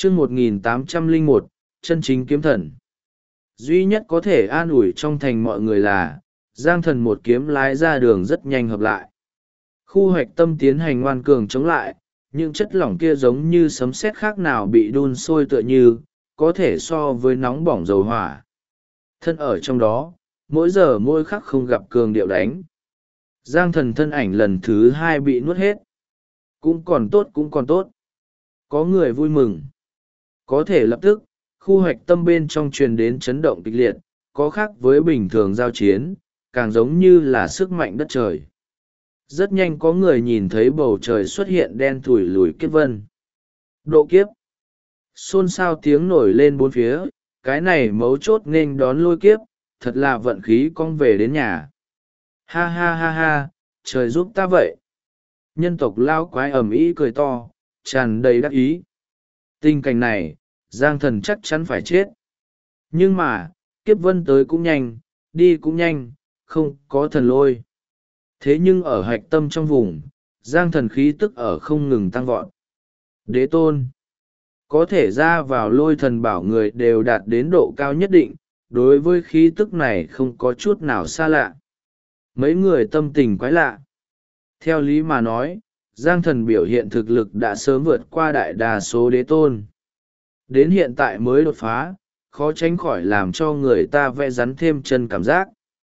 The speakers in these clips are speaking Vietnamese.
chương 1801, chân chính kiếm thần. Duy nhất có thể an ủi trong thành mọi người là Giang Thần một kiếm lái ra đường rất nhanh hợp lại. Khu hoạch tâm tiến hành ngoan cường chống lại, những chất lỏng kia giống như sấm sét khác nào bị đun sôi tựa như có thể so với nóng bỏng dầu hỏa. Thân ở trong đó, mỗi giờ mỗi khắc không gặp cường điệu đánh. Giang Thần thân ảnh lần thứ hai bị nuốt hết. Cũng còn tốt, cũng còn tốt. Có người vui mừng. Có thể lập tức, khu hoạch tâm bên trong truyền đến chấn động kịch liệt, có khác với bình thường giao chiến, càng giống như là sức mạnh đất trời. Rất nhanh có người nhìn thấy bầu trời xuất hiện đen thủi lùi kiếp vân. Độ kiếp. Xôn xao tiếng nổi lên bốn phía, cái này mấu chốt nghênh đón lôi kiếp, thật là vận khí con về đến nhà. Ha ha ha ha, trời giúp ta vậy. Nhân tộc lao quái ầm ĩ cười to, tràn đầy đắc ý. Tình cảnh này, Giang Thần chắc chắn phải chết. Nhưng mà, kiếp vân tới cũng nhanh, đi cũng nhanh, không có thần lôi. Thế nhưng ở hạch tâm trong vùng, Giang Thần khí tức ở không ngừng tăng vọt. Đế tôn. Có thể ra vào lôi thần bảo người đều đạt đến độ cao nhất định, đối với khí tức này không có chút nào xa lạ. Mấy người tâm tình quái lạ. Theo lý mà nói, Giang Thần biểu hiện thực lực đã sớm vượt qua đại đa số đế tôn. Đến hiện tại mới đột phá, khó tránh khỏi làm cho người ta vẽ rắn thêm chân cảm giác.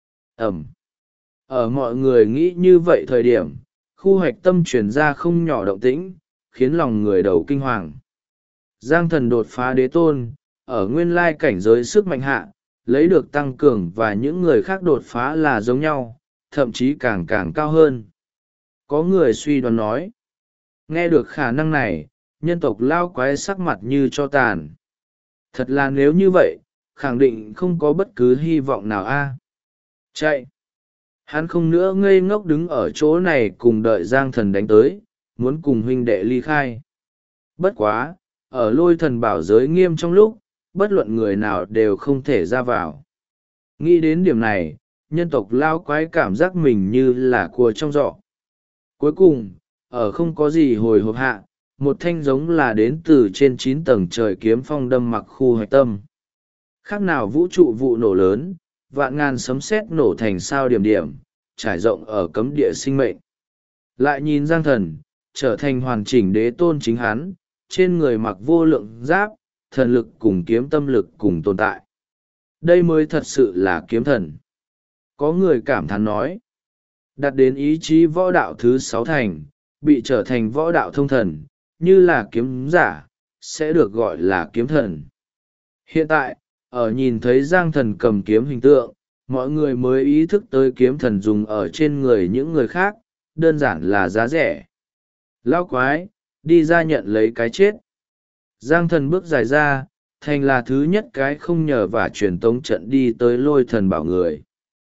Ở mọi người nghĩ như vậy thời điểm, khu hoạch tâm truyền ra không nhỏ động tĩnh, khiến lòng người đầu kinh hoàng. Giang Thần đột phá đế tôn, ở nguyên lai cảnh giới sức mạnh hạ, lấy được tăng cường và những người khác đột phá là giống nhau, thậm chí càng càng cao hơn. Có người suy đoán nói. Nghe được khả năng này, nhân tộc lao quái sắc mặt như cho tàn. Thật là nếu như vậy, khẳng định không có bất cứ hy vọng nào a. Chạy! Hắn không nữa ngây ngốc đứng ở chỗ này cùng đợi Giang Thần đánh tới, muốn cùng huynh đệ ly khai. Bất quá, ở lôi thần bảo giới nghiêm trong lúc, bất luận người nào đều không thể ra vào. Nghĩ đến điểm này, nhân tộc lao quái cảm giác mình như là cua trong giỏ. Cuối cùng, ở không có gì hồi hộp hạ, một thanh giống là đến từ trên 9 tầng trời kiếm phong đâm mặc khu hoạch tâm. Khác nào vũ trụ vụ nổ lớn, vạn ngàn sấm sét nổ thành sao điểm điểm, trải rộng ở cấm địa sinh mệnh. Lại nhìn Giang Thần, trở thành hoàn chỉnh đế tôn chính hắn, trên người mặc vô lượng giáp, thần lực cùng kiếm tâm lực cùng tồn tại. Đây mới thật sự là kiếm thần. Có người cảm thán nói, đạt đến ý chí võ đạo thứ 6 thành, bị trở thành võ đạo thông thần, như là kiếm giả, sẽ được gọi là kiếm thần. Hiện tại, ở nhìn thấy Giang Thần cầm kiếm hình tượng, mọi người mới ý thức tới kiếm thần dùng ở trên người những người khác, đơn giản là giá rẻ. Lão quái, đi ra nhận lấy cái chết. Giang Thần bước dài ra, thành là thứ nhất cái không nhờ và truyền tống trận đi tới lôi thần bảo người.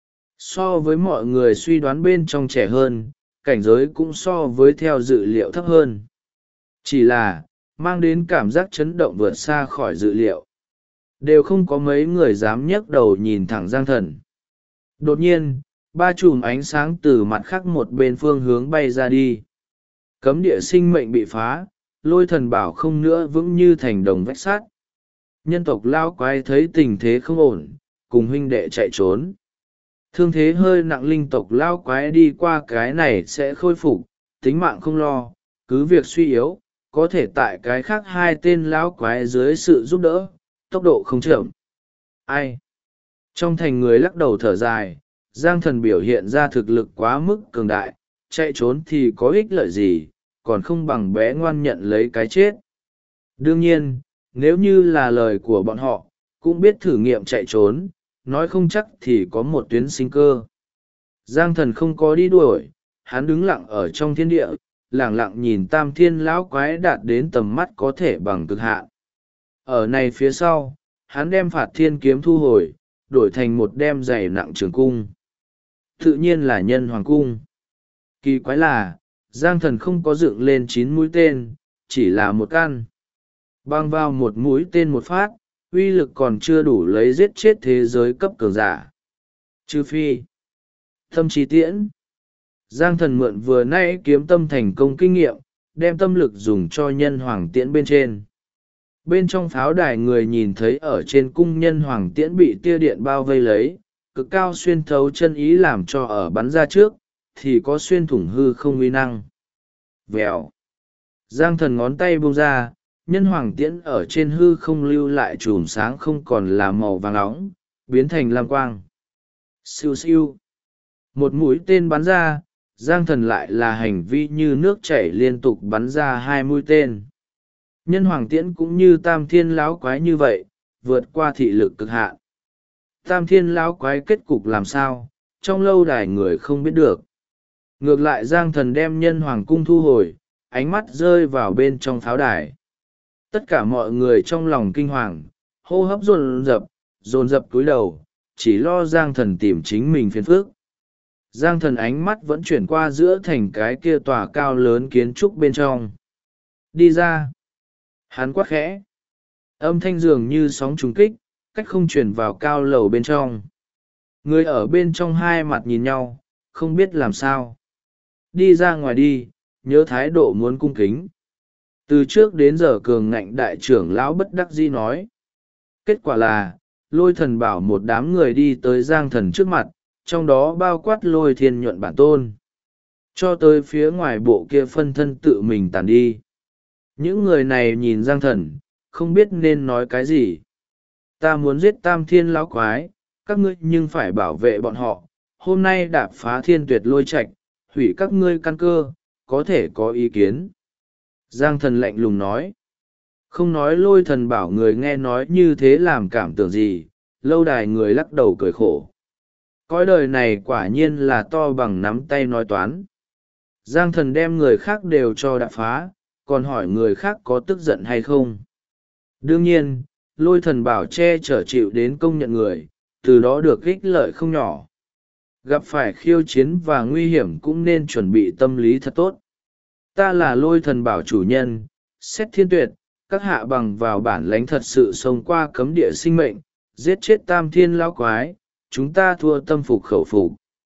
So với mọi người suy đoán bên trong trẻ hơn, cảnh giới cũng so với theo dự liệu thấp hơn. Chỉ là, mang đến cảm giác chấn động vượt xa khỏi dự liệu. Đều không có mấy người dám nhấc đầu nhìn thẳng Giang Thần. Đột nhiên, ba chùm ánh sáng từ mặt khác một bên phương hướng bay ra đi. Cấm địa sinh mệnh bị phá, lôi thần bảo không nữa vững như thành đồng vách sắt. Nhân tộc lao quái thấy tình thế không ổn, cùng huynh đệ chạy trốn. Thương thế hơi nặng linh tộc lao quái đi qua cái này sẽ khôi phục, tính mạng không lo, cứ việc suy yếu, có thể tại cái khác hai tên lão quái dưới sự giúp đỡ, tốc độ không chậm. Ai? Trong thành người lắc đầu thở dài, Giang Thần biểu hiện ra thực lực quá mức cường đại, chạy trốn thì có ích lợi gì, còn không bằng bé ngoan nhận lấy cái chết. Đương nhiên, nếu như là lời của bọn họ, cũng biết thử nghiệm chạy trốn, nói không chắc thì có một tuyến sinh cơ. Giang Thần không có đi đuổi, hắn đứng lặng ở trong thiên địa, lặng lặng nhìn tam thiên lão quái đạt đến tầm mắt có thể bằng cực hạn. Ở này phía sau, hắn đem phạt thiên kiếm thu hồi, đổi thành một đem dày nặng trường cung. Tự nhiên là nhân hoàng cung. Kỳ quái là, Giang Thần không có dựng lên 9 mũi tên, chỉ là một căn. Băng vào một mũi tên một phát, uy lực còn chưa đủ lấy giết chết thế giới cấp cường giả. Trừ phi. Tâm trí tiễn. Giang Thần mượn vừa nãy kiếm tâm thành công kinh nghiệm, đem tâm lực dùng cho nhân hoàng tiễn bên trên. Bên trong pháo đài người nhìn thấy ở trên cung nhân hoàng tiễn bị tia điện bao vây lấy, cực cao xuyên thấu chân ý làm cho ở bắn ra trước thì có xuyên thủng hư không uy năng. Vèo, Giang Thần ngón tay buông ra, nhân hoàng tiễn ở trên hư không lưu lại chùm sáng không còn là màu vàng óng, biến thành lam quang. Siêu siêu, một mũi tên bắn ra, Giang Thần lại là hành vi như nước chảy liên tục bắn ra 2 mũi tên. Nhân hoàng tiễn cũng như tam thiên lão quái như vậy, vượt qua thị lực cực hạn. Tam thiên lão quái kết cục làm sao, trong lâu đài người không biết được. Ngược lại Giang Thần đem nhân hoàng cung thu hồi, ánh mắt rơi vào bên trong pháo đài. Tất cả mọi người trong lòng kinh hoàng, hô hấp dồn dập cúi đầu, chỉ lo Giang Thần tìm chính mình phiền phức. Giang Thần ánh mắt vẫn chuyển qua giữa thành cái kia tòa cao lớn kiến trúc bên trong. Đi ra. Hắn quát khẽ. Âm thanh dường như sóng trùng kích, cách không truyền vào cao lầu bên trong. Người ở bên trong hai mặt nhìn nhau, không biết làm sao. Đi ra ngoài đi, nhớ thái độ muốn cung kính. Từ trước đến giờ cường ngạnh đại trưởng lão bất đắc dĩ nói. Kết quả là, Lôi Thần bảo một đám người đi tới Giang Thần trước mặt, trong đó bao quát Lôi Thiên Nhuận bản tôn. Cho tới phía ngoài bộ kia phân thân tự mình tàn đi. Những người này nhìn Giang Thần, không biết nên nói cái gì. Ta muốn giết tam thiên lão quái, các ngươi nhưng phải bảo vệ bọn họ. Hôm nay đạp phá thiên tuyệt lôi Trạch, hủy các ngươi căn cơ, có thể có ý kiến. Giang Thần lạnh lùng nói. Không nói Lôi Thần bảo người nghe nói như thế làm cảm tưởng gì, lâu đài người lắc đầu cười khổ. Cõi đời này quả nhiên là to bằng nắm tay nói toán. Giang Thần đem người khác đều cho đạp phá, còn hỏi người khác có tức giận hay không. Đương nhiên, Lôi Thần bảo che chở chịu đến công nhận người, từ đó được ích lợi không nhỏ. Gặp phải khiêu chiến và nguy hiểm cũng nên chuẩn bị tâm lý thật tốt. Ta là Lôi Thần bảo chủ nhân, xét thiên tuyệt, các hạ bằng vào bản lãnh thật sự xông qua cấm địa sinh mệnh, giết chết tam thiên lão quái, chúng ta thua tâm phục khẩu phục.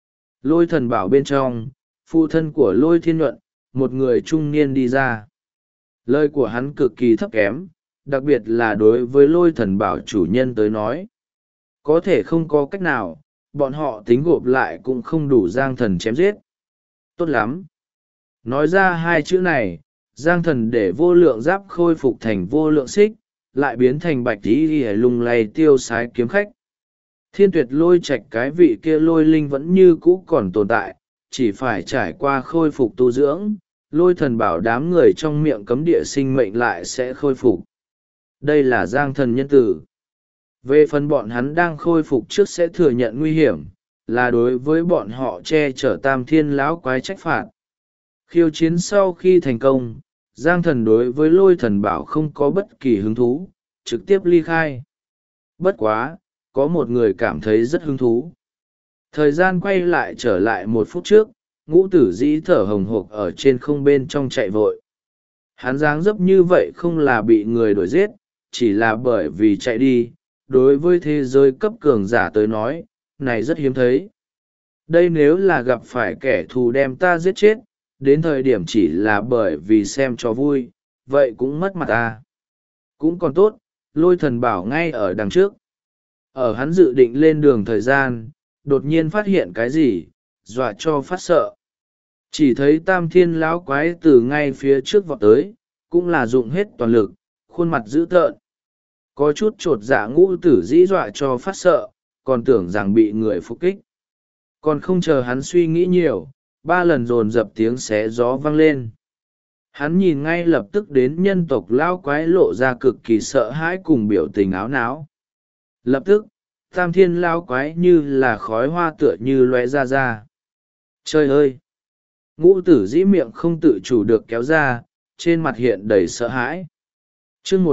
Lôi Thần bảo bên trong, phụ thân của Lôi Thiên Nhuận, một người trung niên đi ra. Lời của hắn cực kỳ thấp kém, đặc biệt là đối với Lôi Thần bảo chủ nhân tới nói. Có thể không có cách nào, bọn họ tính gộp lại cũng không đủ Giang Thần chém giết. Tốt lắm. Nói ra hai chữ này, Giang Thần để vô lượng giáp khôi phục thành vô lượng xích, lại biến thành bạch tí lung lay tiêu sái kiếm khách. Thiên tuyệt lôi Trạch cái vị kia lôi linh vẫn như cũ còn tồn tại, chỉ phải trải qua khôi phục tu dưỡng, Lôi Thần bảo đám người trong miệng cấm địa sinh mệnh lại sẽ khôi phục. Đây là Giang Thần nhân tử. Về phần bọn hắn đang khôi phục trước sẽ thừa nhận nguy hiểm, là đối với bọn họ che chở tam thiên lão quái trách phạt. Khiêu chiến sau khi thành công, Giang Thần đối với Lôi Thần bảo không có bất kỳ hứng thú, trực tiếp ly khai. Bất quá, có một người cảm thấy rất hứng thú. Thời gian quay lại trở lại 1 phút trước, Ngũ Tử Dĩ thở hồng hộc ở trên không bên trong chạy vội. Hắn dáng dấp như vậy không là bị người đuổi giết, chỉ là bởi vì chạy đi. Đối với thế giới cấp cường giả tới nói, này rất hiếm thấy. Đây nếu là gặp phải kẻ thù đem ta giết chết, đến thời điểm chỉ là bởi vì xem cho vui, vậy cũng mất mặt ta. Cũng còn tốt, Lôi Thần bảo ngay ở đằng trước. Ở hắn dự định lên đường thời gian, đột nhiên phát hiện cái gì, dọa cho phát sợ. Chỉ thấy tam thiên lão quái từ ngay phía trước vọt tới, cũng là dụng hết toàn lực, khuôn mặt dữ tợn. Có chút chột dạ Ngũ Tử Dĩ dọa cho phát sợ, còn tưởng rằng bị người phục kích. Còn không chờ hắn suy nghĩ nhiều, 3 lần dồn dập tiếng xé gió vang lên. Hắn nhìn ngay lập tức đến nhân tộc lão quái lộ ra cực kỳ sợ hãi cùng biểu tình áo náo. Lập tức, tam thiên lão quái như là khói hoa tựa như lóe ra. Trời ơi! Ngũ Tử Dĩ miệng không tự chủ được kéo ra, trên mặt hiện đầy sợ hãi. Chương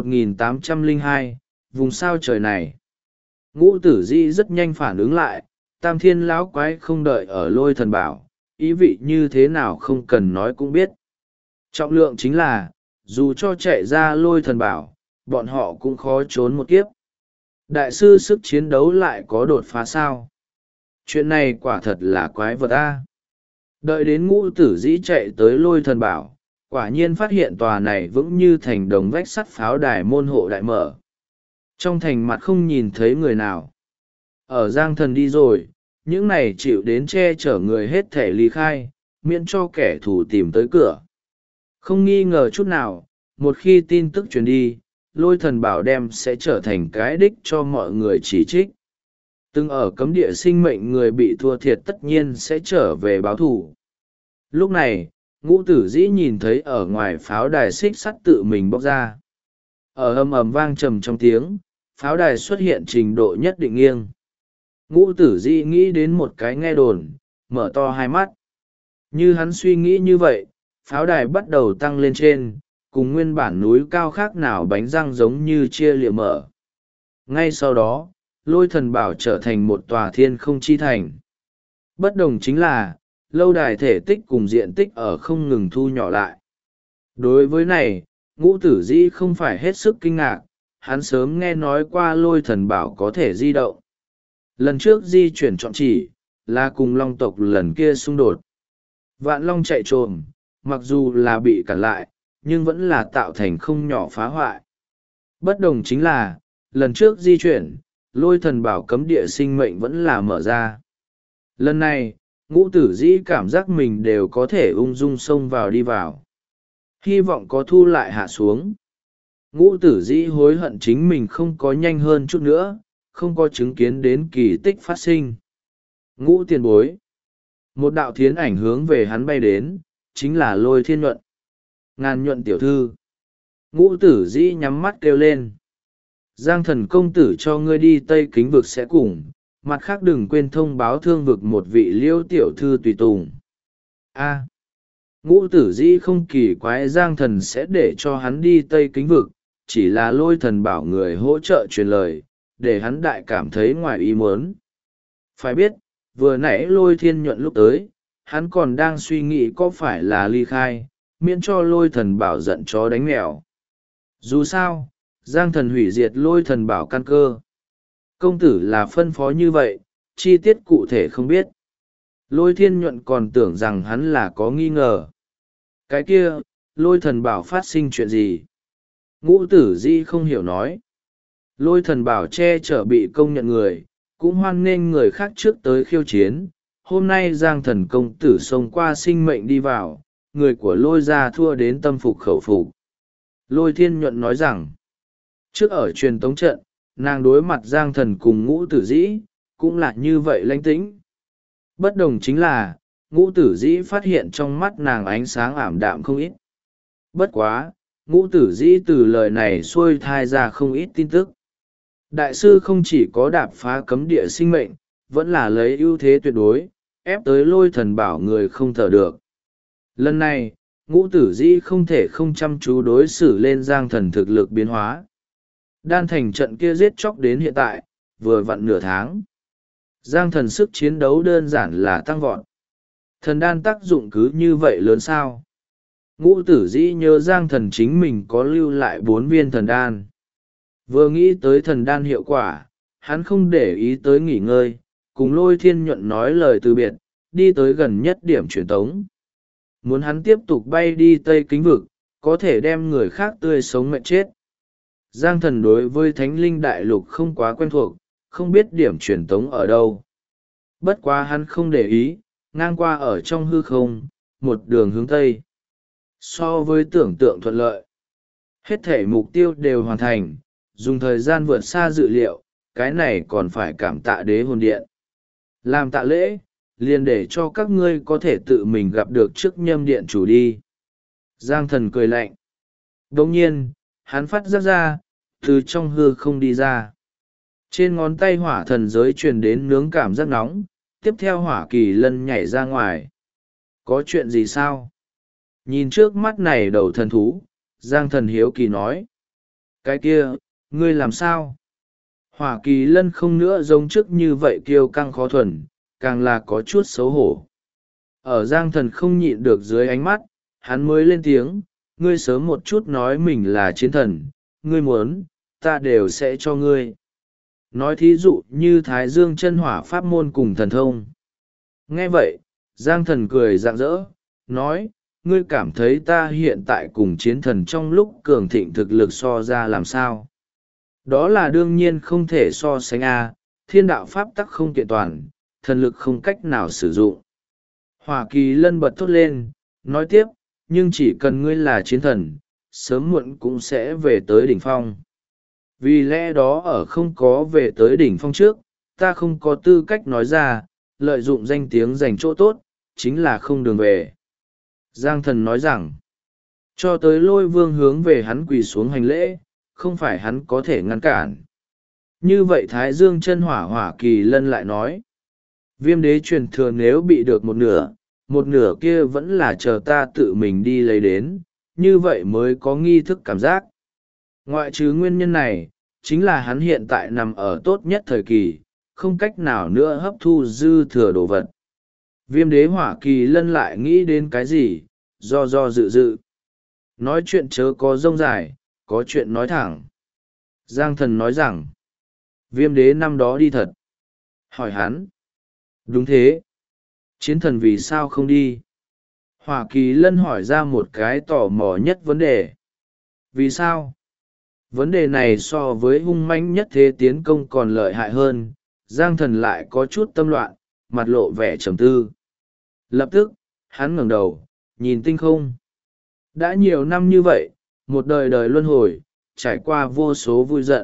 1802, vùng sao trời này. Ngũ Tử Dĩ rất nhanh phản ứng lại, tam thiên lão quái không đợi ở Lôi Thần bảo, ý vị như thế nào không cần nói cũng biết. Trọng lượng chính là, dù cho chạy ra Lôi Thần bảo, bọn họ cũng khó trốn một kiếp. Đại sư sức chiến đấu lại có đột phá sao? Chuyện này quả thật là quái vật a. Đợi đến Ngũ Tử Dĩ chạy tới Lôi Thần bảo, quả nhiên phát hiện tòa này vững như thành đồng vách sắt, pháo đài môn hộ đại mở. Trong thành mặt không nhìn thấy người nào. Ở Giang Thần đi rồi, những này chịu đến che chở người hết thể ly khai, miễn cho kẻ thù tìm tới cửa. Không nghi ngờ chút nào, một khi tin tức truyền đi, Lôi Thần Bảo đem sẽ trở thành cái đích cho mọi người chỉ trích. Từng ở cấm địa sinh mệnh người bị thua thiệt tất nhiên sẽ trở về báo thù. Lúc này, Ngũ Tử Dĩ nhìn thấy ở ngoài pháo đài xích sắt tự mình bóc ra. Ở ầm ầm vang trầm trong tiếng, pháo đài xuất hiện trình độ nhất định nghiêng. Ngũ Tử Dĩ nghĩ đến một cái nghe đồn, mở to hai mắt. Như hắn suy nghĩ như vậy, pháo đài bắt đầu tăng lên trên, cùng nguyên bản núi cao khác nào bánh răng giống như chia lìa mở. Ngay sau đó, Lôi Thần Bảo trở thành một tòa thiên không chi thành. Bất đồng chính là, lâu đài thể tích cùng diện tích ở không ngừng thu nhỏ lại. Đối với này, Ngũ Tử Dĩ không phải hết sức kinh ngạc, hắn sớm nghe nói qua Lôi Thần Bảo có thể di động. Lần trước di chuyển chọn chỉ, là cùng long tộc lần kia xung đột. Vạn long chạy trồm, mặc dù là bị cản lại, nhưng vẫn là tạo thành không nhỏ phá hoại. Bất đồng chính là, lần trước di chuyển, Lôi Thần Bảo cấm địa sinh mệnh vẫn là mở ra. Lần này, Ngũ Tử Dĩ cảm giác mình đều có thể ung dung xông vào đi vào. Hy vọng có thu lại hạ xuống. Ngũ Tử Dĩ hối hận chính mình không có nhanh hơn chút nữa, không có chứng kiến đến kỳ tích phát sinh. Ngũ tiền bối. Một đạo thiến ảnh hướng về hắn bay đến, chính là Lôi Thiên Nhuận. Ngàn Nhuận tiểu thư. Ngũ Tử Dĩ nhắm mắt kêu lên. Giang Thần công tử cho ngươi đi Tây Kính vực sẽ cùng, mặt khác đừng quên thông báo Thương vực một vị Liêu tiểu thư tùy tùng. A. Ngũ Tử Dĩ không kỳ quái Giang Thần sẽ để cho hắn đi Tây Kính vực, chỉ là Lôi Thần bảo người hỗ trợ truyền lời, để hắn đại cảm thấy ngoài ý muốn. Phải biết, vừa nãy Lôi Thiên Nhuận lúc tới, hắn còn đang suy nghĩ có phải là ly khai, miễn cho Lôi Thần bảo giận chó đánh mèo. Dù sao, Giang Thần hủy diệt Lôi Thần bảo căn cơ. Công tử là phân phó như vậy, chi tiết cụ thể không biết. Lôi Thiên Nhuận còn tưởng rằng hắn là có nghi ngờ. Cái kia, Lôi Thần bảo phát sinh chuyện gì? Ngũ Tử Dĩ không hiểu nói. Lôi Thần bảo che chở bị công nhận người, cũng hoan nghênh người khác trước tới khiêu chiến. Hôm nay Giang Thần công tử xông qua sinh mệnh đi vào, người của Lôi gia thua đến tâm phục khẩu phục. Lôi Thiên Nhuận nói rằng, trước ở truyền tống trận, nàng đối mặt Giang Thần cùng Ngũ Tử Dĩ, cũng là như vậy lãnh tĩnh. Bất đồng chính là, Ngũ Tử Dĩ phát hiện trong mắt nàng ánh sáng ảm đạm không ít. Bất quá, Ngũ Tử Dĩ từ lời này xuôi thai ra không ít tin tức. Đại sư không chỉ có đạp phá cấm địa sinh mệnh, vẫn là lấy ưu thế tuyệt đối, ép tới Lôi Thần bảo người không thở được. Lần này, Ngũ Tử Dĩ không thể không chăm chú đối xử lên Giang Thần thực lực biến hóa. Đan thành trận kia giết chóc đến hiện tại, vừa vặn nửa tháng. Giang Thần sức chiến đấu đơn giản là tăng vọt. Thần đan tác dụng cứ như vậy lớn sao? Ngũ Tử Dĩ nhớ Giang Thần chính mình có lưu lại 4 viên thần đan. Vừa nghĩ tới thần đan hiệu quả, hắn không để ý tới nghỉ ngơi, cùng Lôi Thiên Nhuận nói lời từ biệt, đi tới gần nhất điểm truyền tống. Muốn hắn tiếp tục bay đi Tây Kính vực, có thể đem người khác tươi sống mệt chết. Giang Thần đối với Thánh Linh Đại Lục không quá quen thuộc, không biết điểm truyền tống ở đâu. Bất quá hắn không để ý, ngang qua ở trong hư không, một đường hướng Tây. So với tưởng tượng thuận lợi, hết thể mục tiêu đều hoàn thành, dùng thời gian vượt xa dự liệu, cái này còn phải cảm tạ Đế Hồn Điện. Làm tạ lễ, liền để cho các ngươi có thể tự mình gặp được trước Nhâm Điện chủ đi. Giang Thần cười lạnh. Đồng nhiên, hắn phát giác ra, từ trong hư không đi ra. Trên ngón tay hỏa thần giới truyền đến nướng cảm giác nóng, tiếp theo hỏa kỳ lân nhảy ra ngoài. Có chuyện gì sao? Nhìn trước mắt này đầu thần thú, Giang Thần hiếu kỳ nói. Cái kia, ngươi làm sao? Hỏa kỳ lân không nữa giống trước như vậy kiêu căng khó thuần, càng là có chút xấu hổ. Ở Giang Thần không nhịn được dưới ánh mắt, hắn mới lên tiếng, ngươi sớm một chút nói mình là chiến thần, ngươi muốn, ta đều sẽ cho ngươi. Nói thí dụ như Thái Dương chân hỏa pháp môn cùng thần thông. Nghe vậy, Giang Thần cười rạng rỡ, nói, ngươi cảm thấy ta hiện tại cùng chiến thần trong lúc cường thịnh thực lực so ra làm sao? Đó là đương nhiên không thể so sánh thiên đạo pháp tắc không kiện toàn, thần lực không cách nào sử dụng. Hỏa Kỳ Lân bật thốt lên, nói tiếp, nhưng chỉ cần ngươi là chiến thần, sớm muộn cũng sẽ về tới đỉnh phong. Vì lẽ đó ở không có về tới đỉnh phong trước, ta không có tư cách nói ra, lợi dụng danh tiếng giành chỗ tốt, chính là không đường về. Giang Thần nói rằng, cho tới Lôi Vương hướng về hắn quỳ xuống hành lễ, không phải hắn có thể ngăn cản. Như vậy Thái Dương chân hỏa Hỏa Kỳ Lân lại nói, Viêm đế truyền thừa nếu bị được một nửa kia vẫn là chờ ta tự mình đi lấy đến, như vậy mới có nghi thức cảm giác. Ngoại trừ nguyên nhân này, chính là hắn hiện tại nằm ở tốt nhất thời kỳ, không cách nào nữa hấp thu dư thừa đồ vật. Viêm đế Hỏa Kỳ Lân lại nghĩ đến cái gì, do dự. Nói chuyện chớ có rông dài, có chuyện nói thẳng. Giang Thần nói rằng, Viêm đế năm đó đi thật. Hỏi hắn, đúng thế. Chiến thần vì sao không đi? Hỏa Kỳ Lân hỏi ra một cái tò mò nhất vấn đề. Vì sao? Vấn đề này so với hung mãnh nhất thế tiến công còn lợi hại hơn. Giang Thần lại có chút tâm loạn, mặt lộ vẻ trầm tư. Lập tức, hắn ngẩng đầu, nhìn tinh không. Đã nhiều năm như vậy, một đời đời luân hồi, trải qua vô số vui giận.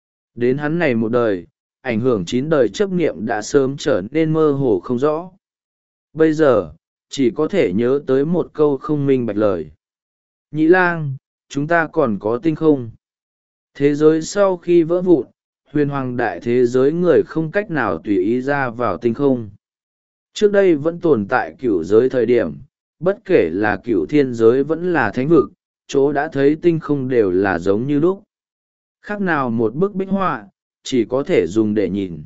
Đến hắn này một đời, ảnh hưởng 9 đời chấp niệm đã sớm trở nên mơ hồ không rõ. Bây giờ, chỉ có thể nhớ tới một câu không minh bạch lời. Nhị lang, chúng ta còn có tinh không? Thế giới sau khi vỡ vụn, huyền hoàng đại thế giới người không cách nào tùy ý ra vào tinh không. Trước đây vẫn tồn tại cửu giới thời điểm, bất kể là cửu thiên giới vẫn là thánh vực, chỗ đã thấy tinh không đều là giống như lúc. Khác nào một bức bích họa, chỉ có thể dùng để nhìn.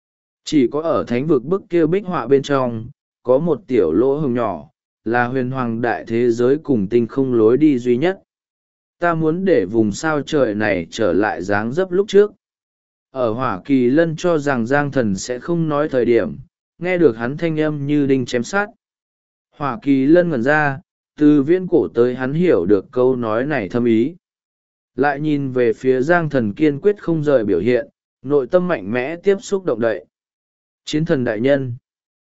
Chỉ có ở thánh vực bức kia bích họa bên trong, có một tiểu lỗ hồng nhỏ, là huyền hoàng đại thế giới cùng tinh không lối đi duy nhất. Ta muốn để vùng sao trời này trở lại dáng dấp lúc trước. Ở Hỏa Kỳ Lân cho rằng Giang Thần sẽ không nói thời điểm, nghe được hắn thanh âm như đinh chém sát. Hỏa Kỳ Lân ngẩn ra, từ viễn cổ tới hắn hiểu được câu nói này thâm ý. Lại nhìn về phía Giang Thần kiên quyết không rời biểu hiện, nội tâm mạnh mẽ tiếp xúc động đậy. Chiến thần đại nhân.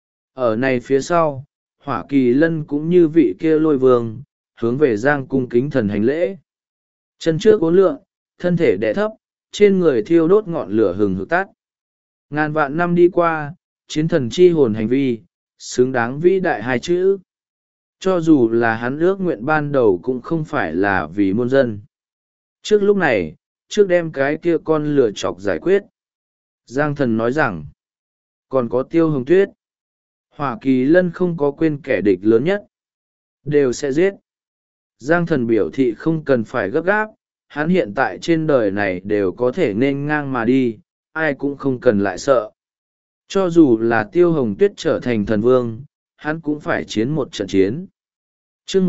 Ở này phía sau, Hỏa Kỳ Lân cũng như vị kia Lôi Vương, hướng về Giang cung kính thần hành lễ. Chân trước uốn lượn, thân thể đẻ thấp, trên người thiêu đốt ngọn lửa hừng hực tắt. Ngàn vạn năm đi qua, chiến thần chi hồn hành vi, xứng đáng vĩ đại hai chữ. Cho dù là hắn ước nguyện ban đầu cũng không phải là vì muôn dân. Trước lúc này, trước đem cái kia con lửa chọc giải quyết. Giang thần nói rằng, còn có Tiêu Hồng Tuyết. Hỏa Kỳ Lân không có quên kẻ địch lớn nhất. Đều sẽ giết. Giang thần biểu thị không cần phải gấp gáp, hắn hiện tại trên đời này đều có thể nên ngang mà đi, ai cũng không cần lại sợ. Cho dù là Tiêu Hồng Tuyết trở thành thần vương, hắn cũng phải chiến một trận chiến. Chương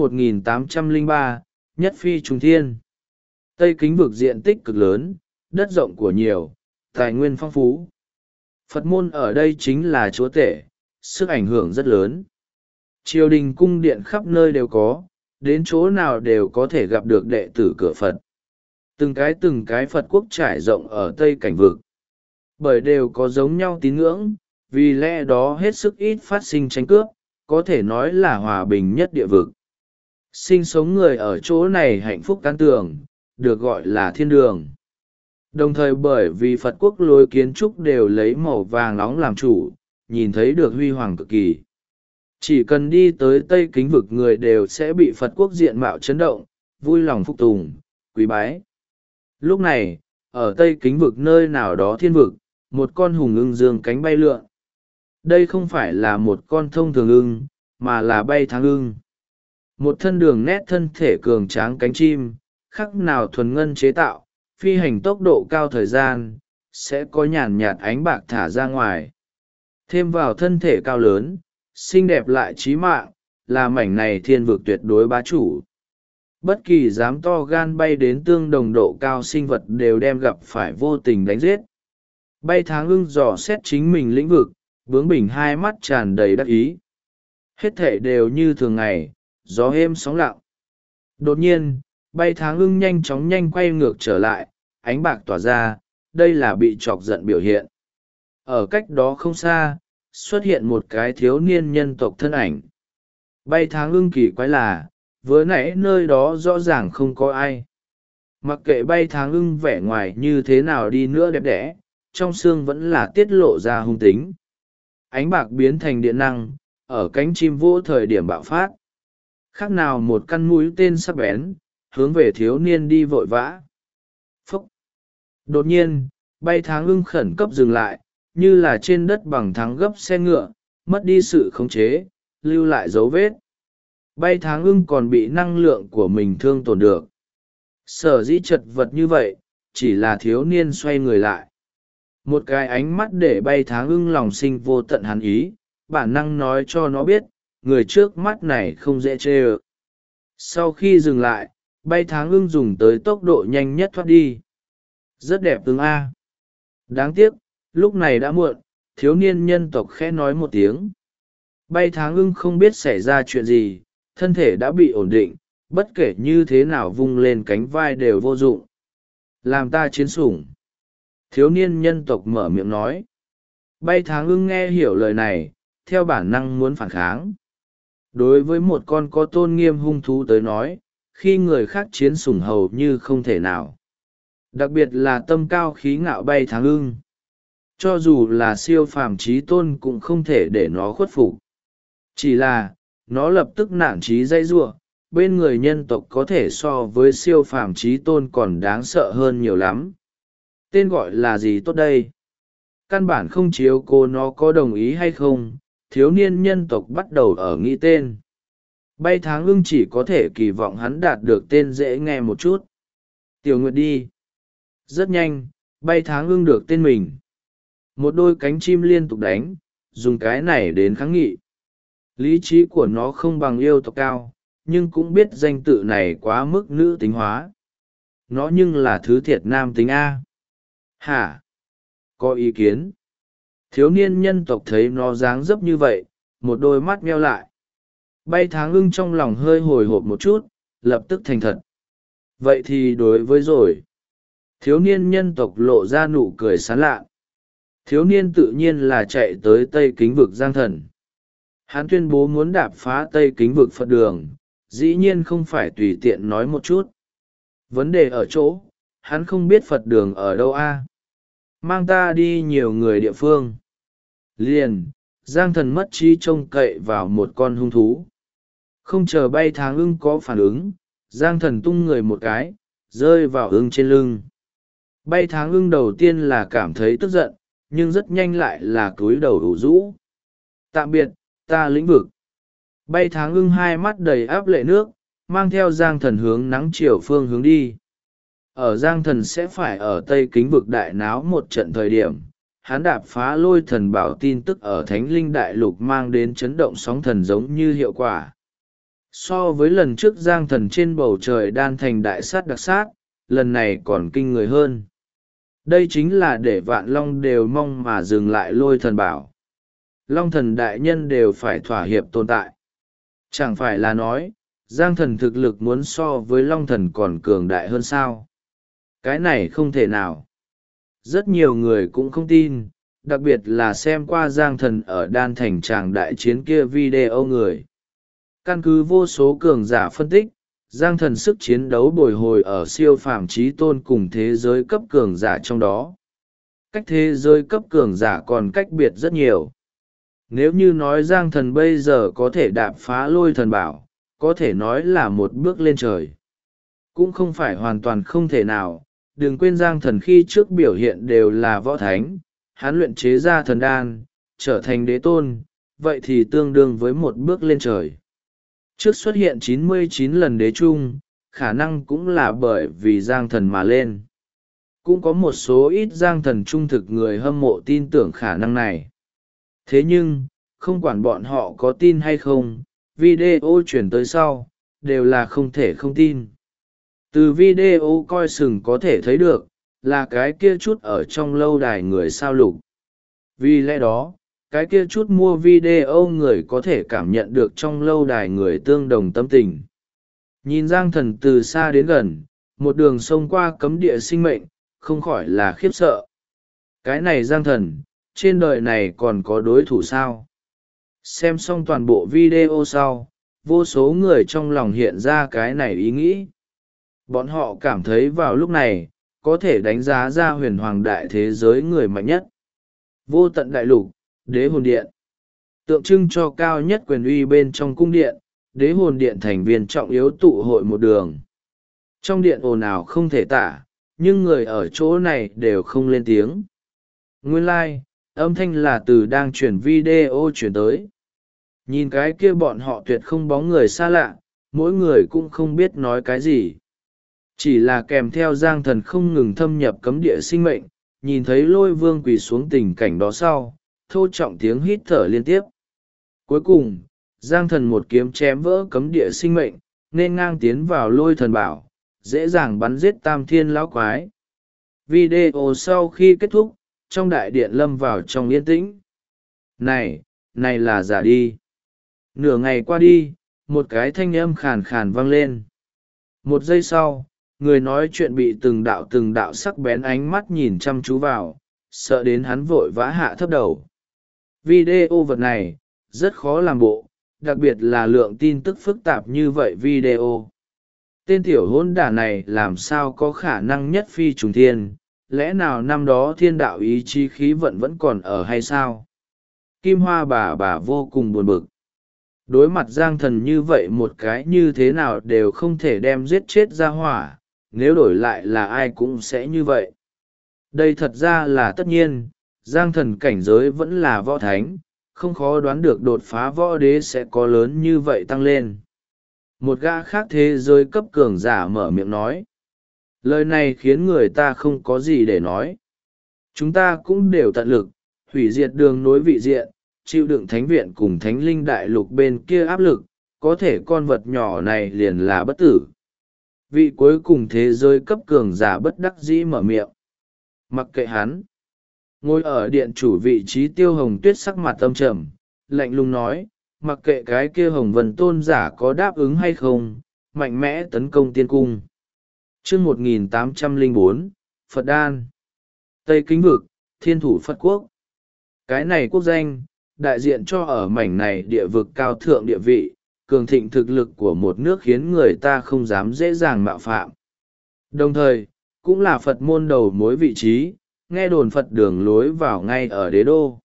1803, Nhất Phi Trùng Thiên. Tây Kính vực diện tích cực lớn, đất rộng của nhiều, tài nguyên phong phú. Phật môn ở đây chính là chúa tể, sức ảnh hưởng rất lớn. Triều đình cung điện khắp nơi đều có, đến chỗ nào đều có thể gặp được đệ tử cửa Phật. Từng cái Phật quốc trải rộng ở Tây Cảnh vực. Bởi đều có giống nhau tín ngưỡng, vì lẽ đó hết sức ít phát sinh tranh cướp, có thể nói là hòa bình nhất địa vực. Sinh sống người ở chỗ này hạnh phúc can tường, được gọi là thiên đường. Đồng thời bởi vì Phật quốc lối kiến trúc đều lấy màu vàng nóng làm chủ, nhìn thấy được huy hoàng cực kỳ. Chỉ cần đi tới Tây Kính vực người đều sẽ bị Phật quốc diện mạo chấn động, vui lòng phục tùng, quý bái. Lúc này, ở Tây Kính vực nơi nào đó thiên vực, một con hùng ưng dương cánh bay lượn. Đây không phải là một con thông thường ưng, mà là bay thang ưng. Một thân đường nét thân thể cường tráng cánh chim, khắc nào thuần ngân chế tạo, phi hành tốc độ cao thời gian, sẽ có nhàn nhạt ánh bạc thả ra ngoài. Thêm vào thân thể cao lớn, xinh đẹp lại trí mạng, là mảnh này thiên vực tuyệt đối bá chủ. Bất kỳ dám to gan bay đến tương đồng độ cao sinh vật đều đem gặp phải vô tình đánh giết. Bay tháng ưng dò xét chính mình lĩnh vực, bướng bỉnh hai mắt tràn đầy đắc ý. Hết thể đều như thường ngày, gió êm sóng lặng. Đột nhiên, bay tháng ưng nhanh quay ngược trở lại, ánh bạc tỏa ra, đây là bị chọc giận biểu hiện. Ở cách đó không xa, xuất hiện một cái thiếu niên nhân tộc thân ảnh. Bay tháng ưng kỳ quái là, vừa nãy nơi đó rõ ràng không có ai. Mặc kệ bay tháng ưng vẻ ngoài như thế nào đi nữa đẹp đẽ, trong xương vẫn là tiết lộ ra hung tính. Ánh bạc biến thành điện năng, ở cánh chim vỗ thời điểm bạo phát. Khác nào một căn mũi tên sắc bén, hướng về thiếu niên đi vội vã. Phúc! Đột nhiên, bay tháng ưng khẩn cấp dừng lại, như là trên đất bằng thắng gấp xe ngựa, mất đi sự khống chế, lưu lại dấu vết. Bay tháng ưng còn bị năng lượng của mình thương tổn được. Sở dĩ chật vật như vậy, chỉ là thiếu niên xoay người lại. Một cái ánh mắt để bay tháng ưng lòng sinh vô tận hắn ý, bản năng nói cho nó biết, người trước mắt này không dễ chê ơ. Sau khi dừng lại, bay tháng ưng dùng tới tốc độ nhanh nhất thoát đi. Rất đẹp tướng A. Đáng tiếc, lúc này đã muộn, thiếu niên nhân tộc khẽ nói một tiếng. Bay tháng ưng không biết xảy ra chuyện gì, thân thể đã bị ổn định, bất kể như thế nào vung lên cánh vai đều vô dụng. Làm ta chiến sủng. Thiếu niên nhân tộc mở miệng nói. Bay tháng ưng nghe hiểu lời này, theo bản năng muốn phản kháng. Đối với một con có tôn nghiêm hung thú tới nói, khi người khác chiến sủng hầu như không thể nào. Đặc biệt là tâm cao khí ngạo bay tháng ưng. Cho dù là siêu phàm trí tôn cũng không thể để nó khuất phục. Chỉ là, nó lập tức nản trí dây giụa, bên người nhân tộc có thể so với siêu phàm trí tôn còn đáng sợ hơn nhiều lắm. Tên gọi là gì tốt đây? Căn bản không chiếu cô nó có đồng ý hay không, thiếu niên nhân tộc bắt đầu ở nghĩ tên. Bay tháng ưng chỉ có thể kỳ vọng hắn đạt được tên dễ nghe một chút. Tiểu Nguyệt đi. Rất nhanh, bay tháng ưng được tên mình. Một đôi cánh chim liên tục đánh, dùng cái này đến kháng nghị. Lý trí của nó không bằng yêu tộc cao, nhưng cũng biết danh tự này quá mức nữ tính hóa. Nó nhưng là thứ thiệt nam tính A. Hả? Có ý kiến? Thiếu niên nhân tộc thấy nó dáng dấp như vậy, một đôi mắt meo lại. Bay tháng ưng trong lòng hơi hồi hộp một chút, lập tức thành thật. Vậy thì đối với rồi. Thiếu niên nhân tộc lộ ra nụ cười sán lạ. Thiếu niên tự nhiên là chạy tới Tây Kính vực Giang Thần. Hắn tuyên bố muốn đạp phá Tây Kính vực Phật đường, dĩ nhiên không phải tùy tiện nói một chút. Vấn đề ở chỗ, hắn không biết Phật đường ở đâu a. Mang ta đi nhiều người địa phương. Liền, Giang Thần mất trí trông cậy vào một con hung thú. Không chờ bay tháng ưng có phản ứng, Giang Thần tung người một cái, rơi vào ưng trên lưng. Bay tháng ưng đầu tiên là cảm thấy tức giận, nhưng rất nhanh lại là cúi đầu ủ rũ. Tạm biệt, ta lĩnh vực. Bay tháng ưng hai mắt đầy áp lệ nước, mang theo Giang Thần hướng nắng chiều phương hướng đi. Ở Giang Thần sẽ phải ở Tây Kính vực đại náo một trận thời điểm, hắn đạp phá lôi thần bảo tin tức ở Thánh Linh Đại Lục mang đến chấn động sóng thần giống như hiệu quả. So với lần trước Giang Thần trên bầu trời đan thành đại sát đặc sát, lần này còn kinh người hơn. Đây chính là để vạn long đều mong mà dừng lại lôi thần bảo. Long thần đại nhân đều phải thỏa hiệp tồn tại. Chẳng phải là nói, Giang Thần thực lực muốn so với long thần còn cường đại hơn sao? Cái này không thể nào. Rất nhiều người cũng không tin, đặc biệt là xem qua Giang Thần ở đan thành tràng đại chiến kia video người. Căn cứ vô số cường giả phân tích, Giang Thần sức chiến đấu bồi hồi ở siêu phàm trí tôn cùng thế giới cấp cường giả trong đó. Cách thế giới cấp cường giả còn cách biệt rất nhiều. Nếu như nói Giang Thần bây giờ có thể đạp phá lôi thần bảo, có thể nói là một bước lên trời. Cũng không phải hoàn toàn không thể nào, đừng quên Giang Thần khi trước biểu hiện đều là võ thánh, hắn luyện chế ra thần đan, trở thành đế tôn, vậy thì tương đương với một bước lên trời. Trước xuất hiện 99 lần đế trung, khả năng cũng là bởi vì Giang Thần mà lên. Cũng có một số ít Giang Thần trung thực người hâm mộ tin tưởng khả năng này. Thế nhưng, không quản bọn họ có tin hay không, video chuyển tới sau, đều là không thể không tin. Từ video coi sừng có thể thấy được, là cái kia chút ở trong lâu đài người sao lục. Vì lẽ đó, cái kia chút mua video người có thể cảm nhận được trong lâu đài người tương đồng tâm tình. Nhìn Giang Thần từ xa đến gần, một đường xông qua cấm địa sinh mệnh, không khỏi là khiếp sợ. Cái này Giang Thần, trên đời này còn có đối thủ sao? Xem xong toàn bộ video sau, vô số người trong lòng hiện ra cái này ý nghĩ. Bọn họ cảm thấy vào lúc này, có thể đánh giá ra huyền hoàng đại thế giới người mạnh nhất. Vô tận đại lục, đế hồn điện. Tượng trưng cho cao nhất quyền uy bên trong cung điện, đế hồn điện thành viên trọng yếu tụ hội một đường. Trong điện ồn ào không thể tả, nhưng người ở chỗ này đều không lên tiếng. Nguyên lai, âm thanh là từ đang chuyển video chuyển tới. Nhìn cái kia bọn họ tuyệt không bóng người xa lạ, mỗi người cũng không biết nói cái gì. Chỉ là kèm theo Giang Thần không ngừng thâm nhập cấm địa sinh mệnh, nhìn thấy Lôi Vương quỳ xuống tình cảnh đó sau, thô trọng tiếng hít thở liên tiếp. Cuối cùng, Giang Thần một kiếm chém vỡ cấm địa sinh mệnh, nên ngang tiến vào Lôi Thần Bảo, dễ dàng bắn giết Tam Thiên lão quái. Video sau khi kết thúc, trong đại điện lâm vào trong yên tĩnh. Này là giả đi. Nửa ngày qua đi, một cái thanh âm khàn khàn vang lên. Một giây sau, người nói chuyện bị từng đạo sắc bén ánh mắt nhìn chăm chú vào, sợ đến hắn vội vã hạ thấp đầu. Video vật này, rất khó làm bộ, đặc biệt là lượng tin tức phức tạp như vậy video. Tên tiểu hôn đả này làm sao có khả năng nhất phi trùng thiên, lẽ nào năm đó thiên đạo ý chí khí vận vẫn còn ở hay sao? Kim Hoa bà vô cùng buồn bực. Đối mặt Giang Thần như vậy một cái như thế nào đều không thể đem giết chết ra hỏa, nếu đổi lại là ai cũng sẽ như vậy. Đây thật ra là tất nhiên, Giang Thần cảnh giới vẫn là võ thánh, không khó đoán được đột phá võ đế sẽ có lớn như vậy tăng lên. Một gã khác thế giới cấp cường giả mở miệng nói. Lời này khiến người ta không có gì để nói. Chúng ta cũng đều tận lực, hủy diệt đường nối vị diện, chịu đựng thánh viện cùng thánh linh đại lục bên kia áp lực, có thể con vật nhỏ này liền là bất tử. Vị cuối cùng thế giới cấp cường giả bất đắc dĩ mở miệng. Mặc kệ hắn. Ngồi ở điện chủ vị trí Tiêu Hồng Tuyết sắc mặt âm trầm, lạnh lùng nói, mặc kệ cái kia Hồng Vân tôn giả có đáp ứng hay không, mạnh mẽ tấn công tiên cung. Chương 1804, Phật Đan. Tây Kính Vực, Thiên Thủ Phật Quốc. Cái này quốc danh, đại diện cho ở mảnh này địa vực cao thượng địa vị, cường thịnh thực lực của một nước khiến người ta không dám dễ dàng mạo phạm. Đồng thời, cũng là Phật môn đầu mối vị trí, nghe đồn Phật đường lối vào ngay ở đế đô.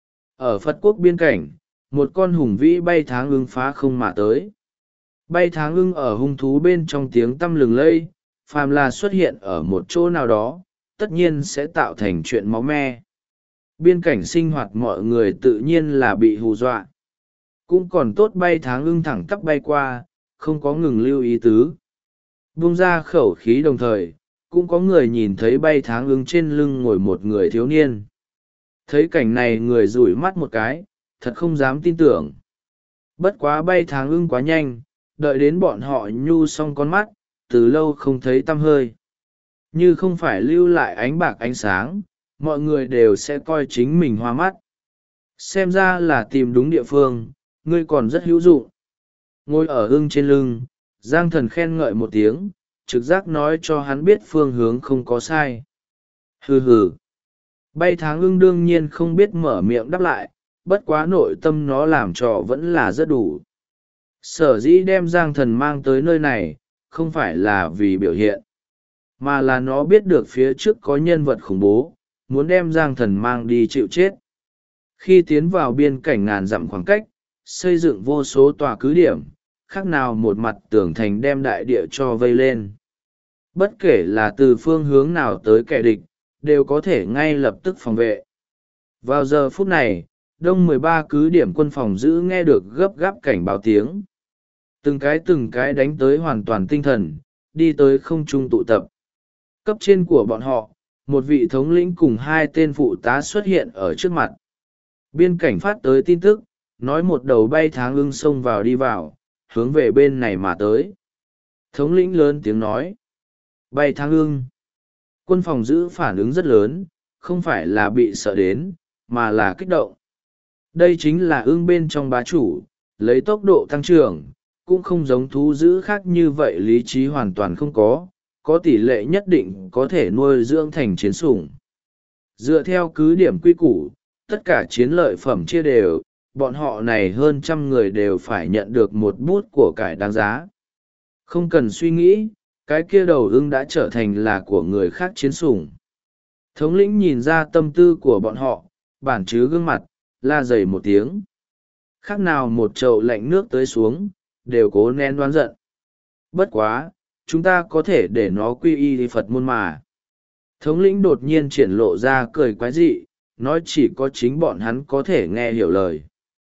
Ở Phật quốc biên cảnh, một con hùng vĩ bay tháng ưng phá không mà tới. Bay tháng ưng ở hung thú bên trong tiếng tăm lừng lây, phàm là xuất hiện ở một chỗ nào đó, tất nhiên sẽ tạo thành chuyện máu me. Biên cảnh sinh hoạt mọi người tự nhiên là bị hù dọa. Cũng còn tốt bay tháng ưng thẳng tắp bay qua, không có ngừng lưu ý tứ. Buông ra khẩu khí đồng thời, cũng có người nhìn thấy bay tháng ưng trên lưng ngồi một người thiếu niên. Thấy cảnh này người rủi mắt một cái, thật không dám tin tưởng. Bất quá bay tháng ưng quá nhanh, đợi đến bọn họ nhu xong con mắt, từ lâu không thấy tăm hơi. Như không phải lưu lại ánh bạc ánh sáng, mọi người đều sẽ coi chính mình hoa mắt. Xem ra là tìm đúng địa phương, ngươi còn rất hữu dụng. Ngồi ở ưng trên lưng, Giang Thần khen ngợi một tiếng, trực giác nói cho hắn biết phương hướng không có sai. Hừ hừ. Bay tháng ưng đương nhiên không biết mở miệng đáp lại, bất quá nội tâm nó làm trò vẫn là rất đủ. Sở dĩ đem Giang Thần mang tới nơi này, không phải là vì biểu hiện, mà là nó biết được phía trước có nhân vật khủng bố, muốn đem Giang Thần mang đi chịu chết. Khi tiến vào biên cảnh ngàn dặm khoảng cách, xây dựng vô số tòa cứ điểm, khác nào một mặt tường thành đem đại địa cho vây lên. Bất kể là từ phương hướng nào tới kẻ địch, đều có thể ngay lập tức phòng vệ. Vào giờ phút này, đông 13 cứ điểm quân phòng giữ nghe được gấp gáp cảnh báo tiếng. Từng cái đánh tới hoàn toàn tinh thần, đi tới không trung tụ tập. Cấp trên của bọn họ, một vị thống lĩnh cùng hai tên phụ tá xuất hiện ở trước mặt. Biên cảnh phát tới tin tức, nói một đầu bay tháng ưng xông vào đi vào, hướng về bên này mà tới. Thống lĩnh lớn tiếng nói. Bay tháng ưng. Quân phòng giữ phản ứng rất lớn, không phải là bị sợ đến, mà là kích động. Đây chính là ưng bên trong bá chủ, lấy tốc độ tăng trưởng, cũng không giống thú dữ khác như vậy, lý trí hoàn toàn không có tỷ lệ nhất định có thể nuôi dưỡng thành chiến sủng. Dựa theo cứ điểm quy củ, tất cả chiến lợi phẩm chia đều, bọn họ này hơn 100 người đều phải nhận được một bút của cải đáng giá. Không cần suy nghĩ, cái kia đầu ưng đã trở thành là của người khác chiến sủng. Thống lĩnh nhìn ra tâm tư của bọn họ, bản chứ gương mặt, la dày một tiếng. Khác nào một chậu lạnh nước tới xuống, đều cố nén đoán giận. Bất quá, chúng ta có thể để nó quy y Phật môn mà. Thống lĩnh đột nhiên triển lộ ra cười quái dị, nói chỉ có chính bọn hắn có thể nghe hiểu lời.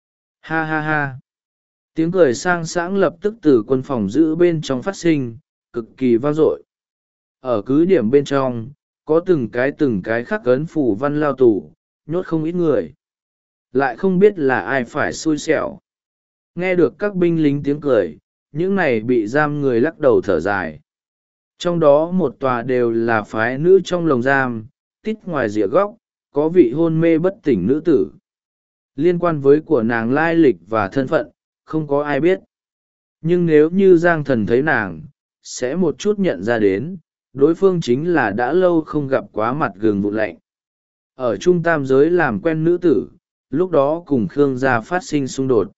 Ha ha ha. Tiếng cười sang sảng lập tức từ quân phòng giữ bên trong phát sinh, cực kỳ vang dội. Ở cứ điểm bên trong, có từng cái khắc ấn phủ văn lao tù, nhốt không ít người. Lại không biết là ai phải xui xẻo. Nghe được các binh lính tiếng cười, những này bị giam người lắc đầu thở dài. Trong đó một tòa đều là phái nữ trong lồng giam, tít ngoài rìa góc, có vị hôn mê bất tỉnh nữ tử. Liên quan với của nàng lai lịch và thân phận, không có ai biết. Nhưng nếu như Giang Thần thấy nàng, sẽ một chút nhận ra đến, đối phương chính là đã lâu không gặp quá mặt gừng vụn lạnh. Ở trung tam giới làm quen nữ tử, lúc đó cùng Khương gia phát sinh xung đột.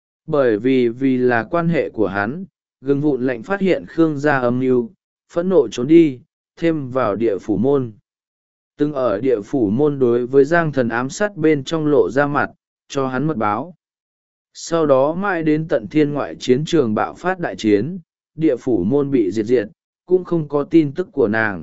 Bởi vì là quan hệ của hắn, gừng vụn lạnh phát hiện Khương gia âm mưu, phẫn nộ trốn đi, thêm vào địa phủ môn. Từng ở địa phủ môn đối với Giang Thần ám sát bên trong lộ ra mặt, cho hắn mật báo. Sau đó mãi đến tận thiên ngoại chiến trường bạo phát đại chiến, địa phủ môn bị diệt, cũng không có tin tức của nàng.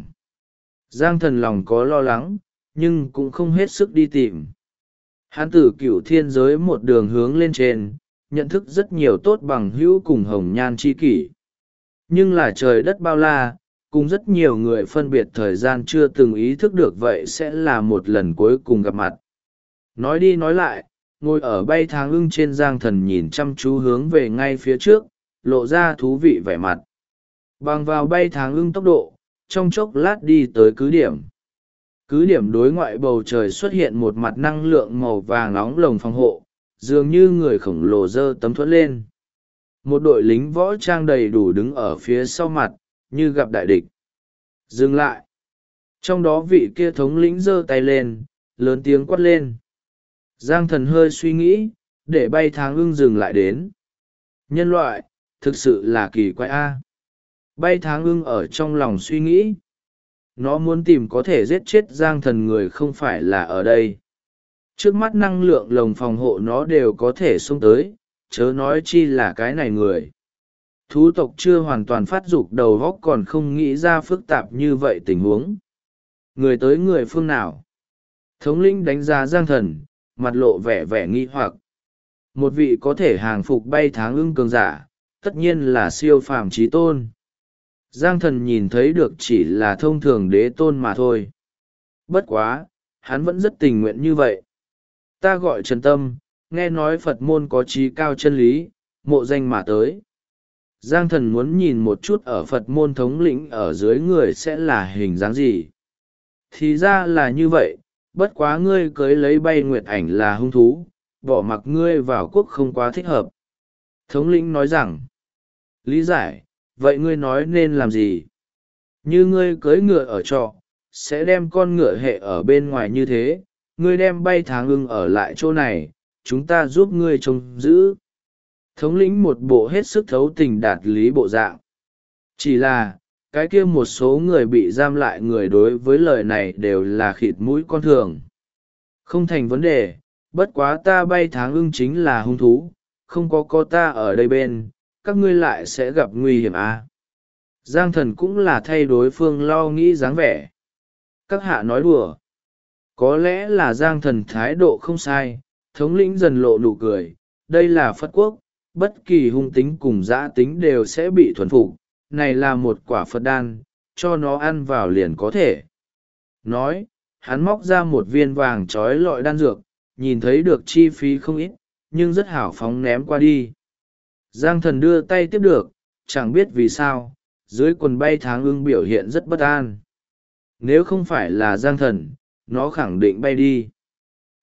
Giang Thần lòng có lo lắng, nhưng cũng không hết sức đi tìm. Hắn từ cửu thiên giới một đường hướng lên trên, nhận thức rất nhiều tốt bằng hữu cùng hồng nhan chi kỷ. Nhưng là trời đất bao la, cùng rất nhiều người phân biệt thời gian chưa từng ý thức được vậy sẽ là một lần cuối cùng gặp mặt. Nói đi nói lại, ngồi ở bay tháng ưng trên Giang Thần nhìn chăm chú hướng về ngay phía trước, lộ ra thú vị vẻ mặt. Bằng vào bay tháng ưng tốc độ, trong chốc lát đi tới cứ điểm. Cứ điểm đối ngoại bầu trời xuất hiện một mặt năng lượng màu vàng nóng lồng phòng hộ, dường như người khổng lồ giơ tấm thuẫn lên. Một đội lính võ trang đầy đủ đứng ở phía sau mặt, như gặp đại địch. Dừng lại. Trong đó vị kia thống lĩnh giơ tay lên, lớn tiếng quát lên. Giang Thần hơi suy nghĩ, để bay tháng ưng dừng lại đến. Nhân loại, thực sự là kỳ quái a. Bay tháng ưng ở trong lòng suy nghĩ. Nó muốn tìm có thể giết chết Giang Thần người không phải là ở đây. Trước mắt năng lượng lồng phòng hộ nó đều có thể xông tới, chớ nói chi là cái này người. Thú tộc chưa hoàn toàn phát dục đầu óc còn không nghĩ ra phức tạp như vậy tình huống. Người tới người phương nào? Thống lĩnh đánh giá Giang Thần, mặt lộ vẻ nghi hoặc. Một vị có thể hàng phục bay tháng ưng cường giả, tất nhiên là siêu phàm chí tôn. Giang Thần nhìn thấy được chỉ là thông thường đế tôn mà thôi. Bất quá, hắn vẫn rất tình nguyện như vậy. Ta gọi Trần Tâm, nghe nói Phật môn có trí cao chân lý, mộ danh mà tới. Giang Thần muốn nhìn một chút ở Phật môn thống lĩnh ở dưới người sẽ là hình dáng gì. Thì ra là như vậy, bất quá ngươi cưới lấy bay nguyệt ảnh là hung thú, bỏ mặc ngươi vào quốc không quá thích hợp. Thống lĩnh nói rằng, lý giải, vậy ngươi nói nên làm gì? Như ngươi cưới ngựa ở trọ, sẽ đem con ngựa hệ ở bên ngoài như thế, ngươi đem bay tháng ưng ở lại chỗ này, chúng ta giúp ngươi trông giữ. Thống lĩnh một bộ hết sức thấu tình đạt lý bộ dạng. Chỉ là, cái kia một số người bị giam lại người đối với lời này đều là khịt mũi con thường. Không thành vấn đề, bất quá ta bay tháng ưng chính là hung thú, không có ta ở đây bên, các ngươi lại sẽ gặp nguy hiểm à. Giang Thần cũng là thay đối phương lo nghĩ dáng vẻ. Các hạ nói đùa. Có lẽ là Giang Thần thái độ không sai, thống lĩnh dần lộ nụ cười. Đây là Phật quốc, bất kỳ hung tính cùng dã tính đều sẽ bị thuần phục. Này là một quả Phật đan, cho nó ăn vào liền có thể. Nói, hắn móc ra một viên vàng trói lọi đan dược, nhìn thấy được chi phí không ít, nhưng rất hảo phóng ném qua đi. Giang Thần đưa tay tiếp được, chẳng biết vì sao, dưới quần bay tháng ưng biểu hiện rất bất an. Nếu không phải là Giang Thần, nó khẳng định bay đi.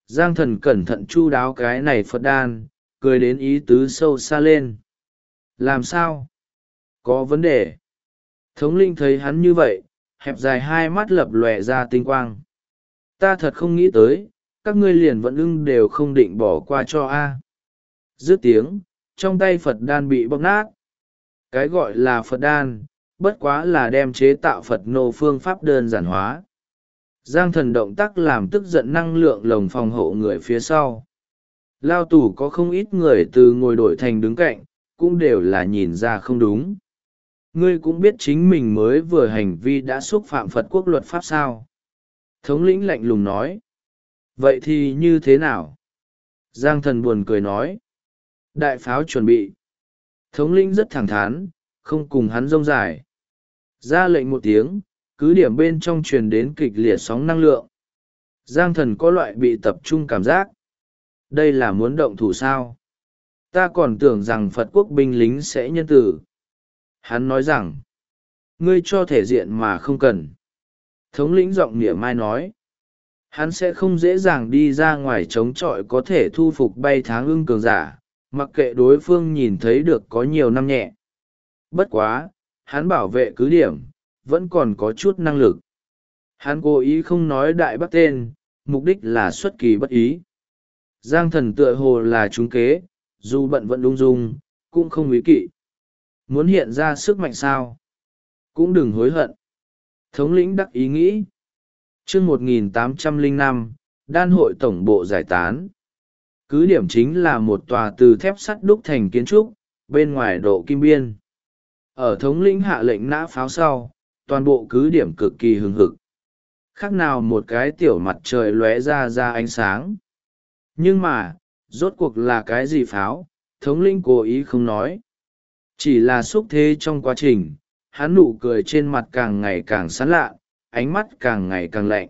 Giang Thần cẩn thận chu đáo cái này Phật đan, cười đến ý tứ sâu xa lên. Làm sao? Có vấn đề. Thống linh thấy hắn như vậy, hẹp dài hai mắt lập lòe ra tinh quang. Ta thật không nghĩ tới, các ngươi liền vẫn ưng đều không định bỏ qua cho a. Dứt tiếng, trong tay Phật đan bị bóp nát. Cái gọi là Phật đan, bất quá là đem chế tạo Phật nô phương pháp đơn giản hóa. Giang Thần động tác làm tức giận năng lượng lồng phòng hộ người phía sau. Lao tù có không ít người từ ngồi đổi thành đứng cạnh, cũng đều là nhìn ra không đúng. Ngươi cũng biết chính mình mới vừa hành vi đã xúc phạm Phật quốc luật pháp sao? Thống lĩnh lạnh lùng nói. Vậy thì như thế nào? Giang Thần buồn cười nói. Đại pháo chuẩn bị. Thống lĩnh rất thẳng thắn, không cùng hắn rông dài. Ra lệnh một tiếng, cứ điểm bên trong truyền đến kịch liệt sóng năng lượng. Giang Thần có loại bị tập trung cảm giác. Đây là muốn động thủ sao? Ta còn tưởng rằng Phật quốc binh lính sẽ nhân từ. Hắn nói rằng, ngươi cho thể diện mà không cần. Thống lĩnh giọng mỉa mai nói, hắn sẽ không dễ dàng đi ra ngoài chống chọi có thể thu phục bay tháng ưng cường giả, mặc kệ đối phương nhìn thấy được có nhiều năm nhẹ. Bất quá, hắn bảo vệ cứ điểm, vẫn còn có chút năng lực. Hắn cố ý không nói đại bắc tên, mục đích là xuất kỳ bất ý. Giang Thần tựa hồ là trúng kế, dù bận vẫn lung dung, cũng không ý kỵ. Muốn hiện ra sức mạnh sao? Cũng đừng hối hận. Thống lĩnh đắc ý nghĩ. Chương 1805, đan hội tổng bộ giải tán. Cứ điểm chính là một tòa từ thép sắt đúc thành kiến trúc, bên ngoài độ kim biên. Ở thống lĩnh hạ lệnh nã pháo sau, toàn bộ cứ điểm cực kỳ hừng hực. Khác nào một cái tiểu mặt trời lóe ra ánh sáng. Nhưng mà, rốt cuộc là cái gì pháo, thống lĩnh cố ý không nói. Chỉ là xúc thế trong quá trình, hắn nụ cười trên mặt càng ngày càng sán lạ, ánh mắt càng ngày càng lạnh.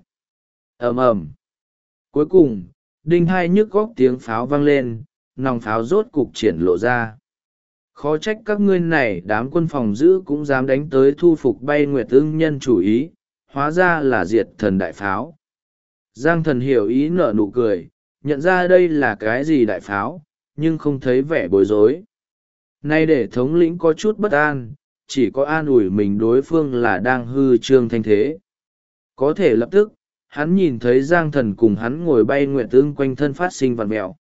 Ầm ầm. Cuối cùng, đinh hai nhức góc tiếng pháo vang lên, nòng pháo rốt cục triển lộ ra. Khó trách các ngươi này đám quân phòng giữ cũng dám đánh tới thu phục bay Nguyệt Ưng nhân chủ ý, hóa ra là diệt thần đại pháo. Giang Thần hiểu ý nở nụ cười, nhận ra đây là cái gì đại pháo, nhưng không thấy vẻ bối rối. Nay để thống lĩnh có chút bất an, chỉ có an ủi mình đối phương là đang hư trương thanh thế. Có thể lập tức, hắn nhìn thấy Giang Thần cùng hắn ngồi bay Nguyệt Ưng quanh thân phát sinh vặn vẹo.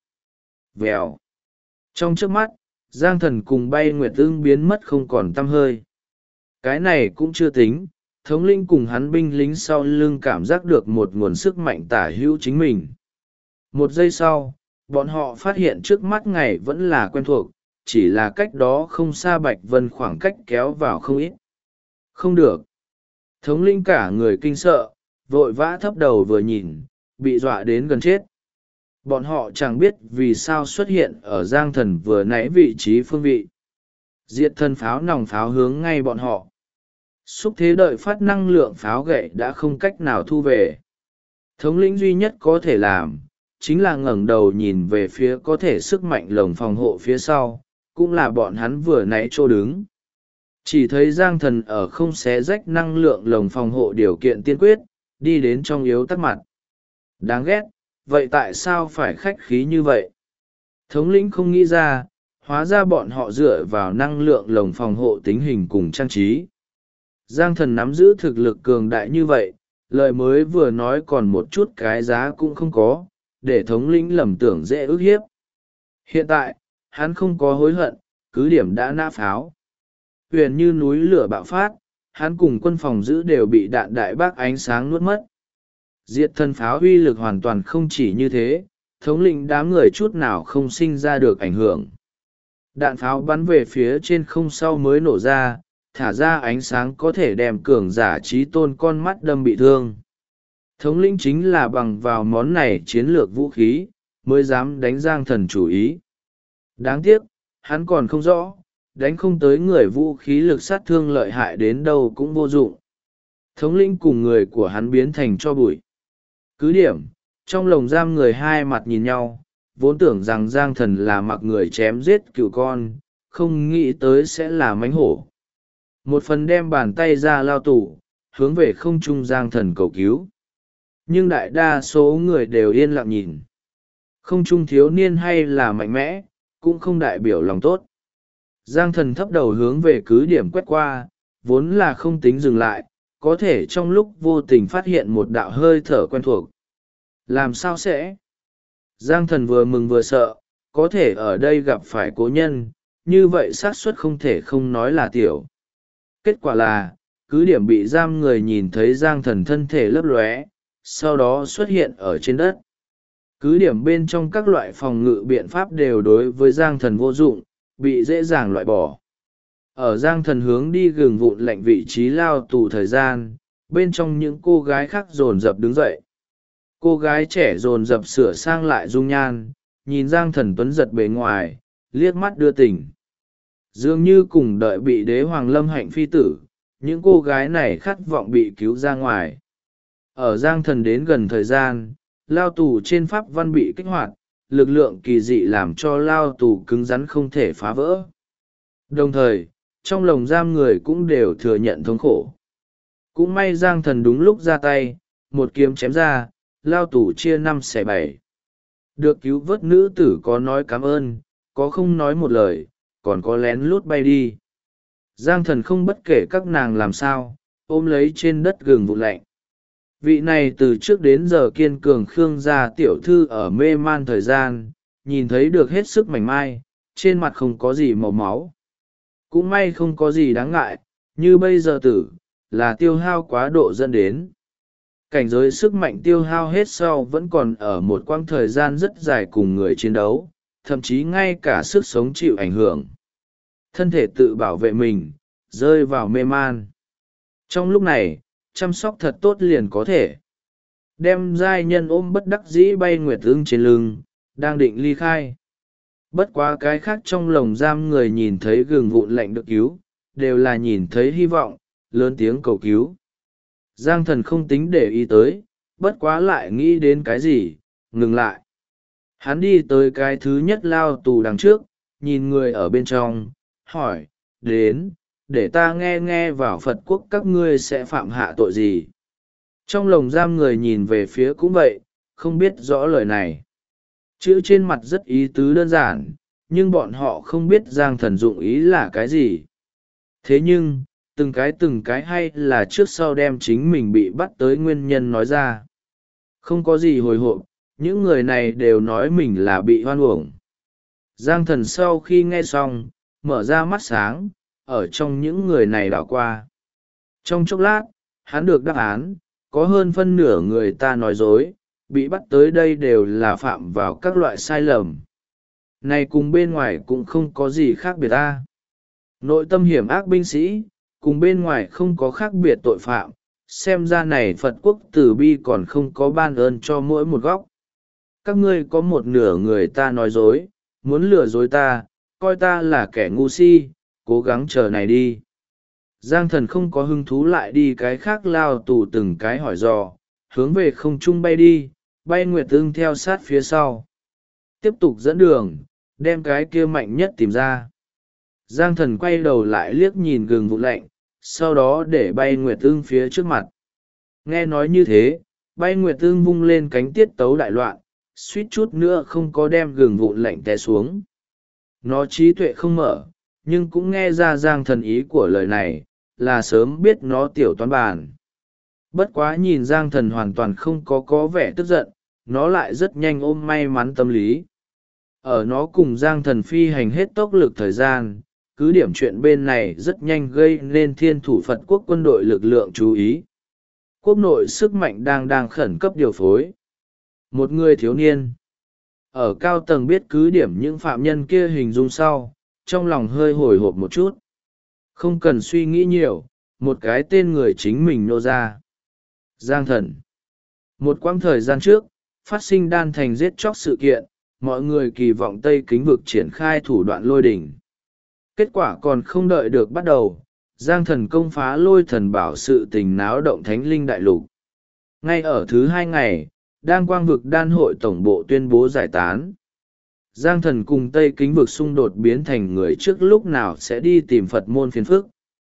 Vèo. Trong trước mắt, Giang Thần cùng bay Nguyệt Ưng biến mất không còn tăm hơi. Cái này cũng chưa tính, thống lĩnh cùng hắn binh lính sau lưng cảm giác được một nguồn sức mạnh tả hữu chính mình. Một giây sau, bọn họ phát hiện trước mắt ngày vẫn là quen thuộc, chỉ là cách đó không xa Bạch Vân khoảng cách kéo vào không ít. Không được. Thống lĩnh cả người kinh sợ, vội vã thấp đầu vừa nhìn, bị dọa đến gần chết. Bọn họ chẳng biết vì sao xuất hiện ở Giang Thần vừa nãy vị trí phương vị. Diệt thần pháo nòng pháo hướng ngay bọn họ. Xúc thế đợi phát năng lượng pháo gậy đã không cách nào thu về. Thống lĩnh duy nhất có thể làm, chính là ngẩng đầu nhìn về phía có thể sức mạnh lồng phòng hộ phía sau, cũng là bọn hắn vừa nãy chỗ đứng. Chỉ thấy Giang Thần ở không xé rách năng lượng lồng phòng hộ điều kiện tiên quyết, đi đến trong yếu tắt mặt. Đáng ghét, vậy tại sao phải khách khí như vậy? Thống lĩnh không nghĩ ra, hóa ra bọn họ dựa vào năng lượng lồng phòng hộ tính hình cùng trang trí. Giang Thần nắm giữ thực lực cường đại như vậy, lời mới vừa nói còn một chút cái giá cũng không có, để thống lĩnh lầm tưởng dễ ức hiếp. Hiện tại, hắn không có hối hận, cứ điểm đã nã pháo. Huyền như núi lửa bạo phát, hắn cùng quân phòng giữ đều bị đạn đại bác ánh sáng nuốt mất. Diệt thần pháo uy lực hoàn toàn không chỉ như thế, thống lĩnh đám người chút nào không sinh ra được ảnh hưởng. Đạn pháo bắn về phía trên không sau mới nổ ra, thả ra ánh sáng có thể đem cường giả trí tôn con mắt đâm bị thương. Thống lĩnh chính là bằng vào món này chiến lược vũ khí, mới dám đánh Giang Thần chủ ý. Đáng tiếc, hắn còn không rõ, đánh không tới người vũ khí lực sát thương lợi hại đến đâu cũng vô dụng. Thống lĩnh cùng người của hắn biến thành tro bụi. Cứ điểm, trong lồng giam người hai mặt nhìn nhau, vốn tưởng rằng Giang Thần là mặc người chém giết cựu con, không nghĩ tới sẽ là mánh hổ. Một phần đem bàn tay ra lao tù, hướng về không trung Giang Thần cầu cứu. Nhưng đại đa số người đều yên lặng nhìn. không trung thiếu niên hay là mạnh mẽ, cũng không đại biểu lòng tốt. Giang thần thấp đầu hướng về cứ điểm quét qua, vốn là không tính dừng lại, có thể trong lúc vô tình phát hiện một đạo hơi thở quen thuộc. Làm sao sẽ? Giang thần vừa mừng vừa sợ, có thể ở đây gặp phải cố nhân, như vậy xác suất không thể không nói là tiểu. Kết quả là, cứ điểm bị giam người nhìn thấy Giang thần thân thể lấp lóe, sau đó xuất hiện ở trên đất. Cứ điểm bên trong các loại phòng ngự biện pháp đều đối với Giang thần vô dụng, bị dễ dàng loại bỏ. Ở Giang thần hướng đi gừng vụn lạnh vị trí lao tù thời gian, bên trong những cô gái khác dồn dập đứng dậy. Cô gái trẻ dồn dập sửa sang lại dung nhan, nhìn Giang thần tuấn giật bề ngoài, liếc mắt đưa tình. Dường như cùng đợi bị đế hoàng lâm hạnh phi tử, những cô gái này khát vọng bị cứu ra ngoài. Ở Giang thần đến gần thời gian, lao tù trên pháp văn bị kích hoạt, lực lượng kỳ dị làm cho lao tù cứng rắn không thể phá vỡ. Đồng thời, trong lồng giam người cũng đều thừa nhận thống khổ. Cũng may Giang thần đúng lúc ra tay, một kiếm chém ra, lao tù chia 5/7. Được cứu vớt nữ tử có nói cảm ơn, có không nói một lời, còn có lén lút bay đi. Giang thần không bất kể các nàng làm sao, ôm lấy trên đất gừng vụn lạnh. Vị này từ trước đến giờ kiên cường Khương gia tiểu thư ở mê man thời gian, nhìn thấy được hết sức mảnh mai, trên mặt không có gì màu máu. Cũng may không có gì đáng ngại, như bây giờ tử, là tiêu hao quá độ dẫn đến. Cảnh giới sức mạnh tiêu hao hết sau vẫn còn ở một quãng thời gian rất dài cùng người chiến đấu, thậm chí ngay cả sức sống chịu ảnh hưởng. Thân thể tự bảo vệ mình, rơi vào mê man. Trong lúc này, chăm sóc thật tốt liền có thể. Đem giai nhân ôm bất đắc dĩ bay nguyệt ưng trên lưng, đang định ly khai. Bất quá cái khác trong lồng giam người nhìn thấy gừng vụn lạnh được cứu, đều là nhìn thấy hy vọng, lớn tiếng cầu cứu. Giang thần không tính để ý tới, bất quá lại nghĩ đến cái gì, ngừng lại. Hắn đi tới cái thứ nhất lao tù đằng trước, nhìn người ở bên trong, hỏi, đến, để ta nghe nghe vào Phật quốc các ngươi sẽ phạm hạ tội gì. Trong lồng giam người nhìn về phía cũng vậy, không biết rõ lời này. Chữ trên mặt rất ý tứ đơn giản, nhưng bọn họ không biết Giang thần dụng ý là cái gì. Thế nhưng, từng cái hay là trước sau đem chính mình bị bắt tới nguyên nhân nói ra. Không có gì hồi hộp, những người này đều nói mình là bị hoan uổng. Giang thần sau khi nghe xong, mở ra mắt sáng, ở trong những người này đảo qua. Trong chốc lát, hắn được đáp án, có hơn phân nửa người ta nói dối, bị bắt tới đây đều là phạm vào các loại sai lầm. Này cùng bên ngoài cũng không có gì khác biệt ta. Nội tâm hiểm ác binh sĩ, cùng bên ngoài không có khác biệt tội phạm, xem ra này Phật quốc từ bi còn không có ban ơn cho mỗi một góc. Các ngươi có một nửa người ta nói dối, muốn lừa dối ta, coi ta là kẻ ngu si, cố gắng chờ này đi. Giang thần không có hứng thú lại đi cái khác lao tù từng cái hỏi dò, hướng về không trung bay đi, bay nguyệt ưng theo sát phía sau. Tiếp tục dẫn đường, đem cái kia mạnh nhất tìm ra. Giang thần quay đầu lại liếc nhìn gừng vụn lạnh, sau đó để bay nguyệt ưng phía trước mặt. Nghe nói như thế, bay nguyệt ưng vung lên cánh tiết tấu đại loạn, suýt chút nữa không có đem gừng vụn lạnh té xuống. Nó trí tuệ không mở, nhưng cũng nghe ra Giang thần ý của lời này, là sớm biết nó tiểu toán bàn. Bất quá nhìn Giang thần hoàn toàn không có vẻ tức giận, nó lại rất nhanh ôm may mắn tâm lý. Ở nó cùng Giang thần phi hành hết tốc lực thời gian, cứ điểm chuyện bên này rất nhanh gây nên thiên thủ Phật quốc quân đội lực lượng chú ý. Quốc nội sức mạnh đang khẩn cấp điều phối. Một người thiếu niên ở cao tầng biết cứ điểm những phạm nhân kia hình dung sau, trong lòng hơi hồi hộp một chút. Không cần suy nghĩ nhiều, một cái tên người chính mình nô ra. Giang thần. Một quãng thời gian trước, phát sinh đan thành giết chóc sự kiện, mọi người kỳ vọng Tây Kính vực triển khai thủ đoạn lôi đỉnh. Kết quả còn không đợi được bắt đầu, Giang thần công phá lôi thần bảo sự tình náo động thánh linh đại lục. Ngay ở thứ 2 ngày, đang quang vực đan hội tổng bộ tuyên bố giải tán. Giang thần cùng Tây Kính vực xung đột biến thành người trước lúc nào sẽ đi tìm Phật môn phiền phức.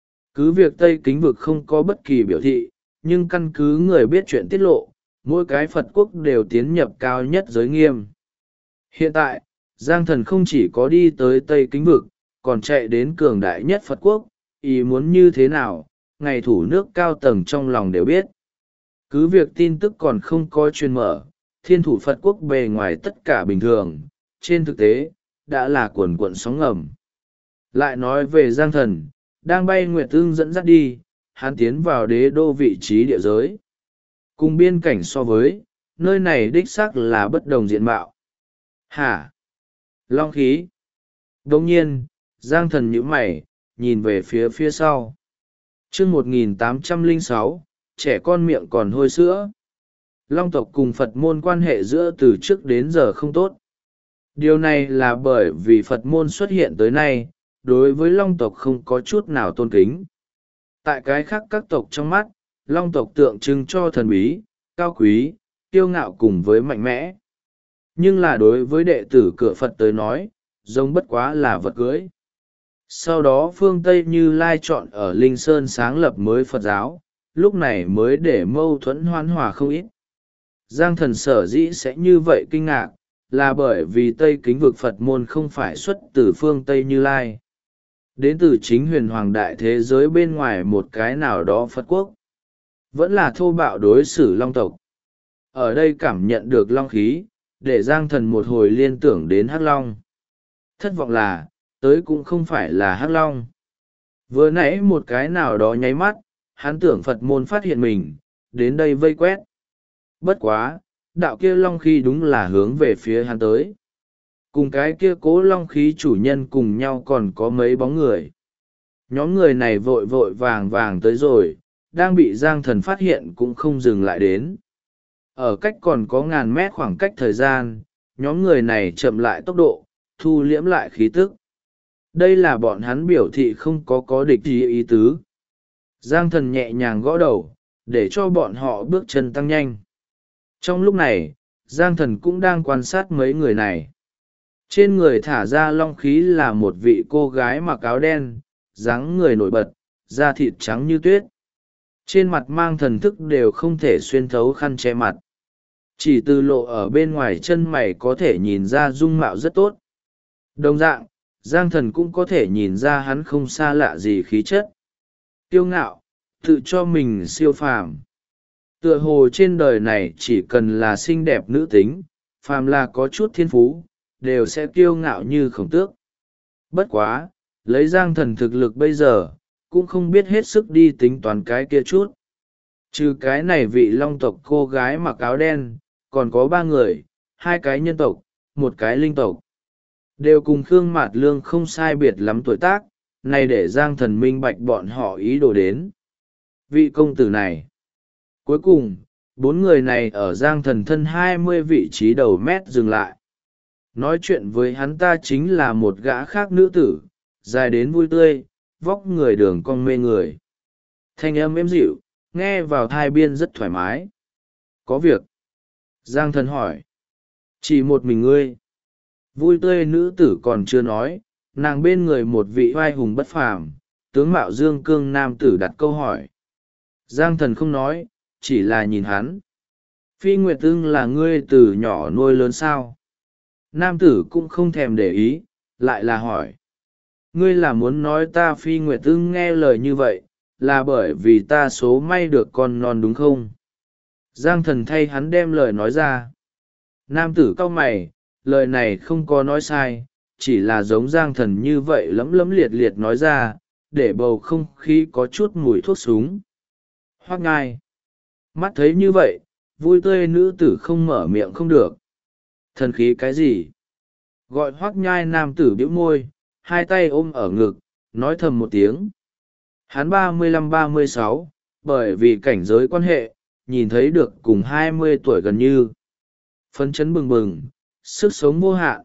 Cứ việc Tây Kính vực không có bất kỳ biểu thị, nhưng căn cứ người biết chuyện tiết lộ, mỗi cái Phật quốc đều tiến nhập cao nhất giới nghiêm. Hiện tại, Giang Thần không chỉ có đi tới Tây Kính Vực, còn chạy đến cường đại nhất Phật Quốc, ý muốn như thế nào, ngày thủ nước cao tầng trong lòng đều biết. Cứ việc tin tức còn không có truyền mở, thiên thủ Phật Quốc bề ngoài tất cả bình thường, trên thực tế, đã là cuồn cuộn sóng ngầm. Lại nói về Giang Thần, đang bay Nguyệt Ưng dẫn dắt đi, hắn tiến vào đế đô vị trí địa giới. Cùng biên cảnh so với, nơi này đích xác là bất đồng diện mạo. Hả? Long khí. Đồng nhiên, Giang Thần nhíu mày, nhìn về phía sau. chương 1806, trẻ con miệng còn hôi sữa. Long tộc cùng Phật môn quan hệ giữa từ trước đến giờ không tốt. Điều này là bởi vì Phật môn xuất hiện tới nay, đối với Long tộc không có chút nào tôn kính. Tại cái khác các tộc trong mắt, Long tộc tượng trưng cho thần bí, cao quý, kiêu ngạo cùng với mạnh mẽ. Nhưng là đối với đệ tử cửa Phật tới nói, giống bất quá là vật cưới. Sau đó phương Tây Như Lai chọn ở Linh Sơn sáng lập mới Phật giáo, lúc này mới để mâu thuẫn hoán hòa không ít. Giang Thần sở dĩ sẽ như vậy kinh ngạc, là bởi vì Tây Kính vực Phật môn không phải xuất từ phương Tây Như Lai. Đến từ chính huyền hoàng đại thế giới bên ngoài một cái nào đó Phật quốc. Vẫn là thô bạo đối xử Long tộc. Ở đây cảm nhận được Long khí, để Giang Thần một hồi liên tưởng đến Hắc Long. Thất vọng là, tới cũng không phải là Hắc Long. Vừa nãy một cái nào đó nháy mắt, hắn tưởng Phật môn phát hiện mình, đến đây vây quét. Bất quá, đạo kia Long khí đúng là hướng về phía hắn tới. Cùng cái kia cố Long khí chủ nhân cùng nhau còn có mấy bóng người. Nhóm người này vội vội vàng vàng tới rồi, đang bị Giang Thần phát hiện cũng không dừng lại đến. Ở cách còn có ngàn mét khoảng cách thời gian, nhóm người này chậm lại tốc độ, thu liễm lại khí tức. Đây là bọn hắn biểu thị không có địch ý tứ. Giang Thần nhẹ nhàng gõ đầu, để cho bọn họ bước chân tăng nhanh. Trong lúc này, Giang Thần cũng đang quan sát mấy người này. Trên người thả ra long khí là một vị cô gái mặc áo đen, dáng người nổi bật, da thịt trắng như tuyết. Trên mặt mang thần thức đều không thể xuyên thấu khăn che mặt. Chỉ từ lộ ở bên ngoài chân mày có thể nhìn ra dung mạo rất tốt. Đồng dạng, Giang Thần cũng có thể nhìn ra hắn không xa lạ gì khí chất. Kiêu ngạo, tự cho mình siêu phàm. Tựa hồ trên đời này chỉ cần là xinh đẹp nữ tính, phàm là có chút thiên phú, đều sẽ kiêu ngạo như Khổng Tước. Bất quá, lấy Giang Thần thực lực bây giờ, cũng không biết hết sức đi tính toán cái kia chút. Trừ cái này vị Long tộc cô gái mặc áo đen, còn có 3 người, 2 cái nhân tộc, 1 cái linh tộc. Đều cùng Khương Mạt Lương không sai biệt lắm tuổi tác, này để Giang Thần minh bạch bọn họ ý đồ đến. Vị công tử này. Cuối cùng, 4 người này ở Giang Thần thân 20 vị trí đầu mét dừng lại. Nói chuyện với hắn ta chính là một gã khác nữ tử, dài đến vui tươi, vóc người đường cong mê người. Thanh âm êm dịu, nghe vào thai biên rất thoải mái. Có việc? Giang Thần hỏi. Chỉ một mình ngươi. Vui tươi nữ tử còn chưa nói, nàng bên người một vị oai hùng bất phàm, tướng mạo dương cương nam tử đặt câu hỏi. Giang Thần không nói, chỉ là nhìn hắn. Phi Nguyệt Ưng là ngươi từ nhỏ nuôi lớn sao? Nam tử cũng không thèm để ý, lại là hỏi. Ngươi là muốn nói ta Phi Nguyệt Ưng nghe lời như vậy, là bởi vì ta số may được con non đúng không? Giang Thần thay hắn đem lời nói ra. Nam tử cau mày, lời này không có nói sai, chỉ là giống Giang Thần như vậy lấm lấm liệt liệt nói ra, để bầu không khí có chút mùi thuốc súng. Hoắc Ngai. Mắt thấy như vậy, vui tươi nữ tử không mở miệng không được. Thần khí cái gì? Gọi Hoắc Nhai nam tử bĩu môi, hai tay ôm ở ngực, nói thầm một tiếng. Hắn 35-36, bởi vì cảnh giới quan hệ, nhìn thấy được cùng 20 tuổi gần như. Phấn chấn bừng bừng, sức sống vô hạn.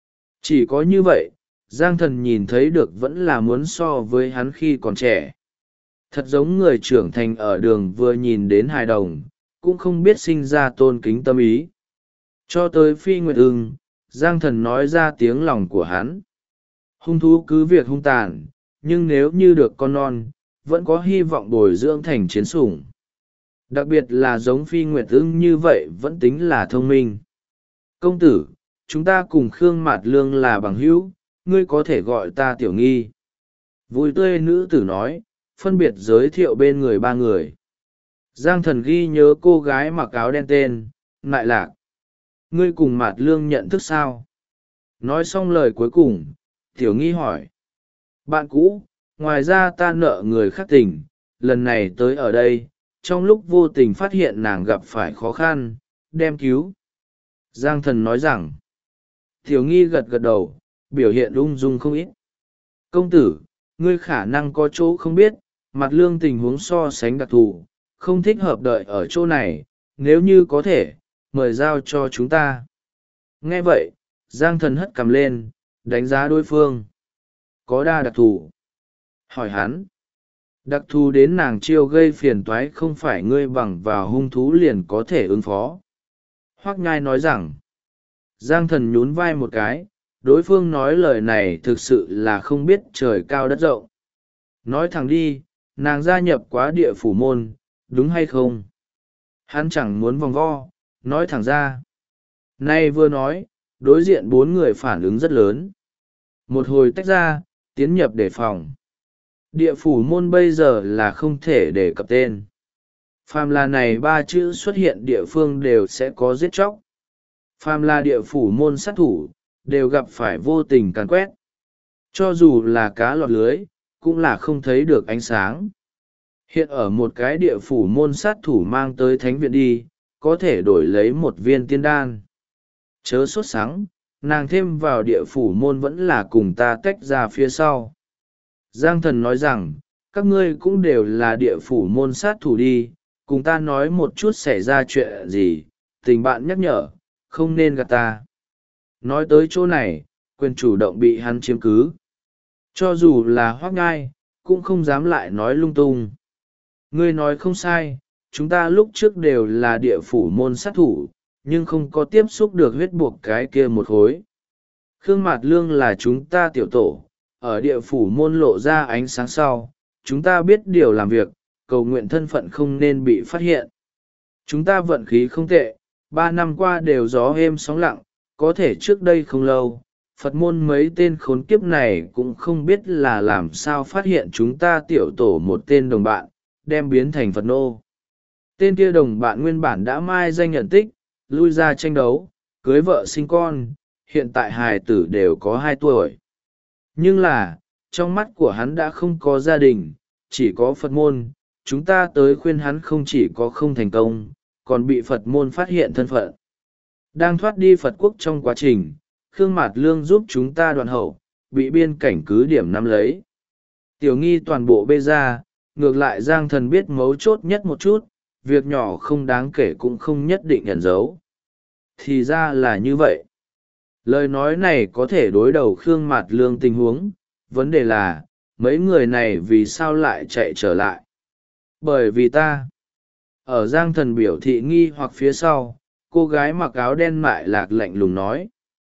Chỉ có như vậy, Giang Thần nhìn thấy được vẫn là muốn so với hắn khi còn trẻ. Thật giống người trưởng thành ở đường vừa nhìn đến hài đồng, cũng không biết sinh ra tôn kính tâm ý. Cho tới Phi Nguyệt Ưng, Giang Thần nói ra tiếng lòng của hắn. Hung thú cứ việc hung tàn, nhưng nếu như được con non, vẫn có hy vọng bồi dưỡng thành chiến sủng. Đặc biệt là giống Phi Nguyệt Ưng như vậy vẫn tính là thông minh. Công tử, chúng ta cùng Khương Mạt Lương là bằng hữu, ngươi có thể gọi ta Tiểu Nghi. Vui tươi nữ tử nói, phân biệt giới thiệu bên người ba người. Giang Thần ghi nhớ cô gái mặc áo đen tên Nại Lạc. Ngươi cùng Mạt Lương nhận thức sao? Nói xong lời cuối cùng, Tiểu Nghi hỏi. Bạn cũ, ngoài ra ta nợ người khác tình, lần này tới ở đây, trong lúc vô tình phát hiện nàng gặp phải khó khăn, đem cứu. Giang Thần nói rằng. Tiểu Nghi gật gật đầu, biểu hiện ung dung không ít. Công tử, ngươi khả năng có chỗ không biết, Mạt Lương tình huống so sánh đặc thù, không thích hợp đợi ở chỗ này, nếu như có thể, mời giao cho chúng ta. Nghe vậy, Giang Thần hất cằm lên, đánh giá đối phương. Có đa đặc thù. Hỏi hắn. Đặc thù đến nàng chiêu gây phiền toái không phải ngươi bằng vào hung thú liền có thể ứng phó. Hoắc Nhai nói rằng. Giang Thần nhún vai một cái, đối phương nói lời này thực sự là không biết trời cao đất rộng. Nói thẳng đi, nàng gia nhập quá địa phủ môn, đúng hay không? Hắn chẳng muốn vòng vo, nói thẳng ra. Nay vừa nói, đối diện bốn người phản ứng rất lớn. Một hồi tách ra, tiến nhập đề phòng. Địa phủ môn bây giờ là không thể đề cập tên. Phàm là này ba chữ xuất hiện địa phương đều sẽ có giết chóc. Phàm là địa phủ môn sát thủ, đều gặp phải vô tình càn quét. Cho dù là cá lọt lưới, cũng là không thấy được ánh sáng. Hiện ở một cái địa phủ môn sát thủ mang tới thánh viện đi, có thể đổi lấy một viên tiên đan. Chớ sốt sắng, nàng thêm vào địa phủ môn vẫn là cùng ta tách ra phía sau. Giang Thần nói rằng, các ngươi cũng đều là địa phủ môn sát thủ đi, cùng ta nói một chút xảy ra chuyện gì, tình bạn nhắc nhở, không nên gạt ta. Nói tới chỗ này, quyền chủ động bị hắn chiếm cứ. Cho dù là Hoắc Nhai, cũng không dám lại nói lung tung. Ngươi nói không sai, chúng ta lúc trước đều là địa phủ môn sát thủ, nhưng không có tiếp xúc được huyết buộc cái kia một khối. Khương Mạt Lương là chúng ta tiểu tổ, ở địa phủ môn lộ ra ánh sáng sau, chúng ta biết điều làm việc, cầu nguyện thân phận không nên bị phát hiện. Chúng ta vận khí không tệ, 3 năm qua đều gió êm sóng lặng, có thể trước đây không lâu, Phật môn mấy tên khốn kiếp này cũng không biết là làm sao phát hiện chúng ta tiểu tổ một tên đồng bạn, đem biến thành Phật nô. Tên kia đồng bạn nguyên bản đã mai danh nhận tích, lui ra tranh đấu, cưới vợ sinh con, hiện tại hài tử đều có 2 tuổi. Nhưng là, trong mắt của hắn đã không có gia đình, chỉ có Phật môn, chúng ta tới khuyên hắn không chỉ có không thành công, còn bị Phật môn phát hiện thân phận. Đang thoát đi Phật quốc trong quá trình, Khương Mạt Lương giúp chúng ta đoạn hậu, bị biên cảnh cứ điểm nắm lấy. Tiểu Nghi toàn bộ bê ra, ngược lại Giang Thần biết mấu chốt nhất một chút, việc nhỏ không đáng kể cũng không nhất định ẩn giấu. Thì ra là như vậy. Lời nói này có thể đối đầu Khương Mạt Lương tình huống, vấn đề là, mấy người này vì sao lại chạy trở lại? Bởi vì ta. Ở Giang Thần biểu thị nghi hoặc phía sau, cô gái mặc áo đen Mại Lạc lạnh lùng nói.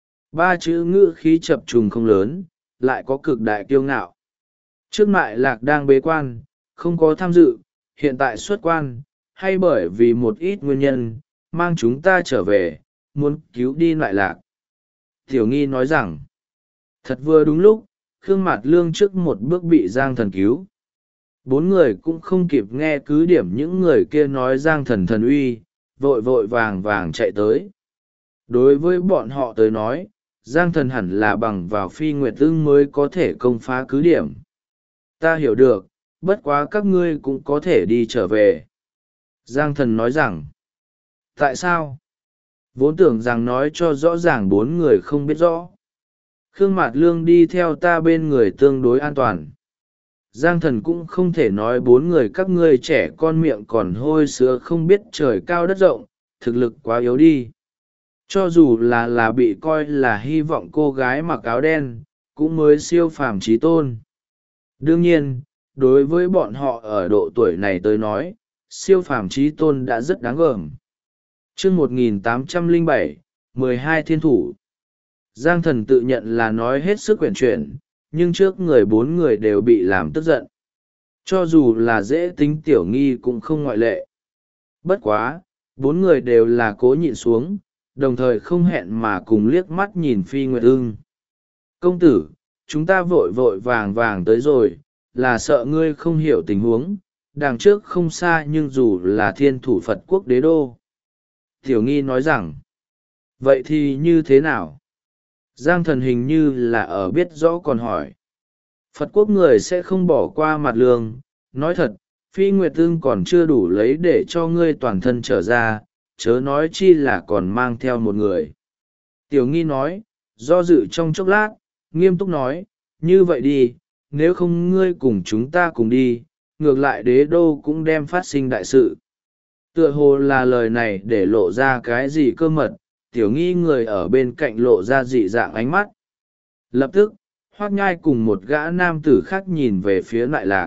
3 chữ ngữ khí chập trùng không lớn, lại có cực đại kiêu ngạo. Trước Mại Lạc đang bế quan, không có tham dự, hiện tại xuất quan, hay bởi vì một ít nguyên nhân, mang chúng ta trở về, muốn cứu đi Mại Lạc. Tiểu Nghi nói rằng, thật vừa đúng lúc, Khương Mạt Lương trước một bước bị Giang Thần cứu. 4 người cũng không kịp nghe cứ điểm những người kia nói Giang Thần thần uy, vội vội vàng vàng chạy tới. Đối với bọn họ tới nói, Giang Thần hẳn là bằng vào Phi Nguyệt Ưng mới có thể công phá cứ điểm. Ta hiểu được, bất quá các ngươi cũng có thể đi trở về. Giang Thần nói rằng, tại sao? Vốn tưởng rằng nói cho rõ ràng 4 người không biết rõ. Khương Mạt Lương đi theo ta bên người tương đối an toàn. Giang Thần cũng không thể nói 4 người các ngươi trẻ con miệng còn hôi sữa không biết trời cao đất rộng, thực lực quá yếu đi. Cho dù là bị coi là hy vọng cô gái mặc áo đen, cũng mới siêu phàm trí tôn. Đương nhiên, đối với bọn họ ở độ tuổi này tới nói, siêu phàm trí tôn đã rất đáng gờm. Chương 1807, 12 thiên thủ. Giang Thần tự nhận là nói hết sức quyển chuyển, nhưng trước người 4 người đều bị làm tức giận. Cho dù là dễ tính Tiểu Nghi cũng không ngoại lệ. Bất quá, 4 người đều là cố nhịn xuống, đồng thời không hẹn mà cùng liếc mắt nhìn Phi Nguyệt Ưng. Công tử, chúng ta vội vội vàng vàng tới rồi, là sợ ngươi không hiểu tình huống, đằng trước không xa nhưng dù là Thiên Thủ Phật Quốc đế đô. Tiểu Nghi nói rằng, vậy thì như thế nào? Giang Thần hình như là ở biết rõ còn hỏi. Phật Quốc người sẽ không bỏ qua mặt lương, nói thật, Phi Nguyệt Ưng còn chưa đủ lấy để cho ngươi toàn thân trở ra, chớ nói chi là còn mang theo một người. Tiểu Nghi nói, do dự trong chốc lát, nghiêm túc nói, như vậy đi, nếu không ngươi cùng chúng ta cùng đi, ngược lại đế đô cũng đem phát sinh đại sự. Tựa hồ là lời này để lộ ra cái gì cơ mật, Tiểu Nghi người ở bên cạnh lộ ra dị dạng ánh mắt. Lập tức, Hoác Nhai cùng một gã nam tử khác nhìn về phía Nại Lạc.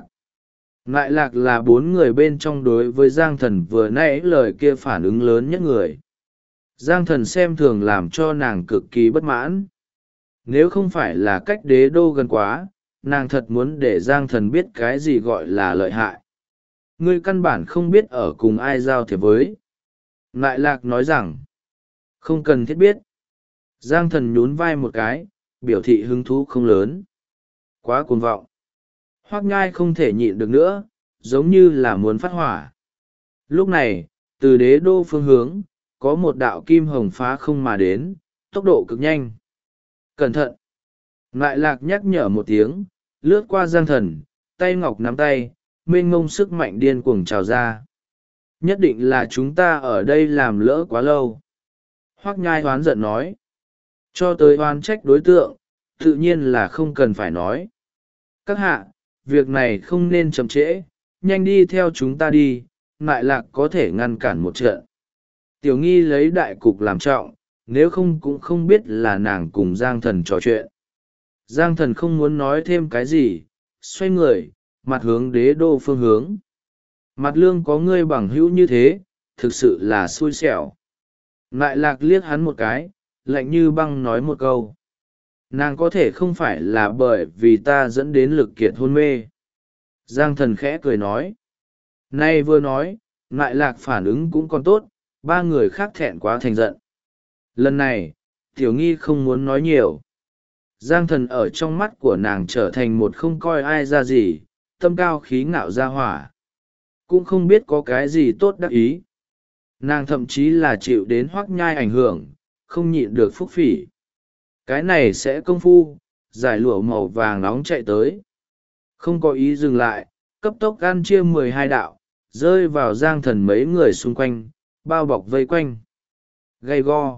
Nại Lạc là 4 người bên trong đối với Giang Thần vừa nãy lời kia phản ứng lớn nhất người. Giang Thần xem thường làm cho nàng cực kỳ bất mãn. Nếu không phải là cách đế đô gần quá, nàng thật muốn để Giang Thần biết cái gì gọi là lợi hại. Ngươi căn bản không biết ở cùng ai giao thiệp với. Nại Lạc nói rằng, không cần thiết biết. Giang Thần nhún vai một cái, biểu thị hứng thú không lớn. Quá cuồng vọng. Hoác Nhai không thể nhịn được nữa, giống như là muốn phát hỏa. Lúc này, từ đế đô phương hướng, có một đạo kim hồng phá không mà đến, tốc độ cực nhanh. Cẩn thận! Nại Lạc nhắc nhở một tiếng, lướt qua Giang Thần, tay ngọc nắm tay, mênh ngông sức mạnh điên cuồng trào ra. Nhất định là chúng ta ở đây làm lỡ quá lâu. Hoác Nhai hoán giận nói. Cho tới oan trách đối tượng, tự nhiên là không cần phải nói. Các hạ, việc này không nên chậm trễ, nhanh đi theo chúng ta đi, Nại Lạc có thể ngăn cản một trận. Tiểu Nghi lấy đại cục làm trọng, nếu không cũng không biết là nàng cùng Giang Thần trò chuyện. Giang Thần không muốn nói thêm cái gì, xoay người, mặt hướng đế đô phương hướng. Mặt lương có ngươi bằng hữu như thế, thực sự là xui xẻo. Nại Lạc liếc hắn một cái, lạnh như băng nói một câu. Nàng có thể không phải là bởi vì ta dẫn đến lực kiệt hôn mê. Giang Thần khẽ cười nói. Nay vừa nói, Nại Lạc phản ứng cũng còn tốt, 3 người khác thẹn quá thành giận. Lần này, Tiểu Nghi không muốn nói nhiều. Giang Thần ở trong mắt của nàng trở thành một không coi ai ra gì, tâm cao khí ngạo ra hỏa. Cũng không biết có cái gì tốt đắc ý. Nàng thậm chí là chịu đến Hoác Nhai ảnh hưởng, không nhịn được phúc phỉ. Cái này sẽ công phu, giải lụa màu vàng nóng chạy tới. Không có ý dừng lại, cấp tốc ăn chia 12 đạo, rơi vào Giang Thần mấy người xung quanh, bao bọc vây quanh. Gay go.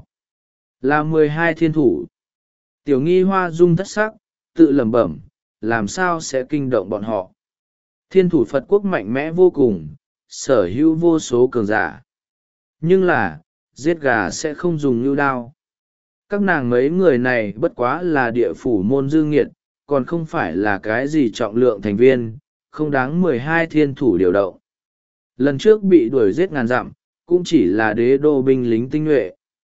Là 12 thiên thủ. Tiểu Nghi hoa dung thất sắc, tự lẩm bẩm, làm sao sẽ kinh động bọn họ. Thiên thủ Phật Quốc mạnh mẽ vô cùng, sở hữu vô số cường giả. Nhưng là, giết gà sẽ không dùng lưu đao. Các nàng mấy người này bất quá là địa phủ môn dư nghiệt, còn không phải là cái gì trọng lượng thành viên, không đáng 12 thiên thủ điều động. Lần trước bị đuổi giết ngàn dặm, cũng chỉ là đế đô binh lính tinh nhuệ.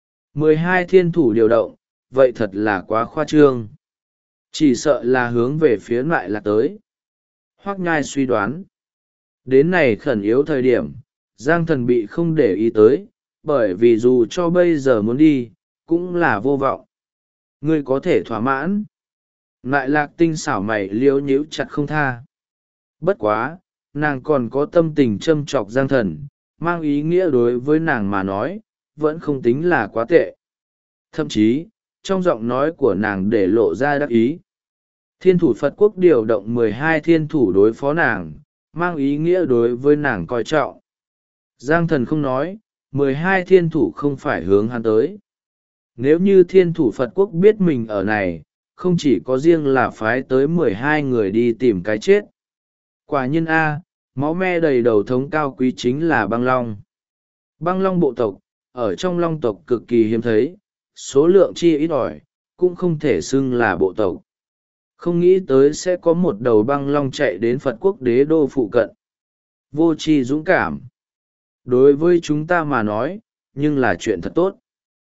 12 thiên thủ điều động, vậy thật là quá khoa trương. Chỉ sợ là hướng về phía Nại Lạc tới. Hoác Nhai suy đoán. Đến này khẩn yếu thời điểm, Giang Thần bị không để ý tới, bởi vì dù cho bây giờ muốn đi, cũng là vô vọng. Ngươi có thể thỏa mãn. Nại Lạc tinh xảo mày liếu nhíu chặt không tha. Bất quá, nàng còn có tâm tình châm chọc Giang Thần, mang ý nghĩa đối với nàng mà nói, vẫn không tính là quá tệ. Thậm chí, trong giọng nói của nàng để lộ ra đắc ý. Thiên thủ Phật Quốc điều động 12 thiên thủ đối phó nàng, mang ý nghĩa đối với nàng coi trọng. Giang Thần không nói, 12 thiên thủ không phải hướng hắn tới. Nếu như thiên thủ Phật Quốc biết mình ở này, không chỉ có riêng là phái tới 12 người đi tìm cái chết. Quả nhiên A, máu me đầy đầu thống cao quý chính là băng long. Băng long bộ tộc, ở trong long tộc cực kỳ hiếm thấy, số lượng chi ít ỏi, cũng không thể xưng là bộ tộc. Không nghĩ tới sẽ có một đầu băng long chạy đến Phật Quốc đế đô phụ cận. Vô tri dũng cảm. Đối với chúng ta mà nói, nhưng là chuyện thật tốt.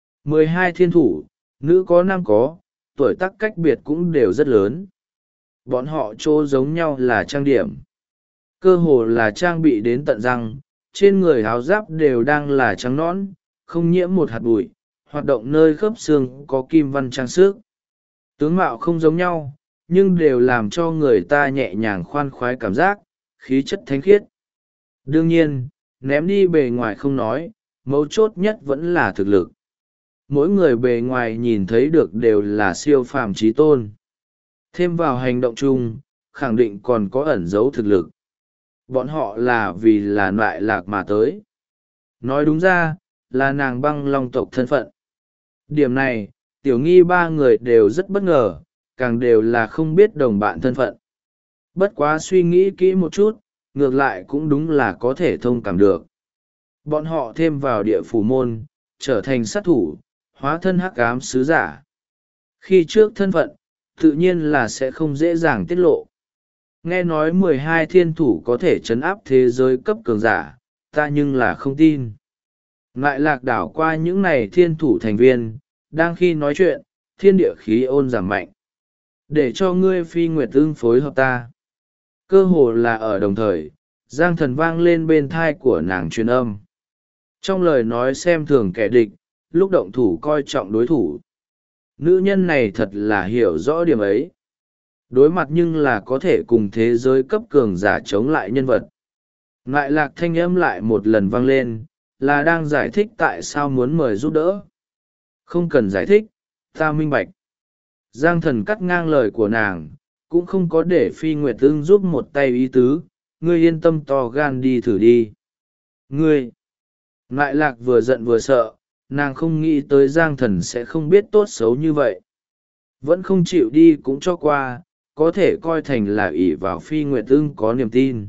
12 thiên thủ, nữ có nam có, tuổi tác cách biệt cũng đều rất lớn. Bọn họ chỗ giống nhau là trang điểm. Cơ hồ là trang bị đến tận răng, trên người áo giáp đều đang là trắng nõn, không nhiễm một hạt bụi, hoạt động nơi khớp xương có kim văn trang sức. Tướng mạo không giống nhau, nhưng đều làm cho người ta nhẹ nhàng khoan khoái cảm giác, khí chất thánh khiết. Đương nhiên, ném đi bề ngoài không nói, mấu chốt nhất vẫn là thực lực. Mỗi người bề ngoài nhìn thấy được đều là siêu phàm trí tôn. Thêm vào hành động chung, khẳng định còn có ẩn dấu thực lực. Bọn họ là vì là Nại Lạc mà tới. Nói đúng ra, là nàng Băng Long tộc thân phận. Điểm này, Tiểu Nghi ba người đều rất bất ngờ, càng đều là không biết đồng bạn thân phận. Bất quá suy nghĩ kỹ một chút, ngược lại cũng đúng là có thể thông cảm được. Bọn họ thêm vào địa phủ môn, trở thành sát thủ, hóa thân hắc ám sứ giả. Khi trước thân phận, tự nhiên là sẽ không dễ dàng tiết lộ. Nghe nói 12 thiên thủ có thể trấn áp thế giới cấp cường giả, ta nhưng là không tin. Ngại Lạc đảo qua những này thiên thủ thành viên, đang khi nói chuyện, thiên địa khí ôn giảm mạnh. Để cho ngươi Phi Nguyệt Ưng phối hợp ta. Cơ hồ là ở đồng thời, Giang Thần vang lên bên thai của nàng truyền âm. Trong lời nói xem thường kẻ địch, lúc động thủ coi trọng đối thủ. Nữ nhân này thật là hiểu rõ điểm ấy. Đối mặt nhưng là có thể cùng thế giới cấp cường giả chống lại nhân vật. Ngại Lạc thanh âm lại một lần vang lên, là đang giải thích tại sao muốn mời giúp đỡ. Không cần giải thích, ta minh bạch. Giang Thần cắt ngang lời của nàng, cũng không có để Phi Nguyệt Ưng giúp một tay ý tứ, ngươi yên tâm to gan đi thử đi. Ngươi! Ngại Lạc vừa giận vừa sợ, nàng không nghĩ tới Giang Thần sẽ không biết tốt xấu như vậy. Vẫn không chịu đi cũng cho qua, có thể coi thành là ỷ vào Phi Nguyệt Ưng có niềm tin.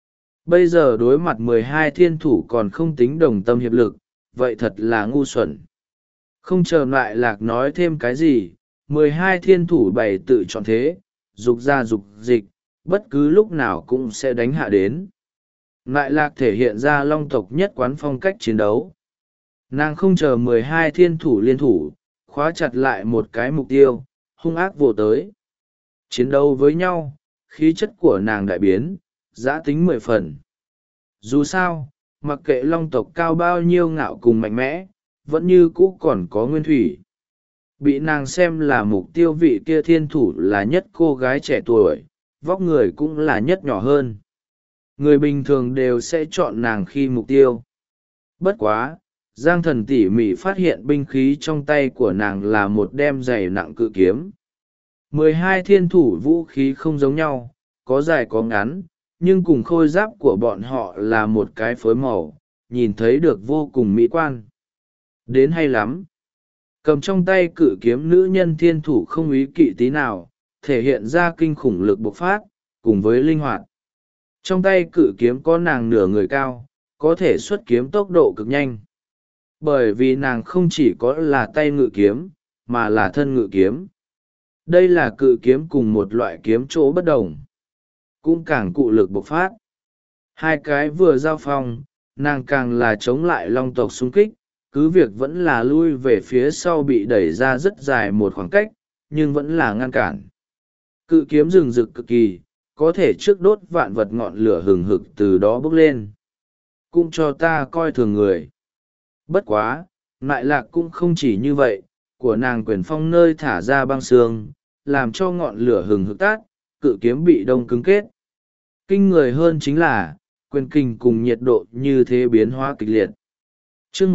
Bây giờ đối mặt 12 thiên thủ còn không tính đồng tâm hiệp lực, vậy thật là ngu xuẩn. Không chờ Ngại Lạc nói thêm cái gì, 12 thiên thủ bày tự chọn thế, dục ra dục dịch, bất cứ lúc nào cũng sẽ đánh hạ đến. Ngại Lạc thể hiện ra long tộc nhất quán phong cách chiến đấu. Nàng không chờ 12 thiên thủ liên thủ, khóa chặt lại một cái mục tiêu, hung ác vồ tới. Chiến đấu với nhau, khí chất của nàng đại biến, giã tính 10 phần. Dù sao, mặc kệ long tộc cao bao nhiêu ngạo cùng mạnh mẽ, vẫn như cũ còn có nguyên thủy. Bị nàng xem là mục tiêu vị kia thiên thủ là nhất cô gái trẻ tuổi, vóc người cũng là nhất nhỏ hơn. Người bình thường đều sẽ chọn nàng khi mục tiêu. Bất quá, Giang Thần tỉ mỉ phát hiện binh khí trong tay của nàng là một đem dày nặng cự kiếm. 12 thiên thủ vũ khí không giống nhau, có dài có ngắn, nhưng cùng khôi giáp của bọn họ là một cái phối màu, nhìn thấy được vô cùng mỹ quan. Đến hay lắm. Cầm trong tay cự kiếm nữ nhân thiên thủ không ý kỵ tí nào, thể hiện ra kinh khủng lực bộc phát, cùng với linh hoạt. Trong tay cự kiếm có nàng nửa người cao, có thể xuất kiếm tốc độ cực nhanh. Bởi vì nàng không chỉ có là tay ngự kiếm, mà là thân ngự kiếm. Đây là cự kiếm cùng một loại kiếm chỗ bất đồng. Cũng càng cụ lực bộc phát. Hai cái vừa giao phong, nàng càng là chống lại long tộc xung kích, cứ việc vẫn là lui về phía sau bị đẩy ra rất dài một khoảng cách, nhưng vẫn là ngăn cản. Cự kiếm rừng rực cực kỳ, có thể trước đốt vạn vật ngọn lửa hừng hực từ đó bốc lên. Cũng cho ta coi thường người. Bất quá, Ngại Lạc cũng không chỉ như vậy, của nàng quyền phong nơi thả ra băng sương, làm cho ngọn lửa hừng hực tát, cự kiếm bị đông cứng kết. Kinh người hơn chính là, quyền kinh cùng nhiệt độ như thế biến hóa kịch liệt. Chương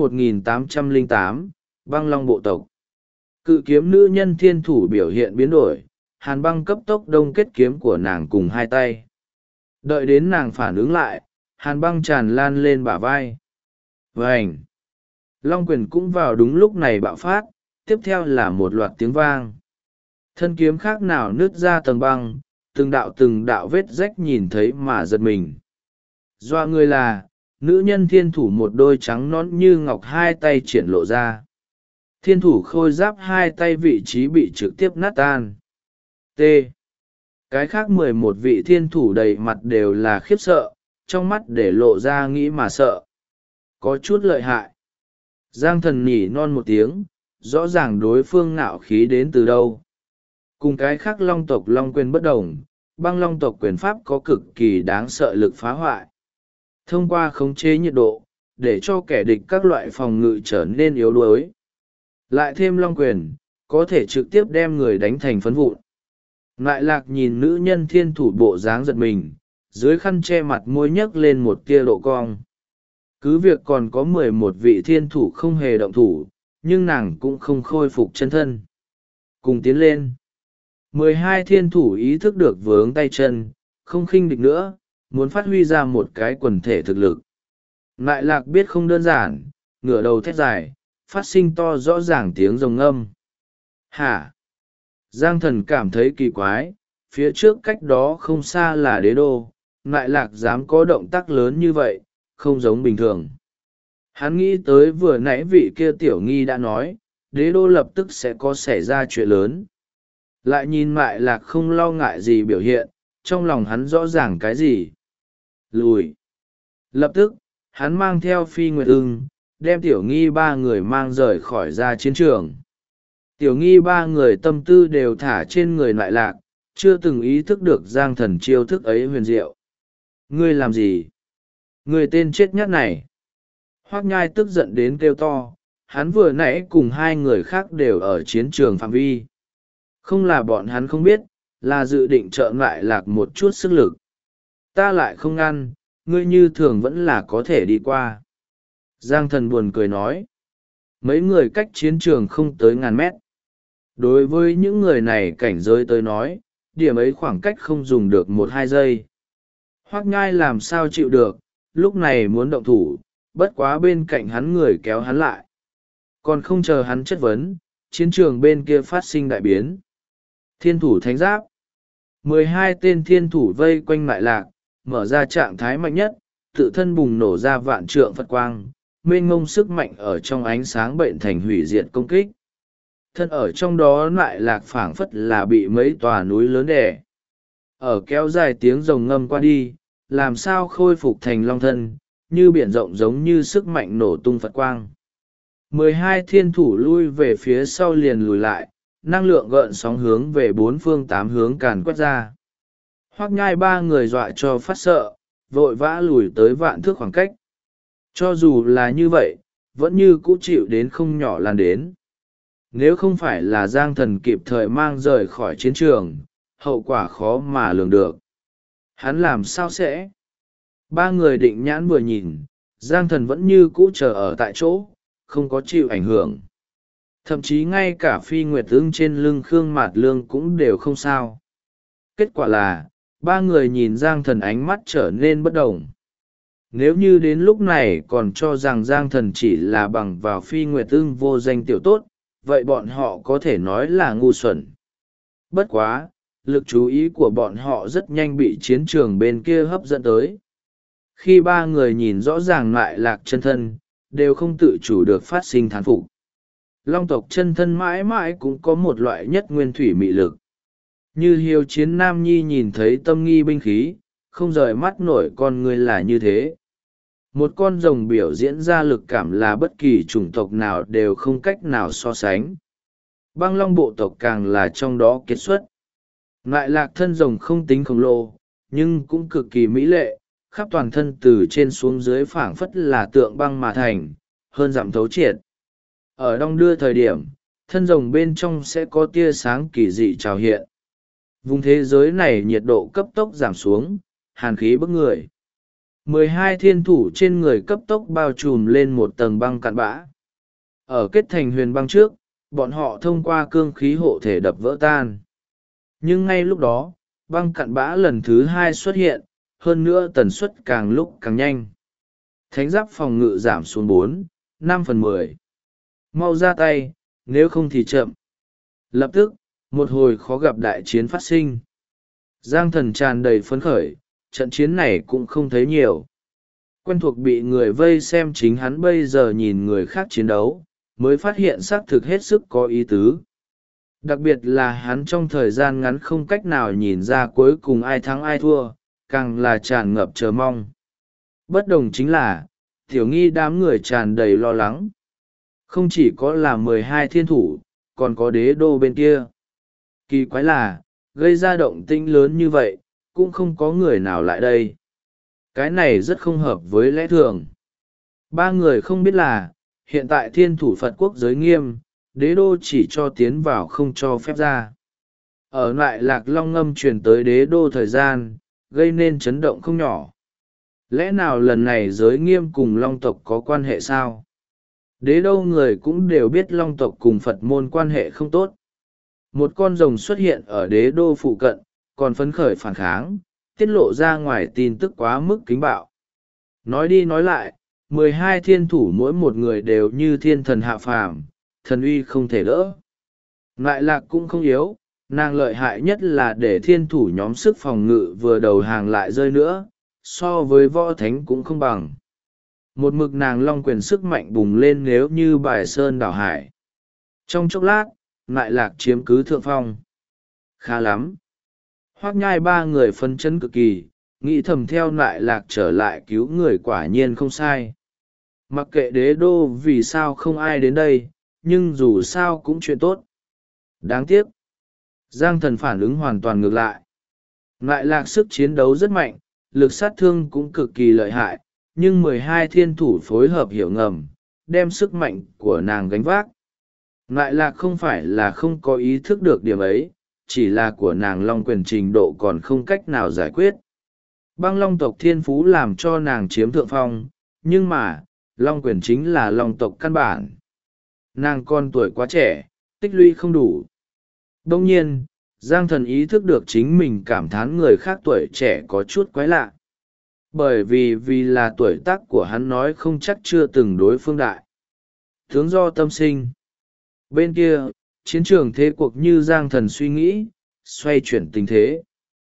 1808, Băng Long bộ tộc. Cự kiếm nữ nhân thiên thủ biểu hiện biến đổi, hàn băng cấp tốc đông kết kiếm của nàng cùng hai tay. Đợi đến nàng phản ứng lại, hàn băng tràn lan lên bả vai. Vành! Long quyền cũng vào đúng lúc này bạo phát, tiếp theo là một loạt tiếng vang. Thân kiếm khác nào nứt ra tầng băng, từng đạo vết rách nhìn thấy mà giật mình. Doa người là, nữ nhân thiên thủ một đôi trắng nõn như ngọc hai tay triển lộ ra. Thiên thủ khôi giáp hai tay vị trí bị trực tiếp nát tan. T. Cái khác 11 vị thiên thủ đầy mặt đều là khiếp sợ, trong mắt để lộ ra nghĩ mà sợ. Có chút lợi hại. Giang Thần nhỉ non một tiếng, rõ ràng đối phương ngạo khí đến từ đâu. Cùng cái khác long tộc long quyền bất đồng, băng long tộc quyền pháp có cực kỳ đáng sợ lực phá hoại. Thông qua khống chế nhiệt độ, để cho kẻ địch các loại phòng ngự trở nên yếu đuối. Lại thêm long quyền, có thể trực tiếp đem người đánh thành phấn vụn. Ngại lạc nhìn nữ nhân thiên thủ bộ dáng giật mình, dưới khăn che mặt môi nhấc lên một tia độ cong. Cứ việc còn có 11 vị thiên thủ không hề động thủ, nhưng nàng cũng không khôi phục chân thân. Cùng tiến lên. 12 thiên thủ ý thức được vướng tay chân, không khinh địch nữa, muốn phát huy ra một cái quần thể thực lực. Ngại lạc biết không đơn giản, ngửa đầu thét dài, phát sinh to rõ ràng tiếng rồng ngâm. Hả? Giang thần cảm thấy kỳ quái, phía trước cách đó không xa là đế đô, ngại lạc dám có động tác lớn như vậy, không giống bình thường. Hắn nghĩ tới vừa nãy vị kia tiểu nghi đã nói, đế đô lập tức sẽ có xảy ra chuyện lớn. Lại nhìn ngại lạc không lo ngại gì biểu hiện, trong lòng hắn rõ ràng cái gì. Lùi. Lập tức, hắn mang theo Phi Nguyệt Ưng, đem tiểu nghi ba người mang rời khỏi ra chiến trường. Tiểu nghi ba người tâm tư đều thả trên người lại lạc, chưa từng ý thức được giang thần chiêu thức ấy huyền diệu. Ngươi làm gì? Ngươi tên chết nhát này. Hoác nhai tức giận đến kêu to, hắn vừa nãy cùng hai người khác đều ở chiến trường phạm vi. Không là bọn hắn không biết, là dự định trợ lại lạc một chút sức lực. Ta lại không ngăn, ngươi như thường vẫn là có thể đi qua. Giang thần buồn cười nói. Mấy người cách chiến trường không tới ngàn mét. Đối với những người này cảnh giới tới nói, điểm ấy khoảng cách không dùng được 1-2 giây. Hoác nhai làm sao chịu được, lúc này muốn động thủ, bất quá bên cạnh hắn người kéo hắn lại. Còn không chờ hắn chất vấn, chiến trường bên kia phát sinh đại biến. Thiên thủ thánh giáp. 12 tên thiên thủ vây quanh lại lạc, mở ra trạng thái mạnh nhất, tự thân bùng nổ ra vạn trượng Phật quang, mênh ngông sức mạnh ở trong ánh sáng bệnh thành hủy diệt công kích. Thân ở trong đó lại lạc phảng phất là bị mấy tòa núi lớn đè. Ở kéo dài tiếng rồng ngâm qua đi, làm sao khôi phục thành long thân, như biển rộng giống như sức mạnh nổ tung Phật quang. 12 thiên thủ lui về phía sau liền lùi lại, năng lượng gợn sóng hướng về 4 phương 8 hướng càn quét ra. Hoác nhai ba người dọa cho phát sợ, vội vã lùi tới vạn thước khoảng cách. Cho dù là như vậy, vẫn như cũ chịu đến không nhỏ lan đến. Nếu không phải là giang thần kịp thời mang rời khỏi chiến trường, hậu quả khó mà lường được. Hắn làm sao sẽ? Ba người định nhãn vừa nhìn, giang thần vẫn như cũ chờ ở tại chỗ, không có chịu ảnh hưởng. Thậm chí ngay cả Phi Nguyệt Ưng trên lưng Khương Mạt Lương cũng đều không sao. Kết quả là, ba người nhìn giang thần ánh mắt trở nên bất đồng. Nếu như đến lúc này còn cho rằng giang thần chỉ là bằng vào Phi Nguyệt Ưng vô danh tiểu tốt, vậy bọn họ có thể nói là ngu xuẩn. Bất quá, lực chú ý của bọn họ rất nhanh bị chiến trường bên kia hấp dẫn tới. Khi ba người nhìn rõ ràng lại lạc chân thân, đều không tự chủ được phát sinh thán phục. Long tộc chân thân mãi mãi cũng có một loại nhất nguyên thủy mị lực. Như hiếu chiến nam nhi nhìn thấy tâm nghi binh khí, không rời mắt nổi con người là như thế. Một con rồng biểu diễn ra lực cảm là bất kỳ chủng tộc nào đều không cách nào so sánh. Băng long bộ tộc càng là trong đó kết xuất. Ngại lạc thân rồng không tính khổng lồ, nhưng cũng cực kỳ mỹ lệ, khắp toàn thân từ trên xuống dưới phảng phất là tượng băng mà thành, hơn dặm thấu triệt. Ở đong đưa thời điểm, thân rồng bên trong sẽ có tia sáng kỳ dị trào hiện. Vùng thế giới này nhiệt độ cấp tốc giảm xuống, hàn khí bức người. 12 thiên thủ trên người cấp tốc bao trùm lên một tầng băng cặn bã. Ở kết thành huyền băng trước, bọn họ thông qua cương khí hộ thể đập vỡ tan. Nhưng ngay lúc đó, băng cặn bã lần thứ 2 xuất hiện, hơn nữa tần suất càng lúc càng nhanh. Thánh giáp phòng ngự giảm xuống 4/5/10. Mau ra tay, nếu không thì chậm. Lập tức, một hồi khó gặp đại chiến phát sinh. Giang thần tràn đầy phấn khởi, trận chiến này cũng không thấy nhiều. Quen thuộc bị người vây xem chính hắn bây giờ nhìn người khác chiến đấu, mới phát hiện xác thực hết sức có ý tứ. Đặc biệt là hắn trong thời gian ngắn không cách nào nhìn ra cuối cùng ai thắng ai thua, càng là tràn ngập chờ mong. Bất đồng chính là, tiểu nghi đám người tràn đầy lo lắng. Không chỉ có là 12 thiên thủ, còn có đế đô bên kia. Kỳ quái là, gây ra động tĩnh lớn như vậy, cũng không có người nào lại đây. Cái này rất không hợp với lẽ thường. Ba người không biết là, hiện tại thiên thủ Phật quốc giới nghiêm, đế đô chỉ cho tiến vào không cho phép ra. Ở lại Lạc Long ngâm truyền tới đế đô thời gian, gây nên chấn động không nhỏ. Lẽ nào lần này giới nghiêm cùng Long tộc có quan hệ sao? Đế đô người cũng đều biết Long tộc cùng Phật môn quan hệ không tốt. Một con rồng xuất hiện ở đế đô phụ cận, còn phấn khởi phản kháng, tiết lộ ra ngoài tin tức quá mức kính bạo. Nói đi nói lại, 12 thiên thủ mỗi một người đều như thiên thần hạ phàm, thần uy không thể đỡ. Ngại Lạc cũng không yếu, nàng lợi hại nhất là để thiên thủ nhóm sức phòng ngự vừa đầu hàng lại rơi nữa, so với võ thánh cũng không bằng. Một mực nàng long quyền sức mạnh bùng lên nếu như bài sơn đảo hải. Trong chốc lát, Ngại Lạc chiếm cứ thượng phong. Khá lắm. Hoác Nhai ba người phấn chấn cực kỳ, nghĩ thầm theo Ngại Lạc trở lại cứu người quả nhiên không sai. Mặc kệ đế đô vì sao không ai đến đây, nhưng dù sao cũng chuyện tốt. Đáng tiếc. Giang Thần phản ứng hoàn toàn ngược lại. Ngại Lạc sức chiến đấu rất mạnh, lực sát thương cũng cực kỳ lợi hại, nhưng 12 thiên thủ phối hợp hiểu ngầm, đem sức mạnh của nàng gánh vác. Ngại Lạc không phải là không có ý thức được điểm ấy, chỉ là của nàng long quyền trình độ còn không cách nào giải quyết. Băng long tộc thiên phú làm cho nàng chiếm thượng phong, nhưng mà, long quyền chính là long tộc căn bản. Nàng còn tuổi quá trẻ, tích lũy không đủ. Đông nhiên, Giang Thần ý thức được chính mình cảm thán người khác tuổi trẻ có chút quái lạ. Bởi vì là tuổi tác của hắn nói không chắc chưa từng đối phương đại. Tướng do tâm sinh. Bên kia, chiến trường thế cuộc như Giang Thần suy nghĩ, xoay chuyển tình thế.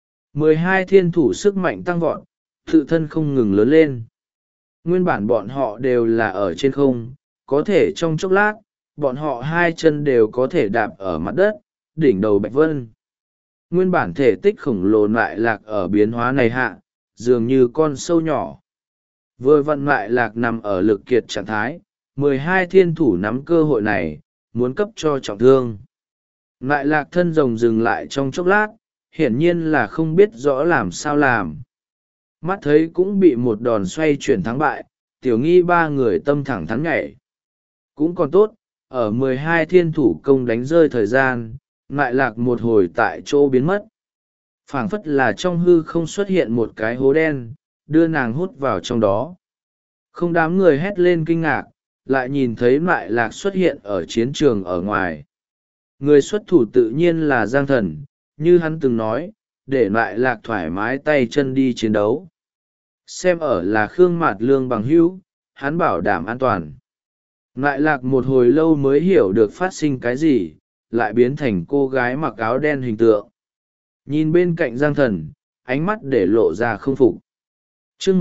12 thiên thủ sức mạnh tăng vọt, tự thân không ngừng lớn lên. Nguyên bản bọn họ đều là ở trên không, có thể trong chốc lát, bọn họ hai chân đều có thể đạp ở mặt đất, đỉnh đầu bạch vân. Nguyên bản thể tích khổng lồ lại lạc ở biến hóa này hạ, dường như con sâu nhỏ. Vừa vặn lại lạc nằm ở lực kiệt trạng thái, 12 thiên thủ nắm cơ hội này, muốn cấp cho trọng thương. Lại lạc thân rồng dừng lại trong chốc lát, hiển nhiên là không biết rõ làm sao làm. Mắt thấy cũng bị một đòn xoay chuyển thắng bại, tiểu nghi ba người tâm thẳng thắn nhảy. Cũng còn tốt, ở 12 thiên thủ công đánh rơi thời gian, lại lạc một hồi tại chỗ biến mất. Phảng phất là trong hư không xuất hiện một cái hố đen, đưa nàng hút vào trong đó. Không đám người hét lên kinh ngạc, lại nhìn thấy lại lạc xuất hiện ở chiến trường ở ngoài. Người xuất thủ tự nhiên là Giang Thần, như hắn từng nói, để lại lạc thoải mái tay chân đi chiến đấu. Xem ở là Khương Mạt Lương bằng hữu, hắn bảo đảm an toàn. Lại lạc một hồi lâu mới hiểu được phát sinh cái gì, lại biến thành cô gái mặc áo đen hình tượng. Nhìn bên cạnh Giang Thần, ánh mắt để lộ ra không phục. Chương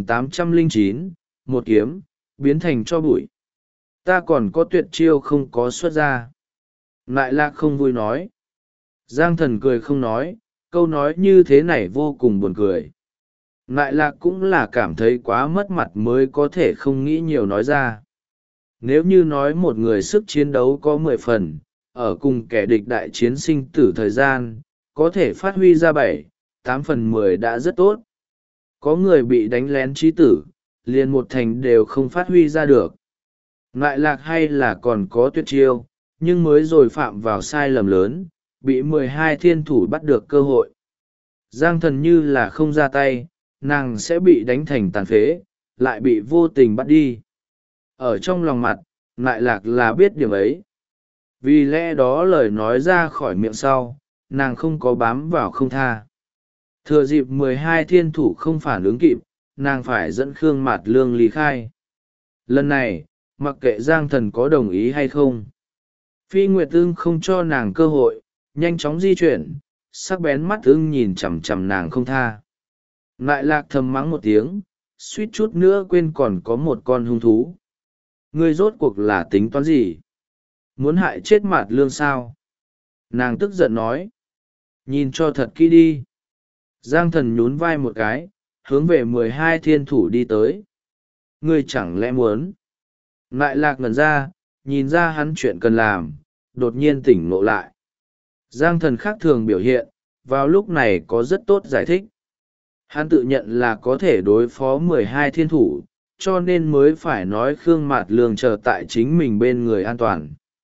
1809, một kiếm, biến thành cho bụi. Ta còn có tuyệt chiêu không có xuất ra. Lại lạc không vui nói. Giang Thần cười không nói, câu nói như thế này vô cùng buồn cười. Lại lạc cũng là cảm thấy quá mất mặt mới có thể không nghĩ nhiều nói ra. Nếu như nói một người sức chiến đấu có 10 phần, ở cùng kẻ địch đại chiến sinh tử thời gian, có thể phát huy ra 7, 8 phần 10 đã rất tốt. Có người bị đánh lén chí tử, liền một thành đều không phát huy ra được. Ngại lạc hay là còn có tuyệt chiêu, nhưng mới rồi phạm vào sai lầm lớn, bị 12 thiên thủ bắt được cơ hội. Giang Thần như là không ra tay, nàng sẽ bị đánh thành tàn phế, lại bị vô tình bắt đi. Ở trong lòng mặt, ngại lạc là biết điểm ấy. Vì lẽ đó lời nói ra khỏi miệng sau, nàng không có bám vào không tha. Thừa dịp 12 thiên thủ không phản ứng kịp, nàng phải dẫn Khương Mạt Lương ly khai. Lần này, mặc kệ Giang Thần có đồng ý hay không, Phi Nguyệt Ưng không cho nàng cơ hội, nhanh chóng di chuyển, sắc bén mắt ưng nhìn chằm chằm nàng không tha. Lại lạc thầm mắng một tiếng, suýt chút nữa quên còn có một con hung thú. Ngươi rốt cuộc là tính toán gì? Muốn hại chết Mạt Lương sao? Nàng tức giận nói. Nhìn cho thật kỹ đi. Giang Thần nhún vai một cái, hướng về 12 thiên thủ đi tới. Ngươi chẳng lẽ muốn? Lại lạc ngẩn ra, nhìn ra hắn chuyện cần làm, đột nhiên tỉnh ngộ lại. Giang Thần khác thường biểu hiện, vào lúc này có rất tốt giải thích. Hắn tự nhận là có thể đối phó 12 thiên thủ, cho nên mới phải nói Khương Mạt Lương chờ tại chính mình bên người an toàn.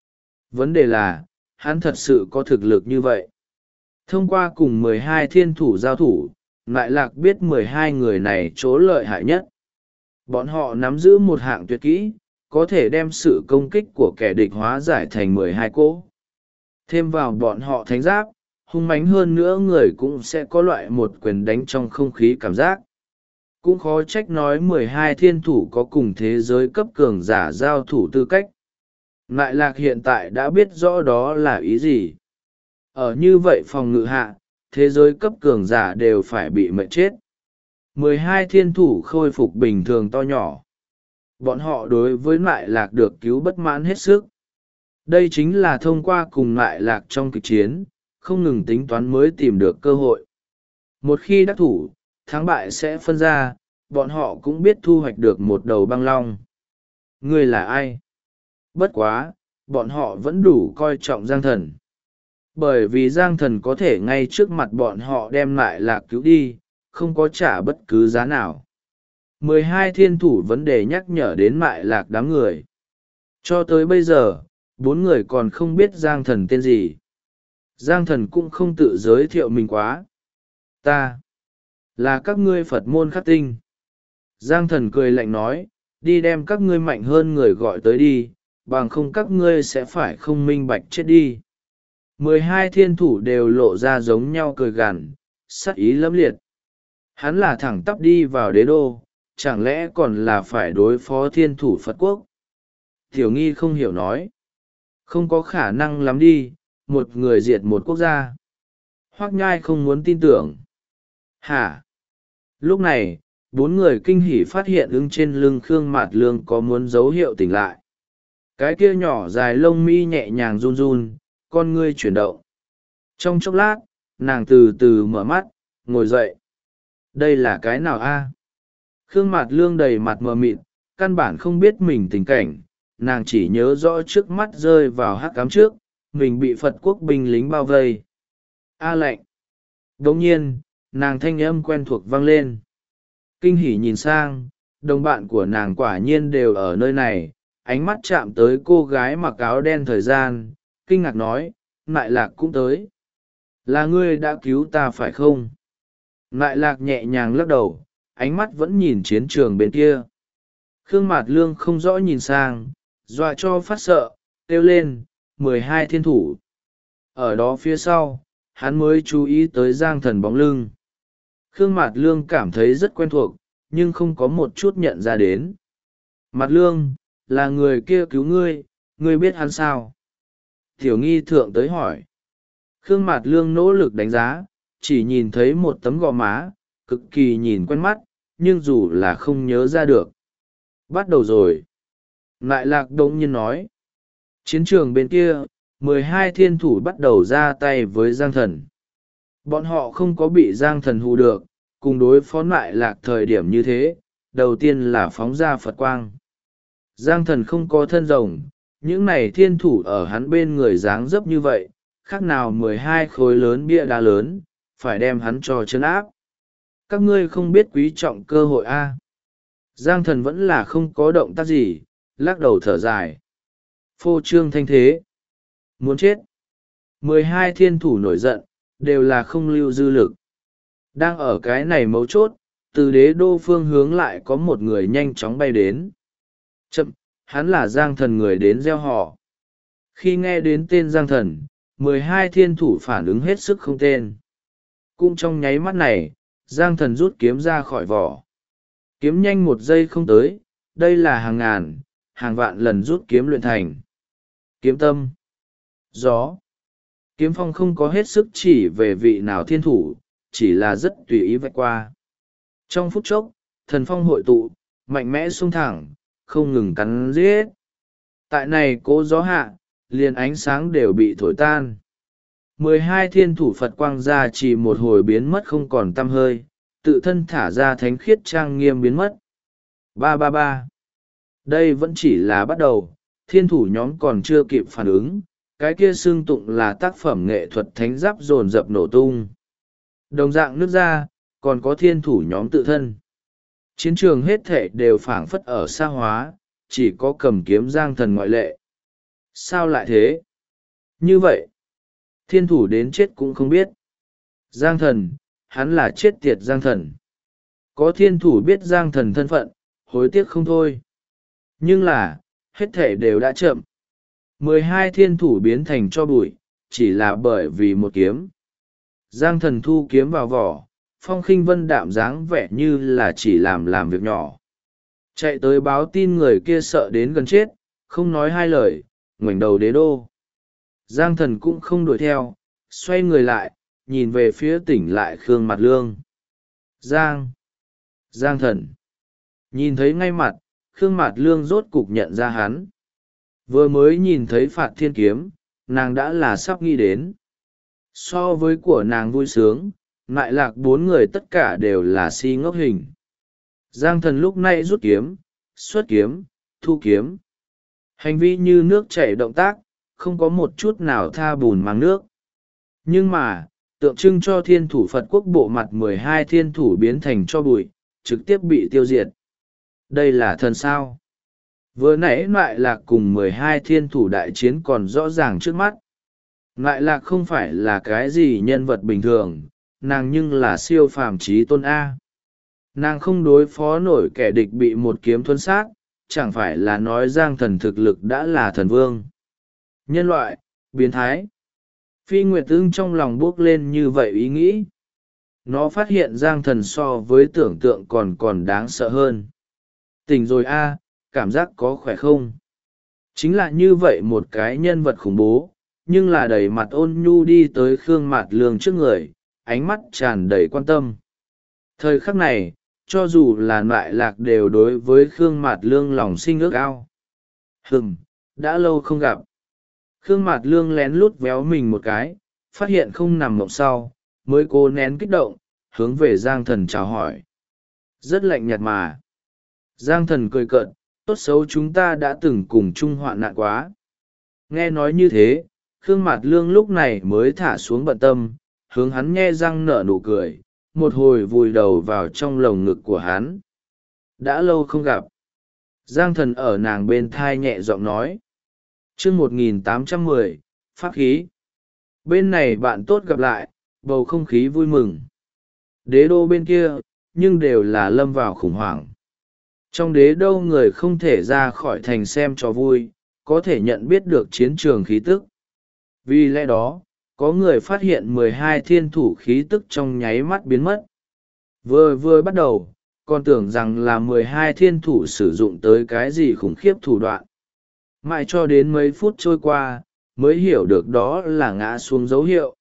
Vấn đề là, hắn thật sự có thực lực như vậy. Thông qua cùng 12 thiên thủ giao thủ, lại lạc biết 12 người này chỗ lợi hại nhất. Bọn họ nắm giữ một hạng tuyệt kỹ, có thể đem sự công kích của kẻ địch hóa giải thành 12 cỗ. Thêm vào bọn họ thánh giáp, hung mãnh hơn nữa người cũng sẽ có loại một quyền đánh trong không khí cảm giác. Cũng khó trách nói 12 thiên thủ có cùng thế giới cấp cường giả giao thủ tư cách. Lại lạc hiện tại đã biết rõ đó là ý gì. Ở như vậy phòng ngự hạ, thế giới cấp cường giả đều phải bị mệnh chết. 12 thiên thủ khôi phục bình thường to nhỏ. Bọn họ đối với lại lạc được cứu bất mãn hết sức. Đây chính là thông qua cùng lại lạc trong kịch chiến, không ngừng tính toán mới tìm được cơ hội. Một khi đắc thủ, thắng bại sẽ phân ra, bọn họ cũng biết thu hoạch được một đầu băng long. Ngươi là ai? Bất quá, bọn họ vẫn đủ coi trọng Giang Thần. Bởi vì Giang Thần có thể ngay trước mặt bọn họ đem lại lạc cứu đi, không có trả bất cứ giá nào. 12 thiên thủ vấn đề nhắc nhở đến lại lạc đám người. Cho tới bây giờ, 4 người còn không biết Giang Thần tên gì. Giang Thần cũng không tự giới thiệu mình quá. Ta là các ngươi Phật môn khắc tinh. Giang Thần cười lạnh nói, đi đem các ngươi mạnh hơn người gọi tới đi, bằng không các ngươi sẽ phải không minh bạch chết đi. 12 thiên thủ đều lộ ra giống nhau cười gằn, sắc ý lẫm liệt. Hắn là thẳng tắp đi vào đế đô, chẳng lẽ còn là phải đối phó thiên thủ Phật quốc? Tiểu Nghi không hiểu nói. Không có khả năng lắm đi, một người diệt một quốc gia. Hoắc Nhai không muốn tin tưởng. Hả? Lúc này, 4 người kinh hỉ phát hiện ứng trên lưng Khương Mạt Lương có muốn dấu hiệu tỉnh lại. Cái kia nhỏ dài lông mi nhẹ nhàng run run, con ngươi chuyển động. Trong chốc lát, nàng từ từ mở mắt, ngồi dậy. Đây là cái nào a? Khương Mạt Lương đầy mặt mờ mịt, căn bản không biết mình tình cảnh, nàng chỉ nhớ rõ trước mắt rơi vào hắc ám trước, mình bị Phật quốc binh lính bao vây. A lạnh. Đồng nhiên, nàng thanh âm quen thuộc vang lên. Kinh hỉ nhìn sang, đồng bạn của nàng quả nhiên đều ở nơi này, ánh mắt chạm tới cô gái mặc áo đen thời gian, kinh ngạc nói, Nại Lạc cũng tới. Là ngươi đã cứu ta phải không? Nại Lạc nhẹ nhàng lắc đầu, ánh mắt vẫn nhìn chiến trường bên kia. Khương Mạt Lương không rõ nhìn sang, dọa cho phát sợ, kêu lên, 12 thiên thủ. Ở đó phía sau, hắn mới chú ý tới Giang Thần bóng lưng. Khương Mạt Lương cảm thấy rất quen thuộc, nhưng không có một chút nhận ra đến. Mạt Lương, là người kia cứu ngươi, ngươi biết hắn sao? Tiểu Nghi thượng tới hỏi. Khương Mạt Lương nỗ lực đánh giá, chỉ nhìn thấy một tấm gò má, cực kỳ nhìn quen mắt, nhưng dù là không nhớ ra được. Bắt đầu rồi. Lại Lạc đống nhiên nói. Chiến trường bên kia, 12 thiên thủ bắt đầu ra tay với Giang Thần. Bọn họ không có bị Giang Thần hù được, cùng đối phó Lại Lạc thời điểm như thế, đầu tiên là phóng ra Phật quang. Giang Thần không có thân rồng, những này thiên thủ ở hắn bên người dáng dấp như vậy, khác nào 12 khối lớn bia đá lớn, phải đem hắn cho chân áp. Các ngươi không biết quý trọng cơ hội a? Giang Thần vẫn là không có động tác gì, lắc đầu thở dài. Phô trương thanh thế. Muốn chết. 12 thiên thủ nổi giận, đều là không lưu dư lực. Đang ở cái này mấu chốt, từ đế đô phương hướng lại có một người nhanh chóng bay đến. Chậm, hắn là Giang Thần người đến gieo họ. Khi nghe đến tên Giang Thần, 12 thiên thủ phản ứng hết sức không tên. Cũng trong nháy mắt này, Giang Thần rút kiếm ra khỏi vỏ. Kiếm nhanh 1 giây không tới, đây là hàng ngàn, hàng vạn lần rút kiếm luyện thành. Kiếm tâm. Gió. Kiếm phong không có hết sức chỉ về vị nào thiên thủ, chỉ là rất tùy ý vạch qua. Trong phút chốc, thần phong hội tụ, mạnh mẽ xung thẳng, không ngừng cắn giết. Tại này cố gió hạ, liền ánh sáng đều bị thổi tan. 12 thiên thủ Phật quang ra chỉ một hồi biến mất không còn tăm hơi, tự thân thả ra thánh khiết trang nghiêm biến mất. 333. Đây vẫn chỉ là bắt đầu, thiên thủ nhóm còn chưa kịp phản ứng, cái kia xưng tụng là tác phẩm nghệ thuật thánh giáp dồn dập nổ tung. Đồng dạng nước ra, còn có thiên thủ nhóm tự thân. Chiến trường hết thể đều phảng phất ở xa hóa, chỉ có cầm kiếm Giang Thần ngoại lệ. Sao lại thế? Như vậy, thiên thủ đến chết cũng không biết. Giang thần, hắn là chết tiệt Giang thần. Có thiên thủ biết Giang thần thân phận, hối tiếc không thôi. Nhưng là, hết thể đều đã chậm. 12 thiên thủ biến thành tro bụi, chỉ là bởi vì một kiếm. Giang thần thu kiếm vào vỏ, Phong Khinh Vân đạm dáng vẻ như là chỉ làm việc nhỏ. Chạy tới báo tin người kia sợ đến gần chết, không nói hai lời, ngoảnh đầu đế đô. Giang thần cũng không đuổi theo, xoay người lại, nhìn về phía tỉnh lại Khương Mạt Lương. Giang thần. Nhìn thấy ngay mặt, Khương Mạt Lương rốt cục nhận ra hắn. Vừa mới nhìn thấy Phạt Thiên Kiếm, nàng đã là sắp nghĩ đến. So với của nàng vui sướng, lại lạc bốn người tất cả đều là si ngốc hình. Giang thần lúc này rút kiếm, xuất kiếm, thu kiếm. Hành vi như nước chảy động tác, không có một chút nào tha bùn mang nước. Nhưng mà, tượng trưng cho thiên thủ Phật quốc bộ mặt 12 thiên thủ biến thành cho bụi, trực tiếp bị tiêu diệt. Đây là thần sao? Vừa nãy Ngoại Lạc cùng 12 thiên thủ đại chiến còn rõ ràng trước mắt. Ngoại Lạc không phải là cái gì nhân vật bình thường, nàng nhưng là siêu phàm trí tôn A. Nàng không đối phó nổi kẻ địch bị một kiếm thuấn sát, chẳng phải là nói Giang thần thực lực đã là thần vương. Nhân loại, biến thái. Phi Nguyệt Ưng trong lòng bước lên như vậy ý nghĩ. Nó phát hiện Giang thần so với tưởng tượng còn đáng sợ hơn. Tỉnh rồi a, cảm giác có khỏe không? Chính là như vậy một cái nhân vật khủng bố, nhưng là đầy mặt ôn nhu đi tới Khương Mạt Lương trước người, ánh mắt tràn đầy quan tâm. Thời khắc này, cho dù là Ngoại Lạc đều đối với Khương Mạt Lương lòng sinh ước ao. Đã lâu không gặp. Khương Mạt Lương lén lút véo mình một cái, phát hiện không nằm mộng sau, mới cố nén kích động, hướng về Giang thần chào hỏi. Rất lạnh nhạt mà. Giang thần cười cợt, tốt xấu chúng ta đã từng cùng chung hoạn nạn quá. Nghe nói như thế, Khương Mạt Lương lúc này mới thả xuống bận tâm, hướng hắn nhe răng nở nụ cười, một hồi vùi đầu vào trong lồng ngực của hắn. Đã lâu không gặp. Giang thần ở nàng bên thai nhẹ giọng nói. Chương 1810, Pháp khí. Bên này bạn tốt gặp lại, bầu không khí vui mừng. Đế đô bên kia, nhưng đều là lâm vào khủng hoảng. Trong đế đô người không thể ra khỏi thành xem cho vui, có thể nhận biết được chiến trường khí tức. Vì lẽ đó, có người phát hiện 12 thiên thủ khí tức trong nháy mắt biến mất. Vừa bắt đầu, còn tưởng rằng là 12 thiên thủ sử dụng tới cái gì khủng khiếp thủ đoạn. Mãi cho đến mấy phút trôi qua, mới hiểu được đó là ngã xuống dấu hiệu.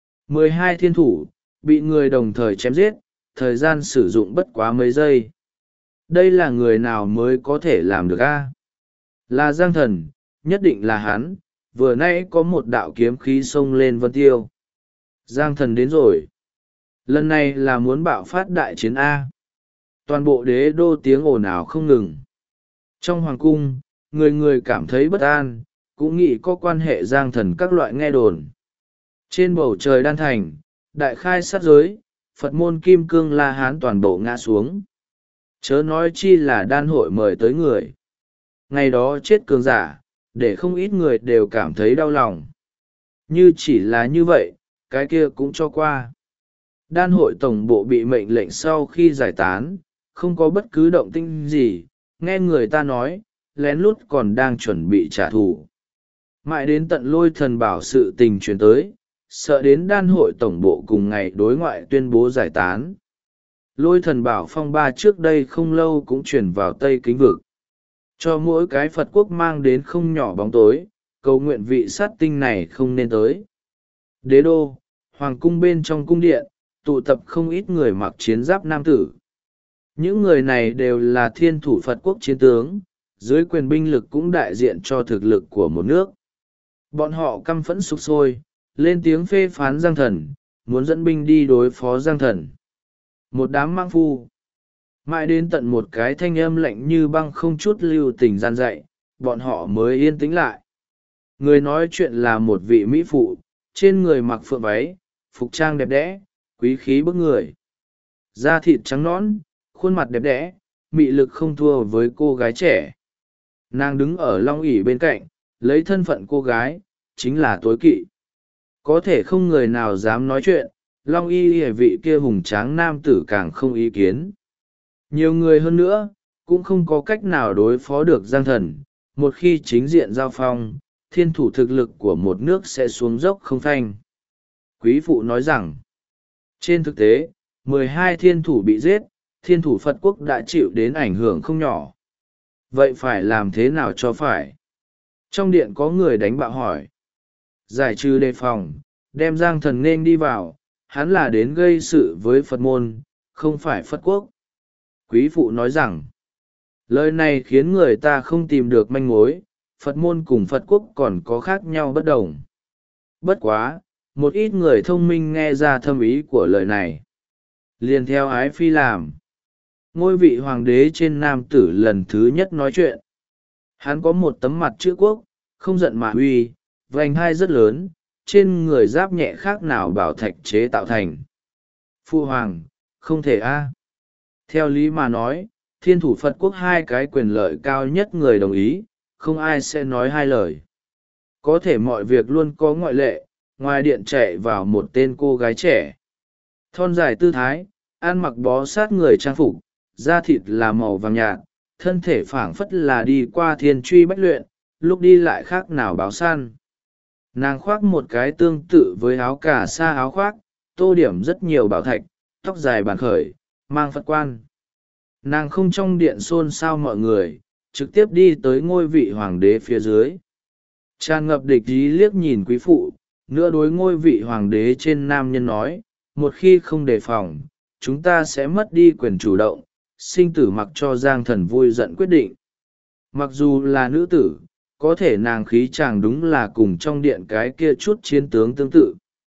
12 thiên thủ, bị người đồng thời chém giết, thời gian sử dụng bất quá mấy giây. Đây là người nào mới có thể làm được a? Là Giang thần, nhất định là hắn, vừa nãy có một đạo kiếm khí xông lên Vân Tiêu. Giang thần đến rồi. Lần này là muốn bạo phát đại chiến A. Toàn bộ đế đô tiếng ồn ào không ngừng. Trong hoàng cung, người người cảm thấy bất an, cũng nghĩ có quan hệ Giang thần các loại nghe đồn. Trên bầu trời đan thành, đại khai sát giới, Phật môn kim cương La Hán toàn bộ ngã xuống. Chớ nói chi là đan hội mời tới người. Ngày đó chết cường giả, để không ít người đều cảm thấy đau lòng. Như chỉ là như vậy, cái kia cũng cho qua. Đan hội tổng bộ bị mệnh lệnh sau khi giải tán, không có bất cứ động tĩnh gì, nghe người ta nói, lén lút còn đang chuẩn bị trả thù. Mãi đến tận Lôi Thần Bảo sự tình truyền tới, sợ đến đan hội tổng bộ cùng ngày đối ngoại tuyên bố giải tán. Lôi Thần Bảo phong ba trước đây không lâu cũng chuyển vào Tây Kính Vực. Cho mỗi cái Phật quốc mang đến không nhỏ bóng tối, cầu nguyện vị sát tinh này không nên tới. Đế đô, hoàng cung bên trong cung điện, tụ tập không ít người mặc chiến giáp nam tử. Những người này đều là thiên thủ Phật quốc chiến tướng, dưới quyền binh lực cũng đại diện cho thực lực của một nước. Bọn họ căm phẫn sục sôi, lên tiếng phê phán Giang thần, muốn dẫn binh đi đối phó Giang thần. Một đám mang phu. Mãi đến tận một cái thanh âm lạnh như băng không chút lưu tình gian dạy, bọn họ mới yên tĩnh lại. Người nói chuyện là một vị mỹ phụ, trên người mặc phượng váy, phục trang đẹp đẽ, quý khí bức người. Da thịt trắng nõn, khuôn mặt đẹp đẽ, mị lực không thua với cô gái trẻ. Nàng đứng ở long ỷ bên cạnh, lấy thân phận cô gái, chính là tối kỵ. Có thể không người nào dám nói chuyện, Long Y Y vị kia hùng tráng nam tử càng không ý kiến. Nhiều người hơn nữa, cũng không có cách nào đối phó được Giang Thần, một khi chính diện giao phong, thiên thủ thực lực của một nước sẽ xuống dốc không phanh. Quý phụ nói rằng, trên thực tế, 12 thiên thủ bị giết, thiên thủ Phật quốc đã chịu đến ảnh hưởng không nhỏ. Vậy phải làm thế nào cho phải? Trong điện có người đánh bạo hỏi. Giải trừ đề phòng, đem Giang Thần nên đi vào, hắn là đến gây sự với Phật môn, không phải Phật quốc. Quý phụ nói rằng, lời này khiến người ta không tìm được manh mối, Phật môn cùng Phật quốc còn có khác nhau bất đồng. Bất quá, một ít người thông minh nghe ra thâm ý của lời này. Liền theo ái phi làm. Ngôi vị hoàng đế trên nam tử lần thứ nhất nói chuyện. Hắn có một tấm mặt chữ quốc, không giận mà uy, vành hai rất lớn, trên người giáp nhẹ khác nào bảo thạch chế tạo thành. Phu hoàng, không thể a. Theo lý mà nói, thiên thủ Phật quốc hai cái quyền lợi cao nhất người đồng ý, không ai sẽ nói hai lời. Có thể mọi việc luôn có ngoại lệ, ngoài điện chạy vào một tên cô gái trẻ. Thon dài tư thái, ăn mặc bó sát người trang phục, da thịt là màu vàng nhạt, thân thể phảng phất là đi qua thiên truy bách luyện, lúc đi lại khác nào báo săn. Nàng khoác một cái tương tự với áo cà sa áo khoác, tô điểm rất nhiều bảo thạch, tóc dài bàn khởi, mang Phật quan. Nàng không trong điện xôn xao mọi người, trực tiếp đi tới ngôi vị hoàng đế phía dưới. Tràn ngập địch ý liếc nhìn quý phụ, nữa đối ngôi vị hoàng đế trên nam nhân nói, một khi không đề phòng, chúng ta sẽ mất đi quyền chủ động, sinh tử mặc cho Giang Thần vui giận quyết định. Mặc dù là nữ tử, có thể nàng khí chàng đúng là cùng trong điện cái kia chút chiến tướng tương tự.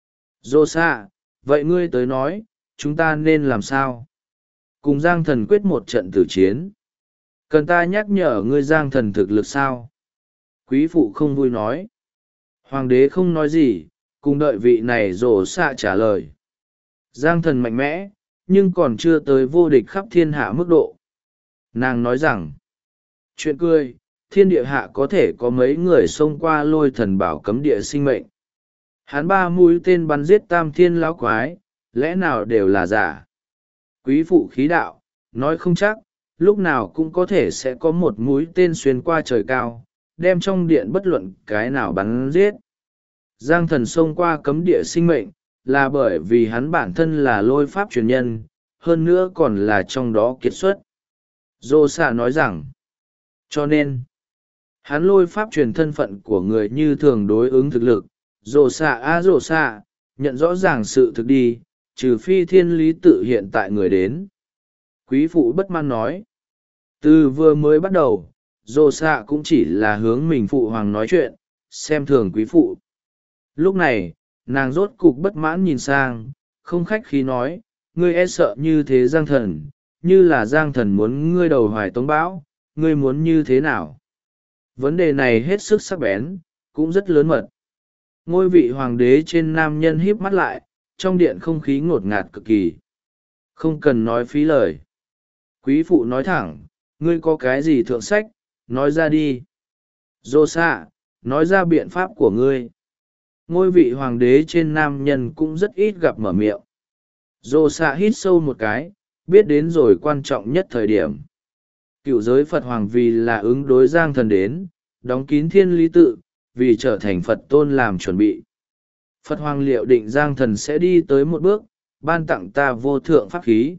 Dô xạ, vậy ngươi tới nói, chúng ta nên làm sao? Cùng Giang Thần quyết một trận tử chiến. Cần ta nhắc nhở ngươi Giang Thần thực lực sao? Quý phụ không vui nói. Hoàng đế không nói gì, cùng đợi vị này Dô xạ trả lời. Giang Thần mạnh mẽ, nhưng còn chưa tới vô địch khắp thiên hạ mức độ. Nàng nói rằng, chuyện cười, thiên địa hạ có thể có mấy người xông qua lôi thần bảo cấm địa sinh mệnh. Hắn 3 mũi tên bắn giết tam thiên lão quái, lẽ nào đều là giả? Quý phụ khí đạo, nói không chắc, lúc nào cũng có thể sẽ có một mũi tên xuyên qua trời cao, đem trong điện bất luận cái nào bắn giết. Giang Thần xông qua cấm địa sinh mệnh, là bởi vì hắn bản thân là lôi pháp truyền nhân, hơn nữa còn là trong đó kiệt xuất. Dô xạ nói rằng, cho nên, hắn lôi pháp truyền thân phận của người như thường đối ứng thực lực. Dô xạ, nhận rõ ràng sự thực đi, trừ phi thiên lý tự hiện tại người đến. Quý phụ bất mãn nói, từ vừa mới bắt đầu, dô xạ cũng chỉ là hướng mình phụ hoàng nói chuyện, xem thường quý phụ. Lúc này, nàng rốt cục bất mãn nhìn sang, không khách khí nói, ngươi e sợ như thế Giang Thần, như là Giang Thần muốn ngươi đầu hoài tống bão, ngươi muốn như thế nào? Vấn đề này hết sức sắc bén, cũng rất lớn mật. Ngôi vị hoàng đế trên nam nhân híp mắt lại, trong điện không khí ngột ngạt cực kỳ. Không cần nói phí lời. Quý phụ nói thẳng, ngươi có cái gì thượng sách, nói ra đi. Dô xạ, nói ra biện pháp của ngươi. Ngôi vị hoàng đế trên nam nhân cũng rất ít gặp mở miệng. Dô xạ hít sâu một cái, biết đến rồi quan trọng nhất thời điểm. Cựu giới Phật hoàng vì là ứng đối Giang Thần đến, đóng kín thiên lý tự, vì trở thành Phật tôn làm chuẩn bị. Phật hoàng liệu định Giang Thần sẽ đi tới một bước, ban tặng ta vô thượng pháp khí.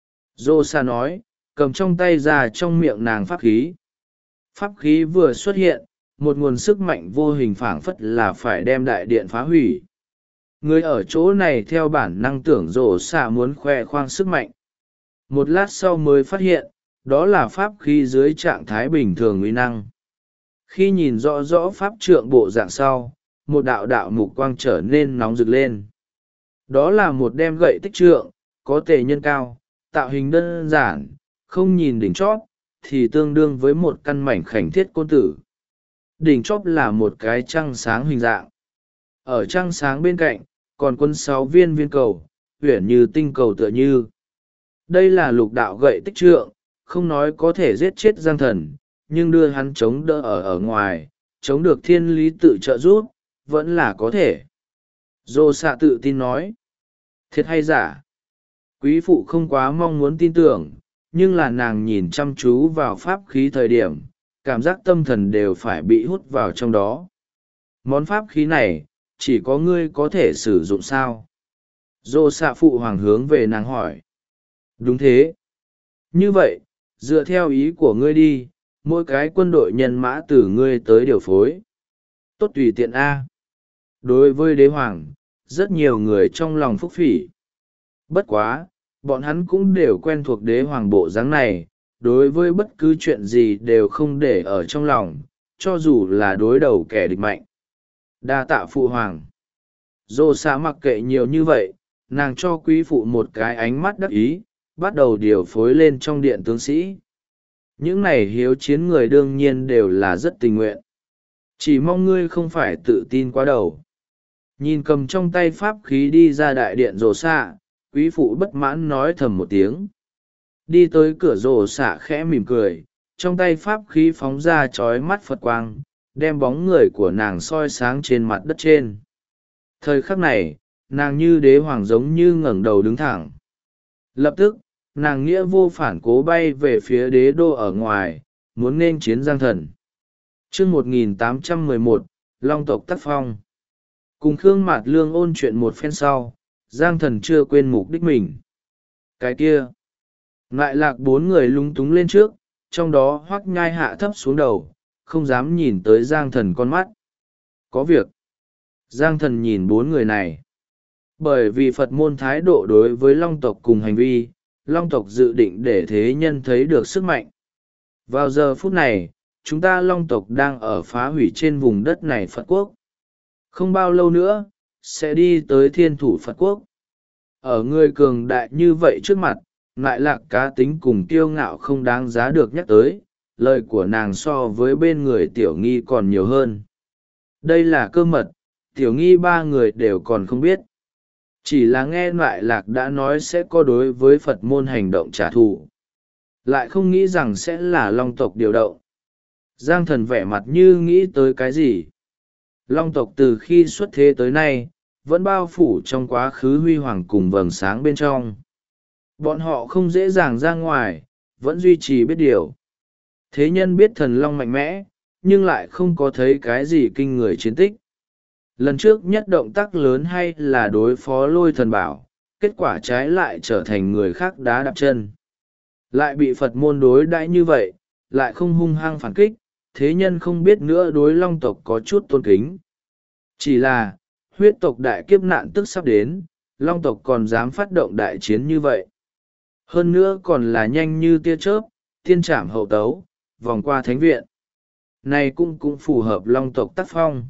Dô xạ nói, cầm trong tay ra trong miệng nàng pháp khí. Pháp khí vừa xuất hiện, một nguồn sức mạnh vô hình phảng phất là phải đem đại điện phá hủy. Người ở chỗ này theo bản năng tưởng Dô xạ muốn khoe khoang sức mạnh. Một lát sau mới phát hiện, đó là pháp khí dưới trạng thái bình thường uy năng. Khi nhìn rõ rõ pháp trượng bộ dạng sau, một đạo đạo mục quang trở nên nóng rực lên. Đó là một đem gậy tích trượng, có tề nhân cao, tạo hình đơn giản, không nhìn đỉnh chóp, thì tương đương với một căn mảnh khảnh thiết côn tử. Đỉnh chóp là một cái trăng sáng hình dạng. Ở trăng sáng bên cạnh, còn quấn 6 viên viên cầu, uyển như tinh cầu tựa như. Đây là lục đạo gậy tích trượng, không nói có thể giết chết Giang Thần, nhưng đưa hắn chống đỡ ở ngoài, chống được thiên lý tự trợ giúp, vẫn là có thể. Dô xạ tự tin nói. Thiệt hay giả? Quý phụ không quá mong muốn tin tưởng, nhưng là nàng nhìn chăm chú vào pháp khí thời điểm, cảm giác tâm thần đều phải bị hút vào trong đó. Món pháp khí này, chỉ có ngươi có thể sử dụng sao? Dô xạ phụ hoàng hướng về nàng hỏi. Đúng thế. Như vậy, dựa theo ý của ngươi đi, mỗi cái quân đội nhân mã từ ngươi tới điều phối. Tốt tùy tiện A. Đối với đế hoàng, rất nhiều người trong lòng phúc phỉ. Bất quá, bọn hắn cũng đều quen thuộc đế hoàng bộ dáng này, đối với bất cứ chuyện gì đều không để ở trong lòng, cho dù là đối đầu kẻ địch mạnh. Đa tạ phụ hoàng. Dô xạ mặc kệ nhiều như vậy, nàng cho quý phụ một cái ánh mắt đắc ý, bắt đầu điều phối lên trong điện tướng sĩ. Những này hiếu chiến người đương nhiên đều là rất tình nguyện. Chỉ mong ngươi không phải tự tin quá đầu. Nhìn cầm trong tay pháp khí đi ra đại điện rồ xạ, quý phụ bất mãn nói thầm một tiếng. Đi tới cửa rồ xạ khẽ mỉm cười, trong tay pháp khí phóng ra chói mắt phật quang, đem bóng người của nàng soi sáng trên mặt đất trên. Thời khắc này, nàng như đế hoàng giống như ngẩng đầu đứng thẳng. Lập tức, nàng nghĩa vô phản cố bay về phía đế đô ở ngoài, muốn nên chiến Giang Thần. Chương 1811, Long tộc tác phong. Cùng Khương Mạt Lương ôn chuyện một phen sau, Giang Thần chưa quên mục đích mình. Cái kia, lại lạc bốn người lúng túng lên trước, trong đó Hoắc Nhai hạ thấp xuống đầu, không dám nhìn tới Giang Thần con mắt. Có việc. Giang Thần nhìn bốn người này. Bởi vì Phật môn thái độ đối với Long tộc cùng hành vi, Long tộc dự định để thế nhân thấy được sức mạnh. Vào giờ phút này, chúng ta Long tộc đang ở phá hủy trên vùng đất này Phật quốc. Không bao lâu nữa, sẽ đi tới thiên thủ Phật quốc. Ở người cường đại như vậy trước mặt, lại lạc cá tính cùng kiêu ngạo không đáng giá được nhắc tới, lời của nàng so với bên người tiểu nghi còn nhiều hơn. Đây là cơ mật, tiểu nghi ba người đều còn không biết. Chỉ là nghe lại lạc đã nói sẽ có đối với Phật môn hành động trả thù. Lại không nghĩ rằng sẽ là Long tộc điều động. Giang Thần vẻ mặt như nghĩ tới cái gì. Long tộc từ khi xuất thế tới nay, vẫn bao phủ trong quá khứ huy hoàng cùng vầng sáng bên trong. Bọn họ không dễ dàng ra ngoài, vẫn duy trì biết điều. Thế nhân biết thần long mạnh mẽ, nhưng lại không có thấy cái gì kinh người chiến tích. Lần trước nhất động tác lớn hay là đối phó lôi thần bảo, kết quả trái lại trở thành người khác đá đạp chân. Lại bị Phật môn đối đãi như vậy, lại không hung hăng phản kích, thế nhân không biết nữa đối Long tộc có chút tôn kính. Chỉ là, huyết tộc đại kiếp nạn tức sắp đến, Long tộc còn dám phát động đại chiến như vậy. Hơn nữa còn là nhanh như tia chớp, tiên trảm hậu tấu, vòng qua thánh viện. Này cũng phù hợp Long tộc tác phong.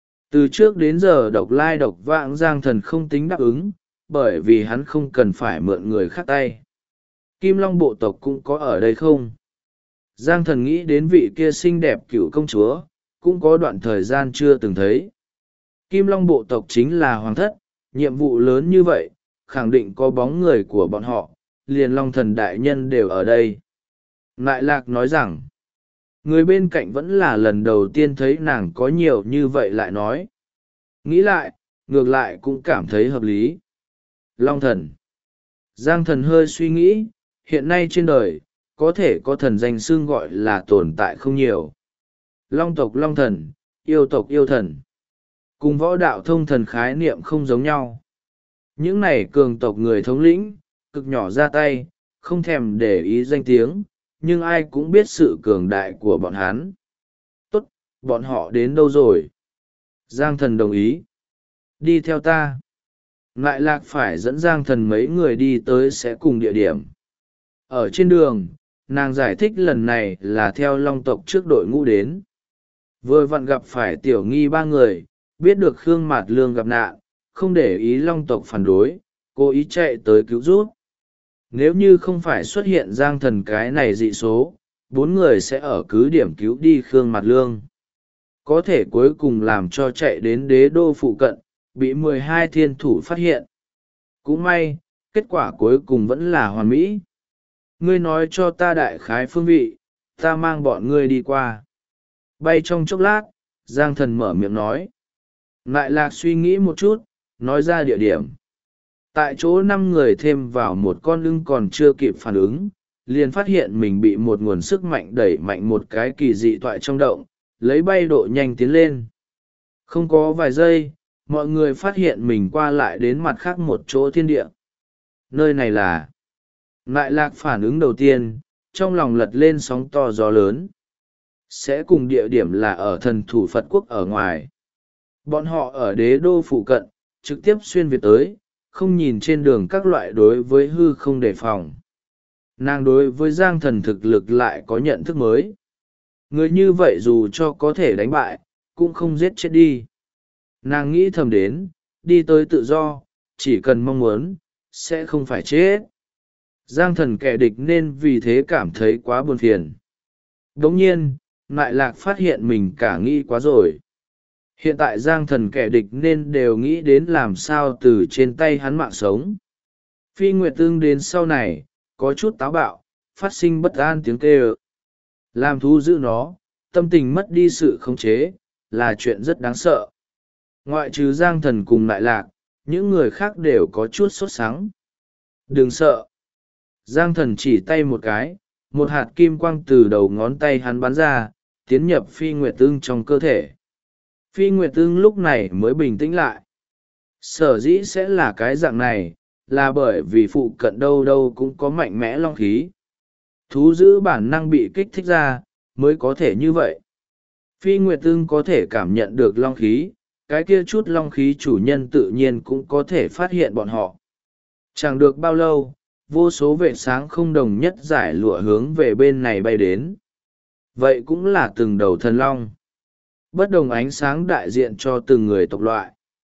Từ trước đến giờ độc lai độc vãng Giang Thần không tính đáp ứng, bởi vì hắn không cần phải mượn người khác tay. Kim Long bộ tộc cũng có ở đây không? Giang Thần nghĩ đến vị kia xinh đẹp cựu công chúa, cũng có đoạn thời gian chưa từng thấy. Kim Long bộ tộc chính là hoàng thất, nhiệm vụ lớn như vậy, khẳng định có bóng người của bọn họ, liền Long Thần đại nhân đều ở đây. Lại lạc nói rằng, người bên cạnh vẫn là lần đầu tiên thấy nàng có nhiều như vậy lại nói. Nghĩ lại, ngược lại cũng cảm thấy hợp lý. Long thần. Giang Thần hơi suy nghĩ, hiện nay trên đời, có thể có thần danh xưng gọi là tồn tại không nhiều. Long tộc long thần, yêu tộc yêu thần. Cùng võ đạo thông thần khái niệm không giống nhau. Những này cường tộc người thống lĩnh, cực nhỏ ra tay, không thèm để ý danh tiếng, nhưng ai cũng biết sự cường đại của bọn hắn. Tốt, bọn họ đến đâu rồi? Giang Thần đồng ý. Đi theo ta. Lại lạc phải dẫn Giang Thần mấy người đi tới sẽ cùng địa điểm. Ở trên đường, nàng giải thích lần này là theo Long tộc trước đội ngũ đến. Vừa vặn gặp phải tiểu nghi ba người, biết được Khương Mạt Lương gặp nạn, không để ý Long tộc phản đối, cố ý chạy tới cứu giúp. Nếu như không phải xuất hiện Giang Thần cái này dị số, bốn người sẽ ở cứ điểm cứu đi Khương Mạt Lương. Có thể cuối cùng làm cho chạy đến đế đô phụ cận, bị 12 thiên thủ phát hiện. Cũng may, kết quả cuối cùng vẫn là hoàn mỹ. Ngươi nói cho ta đại khái phương vị, ta mang bọn ngươi đi qua. Bay trong chốc lát, Giang Thần mở miệng nói. Lại lạc suy nghĩ một chút, nói ra địa điểm. Tại chỗ 5 người thêm vào một con ưng còn chưa kịp phản ứng, liền phát hiện mình bị một nguồn sức mạnh đẩy mạnh một cái kỳ dị toại trong động, lấy bay độ nhanh tiến lên. Không có vài giây, mọi người phát hiện mình qua lại đến mặt khác một chỗ thiên địa. Nơi này là... Lại lạc phản ứng đầu tiên, trong lòng lật lên sóng to gió lớn. Sẽ cùng địa điểm là ở thần thủ Phật quốc ở ngoài. Bọn họ ở đế đô phụ cận, trực tiếp xuyên việt tới, không nhìn trên đường các loại đối với hư không đề phòng. Nàng đối với Giang Thần thực lực lại có nhận thức mới. Người như vậy dù cho có thể đánh bại, cũng không giết chết đi. Nàng nghĩ thầm đến, đi tới tự do, chỉ cần mong muốn, sẽ không phải chết. Giang Thần kẻ địch nên vì thế cảm thấy quá buồn phiền. Đồng nhiên, Nại Lạc phát hiện mình cả nghĩ quá rồi. Hiện tại Giang Thần kẻ địch nên đều nghĩ đến làm sao từ trên tay hắn mạng sống. Phi Nguyệt Tương đến sau này, có chút táo bạo, phát sinh bất an tiếng kêu. Làm thú giữ nó, tâm tình mất đi sự khống chế, là chuyện rất đáng sợ. Ngoại trừ Giang Thần cùng Nại Lạc, những người khác đều có chút sốt sắng. Đừng sợ. Giang Thần chỉ tay một cái, một hạt kim quang từ đầu ngón tay hắn bắn ra, tiến nhập Phi Nguyệt Tương trong cơ thể. Phi Nguyệt Tương lúc này mới bình tĩnh lại. Sở dĩ sẽ là cái dạng này, là bởi vì phụ cận đâu đâu cũng có mạnh mẽ long khí. Thú giữ bản năng bị kích thích ra, mới có thể như vậy. Phi Nguyệt Tương có thể cảm nhận được long khí, cái kia chút long khí chủ nhân tự nhiên cũng có thể phát hiện bọn họ. Chẳng được bao lâu, vô số vệt sáng không đồng nhất giải lụa hướng về bên này bay đến. Vậy cũng là từng đầu thần long. Bất đồng ánh sáng đại diện cho từng người tộc loại.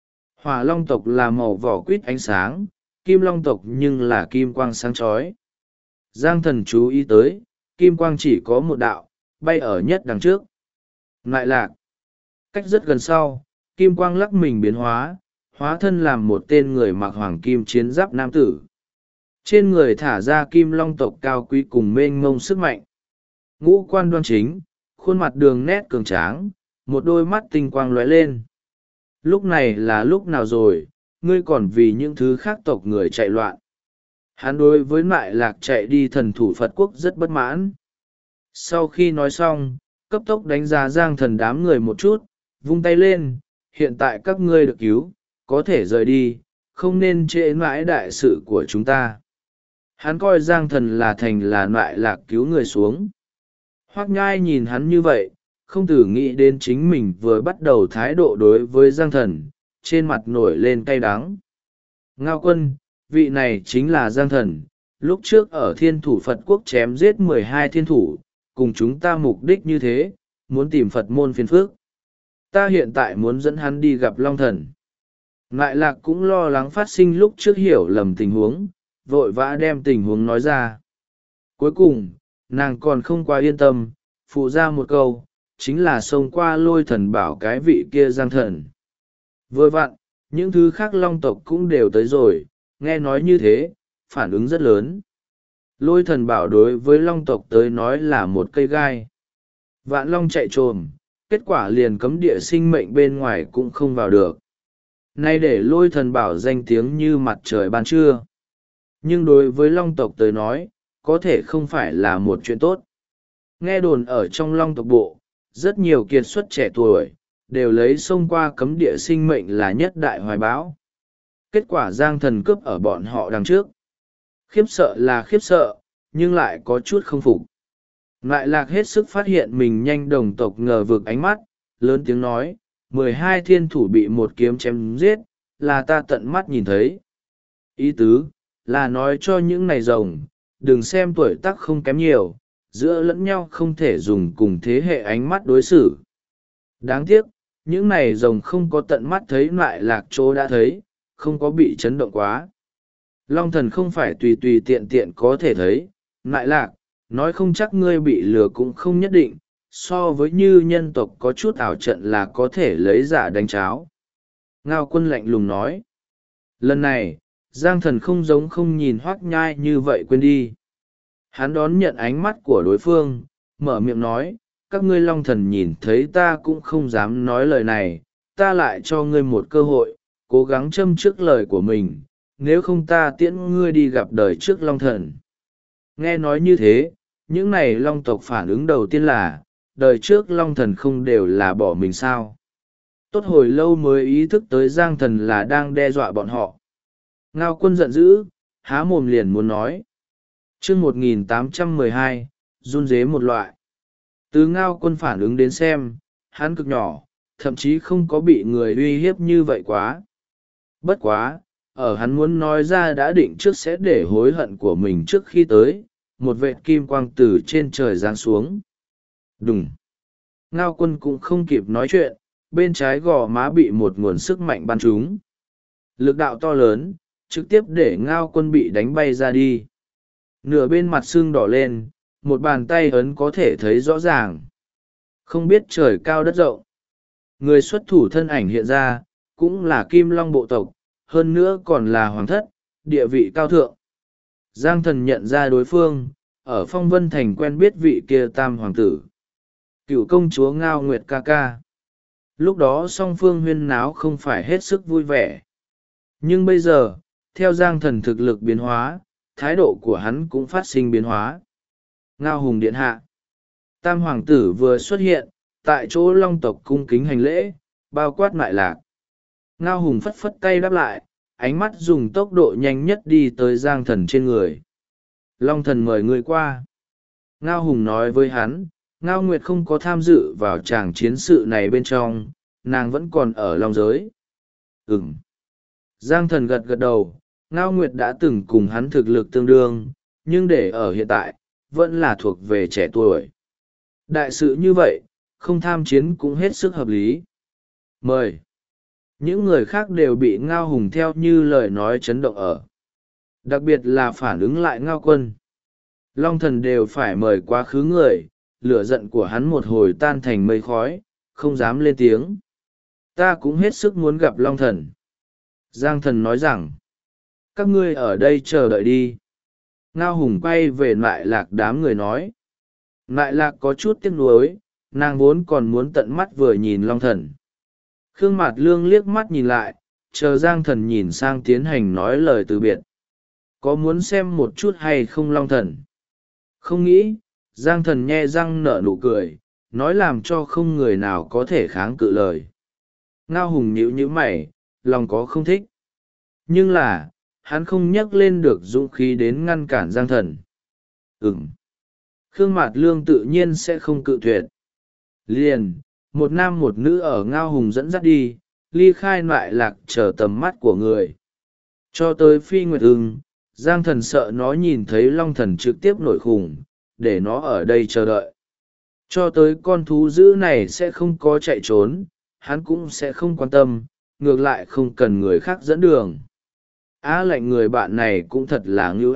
Hỏa long tộc là màu vỏ quýt ánh sáng, kim long tộc nhưng là kim quang sáng chói. Giang Thần chú ý tới, kim quang chỉ có một đạo, bay ở nhất đằng trước. Nại Lạc. Cách rất gần sau, kim quang lắc mình biến hóa, hóa thân làm một tên người mặc hoàng kim chiến giáp nam tử. Trên người thả ra kim long tộc cao quý cùng mênh mông sức mạnh. Ngũ quan đoan chính, khuôn mặt đường nét cường tráng, một đôi mắt tinh quang lóe lên. Lúc này là lúc nào rồi, ngươi còn vì những thứ khác tộc người chạy loạn. Hắn đối với Nại Lạc chạy đi thần thủ Phật quốc rất bất mãn. Sau khi nói xong, cấp tốc đánh giá Giang Thần đám người một chút, vung tay lên, hiện tại các ngươi được cứu, có thể rời đi, không nên trễ mãi đại sự của chúng ta. Hắn coi Giang Thần là thành là Nại Lạc cứu người xuống. Hoắc Nhai nhìn hắn như vậy, không từ nghĩ đến chính mình vừa bắt đầu thái độ đối với Giang Thần, trên mặt nổi lên cay đắng. Ngao Quân, vị này chính là Giang Thần, lúc trước ở Thiên Thủ Phật Quốc chém giết 12 thiên thủ, cùng chúng ta mục đích như thế, muốn tìm Phật môn phiền phước. Ta hiện tại muốn dẫn hắn đi gặp Long Thần. Nại Lạc cũng lo lắng phát sinh lúc trước hiểu lầm tình huống, vội vã đem tình huống nói ra. Cuối cùng, nàng còn không quá yên tâm, phụ ra một câu, chính là xông qua Lôi Thần bảo cái vị kia Giang Thần. Vừa vặn, những thứ khác long tộc cũng đều tới rồi, nghe nói như thế, phản ứng rất lớn. Lôi Thần bảo đối với long tộc tới nói là một cây gai. Vạn long chạy trồm, kết quả liền cấm địa sinh mệnh bên ngoài cũng không vào được. Nay để Lôi Thần bảo danh tiếng như mặt trời ban trưa. Nhưng đối với long tộc tới nói, có thể không phải là một chuyện tốt. Nghe đồn ở trong long tộc bộ, rất nhiều kiệt xuất trẻ tuổi, đều lấy xông qua cấm địa sinh mệnh là nhất đại hoài bão. Kết quả Giang Thần cướp ở bọn họ đằng trước. Khiếp sợ là khiếp sợ, nhưng lại có chút không phục. Nại Lạc hết sức phát hiện mình nhanh đồng tộc ngờ vực ánh mắt, lớn tiếng nói, 12 thiên thủ bị một kiếm chém giết, là ta tận mắt nhìn thấy. Ý tứ, là nói cho những này rồng, đừng xem tuổi tác không kém nhiều, giữa lẫn nhau không thể dùng cùng thế hệ ánh mắt đối xử. Đáng tiếc, những này rồng không có tận mắt thấy Nại Lạc chỗ đã thấy, không có bị chấn động quá. Long Thần không phải tùy tùy tiện tiện có thể thấy, Nại Lạc, nói không chắc ngươi bị lừa cũng không nhất định, so với như nhân tộc có chút ảo trận là có thể lấy giả đánh cháo. Ngao Quân lạnh lùng nói. Lần này, Giang Thần không giống không nhìn Hoắc Nhai như vậy quên đi. Hắn đón nhận ánh mắt của đối phương, mở miệng nói, các ngươi Long Thần nhìn thấy ta cũng không dám nói lời này, ta lại cho ngươi một cơ hội, cố gắng châm trước lời của mình, nếu không ta tiễn ngươi đi gặp đời trước long thần. Nghe nói như thế, những này long tộc phản ứng đầu tiên là, đời trước long thần không đều là bỏ mình sao? Tốt hồi lâu mới ý thức tới Giang thần là đang đe dọa bọn họ. Ngao Quân giận dữ, há mồm liền muốn nói. Chương 1812, run rế một loại. Từ Ngao Quân phản ứng đến xem, hắn cực nhỏ, thậm chí không có bị người uy hiếp như vậy quá. Bất quá, ở hắn muốn nói ra đã định trước sẽ để hối hận của mình trước khi tới, một vệt kim quang từ trên trời giáng xuống. Đùng! Ngao Quân cũng không kịp nói chuyện, bên trái gò má bị một nguồn sức mạnh bắn trúng. Lực đạo to lớn, trực tiếp để Ngao Quân bị đánh bay ra đi. Nửa bên mặt sưng đỏ lên, một bàn tay ấn có thể thấy rõ ràng. Không biết trời cao đất rộng. Người xuất thủ thân ảnh hiện ra, cũng là Kim Long bộ tộc, hơn nữa còn là hoàng thất, địa vị cao thượng. Giang thần nhận ra đối phương, ở Phong Vân Thành quen biết vị kia tam hoàng tử. Cựu công chúa Ngao Nguyệt ca ca. Lúc đó song phương huyên náo không phải hết sức vui vẻ. Nhưng bây giờ, theo Giang thần thực lực biến hóa, thái độ của hắn cũng phát sinh biến hóa. Ngao Hùng điện hạ. Tam hoàng tử vừa xuất hiện, tại chỗ long tộc cung kính hành lễ, bao quát lại lạc. Ngao Hùng phất phất tay đáp lại, ánh mắt dùng tốc độ nhanh nhất đi tới Giang thần trên người. Long thần mời người qua. Ngao Hùng nói với hắn, Ngao Nguyệt không có tham dự vào tràng chiến sự này bên trong, nàng vẫn còn ở long giới. Ừm. Giang thần gật gật đầu, Ngao Nguyệt đã từng cùng hắn thực lực tương đương, nhưng để ở hiện tại, vẫn là thuộc về trẻ tuổi. Đại sự như vậy, không tham chiến cũng hết sức hợp lý. Mời. Những người khác đều bị Ngao Hùng theo như lời nói chấn động ở. Đặc biệt là phản ứng lại Ngao Quân. Long thần đều phải mời quá khứ người, lửa giận của hắn một hồi tan thành mây khói, không dám lên tiếng. Ta cũng hết sức muốn gặp Long thần. Giang thần nói rằng, các ngươi ở đây chờ đợi đi. Ngao Hùng quay về Nại Lạc đám người nói. Nại Lạc có chút tiếc nuối, nàng vốn còn muốn tận mắt vừa nhìn Long thần. Khương Mạt Lương liếc mắt nhìn lại, chờ Giang thần nhìn sang tiến hành nói lời từ biệt. Có muốn xem một chút hay không Long thần? Không nghĩ, Giang thần nhe răng nở nụ cười, nói làm cho không người nào có thể kháng cự lời. Ngao Hùng nhíu nhíu mày, lòng có không thích. Nhưng là, hắn không nhắc lên được dũng khí đến ngăn cản Giang thần. Khương Mạt Lương tự nhiên sẽ không cự tuyệt. Liền, một nam một nữ ở Ngao Hùng dẫn dắt đi, ly khai Nại Lạc chờ tầm mắt của người. Cho tới Phi Nguyệt Ưng, Giang thần sợ nó nhìn thấy Long thần trực tiếp nổi khủng, để nó ở đây chờ đợi. Cho tới con thú dữ này sẽ không có chạy trốn, hắn cũng sẽ không quan tâm, ngược lại không cần người khác dẫn đường. Lệnh người bạn này cũng thật là ngưu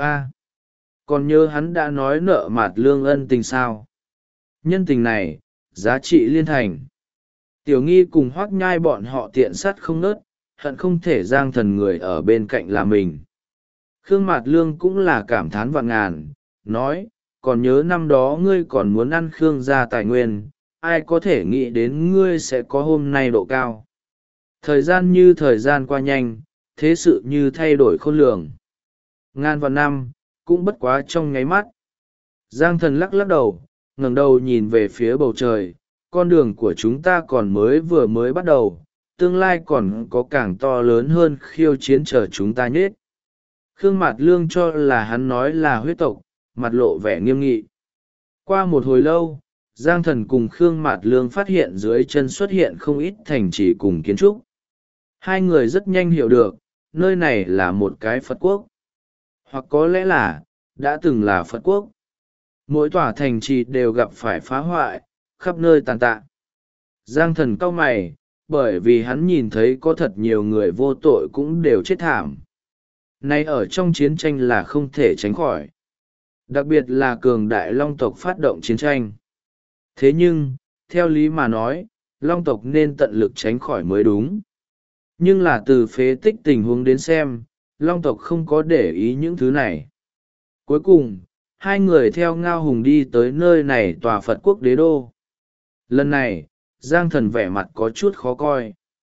Còn nhớ hắn đã nói nợ Mạt Lương ân tình sao? Nhân tình này, giá trị liên thành. Tiểu Nghi cùng Hoác Nhai bọn họ tiện sắt không nớt, hận không thể Giang thần người ở bên cạnh là mình. Khương Mạt Lương cũng là cảm thán vạn ngàn, nói, còn nhớ năm đó ngươi còn muốn ăn Khương gia tài nguyên, ai có thể nghĩ đến ngươi sẽ có hôm nay độ cao. Thời gian như thời gian qua nhanh, thế sự như thay đổi khôn lường. Ngàn vạn năm, cũng bất quá trong nháy mắt. Giang thần lắc lắc đầu, ngẩng đầu nhìn về phía bầu trời, con đường của chúng ta còn vừa mới bắt đầu, tương lai còn có càng to lớn hơn khiêu chiến chờ chúng ta nhết. Khương Mạt Lương cho là hắn nói là huyết tộc, mặt lộ vẻ nghiêm nghị. Qua một hồi lâu, Giang thần cùng Khương Mạt Lương phát hiện dưới chân xuất hiện không ít thành trì cùng kiến trúc. Hai người rất nhanh hiểu được, nơi này là một cái Phật quốc. Hoặc có lẽ là, đã từng là Phật quốc. Mỗi tòa thành trì đều gặp phải phá hoại, khắp nơi tàn tạ. Giang thần cau mày, bởi vì hắn nhìn thấy có thật nhiều người vô tội cũng đều chết thảm. Nay ở trong chiến tranh là không thể tránh khỏi. Đặc biệt là cường đại long tộc phát động chiến tranh. Thế nhưng, theo lý mà nói, long tộc nên tận lực tránh khỏi mới đúng. Nhưng là từ phế tích tình huống đến xem, long tộc không có để ý những thứ này. Cuối cùng, hai người theo Ngao Hùng đi tới nơi này tòa Phật quốc đế đô. Lần này, Giang thần vẻ mặt có chút khó coi.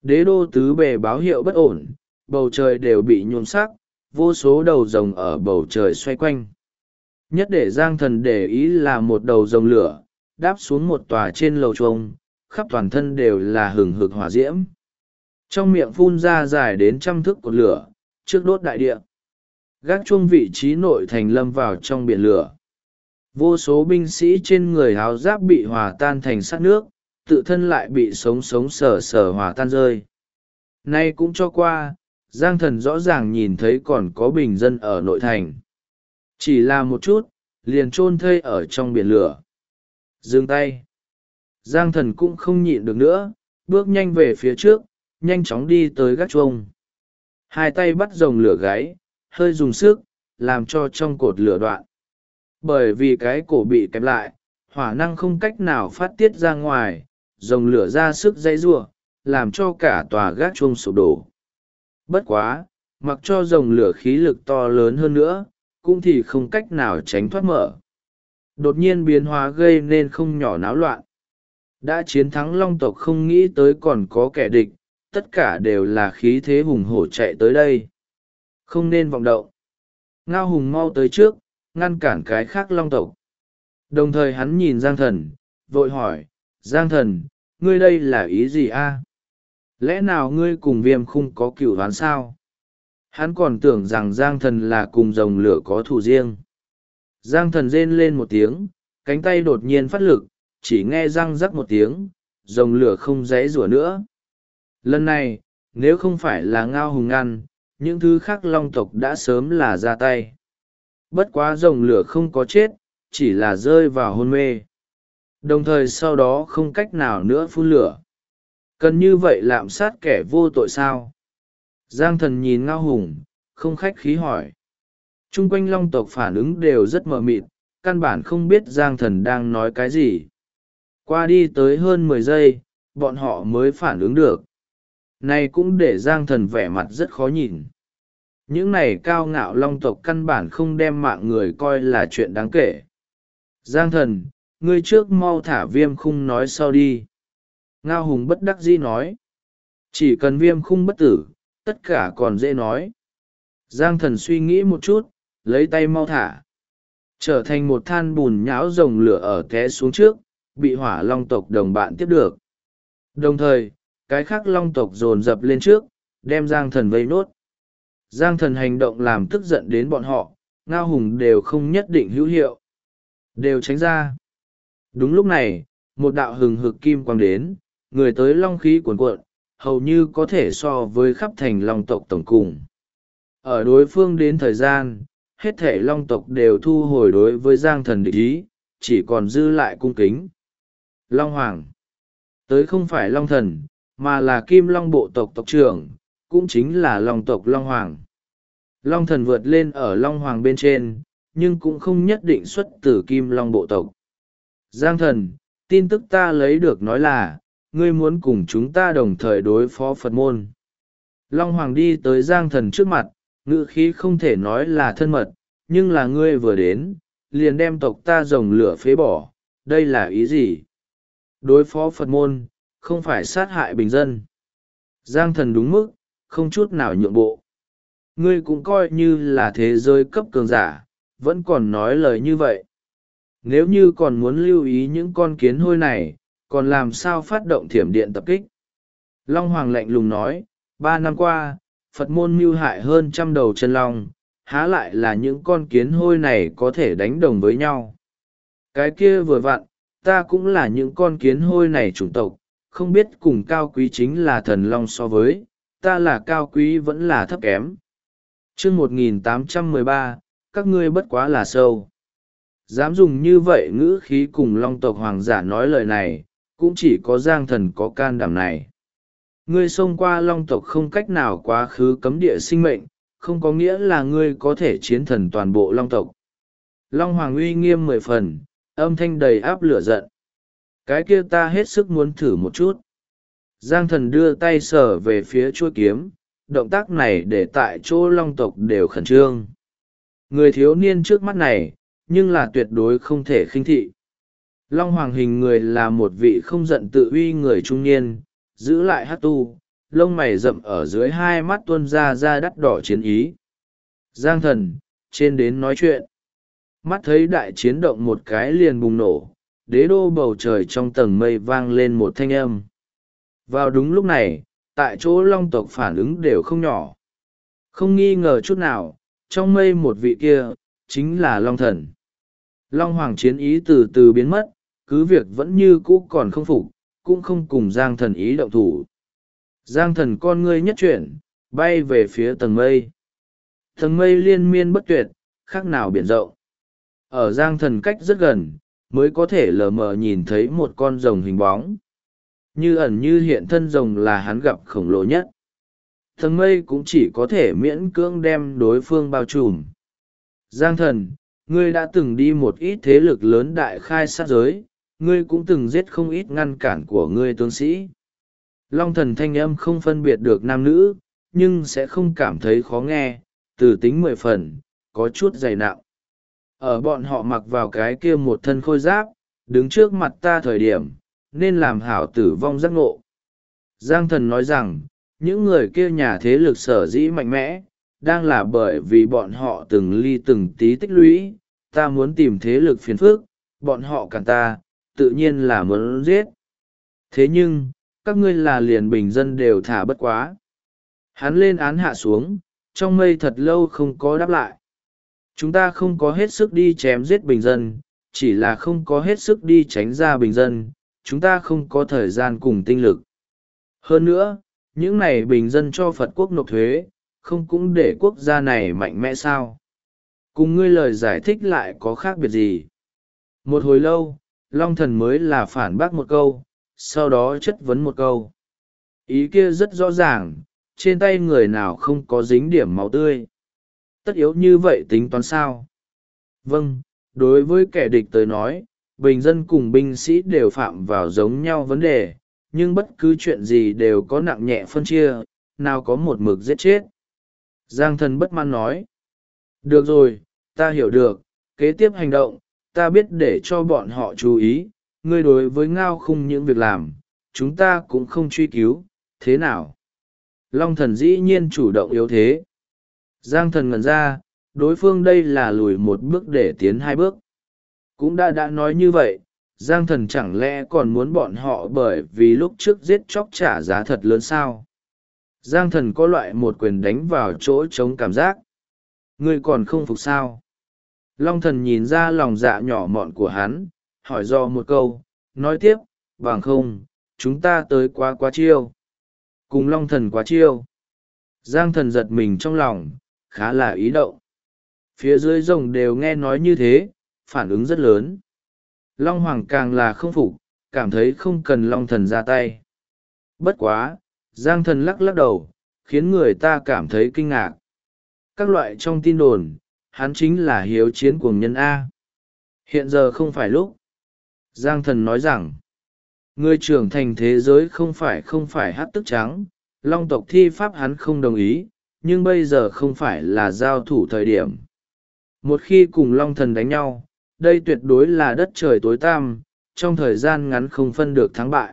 Đế đô tứ bề báo hiệu bất ổn, bầu trời đều bị nhuộm sắc, vô số đầu rồng ở bầu trời xoay quanh. Nhất để Giang Thần để ý là một đầu rồng lửa, đáp xuống một tòa trên lầu chuông, khắp toàn thân đều là hừng hực hỏa diễm. Trong miệng phun ra dài đến 100 thước cột lửa, trước đốt đại địa. Gác chuông vị trí nội thành lâm vào trong biển lửa. Vô số binh sĩ trên người áo giáp bị hòa tan thành sắt nước, tự thân lại bị sống sống sờ sờ hòa tan rơi. Nay cũng cho qua, Giang Thần rõ ràng nhìn thấy còn có bình dân ở nội thành. Chỉ là một chút, liền chôn thây ở trong biển lửa. Dừng tay. Giang Thần cũng không nhịn được nữa, bước nhanh về phía trước, nhanh chóng đi tới gác chuông. Hai tay bắt rồng lửa gáy, hơi dùng sức, làm cho trong cột lửa đoạn. Bởi vì cái cổ bị kẹp lại, hỏa năng không cách nào phát tiết ra ngoài, rồng lửa ra sức dây giụa, làm cho cả tòa gác chuông sụp đổ. Bất quá, mặc cho rồng lửa khí lực to lớn hơn nữa, cũng thì không cách nào tránh thoát mở. Đột nhiên biến hóa gây nên không nhỏ náo loạn. Đã chiến thắng long tộc không nghĩ tới còn có kẻ địch, tất cả đều là khí thế hùng hổ chạy tới đây. Không nên vọng động. Ngao Hùng mau tới trước, ngăn cản cái khác long tộc. Đồng thời hắn nhìn Giang Thần, vội hỏi, Giang Thần, ngươi đây là ý gì a? Lẽ nào ngươi cùng Viêm Khung có cửu oán sao? Hắn còn tưởng rằng Giang Thần là cùng rồng lửa có thù riêng. Giang Thần rên lên một tiếng, cánh tay đột nhiên phát lực, chỉ nghe răng rắc một tiếng, rồng lửa không giãy giụa nữa. Lần này, nếu không phải là Ngao Hùng ngăn, những thứ khác long tộc đã sớm là ra tay. Bất quá rồng lửa không có chết, chỉ là rơi vào hôn mê. Đồng thời sau đó không cách nào nữa phun lửa. Cần như vậy lạm sát kẻ vô tội sao? Giang Thần nhìn Ngao Hùng, không khách khí hỏi. Trung quanh long tộc phản ứng đều rất mờ mịt, căn bản không biết Giang Thần đang nói cái gì. Qua đi tới hơn 10 giây, bọn họ mới phản ứng được. Này cũng để Giang Thần vẻ mặt rất khó nhìn. Những này cao ngạo long tộc căn bản không đem mạng người coi là chuyện đáng kể. Giang Thần, ngươi trước mau thả Viêm Khung nói sau đi. Ngao Hùng bất đắc dĩ nói. Chỉ cần Viêm Khung bất tử, tất cả còn dễ nói. Giang Thần suy nghĩ một chút, lấy tay mau thả. Trở thành một than bùn nhão rồng lửa ở té xuống trước, bị hỏa long tộc đồng bạn tiếp được. Đồng thời, cái khác long tộc dồn dập lên trước, đem Giang Thần vây nốt. Giang Thần hành động làm tức giận đến bọn họ, Ngao Hùng đều không nhất định hữu hiệu. Đều tránh ra. Đúng lúc này, một đạo hừng hực kim quang đến, người tới long khí cuồn cuộn, hầu như có thể so với khắp thành long tộc tổng cùng. Ở đối phương đến thời gian, hết thể long tộc đều thu hồi đối với Giang Thần địch ý, chỉ còn dư lại cung kính. Long Hoàng. Tới không phải Long Thần, mà là Kim Long bộ tộc tộc trưởng, cũng chính là long tộc Long Hoàng. Long Thần vượt lên ở Long Hoàng bên trên, nhưng cũng không nhất định xuất từ Kim Long bộ tộc. Giang Thần, tin tức ta lấy được nói là, ngươi muốn cùng chúng ta đồng thời đối phó Phật môn. Long Hoàng đi tới Giang Thần trước mặt, ngữ khí không thể nói là thân mật, nhưng là ngươi vừa đến, liền đem tộc ta rồng lửa phế bỏ, đây là ý gì? Đối phó Phật môn, không phải sát hại bình dân. Giang Thần đúng mức, không chút nào nhượng bộ. Ngươi cũng coi như là thế giới cấp cường giả, vẫn còn nói lời như vậy. Nếu như còn muốn lưu ý những con kiến hôi này, còn làm sao phát động thiểm điện tập kích? Long Hoàng lạnh lùng nói, 3 năm qua, Phật môn mưu hại hơn 100 đầu chân long, há lại là những con kiến hôi này có thể đánh đồng với nhau. Cái kia vừa vặn, ta cũng là những con kiến hôi này chủng tộc, không biết cùng cao quý chính là thần long so với, ta là cao quý vẫn là thấp kém. Chương 1813, các ngươi bất quá là sâu. Dám dùng như vậy ngữ khí cùng long tộc hoàng giả nói lời này, cũng chỉ có Giang Thần có can đảm này. Ngươi xông qua long tộc không cách nào quá khứ cấm địa sinh mệnh, không có nghĩa là ngươi có thể chiến thần toàn bộ long tộc. Long Hoàng uy nghiêm 10 phần, âm thanh đầy áp lửa giận. Cái kia ta hết sức muốn thử một chút. Giang Thần đưa tay sờ về phía chuôi kiếm, động tác này để tại chỗ long tộc đều khẩn trương. Người thiếu niên trước mắt này, nhưng là tuyệt đối không thể khinh thị. Long Hoàng hình người là một vị không giận tự uy người trung niên, giữ lại hát tu, lông mày rậm ở dưới hai mắt tuôn ra đắt đỏ chiến ý. Giang thần, trên đến nói chuyện. Mắt thấy đại chiến động một cái liền bùng nổ, đế đô bầu trời trong tầng mây vang lên một thanh âm. Vào đúng lúc này, tại chỗ long tộc phản ứng đều không nhỏ. Không nghi ngờ chút nào, trong mây một vị kia, chính là long thần. Long hoàng chiến ý từ từ biến mất, cứ việc vẫn như cũ còn không phục, cũng không cùng Giang thần ý động thủ. Giang thần con ngươi nhất chuyển, bay về phía tầng mây. Tầng mây liên miên bất tuyệt, khác nào biển rộng. Ở Giang thần cách rất gần, mới có thể lờ mờ nhìn thấy một con rồng hình bóng. Như ẩn như hiện thân rồng là hắn gặp khổng lồ nhất. Tầng mây cũng chỉ có thể miễn cưỡng đem đối phương bao trùm. Giang thần, ngươi đã từng đi một ít thế lực lớn đại khai sát giới, ngươi cũng từng giết không ít ngăn cản của ngươi tướng sĩ. Long thần thanh âm không phân biệt được nam nữ, nhưng sẽ không cảm thấy khó nghe, từ tính 10 phần, có chút dày nặng. Ở bọn họ mặc vào cái kia một thân khôi giáp, đứng trước mặt ta thời điểm, nên làm hảo tử vong giác ngộ. Giang thần nói rằng, những người kia nhà thế lực sở dĩ mạnh mẽ, đang là bởi vì bọn họ từng ly từng tí tích lũy, ta muốn tìm thế lực phiền phức, bọn họ cản ta, tự nhiên là muốn giết. Thế nhưng, các ngươi là liền bình dân đều thả bất quá. Hắn lên án hạ xuống, trong mây thật lâu không có đáp lại. Chúng ta không có hết sức đi chém giết bình dân, chỉ là không có hết sức đi tránh ra bình dân, chúng ta không có thời gian cùng tinh lực. Hơn nữa, những này bình dân cho Phật quốc nộp thuế, không cũng để quốc gia này mạnh mẽ sao? Cùng ngươi lời giải thích lại có khác biệt gì? Một hồi lâu, Long thần mới là phản bác một câu, sau đó chất vấn một câu. Ý kia rất rõ ràng, trên tay người nào không có dính điểm máu tươi. Tất yếu như vậy tính toán sao? Vâng, đối với kẻ địch tới nói, bình dân cùng binh sĩ đều phạm vào giống nhau vấn đề, nhưng bất cứ chuyện gì đều có nặng nhẹ phân chia, nào có một mực giết chết. Giang thần bất mãn nói. Được rồi, ta hiểu được, kế tiếp hành động, ta biết để cho bọn họ chú ý, ngươi đối với Ngao Khung những việc làm, chúng ta cũng không truy cứu, thế nào? Long thần dĩ nhiên chủ động yếu thế. Giang thần ngẩn ra, đối phương đây là lùi một bước để tiến hai bước. Cũng đã nói như vậy, Giang thần chẳng lẽ còn muốn bọn họ bởi vì lúc trước giết chóc trả giá thật lớn sao? Giang thần có loại một quyền đánh vào chỗ trống cảm giác. Ngươi còn không phục sao? Long thần nhìn ra lòng dạ nhỏ mọn của hắn, hỏi do một câu, nói tiếp, bằng không, chúng ta tới quá chiêu. Cùng Long thần quá chiêu. Giang thần giật mình trong lòng, khá là ý động. Phía dưới rồng đều nghe nói như thế, phản ứng rất lớn. Long hoàng càng là không phục, cảm thấy không cần Long thần ra tay. Bất quá, Giang thần lắc lắc đầu, khiến người ta cảm thấy kinh ngạc. Các loại trong tin đồn, hắn chính là hiếu chiến cuồng nhân A. Hiện giờ không phải lúc. Giang thần nói rằng, người trưởng thành thế giới không phải hát tức trắng, Long tộc thi pháp hắn không đồng ý, nhưng bây giờ không phải là giao thủ thời điểm. Một khi cùng Long thần đánh nhau, đây tuyệt đối là đất trời tối tăm, trong thời gian ngắn không phân được thắng bại.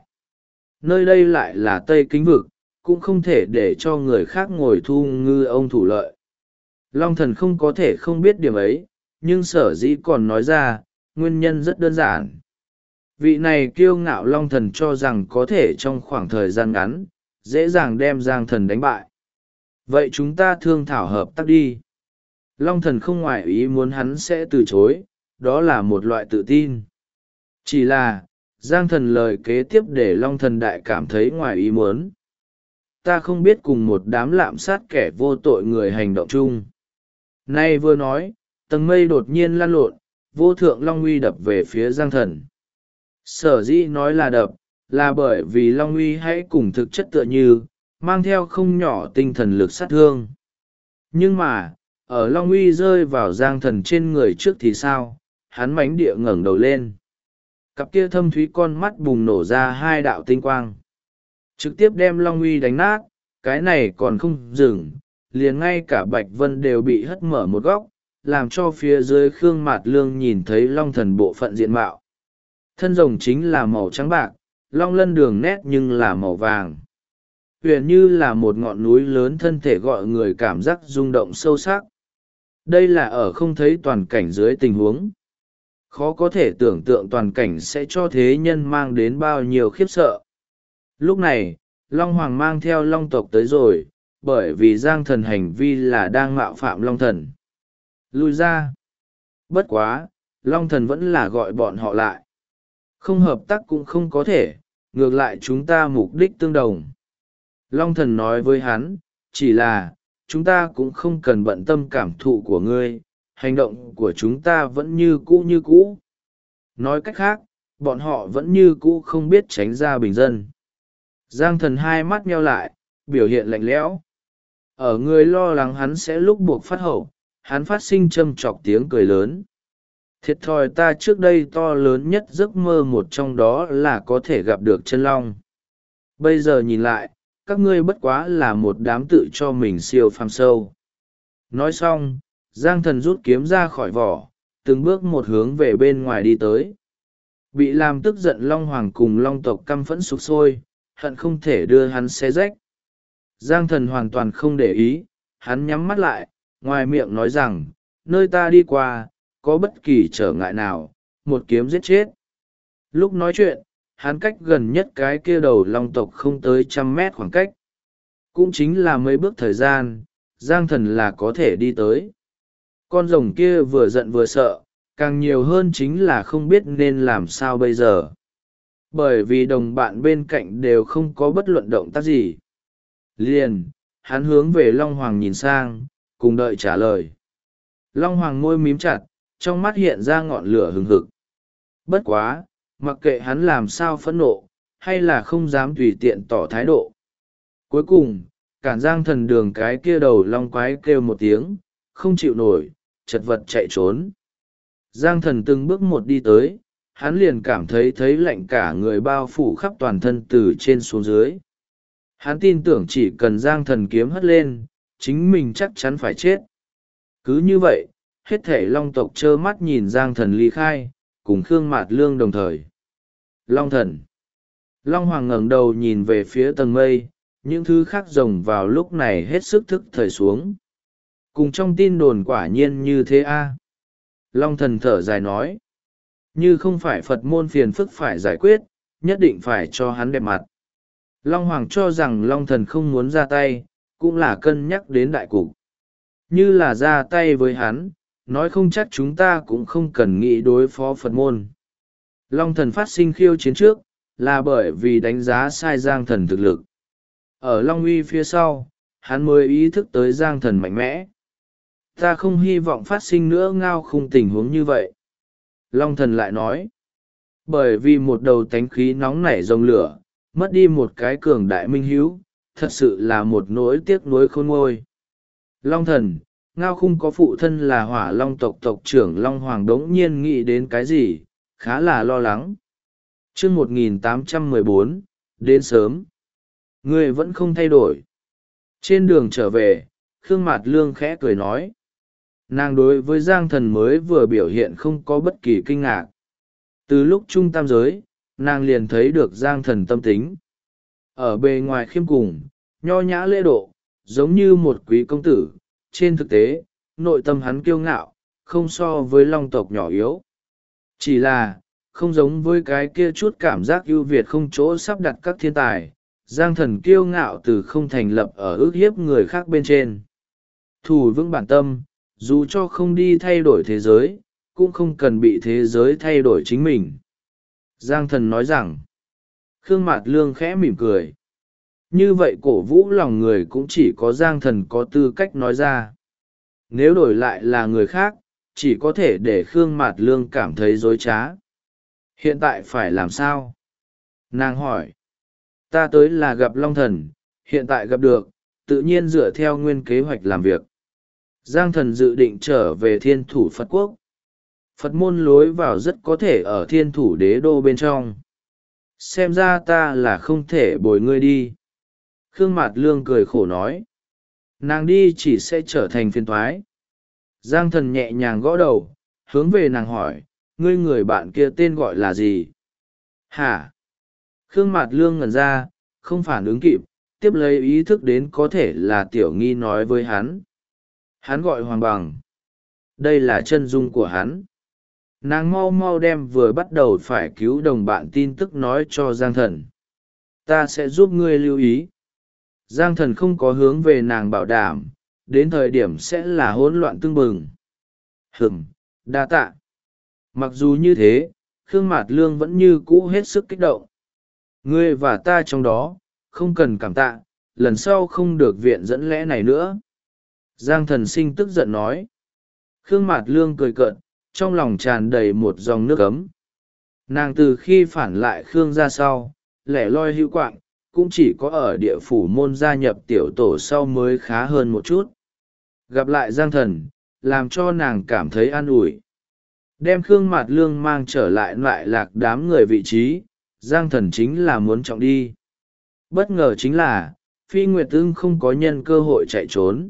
Nơi đây lại là Tây Kính Vực, cũng không thể để cho người khác ngồi thu ngư ông thủ lợi. Long thần không có thể không biết điểm ấy, nhưng sở dĩ còn nói ra, nguyên nhân rất đơn giản. Vị này kiêu ngạo Long thần cho rằng có thể trong khoảng thời gian ngắn, dễ dàng đem Giang thần đánh bại. Vậy chúng ta thương thảo hợp tác đi. Long thần không ngoại ý muốn hắn sẽ từ chối, đó là một loại tự tin. Chỉ là, Giang thần lời kế tiếp để Long thần đại cảm thấy ngoài ý muốn. Ta không biết cùng một đám lạm sát kẻ vô tội người hành động chung. Nay vừa nói, tầng mây đột nhiên lăn lộn, vô thượng Long uy đập về phía Giang thần. Sở dĩ nói là đập, là bởi vì Long uy hãy cùng thực chất tựa như, mang theo không nhỏ tinh thần lực sát thương. Nhưng mà, ở Long uy rơi vào Giang thần trên người trước thì sao, hắn mánh địa ngẩng đầu lên. Cặp kia thâm thúy con mắt bùng nổ ra hai đạo tinh quang. Trực tiếp đem Long uy đánh nát, cái này còn không dừng, liền ngay cả Bạch Vân đều bị hất mở một góc, làm cho phía dưới Khương Mạt Lương nhìn thấy Long thần bộ phận diện mạo. Thân rồng chính là màu trắng bạc, long lân đường nét nhưng là màu vàng. huyền như là một ngọn núi lớn, thân thể gọi người cảm giác rung động sâu sắc. Đây là ở không thấy toàn cảnh dưới tình huống khó có thể tưởng tượng toàn cảnh sẽ cho thế nhân mang đến bao nhiêu khiếp sợ. Lúc này Long Hoàng mang theo Long tộc tới rồi, bởi vì Giang Thần hành vi là đang mạo phạm Long Thần. Lui ra. Bất quá, Long Thần vẫn là gọi bọn họ lại. Không hợp tác cũng không có thể, ngược lại chúng ta mục đích tương đồng. Long Thần nói với hắn, chỉ là, chúng ta cũng không cần bận tâm cảm thụ của ngươi, hành động của chúng ta vẫn như cũ như cũ. Nói cách khác, bọn họ vẫn như cũ không biết tránh ra bình dân. Giang Thần hai mắt nheo lại, biểu hiện lạnh lẽo. Ở người lo lắng hắn sẽ lúc buộc phát hậu, hắn phát sinh châm chọc tiếng cười lớn. Thiệt thòi ta trước đây to lớn nhất giấc mơ một trong đó là có thể gặp được chân long. Bây giờ nhìn lại, các ngươi bất quá là một đám tự cho mình siêu phàm sâu. Nói xong, Giang Thần rút kiếm ra khỏi vỏ, từng bước một hướng về bên ngoài đi tới. Bị làm tức giận Long Hoàng cùng Long tộc căm phẫn sục sôi, hận không thể đưa hắn xé rách. Giang Thần hoàn toàn không để ý, hắn nhắm mắt lại, ngoài miệng nói rằng, nơi ta đi qua, có bất kỳ trở ngại nào, một kiếm giết chết. Lúc nói chuyện, hắn cách gần nhất cái kia đầu Long tộc không tới 100 mét khoảng cách. Cũng chính là mấy bước thời gian, Giang Thần là có thể đi tới. Con rồng kia vừa giận vừa sợ, càng nhiều hơn chính là không biết nên làm sao bây giờ. Bởi vì đồng bạn bên cạnh đều không có bất luận động tác gì. Liền, hắn hướng về Long Hoàng nhìn sang, cùng đợi trả lời. Long Hoàng môi mím chặt, trong mắt hiện ra ngọn lửa hừng hực. Bất quá, mặc kệ hắn làm sao phẫn nộ, hay là không dám tùy tiện tỏ thái độ. Cuối cùng, cản Giang Thần đường cái kia đầu long quái kêu một tiếng, không chịu nổi, chật vật chạy trốn. Giang Thần từng bước một đi tới, hắn liền cảm thấy lạnh cả người bao phủ khắp toàn thân từ trên xuống dưới. Hắn tin tưởng chỉ cần Giang Thần kiếm hất lên, chính mình chắc chắn phải chết. Cứ như vậy, hết thể Long tộc trơ mắt nhìn Giang Thần ly khai, cùng Khương Mạt Lương đồng thời. Long Thần. Long Hoàng ngẩng đầu nhìn về phía tầng mây, những thứ khác rồng vào lúc này hết sức thức thời xuống. Cùng trong tin đồn quả nhiên như thế a. Long Thần thở dài nói. Như không phải Phật môn phiền phức phải giải quyết, nhất định phải cho hắn đẹp mặt. Long Hoàng cho rằng Long Thần không muốn ra tay, cũng là cân nhắc đến đại cục. Như là ra tay với hắn, nói không chắc chúng ta cũng không cần nghĩ đối phó Phật môn. Long Thần phát sinh khiêu chiến trước, là bởi vì đánh giá sai Giang Thần thực lực. Ở Long Uy phía sau, hắn mới ý thức tới Giang Thần mạnh mẽ. Ta không hy vọng phát sinh nữa ngao khung tình huống như vậy. Long Thần lại nói, bởi vì một đầu tánh khí nóng nảy rồng lửa, mất đi một cái cường đại minh hữu, thật sự là một nỗi tiếc nuối khôn nguôi. Long Thần, ngao khung có phụ thân là Hỏa Long tộc tộc trưởng Long Hoàng đống nhiên nghĩ đến cái gì, khá là lo lắng. Chương 1814, đến sớm. Ngươi vẫn không thay đổi. Trên đường trở về, Khương Mạt Lương khẽ cười nói. Nàng đối với Giang Thần mới vừa biểu hiện không có bất kỳ kinh ngạc. Từ lúc trung tam giới, nàng liền thấy được Giang Thần tâm tính. Ở bề ngoài khiêm cùng, nho nhã lễ độ, giống như một quý công tử. Trên thực tế, nội tâm hắn kiêu ngạo, không so với Long tộc nhỏ yếu. Chỉ là, không giống với cái kia chút cảm giác ưu việt không chỗ sắp đặt các thiên tài, Giang Thần kiêu ngạo từ không thành lập ở ước hiếp người khác bên trên. Thủ vững bản tâm, dù cho không đi thay đổi thế giới, cũng không cần bị thế giới thay đổi chính mình. Giang Thần nói rằng, Khương Mạt Lương khẽ mỉm cười. Như vậy cổ vũ lòng người cũng chỉ có Giang Thần có tư cách nói ra. Nếu đổi lại là người khác, chỉ có thể để Khương Mạt Lương cảm thấy dối trá. Hiện tại phải làm sao? Nàng hỏi. Ta tới là gặp Long Thần, hiện tại gặp được, tự nhiên dựa theo nguyên kế hoạch làm việc. Giang Thần dự định trở về Thiên Thủ Phật Quốc. Phật môn lối vào rất có thể ở Thiên Thủ Đế Đô bên trong. Xem ra ta là không thể bồi ngươi đi. Khương Mạt Lương cười khổ nói. Nàng đi chỉ sẽ trở thành phiền toái. Giang Thần nhẹ nhàng gõ đầu, hướng về nàng hỏi, ngươi người bạn kia tên gọi là gì? Hả? Khương Mạt Lương ngẩn ra, không phản ứng kịp, tiếp lấy ý thức đến có thể là Tiểu Nghi nói với hắn. Hắn gọi Hoàng Bằng. Đây là chân dung của hắn. Nàng mau mau đem vừa bắt đầu phải cứu đồng bạn tin tức nói cho Giang Thần. Ta sẽ giúp ngươi lưu ý. Giang Thần không có hướng về nàng bảo đảm, đến thời điểm sẽ là hỗn loạn tưng bừng. Đa tạ. Mặc dù như thế, Khương Mạt Lương vẫn như cũ hết sức kích động. Ngươi và ta trong đó, không cần cảm tạ, lần sau không được viện dẫn lẽ này nữa. Giang Thần Sinh tức giận nói. Khương Mạt Lương cười cợt, trong lòng tràn đầy một dòng nước ấm. Nàng từ khi phản lại Khương ra sau, lẻ loi hữu quạng, cũng chỉ có ở địa phủ môn gia nhập tiểu tổ sau mới khá hơn một chút. Gặp lại Giang Thần, làm cho nàng cảm thấy an ủi. Đem Khương Mạt Lương mang trở lại lại lạc đám người vị trí, Giang Thần chính là muốn trọng đi. Bất ngờ chính là, Phi Nguyệt Ưng không có nhân cơ hội chạy trốn.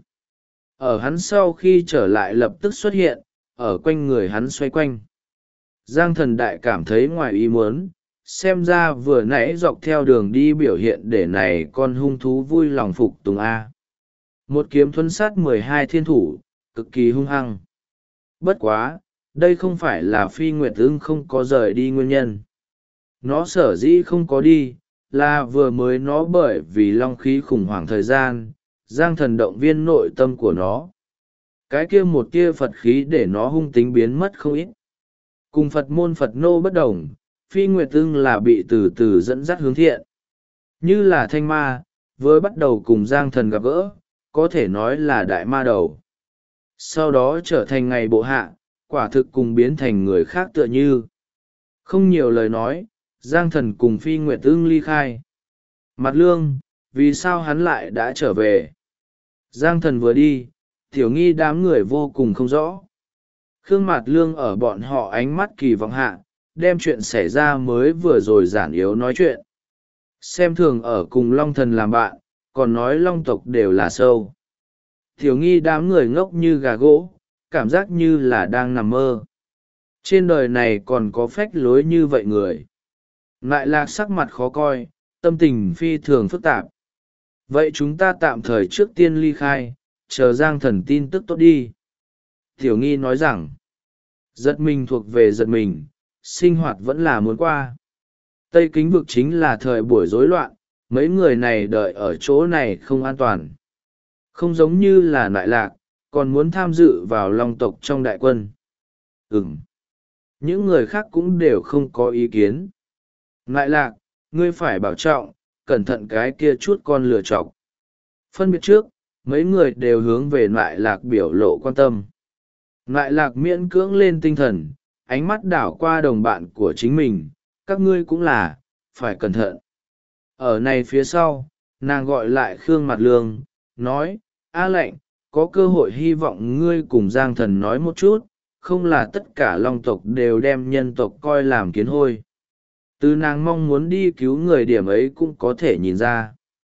Ở hắn sau khi trở lại lập tức xuất hiện, ở quanh người hắn xoay quanh. Giang Thần đại cảm thấy ngoài ý muốn, xem ra vừa nãy dọc theo đường đi biểu hiện để này con hung thú vui lòng phục tùng A. Một kiếm thuẫn sát 12 thiên thủ, cực kỳ hung hăng. Bất quá, đây không phải là Phi Nguyệt Ưng không có rời đi nguyên nhân. Nó sở dĩ không có đi, là vừa mới nó bởi vì long khí khủng hoảng thời gian, Giang Thần động viên nội tâm của nó. Cái kia một tia Phật khí để nó hung tính biến mất không ít. Cùng Phật môn Phật nô bất đồng, Phi Nguyệt Ưng là bị từ từ dẫn dắt hướng thiện. Như là thanh ma, vừa bắt đầu cùng Giang Thần gặp gỡ, có thể nói là đại ma đầu. Sau đó trở thành ngày bộ hạ, quả thực cùng biến thành người khác tựa như. Không nhiều lời nói, Giang Thần cùng Phi Nguyệt Ưng ly khai. Mặt Lương, vì sao hắn lại đã trở về? Giang Thần vừa đi, Tiểu Nghi đám người vô cùng không rõ. Khương Mạt Lương ở bọn họ ánh mắt kỳ vọng hạ, đem chuyện xảy ra mới vừa rồi giản yếu nói chuyện. Xem thường ở cùng Long Thần làm bạn, còn nói Long tộc đều là sâu. Tiểu Nghi đám người ngốc như gà gỗ, cảm giác như là đang nằm mơ. Trên đời này còn có phách lối như vậy người. Lại lạc sắc mặt khó coi, tâm tình phi thường phức tạp. Vậy chúng ta tạm thời trước tiên ly khai, chờ Giang Thần tin tức tốt đi. Tiểu Nghi nói rằng, giật mình thuộc về giật mình, sinh hoạt vẫn là muốn qua. Tây Kính vực chính là thời buổi rối loạn, mấy người này đợi ở chỗ này không an toàn. Không giống như là Nại Lạc, còn muốn tham dự vào Long tộc trong đại quân. Những người khác cũng đều không có ý kiến. Nại Lạc, ngươi phải bảo trọng, cẩn thận cái kia chút con lừa chọc. Phân biệt trước, mấy người đều hướng về Nại Lạc biểu lộ quan tâm. Nại Lạc miễn cưỡng lên tinh thần, ánh mắt đảo qua đồng bạn của chính mình, các ngươi cũng là, phải cẩn thận. Ở này phía sau, nàng gọi lại Khương Mạt Lương, nói, A Lệnh, có cơ hội hy vọng ngươi cùng Giang Thần nói một chút, không là tất cả Long tộc đều đem nhân tộc coi làm kiến hôi. Từ nàng mong muốn đi cứu người điểm ấy cũng có thể nhìn ra.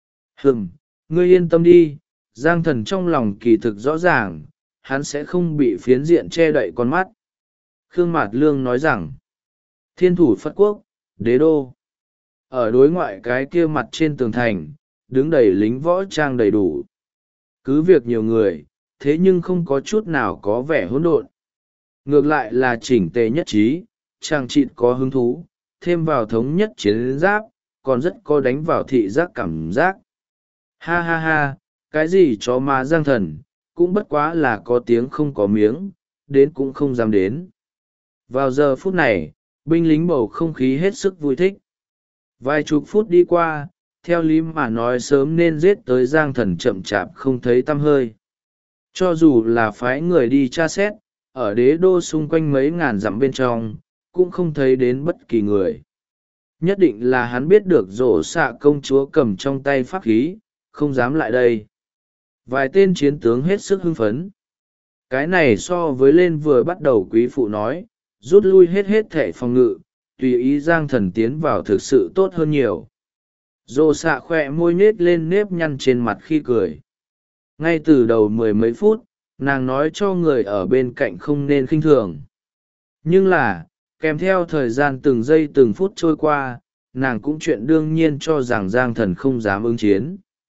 Ngươi yên tâm đi, Giang Thần trong lòng kỳ thực rõ ràng, hắn sẽ không bị phiến diện che đậy con mắt. Khương Mạt Lương nói rằng, Thiên thủ Phật quốc, đế đô. Ở đối ngoại cái kia mặt trên tường thành, đứng đầy lính võ trang đầy đủ. Cứ việc nhiều người, thế nhưng không có chút nào có vẻ hỗn độn. Ngược lại là chỉnh tề nhất trí, trang trị có hứng thú, thêm vào thống nhất chiến giáp, còn rất có đánh vào thị giác cảm giác. Ha ha ha, cái gì cho mà Giang Thần, cũng bất quá là có tiếng không có miếng, đến cũng không dám đến. Vào giờ phút này, binh lính bầu không khí hết sức vui thích. Vài chục phút đi qua, theo lý mà nói sớm nên giết tới Giang Thần chậm chạp không thấy tăm hơi. Cho dù là phái người đi tra xét, ở đế đô xung quanh mấy ngàn dặm bên trong, cũng không thấy đến bất kỳ người. Nhất định là hắn biết được rổ xạ công chúa cầm trong tay pháp khí, không dám lại đây. Vài tên chiến tướng hết sức hưng phấn. Cái này so với lên vừa bắt đầu quý phụ nói, rút lui hết thẻ phòng ngự, tùy ý Giang Thần tiến vào thực sự tốt hơn nhiều. Rổ xạ khỏe môi nết lên nếp nhăn trên mặt khi cười. Ngay từ đầu mười mấy phút, nàng nói cho người ở bên cạnh không nên khinh thường. Nhưng là, kèm theo thời gian từng giây từng phút trôi qua, nàng cũng chuyện đương nhiên cho rằng Giang Thần không dám ứng chiến.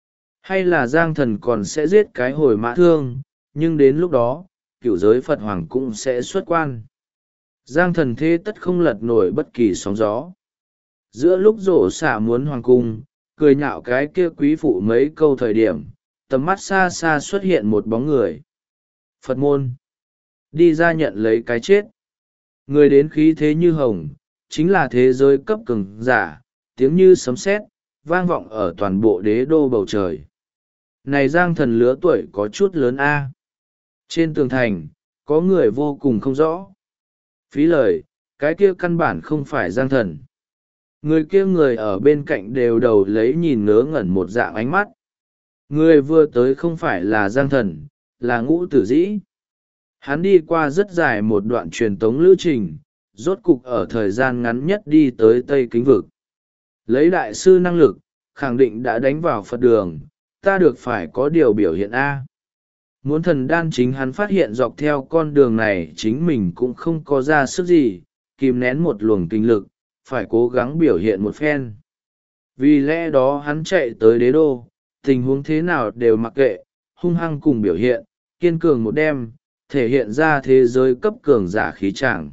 Hay là Giang Thần còn sẽ giết cái hồi mã thương, nhưng đến lúc đó, cửu giới Phật Hoàng cũng sẽ xuất quan. Giang Thần thế tất không lật nổi bất kỳ sóng gió. Giữa lúc rổ xả muốn hoàng cung, cười nhạo cái kia quý phụ mấy câu thời điểm, tầm mắt xa xa xuất hiện một bóng người. Phật môn. Đi ra nhận lấy cái chết. Người đến khí thế như hồng, chính là thế giới cấp cường giả, tiếng như sấm sét vang vọng ở toàn bộ đế đô bầu trời. Này Giang Thần lứa tuổi có chút lớn a. Trên tường thành, có người vô cùng không rõ. Phí lời, cái kia căn bản không phải Giang Thần. Người kia người ở bên cạnh đều đầu lấy nhìn ngớ ngẩn một dạng ánh mắt. Người vừa tới không phải là Giang Thần, là Ngũ Tử Dĩ. Hắn đi qua rất dài một đoạn truyền tống lữ trình, rốt cục ở thời gian ngắn nhất đi tới Tây Kính Vực. Lấy đại sư năng lực, khẳng định đã đánh vào Phật đường, ta được phải có điều biểu hiện A. Muốn thần đan chính hắn phát hiện dọc theo con đường này chính mình cũng không có ra sức gì, kìm nén một luồng kinh lực, phải cố gắng biểu hiện một phen. Vì lẽ đó hắn chạy tới đế đô, tình huống thế nào đều mặc kệ, hung hăng cùng biểu hiện, kiên cường một đêm, thể hiện ra thế giới cấp cường giả khí tràng.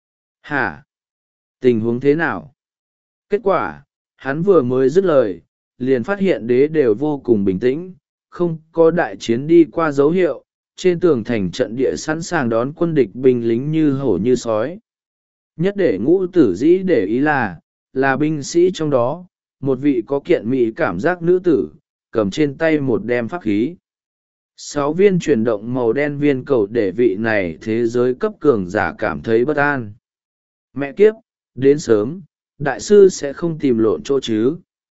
Hả? Tình huống thế nào? Kết quả, hắn vừa mới dứt lời, liền phát hiện đế đều vô cùng bình tĩnh, không có đại chiến đi qua dấu hiệu, trên tường thành trận địa sẵn sàng đón quân địch binh lính như hổ như sói. Nhất để Ngũ Tử Dĩ để ý là binh sĩ trong đó, một vị có kiện mỹ cảm giác nữ tử, cầm trên tay một đem pháp khí. 6 viên chuyển động màu đen viên cầu để vị này thế giới cấp cường giả cảm thấy bất an. Mẹ kiếp, đến sớm, đại sư sẽ không tìm lộn chỗ chứ.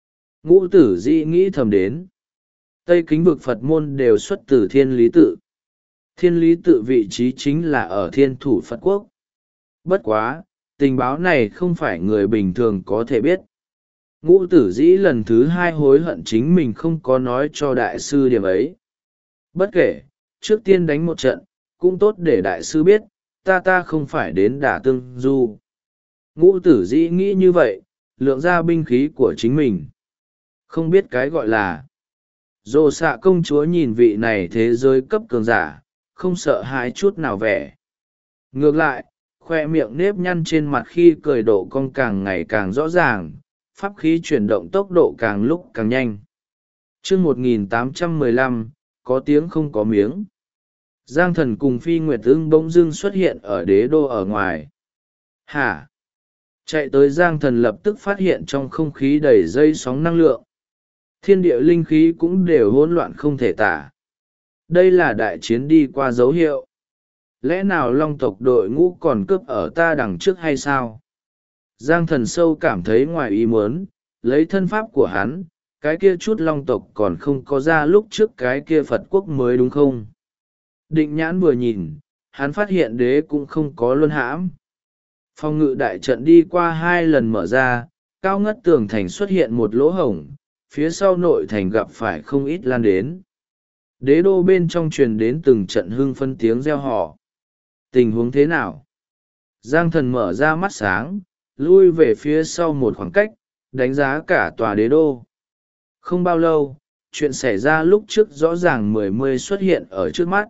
Ngũ Tử Dĩ nghĩ thầm đến. Tây Kính Vực Phật môn đều xuất từ Thiên Lý Tự. Thiên Lý Tự vị trí chính là ở Thiên Thủ Phật Quốc. Bất quá, tình báo này không phải người bình thường có thể biết. Ngũ Tử Dĩ lần thứ 2 hối hận chính mình không có nói cho đại sư điểm ấy. Bất kể, trước tiên đánh một trận, cũng tốt để đại sư biết, ta không phải đến đả tương du. Ngũ Tử Dĩ nghĩ như vậy, lượng ra binh khí của chính mình. Không biết cái gọi là Dồ xạ công chúa nhìn vị này thế giới cấp cường giả, không sợ hãi chút nào vẻ. Ngược lại, khoe miệng nếp nhăn trên mặt khi cười độ cong càng ngày càng rõ ràng, pháp khí chuyển động tốc độ càng lúc càng nhanh. chương 1815, có tiếng không có miếng. Giang Thần cùng Phi Nguyệt Ưng bỗng dưng xuất hiện ở đế đô ở ngoài. Hả? Chạy tới Giang Thần lập tức phát hiện trong không khí đầy dây sóng năng lượng. Thiên địa linh khí cũng đều hỗn loạn không thể tả. Đây là đại chiến đi qua dấu hiệu. Lẽ nào Long tộc đội ngũ còn cướp ở ta đằng trước hay sao? Giang Thần sâu cảm thấy ngoài ý muốn, lấy thân pháp của hắn, cái kia chút Long tộc còn không có ra lúc trước cái kia Phật quốc mới đúng không? Định nhãn vừa nhìn, hắn phát hiện đế cũng không có luân hãm. Phòng ngự đại trận đi qua 2 lần mở ra, cao ngất tường thành xuất hiện một lỗ hổng, phía sau nội thành gặp phải không ít lan đến. Đế đô bên trong truyền đến từng trận hưng phân tiếng reo hò. Tình huống thế nào? Giang Thần mở ra mắt sáng, lui về phía sau một khoảng cách, đánh giá cả tòa đế đô. Không bao lâu, chuyện xảy ra lúc trước rõ ràng mười xuất hiện ở trước mắt.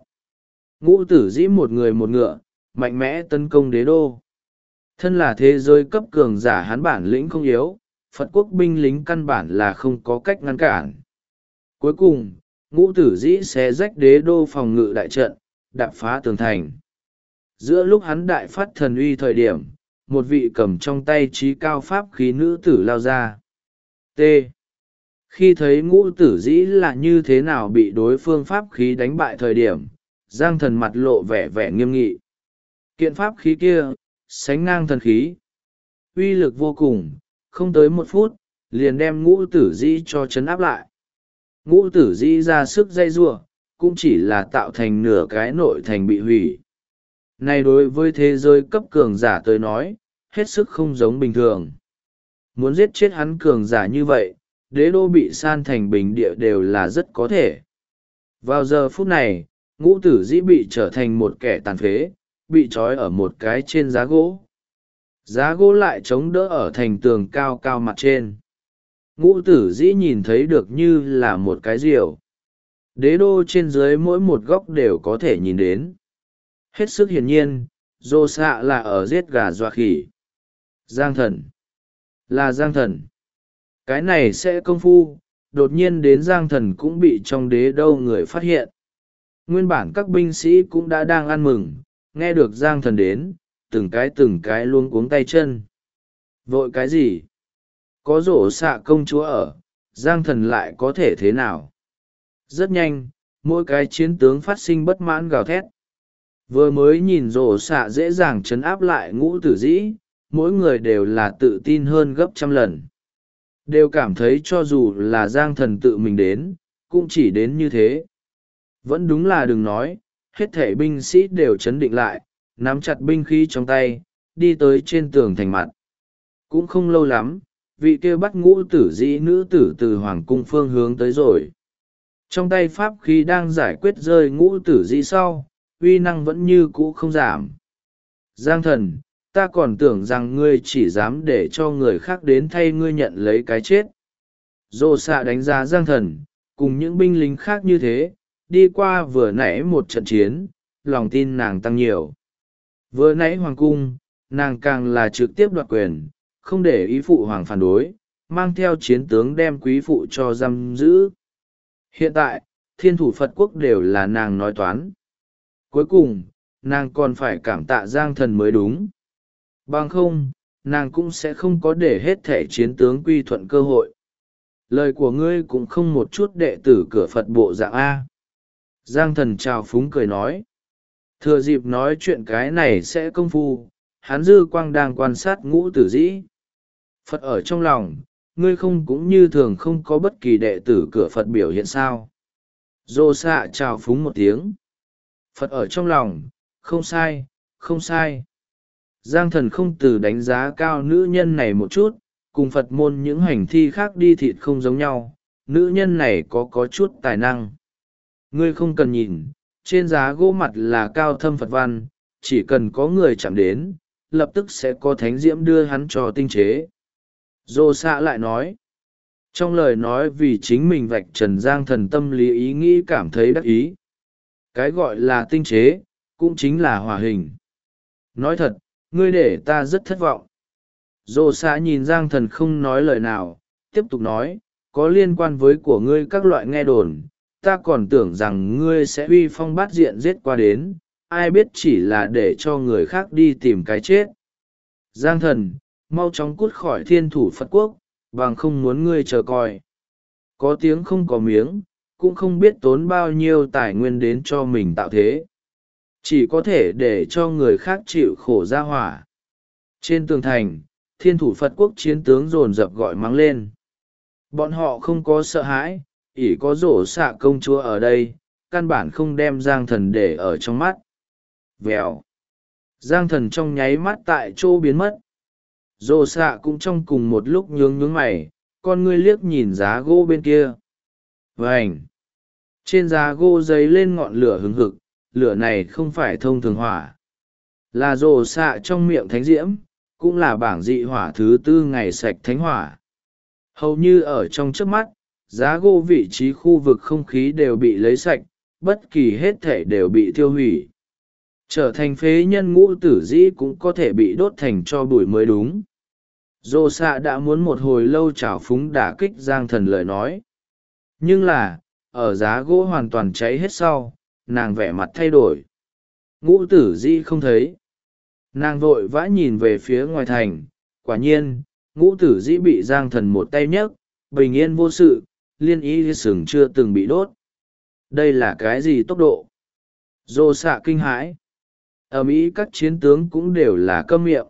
Ngũ Tử Dĩ một người một ngựa, mạnh mẽ tấn công đế đô. Thân là thế giới cấp cường giả hắn bản lĩnh không yếu, Phật quốc binh lính căn bản là không có cách ngăn cản. Cuối cùng, Ngũ Tử Dĩ xé rách đế đô phòng ngự đại trận, đạp phá tường thành. Giữa lúc hắn đại phát thần uy thời điểm, một vị cầm trong tay trí cao pháp khí nữ tử lao ra. T. Khi thấy Ngũ Tử Dĩ là như thế nào bị đối phương pháp khí đánh bại thời điểm, Giang Thần mặt lộ vẻ vẻ nghiêm nghị. Kiện pháp khí kia, sánh ngang thần khí. Uy lực vô cùng, không tới 1 phút, liền đem Ngũ Tử Dĩ cho trấn áp lại. Ngũ Tử Dĩ ra sức dây giụa, cũng chỉ là tạo thành nửa cái nội thành bị hủy. Này đối với thế giới cấp cường giả tới nói, hết sức không giống bình thường. Muốn giết chết hắn cường giả như vậy, đế đô bị san thành bình địa đều là rất có thể. Vào giờ phút này, Ngũ Tử Dĩ bị trở thành một kẻ tàn phế, bị trói ở một cái trên giá gỗ. Giá gỗ lại chống đỡ ở thành tường cao cao mặt trên. Ngũ tử dĩ nhìn thấy được như là một cái rìu. Đế đô trên dưới mỗi một góc đều có thể nhìn đến. Hết sức hiển nhiên, Dô xạ là ở giết gà dọa khỉ. Giang thần. Là Giang thần. Cái này sẽ công phu, đột nhiên đến Giang thần cũng bị trong đế đô người phát hiện. Nguyên bản các binh sĩ cũng đã đang ăn mừng, nghe được Giang thần đến, từng cái luống cuống tay chân. Vội cái gì? Có rổ xạ công chúa ở, Giang thần lại có thể thế nào? Rất nhanh, mỗi cái chiến tướng phát sinh bất mãn gào thét. Vừa mới nhìn rổ xạ dễ dàng trấn áp lại ngũ tử dĩ, mỗi người đều là tự tin hơn gấp trăm lần. Đều cảm thấy cho dù là Giang thần tự mình đến, cũng chỉ đến như thế. Vẫn đúng là đừng nói, hết thể binh sĩ đều chấn định lại, nắm chặt binh khí trong tay, đi tới trên tường thành mặt. Cũng không lâu lắm, vị kia bắt ngũ tử dĩ nữ tử từ hoàng cung phương hướng tới rồi. Trong tay pháp khí đang giải quyết rơi ngũ tử dĩ sau, uy năng vẫn như cũ không giảm. Giang thần, ta còn tưởng rằng ngươi chỉ dám để cho người khác đến thay ngươi nhận lấy cái chết. Dô xạ đánh giá Giang thần, cùng những binh lính khác như thế, đi qua vừa nãy một trận chiến, lòng tin nàng tăng nhiều. Vừa nãy hoàng cung, nàng càng là trực tiếp đoạt quyền, không để ý phụ hoàng phản đối, mang theo chiến tướng đem quý phụ cho giam giữ. Hiện tại, thiên thủ Phật quốc đều là nàng nói toán. Cuối cùng, nàng còn phải cảm tạ Giang thần mới đúng. Bằng không, nàng cũng sẽ không có để hết thể chiến tướng quy thuận cơ hội. Lời của ngươi cũng không một chút đệ tử cửa Phật bộ dạng A. Giang thần trào phúng cười nói. Thừa dịp nói chuyện cái này sẽ công phu, hắn dư quang đang quan sát ngũ tử dĩ. Phật ở trong lòng, ngươi không cũng như thường không có bất kỳ đệ tử cửa Phật biểu hiện sao. Dô xạ trào phúng một tiếng. Phật ở trong lòng, không sai, không sai. Giang thần không từ đánh giá cao nữ nhân này một chút, cùng Phật môn những hành thi khác đi thịt không giống nhau, nữ nhân này có chút tài năng. Ngươi không cần nhìn, trên giá gỗ mặt là cao thâm Phật văn, chỉ cần có người chạm đến, lập tức sẽ có thánh diễm đưa hắn cho tinh chế. Dô xạ lại nói, trong lời nói vì chính mình vạch trần Giang thần tâm lý ý nghĩ cảm thấy đắc ý. Cái gọi là tinh chế, cũng chính là hòa hình. Nói thật, ngươi để ta rất thất vọng. Dô xạ nhìn Giang thần không nói lời nào, tiếp tục nói, có liên quan với của ngươi các loại nghe đồn, ta còn tưởng rằng ngươi sẽ uy phong bát diện giết qua đến, ai biết chỉ là để cho người khác đi tìm cái chết. Giang thần, mau chóng cút khỏi thiên thủ Phật quốc, bằng không muốn ngươi chờ coi. Có tiếng không có miếng, cũng không biết tốn bao nhiêu tài nguyên đến cho mình tạo thế. Chỉ có thể để cho người khác chịu khổ ra hỏa. Trên tường thành, thiên thủ Phật quốc chiến tướng dồn dập gọi mắng lên. Bọn họ không có sợ hãi, ỷ có rổ xạ công chúa ở đây, căn bản không đem Giang thần để ở trong mắt. Vèo. Giang thần trong nháy mắt tại chỗ biến mất. Rổ xạ cũng trong cùng một lúc nhướng mày, con ngươi liếc nhìn giá gỗ bên kia. Vành. Trên giá gỗ dấy lên ngọn lửa hừng hực, lửa này không phải thông thường hỏa. Là rổ xạ trong miệng thánh diễm, cũng là bảng dị hỏa thứ 4 ngày sạch thánh hỏa. Hầu như ở trong trước mắt, giá gỗ vị trí khu vực không khí đều bị lấy sạch, bất kỳ hết thể đều bị tiêu hủy. Trở thành phế nhân ngũ tử dĩ cũng có thể bị đốt thành cho bụi mới đúng. Dô xạ đã muốn một hồi lâu trào phúng đả kích Giang thần lời nói. Nhưng là, ở giá gỗ hoàn toàn cháy hết sau, nàng vẻ mặt thay đổi. Ngũ tử dĩ không thấy. Nàng vội vã nhìn về phía ngoài thành, quả nhiên, ngũ tử dĩ bị Giang thần một tay nhấc, bình yên vô sự, liên y sừng chưa từng bị đốt. Đây là cái gì tốc độ? Dô xạ kinh hãi. Ở Mỹ các chiến tướng cũng đều là câm miệng.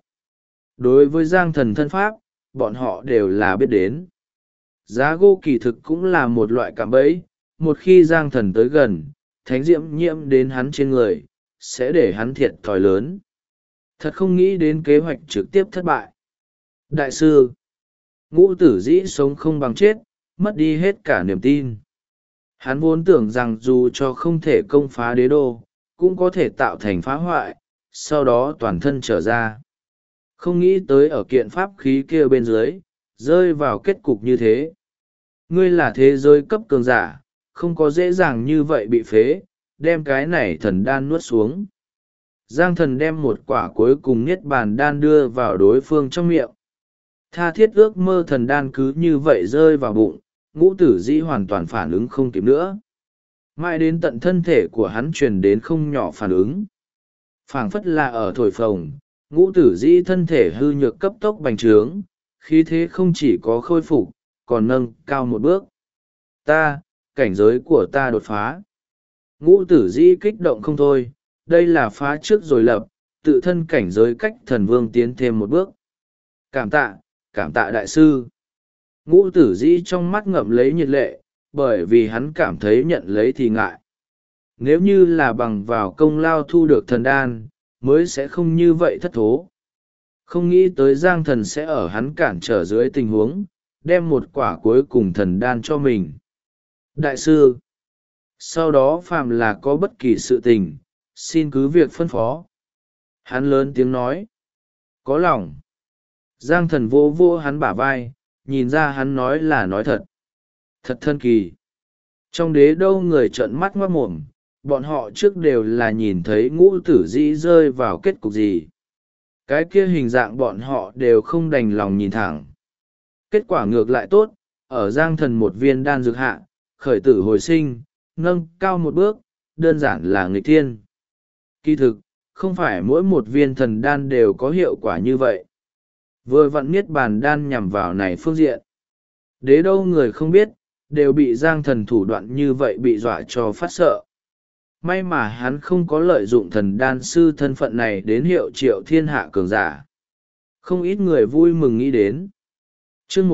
Đối với Giang thần thân pháp, bọn họ đều là biết đến. Giá gỗ kỳ thực cũng là một loại cạm bẫy, một khi Giang thần tới gần, thánh diễm nhiễm đến hắn trên người, sẽ để hắn thiệt thòi lớn. Thật không nghĩ đến kế hoạch trực tiếp thất bại. Đại sư, ngũ tử dĩ sống không bằng chết, mất đi hết cả niềm tin. Hắn vốn tưởng rằng dù cho không thể công phá đế đô, cũng có thể tạo thành phá hoại, sau đó toàn thân trở ra. Không nghĩ tới ở kiện pháp khí kia bên dưới, rơi vào kết cục như thế. Ngươi là thế giới cấp cường giả, không có dễ dàng như vậy bị phế, đem cái này thần đan nuốt xuống. Giang thần đem một quả cuối cùng niết bàn đan đưa vào đối phương trong miệng. Tha thiết ước mơ thần đan cứ như vậy rơi vào bụng, Ngũ Tử Dĩ hoàn toàn phản ứng không kịp nữa. Mãi đến tận thân thể của hắn truyền đến không nhỏ phản ứng. Phảng phất là ở thổi phồng, Ngũ Tử Dĩ thân thể hư nhược cấp tốc bành trướng, khí thế không chỉ có khôi phục, còn nâng cao một bước. Cảnh giới của ta đột phá. Ngũ Tử Dĩ kích động không thôi, đây là phá trước rồi lập, tự thân cảnh giới cách thần vương tiến thêm một bước. Cảm tạ đại sư. Ngũ Tử Dĩ trong mắt ngậm lấy nhiệt lệ, bởi vì hắn cảm thấy nhận lấy thì ngại. Nếu như là bằng vào công lao thu được thần đan, mới sẽ không như vậy thất thố. Không nghĩ tới Giang thần sẽ ở hắn cản trở dưới tình huống, đem một quả cuối cùng thần đan cho mình. Đại sư, sau đó phàm là có bất kỳ sự tình, xin cứ việc phân phó. Hắn lớn tiếng nói. Có lòng. Giang thần vô vô hắn bả vai, nhìn ra hắn nói là nói thật. Thật thân kỳ. Trong đế đâu người trợn mắt ngoác mồm, bọn họ trước đều là nhìn thấy Ngũ Tử Dĩ rơi vào kết cục gì. Cái kia hình dạng bọn họ đều không đành lòng nhìn thẳng. Kết quả ngược lại tốt, ở Giang thần một viên đan dược hạ, khởi tử hồi sinh, nâng cao một bước, đơn giản là nghịch thiên. Kỳ thực, không phải mỗi một viên thần đan đều có hiệu quả như vậy. Vừa vặn niết bàn đan nhằm vào này phương diện. Đế đâu người không biết, đều bị Giang thần thủ đoạn như vậy bị dọa cho phát sợ. May mà hắn không có lợi dụng thần đan sư thân phận này đến hiệu triệu thiên hạ cường giả. Không ít người vui mừng nghĩ đến. Chương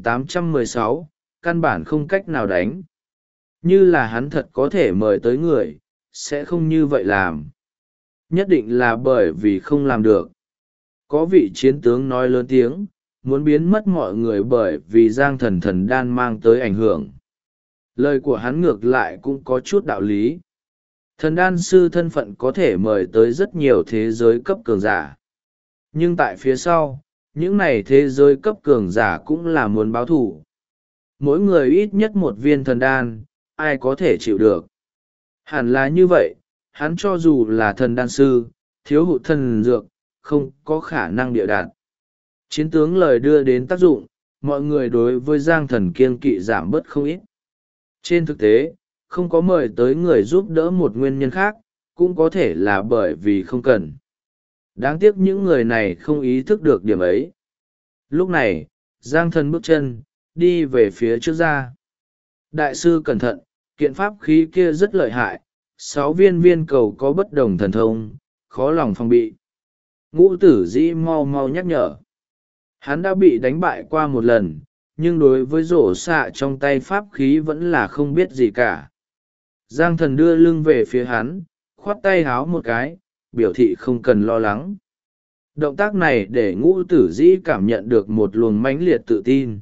1816, căn bản không cách nào đánh. Như là hắn thật có thể mời tới người, sẽ không như vậy làm. Nhất định là bởi vì không làm được. Có vị chiến tướng nói lớn tiếng, muốn biến mất mọi người bởi vì Giang thần đan mang tới ảnh hưởng. Lời của hắn ngược lại cũng có chút đạo lý. Thần đan sư thân phận có thể mời tới rất nhiều thế giới cấp cường giả. Nhưng tại phía sau, những này thế giới cấp cường giả cũng là muốn báo thù. Mỗi người ít nhất một viên thần đan, ai có thể chịu được. Hẳn là như vậy, hắn cho dù là thần đan sư, thiếu hụt thần dược, không có khả năng địa đạt. Chiến tướng lời đưa đến tác dụng, mọi người đối với Giang thần kiêng kỵ giảm bớt không ít. Trên thực tế, không có mời tới người giúp đỡ một nguyên nhân khác, cũng có thể là bởi vì không cần. Đáng tiếc những người này không ý thức được điểm ấy. Lúc này, Giang thần bước chân, đi về phía trước ra. Đại sư cẩn thận, kiện pháp khí kia rất lợi hại, 6 viên cầu có bất đồng thần thông, khó lòng phòng bị. Ngũ Tử Dĩ mau mau nhắc nhở. Hắn đã bị đánh bại qua một lần, nhưng đối với rổ xạ trong tay pháp khí vẫn là không biết gì cả. Giang thần đưa lưng về phía hắn, khoát tay háo một cái, biểu thị không cần lo lắng. Động tác này để Ngũ Tử Dĩ cảm nhận được một luồng mãnh liệt tự tin.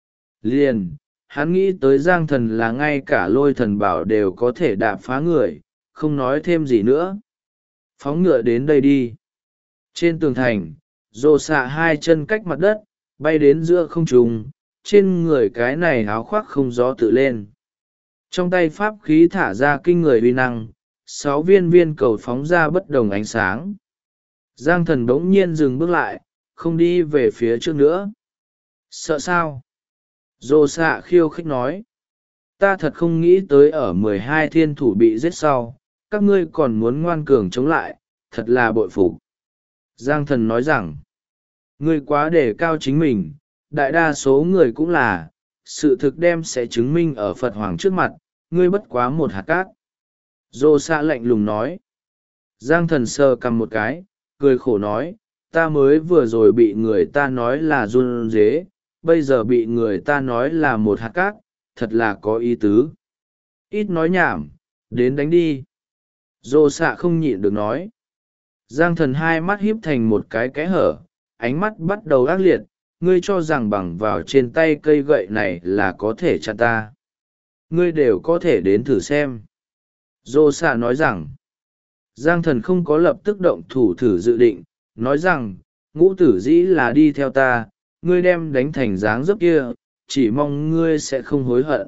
Liền, hắn nghĩ tới Giang thần là ngay cả lôi thần bảo đều có thể đạp phá người, không nói thêm gì nữa. Phóng ngựa đến đây đi. Trên tường thành, rồ xạ 2 chân cách mặt đất, bay đến giữa không trung, trên người cái này áo khoác không gió tự lên. Trong tay pháp khí thả ra kinh người uy năng, 6 viên cầu phóng ra bất đồng ánh sáng. Giang thần bỗng nhiên dừng bước lại, không đi về phía trước nữa. Sợ sao? Rồ xạ khiêu khích nói. Ta thật không nghĩ tới ở 12 thiên thủ bị giết sau, các ngươi còn muốn ngoan cường chống lại, thật là bội phục. Giang thần nói rằng, ngươi quá đề cao chính mình, đại đa số người cũng là, sự thực đem sẽ chứng minh ở Phật Hoàng trước mặt, ngươi bất quá một hạt cát. Dô xạ lạnh lùng nói. Giang thần sờ cầm một cái, cười khổ nói, ta mới vừa rồi bị người ta nói là run dế, bây giờ bị người ta nói là một hạt cát, thật là có ý tứ. Ít nói nhảm, đến đánh đi. Dô xạ không nhịn được nói. Giang thần 2 mắt híp thành một cái kẽ hở, ánh mắt bắt đầu ác liệt, ngươi cho rằng bằng vào trên tay cây gậy này là có thể chặn ta. Ngươi đều có thể đến thử xem. Dô xạ nói rằng, Giang thần không có lập tức động thủ thử dự định, nói rằng, Ngũ Tử Dĩ là đi theo ta, ngươi đem đánh thành dáng dấp kia, chỉ mong ngươi sẽ không hối hận.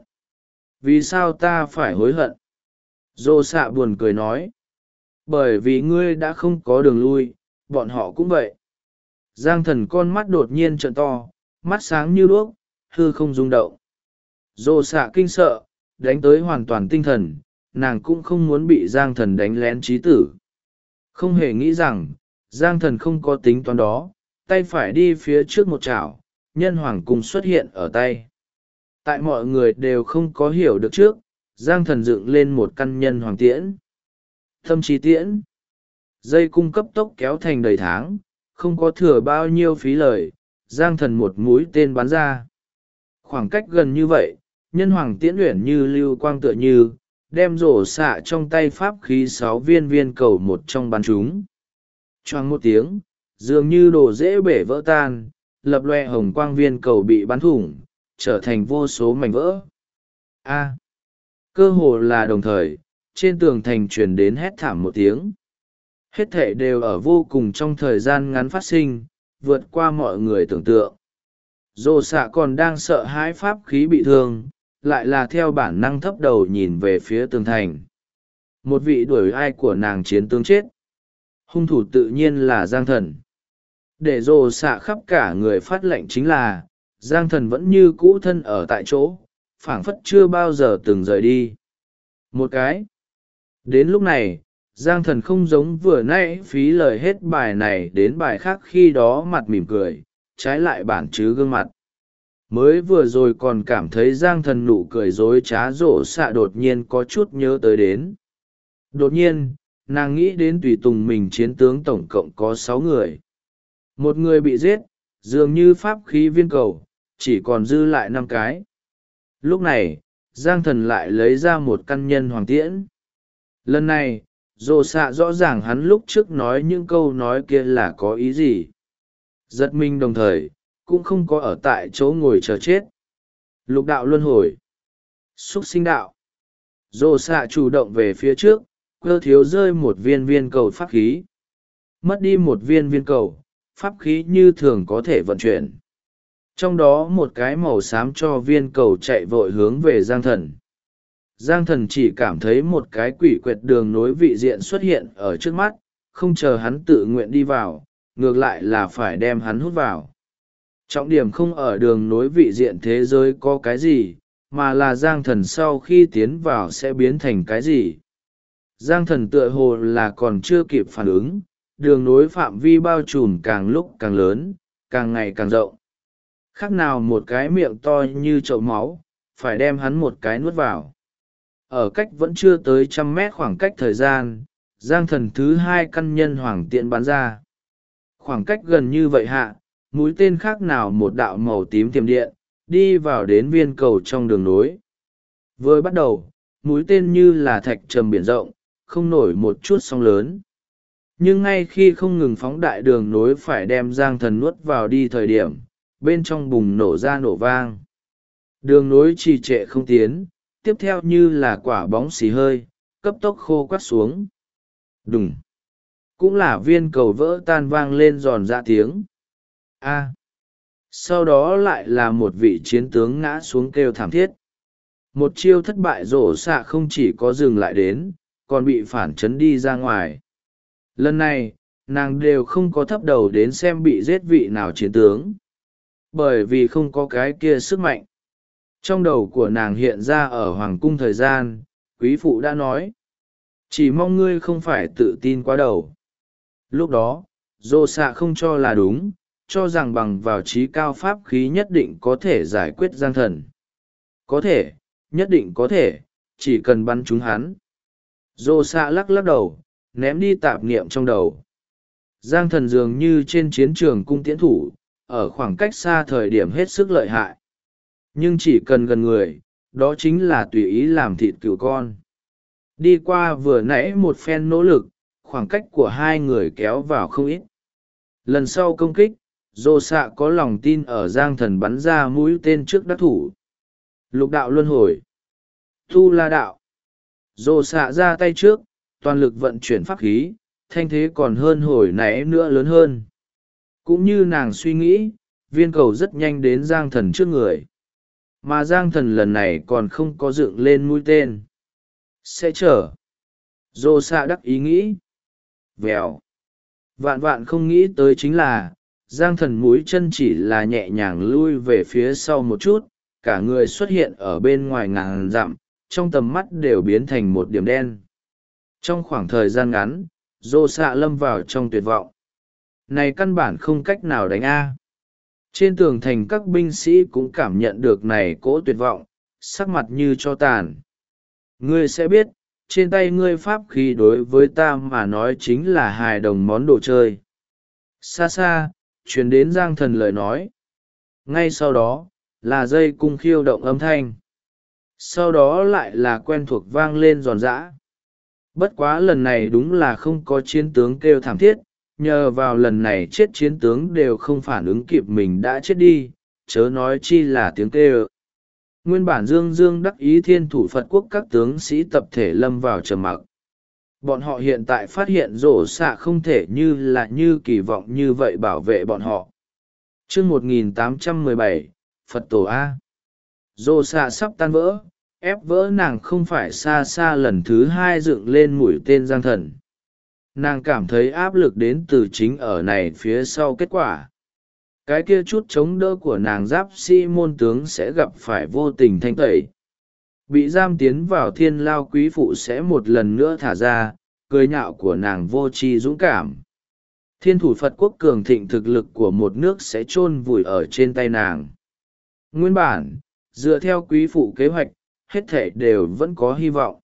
Vì sao ta phải hối hận? Dô xạ buồn cười nói. Bởi vì ngươi đã không có đường lui, bọn họ cũng vậy. Giang thần con mắt đột nhiên trợn to, mắt sáng như đuốc, hư không rung động. Dô xạ kinh sợ, đánh tới hoàn toàn tinh thần, nàng cũng không muốn bị giang thần đánh lén trí tử. Không hề nghĩ rằng, giang thần không có tính toán đó, tay phải đi phía trước một chảo, nhân hoàng cung xuất hiện ở tay. Tại mọi người đều không có hiểu được trước, giang thần dựng lên một căn nhân hoàng tiễn. Thâm trí tiễn. Dây cung cấp tốc kéo thành đầy tháng, không có thừa bao nhiêu phí lời, giang thần một mũi tên bắn ra. Khoảng cách gần như vậy, nhân hoàng tiễn luyện như lưu quang tựa như, đem rổ xạ trong tay pháp khí 6 viên viên cầu một trong bắn chúng. Choang một tiếng, dường như đồ dễ bể vỡ tan, lập loe hồng quang viên cầu bị bắn thủng, trở thành vô số mảnh vỡ. A. Cơ hồ là đồng thời, trên tường thành truyền đến hét thảm một tiếng. Hết thảy đều ở vô cùng trong thời gian ngắn phát sinh, vượt qua mọi người tưởng tượng. Dô xạ còn đang sợ hãi pháp khí bị thương, lại là theo bản năng thấp đầu nhìn về phía tường thành. Một vị đuổi ai của nàng chiến tướng chết. Hung thủ tự nhiên là Giang Thần. Để dô xạ khắp cả người phát lệnh chính là, Giang Thần vẫn như cũ thân ở tại chỗ, phảng phất chưa bao giờ từng rời đi. Một cái. Đến lúc này, Giang Thần không giống vừa nãy phí lời hết bài này đến bài khác, khi đó mặt mỉm cười, trái lại bản chứ gương mặt. Mới vừa rồi còn cảm thấy Giang Thần nụ cười dối trá rộ xạ đột nhiên có chút nhớ tới đến. Đột nhiên, nàng nghĩ đến tùy tùng mình chiến tướng tổng cộng có 6 người. Một người bị giết, dường như pháp khí viên cầu, chỉ còn dư lại 5 cái. Lúc này, Giang Thần lại lấy ra một căn nhân hoàng tiễn. Lần này, rồ xạ rõ ràng hắn lúc trước nói những câu nói kia là có ý gì. Giật mình đồng thời, cũng không có ở tại chỗ ngồi chờ chết. Lục đạo luân hồi. Xúc sinh đạo. Rồ xạ chủ động về phía trước, cơ thiếu rơi một viên viên cầu pháp khí. Mất đi một viên viên cầu, pháp khí như thường có thể vận chuyển. Trong đó một cái màu xám cho viên cầu chạy vội hướng về Giang Thần. Giang Thần chỉ cảm thấy một cái quỷ quệt đường nối vị diện xuất hiện ở trước mắt, không chờ hắn tự nguyện đi vào, ngược lại là phải đem hắn hút vào. Trọng điểm không ở đường nối vị diện thế giới có cái gì, mà là Giang Thần sau khi tiến vào sẽ biến thành cái gì. Giang Thần tựa hồ là còn chưa kịp phản ứng, đường nối phạm vi bao trùm càng lúc càng lớn, càng ngày càng rộng. Khác nào một cái miệng to như chậu máu, phải đem hắn một cái nuốt vào. Ở cách vẫn chưa tới 100 mét khoảng cách thời gian, Giang Thần thứ 2 căn nhân hoàng tiễn bắn ra. Khoảng cách gần như vậy hạ, mũi tên khác nào một đạo màu tím tiềm điện, đi vào đến viên cầu trong đường nối. Vừa bắt đầu, mũi tên như là thạch trầm biển rộng, không nổi một chút sóng lớn. Nhưng ngay khi không ngừng phóng đại đường nối phải đem Giang Thần nuốt vào đi thời điểm, bên trong bùng nổ ra nổ vang. Đường nối trì trệ không tiến, tiếp theo như là quả bóng xì hơi, cấp tốc khô quắt xuống. Đùng! Cũng là viên cầu vỡ tan vang lên giòn ra tiếng. A! Sau đó lại là một vị chiến tướng ngã xuống kêu thảm thiết. Một chiêu thất bại rổ xạ không chỉ có dừng lại đến, còn bị phản chấn đi ra ngoài. Lần này, nàng đều không có thấp đầu đến xem bị giết vị nào chiến tướng. Bởi vì không có cái kia sức mạnh. Trong đầu của nàng hiện ra ở hoàng cung thời gian, quý phụ đã nói. Chỉ mong ngươi không phải tự tin quá đầu. Lúc đó, dô xạ không cho là đúng, cho rằng bằng vào trí cao pháp khí nhất định có thể giải quyết Giang Thần. Có thể, nhất định có thể, chỉ cần bắn trúng hắn. Dô xạ lắc lắc đầu, ném đi tạp niệm trong đầu. Giang Thần dường như trên chiến trường cung tiễn thủ, ở khoảng cách xa thời điểm hết sức lợi hại. Nhưng chỉ cần gần người, đó chính là tùy ý làm thịt cừu con. Đi qua vừa nãy một phen nỗ lực, khoảng cách của hai người kéo vào không ít. Lần sau công kích, dô xạ có lòng tin ở Giang Thần bắn ra mũi tên trước đắc thủ. Lục đạo luân hồi. Tu la đạo. Dô xạ ra tay trước, toàn lực vận chuyển pháp khí, thanh thế còn hơn hồi nãy nữa lớn hơn. Cũng như nàng suy nghĩ, viên cầu rất nhanh đến Giang Thần trước người. Mà Giang Thần lần này còn không có dựng lên mũi tên. Sẽ chờ. Dô xạ đắc ý nghĩ. Vèo. Vạn vạn không nghĩ tới chính là, Giang Thần mũi chân chỉ là nhẹ nhàng lui về phía sau một chút, cả người xuất hiện ở bên ngoài ngàn dặm, trong tầm mắt đều biến thành một điểm đen. Trong khoảng thời gian ngắn, Dô xạ lâm vào trong tuyệt vọng. Này căn bản không cách nào đánh A. Trên tường thành các binh sĩ cũng cảm nhận được này cỗ tuyệt vọng, sắc mặt như cho tàn. Ngươi sẽ biết, trên tay ngươi pháp khí đối với ta mà nói chính là hài đồng món đồ chơi. Xa xa, truyền đến Giang Thần lời nói. Ngay sau đó, là dây cung khiêu động âm thanh. Sau đó lại là quen thuộc vang lên giòn giã. Bất quá lần này đúng là không có chiến tướng kêu thảm thiết, nhờ vào lần này chết chiến tướng đều không phản ứng kịp mình đã chết đi, chớ nói chi là tiếng kêu. Nguyên bản dương dương đắc ý thiên thủ Phật quốc các tướng sĩ tập thể lâm vào trầm mặc. Bọn họ hiện tại phát hiện rổ xạ không thể như kỳ vọng như vậy bảo vệ bọn họ. Chương 1817, Phật tổ A. Rổ xạ sắp tan vỡ, ép vỡ nàng không phải xa xa lần thứ hai dựng lên mũi tên Giang Thần. Nàng cảm thấy áp lực đến từ chính ở này phía sau kết quả. Cái kia chút chống đỡ của nàng giáp sĩ môn tướng sẽ gặp phải vô tình thanh tẩy. Bị giam tiến vào thiên lao quý phụ sẽ một lần nữa thả ra, cười nhạo của nàng vô tri dũng cảm. Thiên thủ Phật quốc cường thịnh thực lực của một nước sẽ chôn vùi ở trên tay nàng. Nguyên bản, dựa theo quý phụ kế hoạch, hết thể đều vẫn có hy vọng.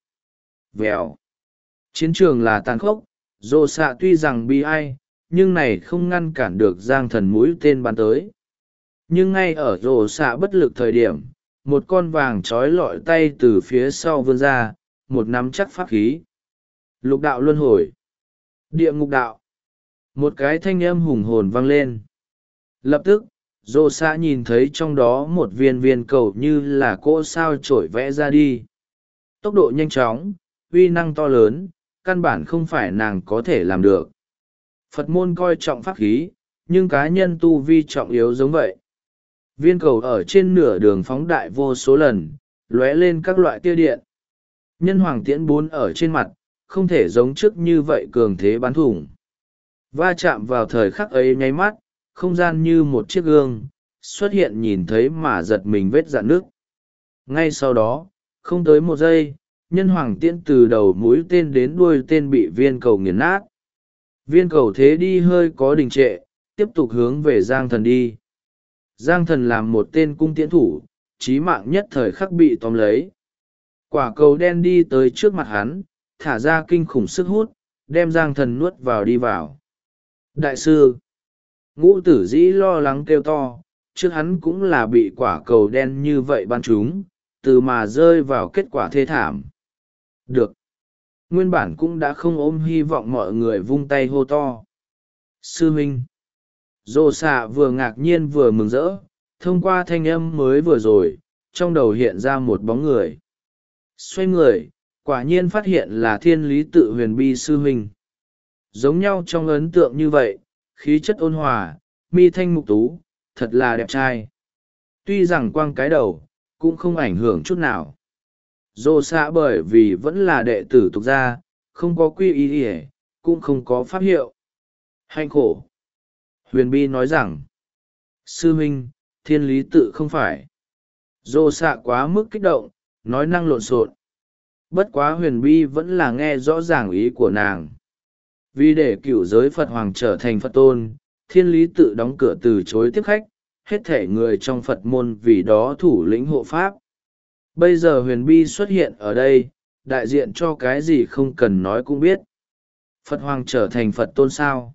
Vèo. Chiến trường là tàn khốc, Dô xạ tuy rằng bi ai, nhưng này không ngăn cản được Giang Thần mũi tên bắn tới. Nhưng ngay ở Dô xạ bất lực thời điểm, một con vàng trói lọi tay từ phía sau vươn ra, một nắm chắc pháp khí. Lục đạo luân hồi. Địa ngục đạo. Một cái thanh âm hùng hồn vang lên. Lập tức, Dô xạ nhìn thấy trong đó một viên viên cầu như là cỗ sao trổi vẽ ra đi. Tốc độ nhanh chóng, uy năng to lớn, căn bản không phải nàng có thể làm được. Phật môn coi trọng pháp khí, nhưng cá nhân tu vi trọng yếu giống vậy. Viên cầu ở trên nửa đường phóng đại vô số lần, lóe lên các loại tia điện. Nhân hoàng tiễn 4 ở trên mặt, không thể giống trước như vậy cường thế bắn thủng. Va chạm vào thời khắc ấy nháy mắt, không gian như một chiếc gương, xuất hiện nhìn thấy mà giật mình vết rạn nước. Ngay sau đó, không tới một giây, nhân hoàng tiễn từ đầu mũi tên đến đuôi tên bị viên cầu nghiền nát. Viên cầu thế đi hơi có đình trệ, tiếp tục hướng về Giang Thần đi. Giang Thần làm một tên cung tiễn thủ, chí mạng nhất thời khắc bị tóm lấy. Quả cầu đen đi tới trước mặt hắn, thả ra kinh khủng sức hút, đem Giang Thần nuốt vào đi vào. Đại sư! Ngũ tử dĩ lo lắng kêu to, trước hắn cũng là bị quả cầu đen như vậy bắn trúng, từ mà rơi vào kết quả thê thảm. Được. Nguyên bản cũng đã không ôm hy vọng mọi người vung tay hô to. Sư huynh. Dô xạ vừa ngạc nhiên vừa mừng rỡ, thông qua thanh âm mới vừa rồi, trong đầu hiện ra một bóng người. Xoay người, quả nhiên phát hiện là thiên lý tự huyền bi sư huynh. Giống nhau trong ấn tượng như vậy, khí chất ôn hòa, mi thanh mục tú, thật là đẹp trai. Tuy rằng quăng cái đầu, cũng không ảnh hưởng chút nào. Dô xạ bởi vì vẫn là đệ tử tục gia, không có quy y ỉa, cũng không có pháp hiệu. Hạnh khổ. Huyền bi nói rằng, sư huynh, thiên lý tự không phải. Dô xạ quá mức kích động, nói năng lộn xộn. Bất quá huyền bi vẫn là nghe rõ ràng ý của nàng. Vì để cửu giới Phật Hoàng trở thành Phật tôn, thiên lý tự đóng cửa từ chối tiếp khách, hết thể người trong Phật môn vì đó thủ lĩnh hộ pháp. Bây giờ huyền bi xuất hiện ở đây, đại diện cho cái gì không cần nói cũng biết. Phật Hoàng trở thành Phật tôn sao?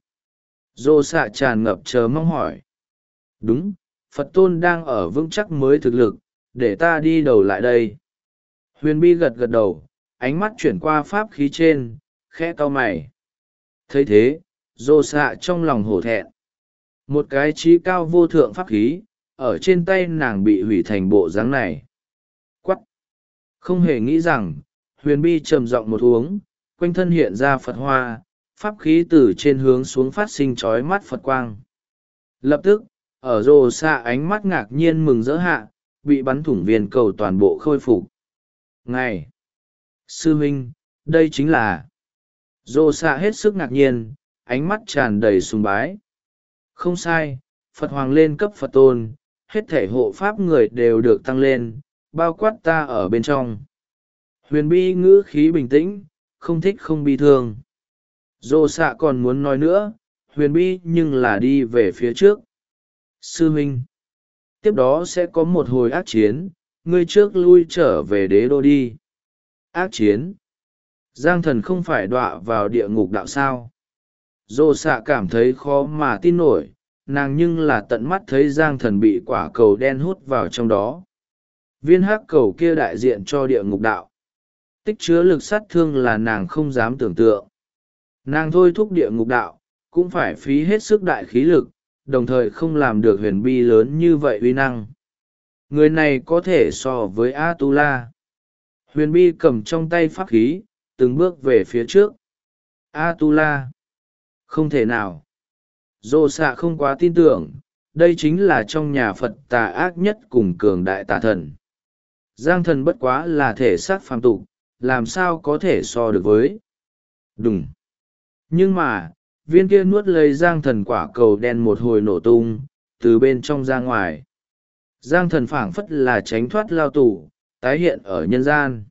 Dô xạ tràn ngập chờ mong hỏi. Đúng, Phật tôn đang ở vững chắc mới thực lực, để ta đi đầu lại đây. Huyền bi gật gật đầu, ánh mắt chuyển qua pháp khí trên, khẽ cau mày. Thấy thế, dô xạ trong lòng hổ thẹn. Một cái trí cao vô thượng pháp khí, ở trên tay nàng bị hủy thành bộ dáng này. Quắc! Không hề nghĩ rằng, huyền bi trầm giọng một uống, quanh thân hiện ra Phật hoa, pháp khí từ trên hướng xuống phát sinh chói mắt Phật quang. Lập tức, Ở rồ xạ ánh mắt ngạc nhiên mừng rỡ hạ, bị bắn thủng viên cầu toàn bộ khôi phục. Ngày! Sư huynh, đây chính là... Rồ xạ hết sức ngạc nhiên, ánh mắt tràn đầy sùng bái. Không sai, Phật Hoàng lên cấp Phật Tôn, hết thể hộ pháp người đều được tăng lên, bao quát ta ở bên trong. Huyền Bi ngữ khí bình tĩnh, không thích không bi thương. Rồ xạ còn muốn nói nữa, Huyền Bi nhưng là đi về phía trước. Sư huynh, tiếp đó sẽ có một hồi ác chiến, ngươi trước lui trở về đế đô đi. Ác chiến? Giang thần không phải đọa vào địa ngục đạo sao? Dô xạ cảm thấy khó mà tin nổi, nàng nhưng là tận mắt thấy Giang thần bị quả cầu đen hút vào trong đó. Viên hắc cầu kia đại diện cho địa ngục đạo. Tích chứa lực sát thương là nàng không dám tưởng tượng. Nàng thôi thúc địa ngục đạo, cũng phải phí hết sức đại khí lực, đồng thời không làm được huyền bi lớn như vậy uy năng. Người này có thể so với Atula. Huyền bi cầm trong tay pháp khí, từng bước về phía trước. Atula. Không thể nào. Dô xạ không quá tin tưởng, đây chính là trong nhà Phật tà ác nhất cùng cường đại tà thần. Giang thần bất quá là thể xác phàm tục, làm sao có thể so được với. Đúng. Nhưng mà, viên kia nuốt lấy Giang thần quả cầu đen một hồi nổ tung, từ bên trong ra ngoài. Giang thần phảng phất là tránh thoát lao tù, tái hiện ở nhân gian.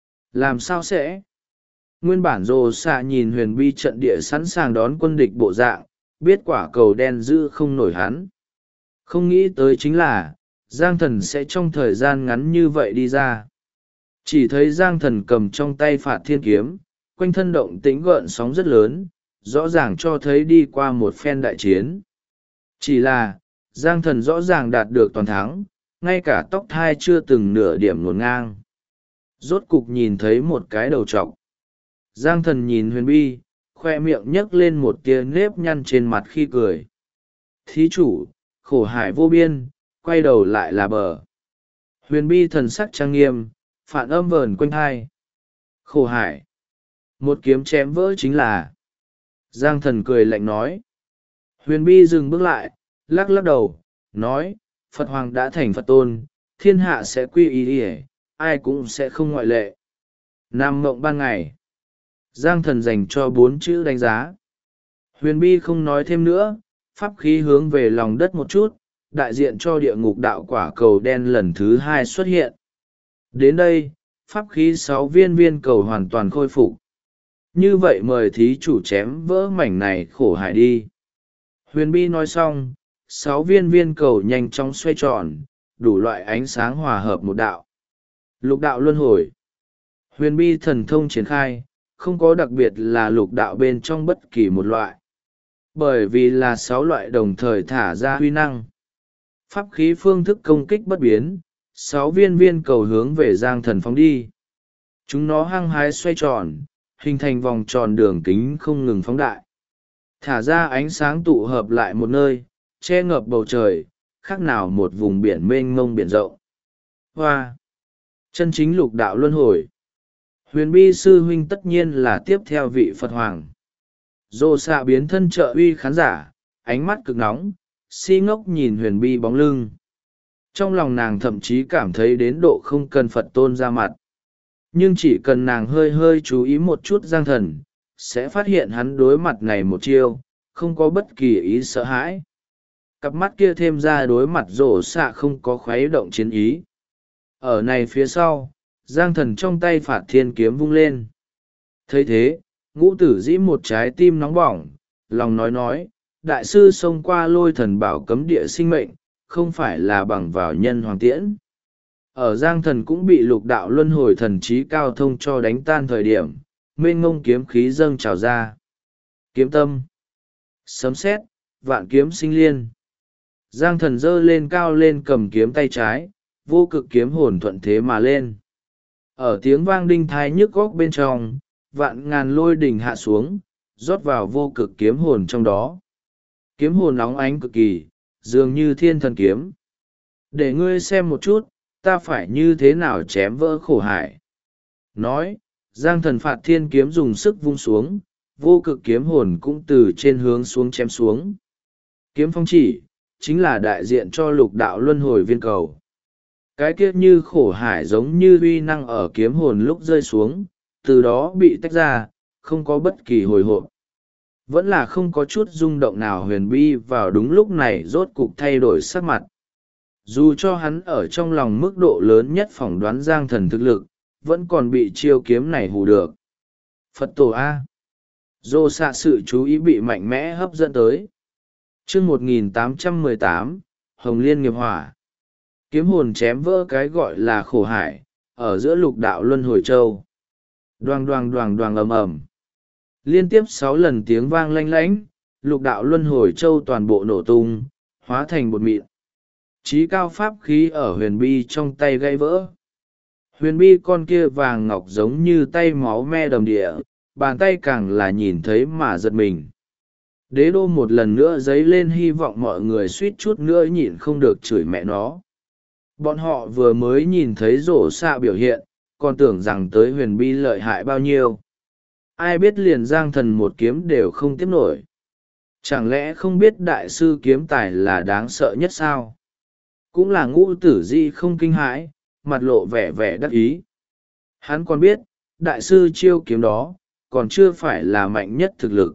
Làm sao sẽ? Nguyên bản rồ xạ nhìn huyền bi trận địa sẵn sàng đón quân địch bộ dạng, biết quả cầu đen giữ không nổi hắn. Không nghĩ tới chính là, Giang thần sẽ trong thời gian ngắn như vậy đi ra. Chỉ thấy Giang thần cầm trong tay phạt thiên kiếm, quanh thân động tĩnh gợn sóng rất lớn, rõ ràng cho thấy đi qua một phen đại chiến. Chỉ là, Giang thần rõ ràng đạt được toàn thắng, ngay cả tóc thai chưa từng nửa điểm ngổn ngang. Rốt cục nhìn thấy một cái đầu trọc. Giang thần nhìn huyền bi, khoe miệng nhấc lên một tia nếp nhăn trên mặt khi cười. Thí chủ, khổ hải vô biên, quay đầu lại là bờ. Huyền bi thần sắc trang nghiêm, phản âm vờn quanh hai. Khổ hải. Một kiếm chém vỡ chính là. Giang thần cười lạnh nói. Huyền bi dừng bước lại, lắc lắc đầu, nói, Phật Hoàng đã thành Phật Tôn, thiên hạ sẽ quy y đi, ai cũng sẽ không ngoại lệ. Nam mộng ban ngày. Giang thần dành cho 4 chữ đánh giá. Huyền bi không nói thêm nữa, pháp khí hướng về lòng đất một chút, đại diện cho địa ngục đạo quả cầu đen lần thứ 2 xuất hiện. Đến đây, pháp khí 6 viên cầu hoàn toàn khôi phục. Như vậy mời thí chủ chém vỡ mảnh này khổ hại đi. Huyền bi nói xong, 6 viên cầu nhanh chóng xoay tròn, đủ loại ánh sáng hòa hợp một đạo. Lục đạo luân hồi. Huyền bi thần thông triển khai, không có đặc biệt là lục đạo bên trong bất kỳ một loại. Bởi vì là 6 loại đồng thời thả ra huy năng. Pháp khí phương thức công kích bất biến, 6 viên cầu hướng về Giang thần phóng đi. Chúng nó hăng hái xoay tròn, hình thành vòng tròn đường kính không ngừng phóng đại. Thả ra ánh sáng tụ hợp lại một nơi, che ngập bầu trời, khác nào một vùng biển mênh mông biển rộng. Hoa! Chân chính lục đạo luân hồi. Huyền bi sư huynh tất nhiên là tiếp theo vị Phật Hoàng. Dô xạ biến thân trợ uy khán giả, ánh mắt cực nóng, si ngốc nhìn huyền bi bóng lưng. Trong lòng nàng thậm chí cảm thấy đến độ không cần Phật Tôn ra mặt. Nhưng chỉ cần nàng hơi hơi chú ý một chút Giang thần, sẽ phát hiện hắn đối mặt này một chiêu, không có bất kỳ ý sợ hãi. Cặp mắt kia thêm ra đối mặt rổ xạ không có khuấy động chiến ý. Ở này phía sau, Giang thần trong tay phạt thiên kiếm vung lên. Thấy thế, ngũ tử dĩ một trái tim nóng bỏng, lòng nói, đại sư xông qua lôi thần bảo cấm địa sinh mệnh, không phải là bằng vào nhân hoàng tiễn. Ở Giang thần cũng bị lục đạo luân hồi thần trí cao thông cho đánh tan thời điểm, mênh ngông kiếm khí dâng trào ra. Kiếm tâm, sấm sét, vạn kiếm sinh liên. Giang thần giơ lên cao lên cầm kiếm tay trái, vô cực kiếm hồn thuận thế mà lên. Ở tiếng vang đinh thai nhức góc bên trong, vạn ngàn lôi đỉnh hạ xuống, rót vào vô cực kiếm hồn trong đó. Kiếm hồn nóng ánh cực kỳ, dường như thiên thần kiếm. Để ngươi xem một chút, ta phải như thế nào chém vỡ khổ hải. Nói, Giang thần phạt thiên kiếm dùng sức vung xuống, vô cực kiếm hồn cũng từ trên hướng xuống chém xuống. Kiếm phong chỉ, chính là đại diện cho lục đạo luân hồi viên cầu. Cái kia như khổ hải giống như uy năng ở kiếm hồn lúc rơi xuống, từ đó bị tách ra, không có bất kỳ hồi hộp. Vẫn là không có chút rung động nào. Huyền Bi vào đúng lúc này rốt cục thay đổi sắc mặt. Dù cho hắn ở trong lòng mức độ lớn nhất phỏng đoán Giang Thần thực lực, vẫn còn bị chiêu kiếm này hù được. Phật tổ A. Dô xạ sự chú ý bị mạnh mẽ hấp dẫn tới. chương 1818, Hồng Liên nghiệp hỏa. Kiếm hồn chém vỡ cái gọi là khổ hải, ở giữa lục đạo luân hồi châu. Đoàng đoàng đoàng đoàng ầm ầm. Liên tiếp 6 lần tiếng vang lanh lánh, lục đạo luân hồi châu toàn bộ nổ tung, hóa thành bột mịn. Chí cao pháp khí ở huyền bi trong tay gãy vỡ. Huyền bi con kia vàng ngọc giống như tay máu me đầm địa, bàn tay càng là nhìn thấy mà giật mình. Đế đô một lần nữa dấy lên hy vọng, mọi người suýt chút nữa nhịn không được chửi mẹ nó. Bọn họ vừa mới nhìn thấy rổ xạ biểu hiện, còn tưởng rằng tới huyền bi lợi hại bao nhiêu. Ai biết liền Giang Thần một kiếm đều không tiếp nổi. Chẳng lẽ không biết đại sư kiếm tài là đáng sợ nhất sao? Cũng là Ngũ Tử Di không kinh hãi, mặt lộ vẻ vẻ đắc ý. Hắn còn biết, đại sư chiêu kiếm đó, còn chưa phải là mạnh nhất thực lực.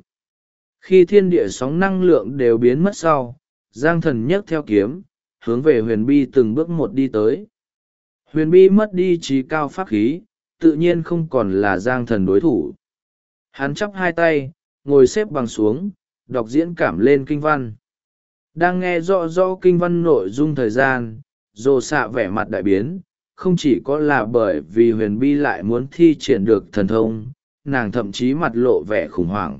Khi thiên địa sóng năng lượng đều biến mất sau, Giang Thần nhấc theo kiếm, hướng về huyền bi từng bước một đi tới. Huyền bi mất đi trí cao pháp khí, tự nhiên không còn là Giang Thần đối thủ. Hắn chắp hai tay, ngồi xếp bằng xuống, đọc diễn cảm lên kinh văn. Đang nghe rõ rõ kinh văn nội dung thời gian, Dô xạ vẻ mặt đại biến, không chỉ có là bởi vì huyền bi lại muốn thi triển được thần thông, nàng thậm chí mặt lộ vẻ khủng hoảng.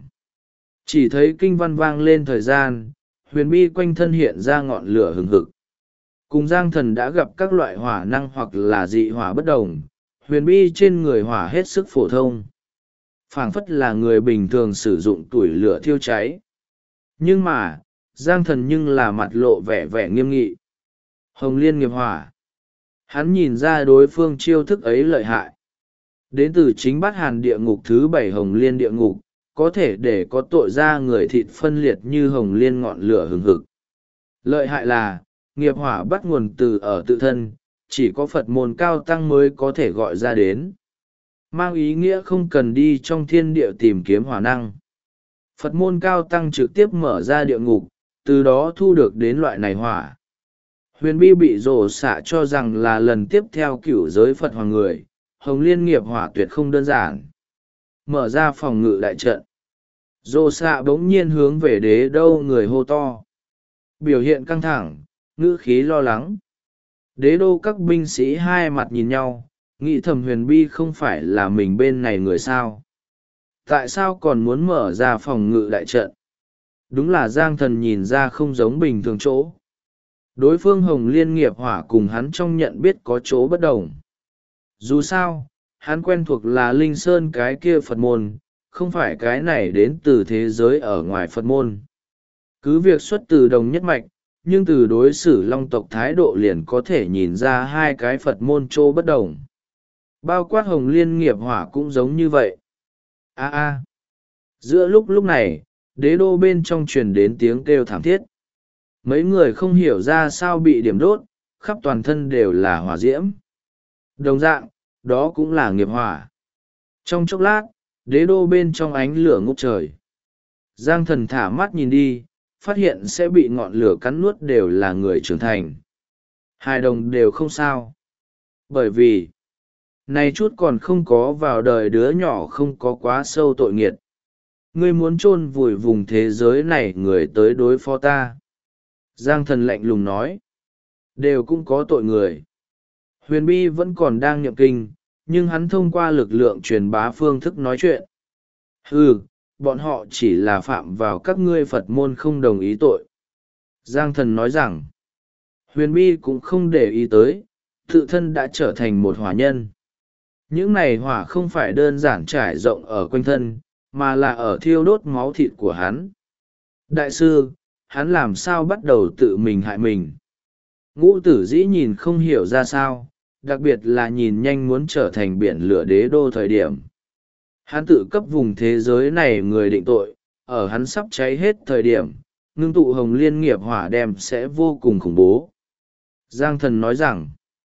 Chỉ thấy kinh văn vang lên thời gian, huyền bi quanh thân hiện ra ngọn lửa hừng hực. Cùng Giang Thần đã gặp các loại hỏa năng hoặc là dị hỏa bất đồng, huyền bi trên người hỏa hết sức phổ thông. Phảng phất là người bình thường sử dụng tuổi lửa thiêu cháy. Nhưng mà, Giang Thần nhưng là mặt lộ vẻ vẻ nghiêm nghị. Hồng Liên nghiệp hỏa. Hắn nhìn ra đối phương chiêu thức ấy lợi hại. Đến từ chính Bát Hàn địa ngục thứ 7 Hồng Liên địa ngục, có thể để có tội ra người thịt phân liệt như hồng liên ngọn lửa hừng hực. Lợi hại là, nghiệp hỏa bắt nguồn từ ở tự thân, chỉ có Phật môn cao tăng mới có thể gọi ra đến. Mang ý nghĩa không cần đi trong thiên địa tìm kiếm hỏa năng. Phật môn cao tăng trực tiếp mở ra địa ngục, từ đó thu được đến loại này hỏa. Huyền bi bị rổ xạ cho rằng là lần tiếp theo cửu giới Phật hoàng người, Hồng Liên nghiệp hỏa tuyệt không đơn giản. Mở ra phòng ngự đại trận. Rổ xạ bỗng nhiên hướng về đế đô người hô to. Biểu hiện căng thẳng, ngữ khí lo lắng. Đế đô các binh sĩ hai mặt nhìn nhau, nghĩ thầm huyền bi không phải là mình bên này người sao. Tại sao còn muốn mở ra phòng ngự đại trận? Đúng là Giang Thần nhìn ra không giống bình thường chỗ. Đối phương Hồng Liên nghiệp hỏa cùng hắn trong nhận biết có chỗ bất đồng. Dù sao, hắn quen thuộc là Linh Sơn cái kia Phật môn, không phải cái này đến từ thế giới ở ngoài Phật môn. Cứ việc xuất từ đồng nhất mạch, nhưng từ đối xử long tộc thái độ liền có thể nhìn ra hai cái Phật môn chỗ bất đồng. Bao quát Hồng Liên nghiệp hỏa cũng giống như vậy. Giữa lúc này, đế đô bên trong truyền đến tiếng kêu thảm thiết. Mấy người không hiểu ra sao bị điểm đốt, khắp toàn thân đều là hỏa diễm. Đồng dạng, đó cũng là nghiệp hỏa. Trong chốc lát, đế đô bên trong ánh lửa ngút trời. Giang Thần thả mắt nhìn đi, phát hiện sẽ bị ngọn lửa cắn nuốt đều là người trưởng thành. Hài đồng đều không sao. Bởi vì, này chút còn không có vào đời đứa nhỏ không có quá sâu tội nghiệt. Ngươi muốn chôn vùi vùng thế giới này người tới đối phó ta. Giang Thần lạnh lùng nói. Đều cũng có tội người. Huyền bi vẫn còn đang niệm kinh, nhưng hắn thông qua lực lượng truyền bá phương thức nói chuyện. Bọn họ chỉ là phạm vào các ngươi Phật môn không đồng ý tội. Giang Thần nói rằng, huyền bi cũng không để ý tới, tự thân đã trở thành một hỏa nhân. Những này hỏa không phải đơn giản trải rộng ở quanh thân, mà là ở thiêu đốt máu thịt của hắn. Đại sư, hắn làm sao bắt đầu tự mình hại mình? Ngũ Tử Dĩ nhìn không hiểu ra sao, đặc biệt là nhìn nhanh muốn trở thành biển lửa đế đô thời điểm. Hắn tự cấp vùng thế giới này người định tội, ở hắn sắp cháy hết thời điểm, ngưng tụ hồng liên nghiệp hỏa đem sẽ vô cùng khủng bố. Giang thần nói rằng,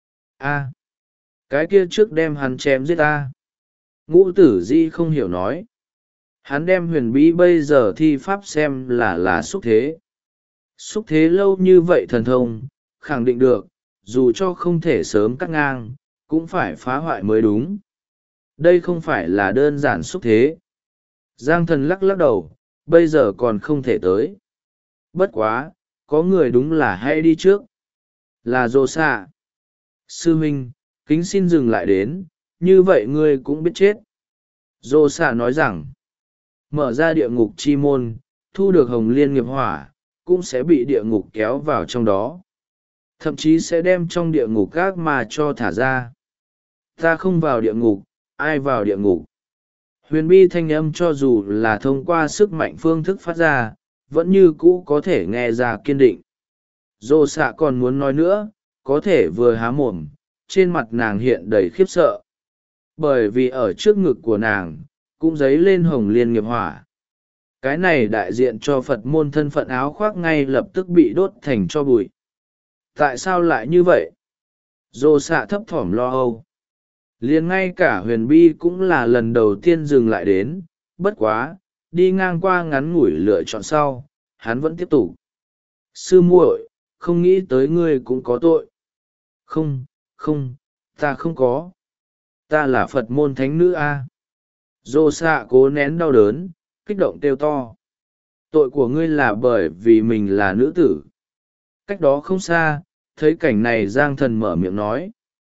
cái kia trước đem hắn chém giết ta. Ngũ tử di không hiểu nói. Hắn đem huyền bí bây giờ thi pháp xem là xúc thế. Xúc thế lâu như vậy thần thông, khẳng định được, dù cho không thể sớm cắt ngang, cũng phải phá hoại mới đúng. Đây không phải là đơn giản xúc thế. Giang thần lắc lắc đầu, bây giờ còn không thể tới. Bất quá, có người đúng là hãy đi trước. Là Dô Xạ. Sư huynh, kính xin dừng lại đến, như vậy ngươi cũng biết chết. Dô Xạ nói rằng, mở ra địa ngục chi môn, thu được hồng liên nghiệp hỏa, cũng sẽ bị địa ngục kéo vào trong đó. Thậm chí sẽ đem trong địa ngục các mà cho thả ra. Ta không vào địa ngục, ai vào địa ngục? Huyền bi thanh âm cho dù là thông qua sức mạnh phương thức phát ra, vẫn như cũ có thể nghe ra kiên định. Dô xạ còn muốn nói nữa, có thể vừa há mồm, trên mặt nàng hiện đầy khiếp sợ. Bởi vì ở trước ngực của nàng, cũng dấy lên hồng liên nghiệp hỏa. Cái này đại diện cho Phật môn thân phận áo khoác ngay lập tức bị đốt thành tro bụi. Tại sao lại như vậy? Dô xạ thấp thỏm lo âu. Liền ngay cả huyền bi cũng là lần đầu tiên dừng lại đến, bất quá, đi ngang qua ngắn ngủi lựa chọn sau, hắn vẫn tiếp tục. Sư muội, không nghĩ tới ngươi cũng có tội. Không, ta không có. Ta là Phật môn thánh nữ A. Dô xạ cố nén đau đớn, kích động kêu to. Tội của ngươi là bởi vì mình là nữ tử. Cách đó không xa, thấy cảnh này Giang thần mở miệng nói.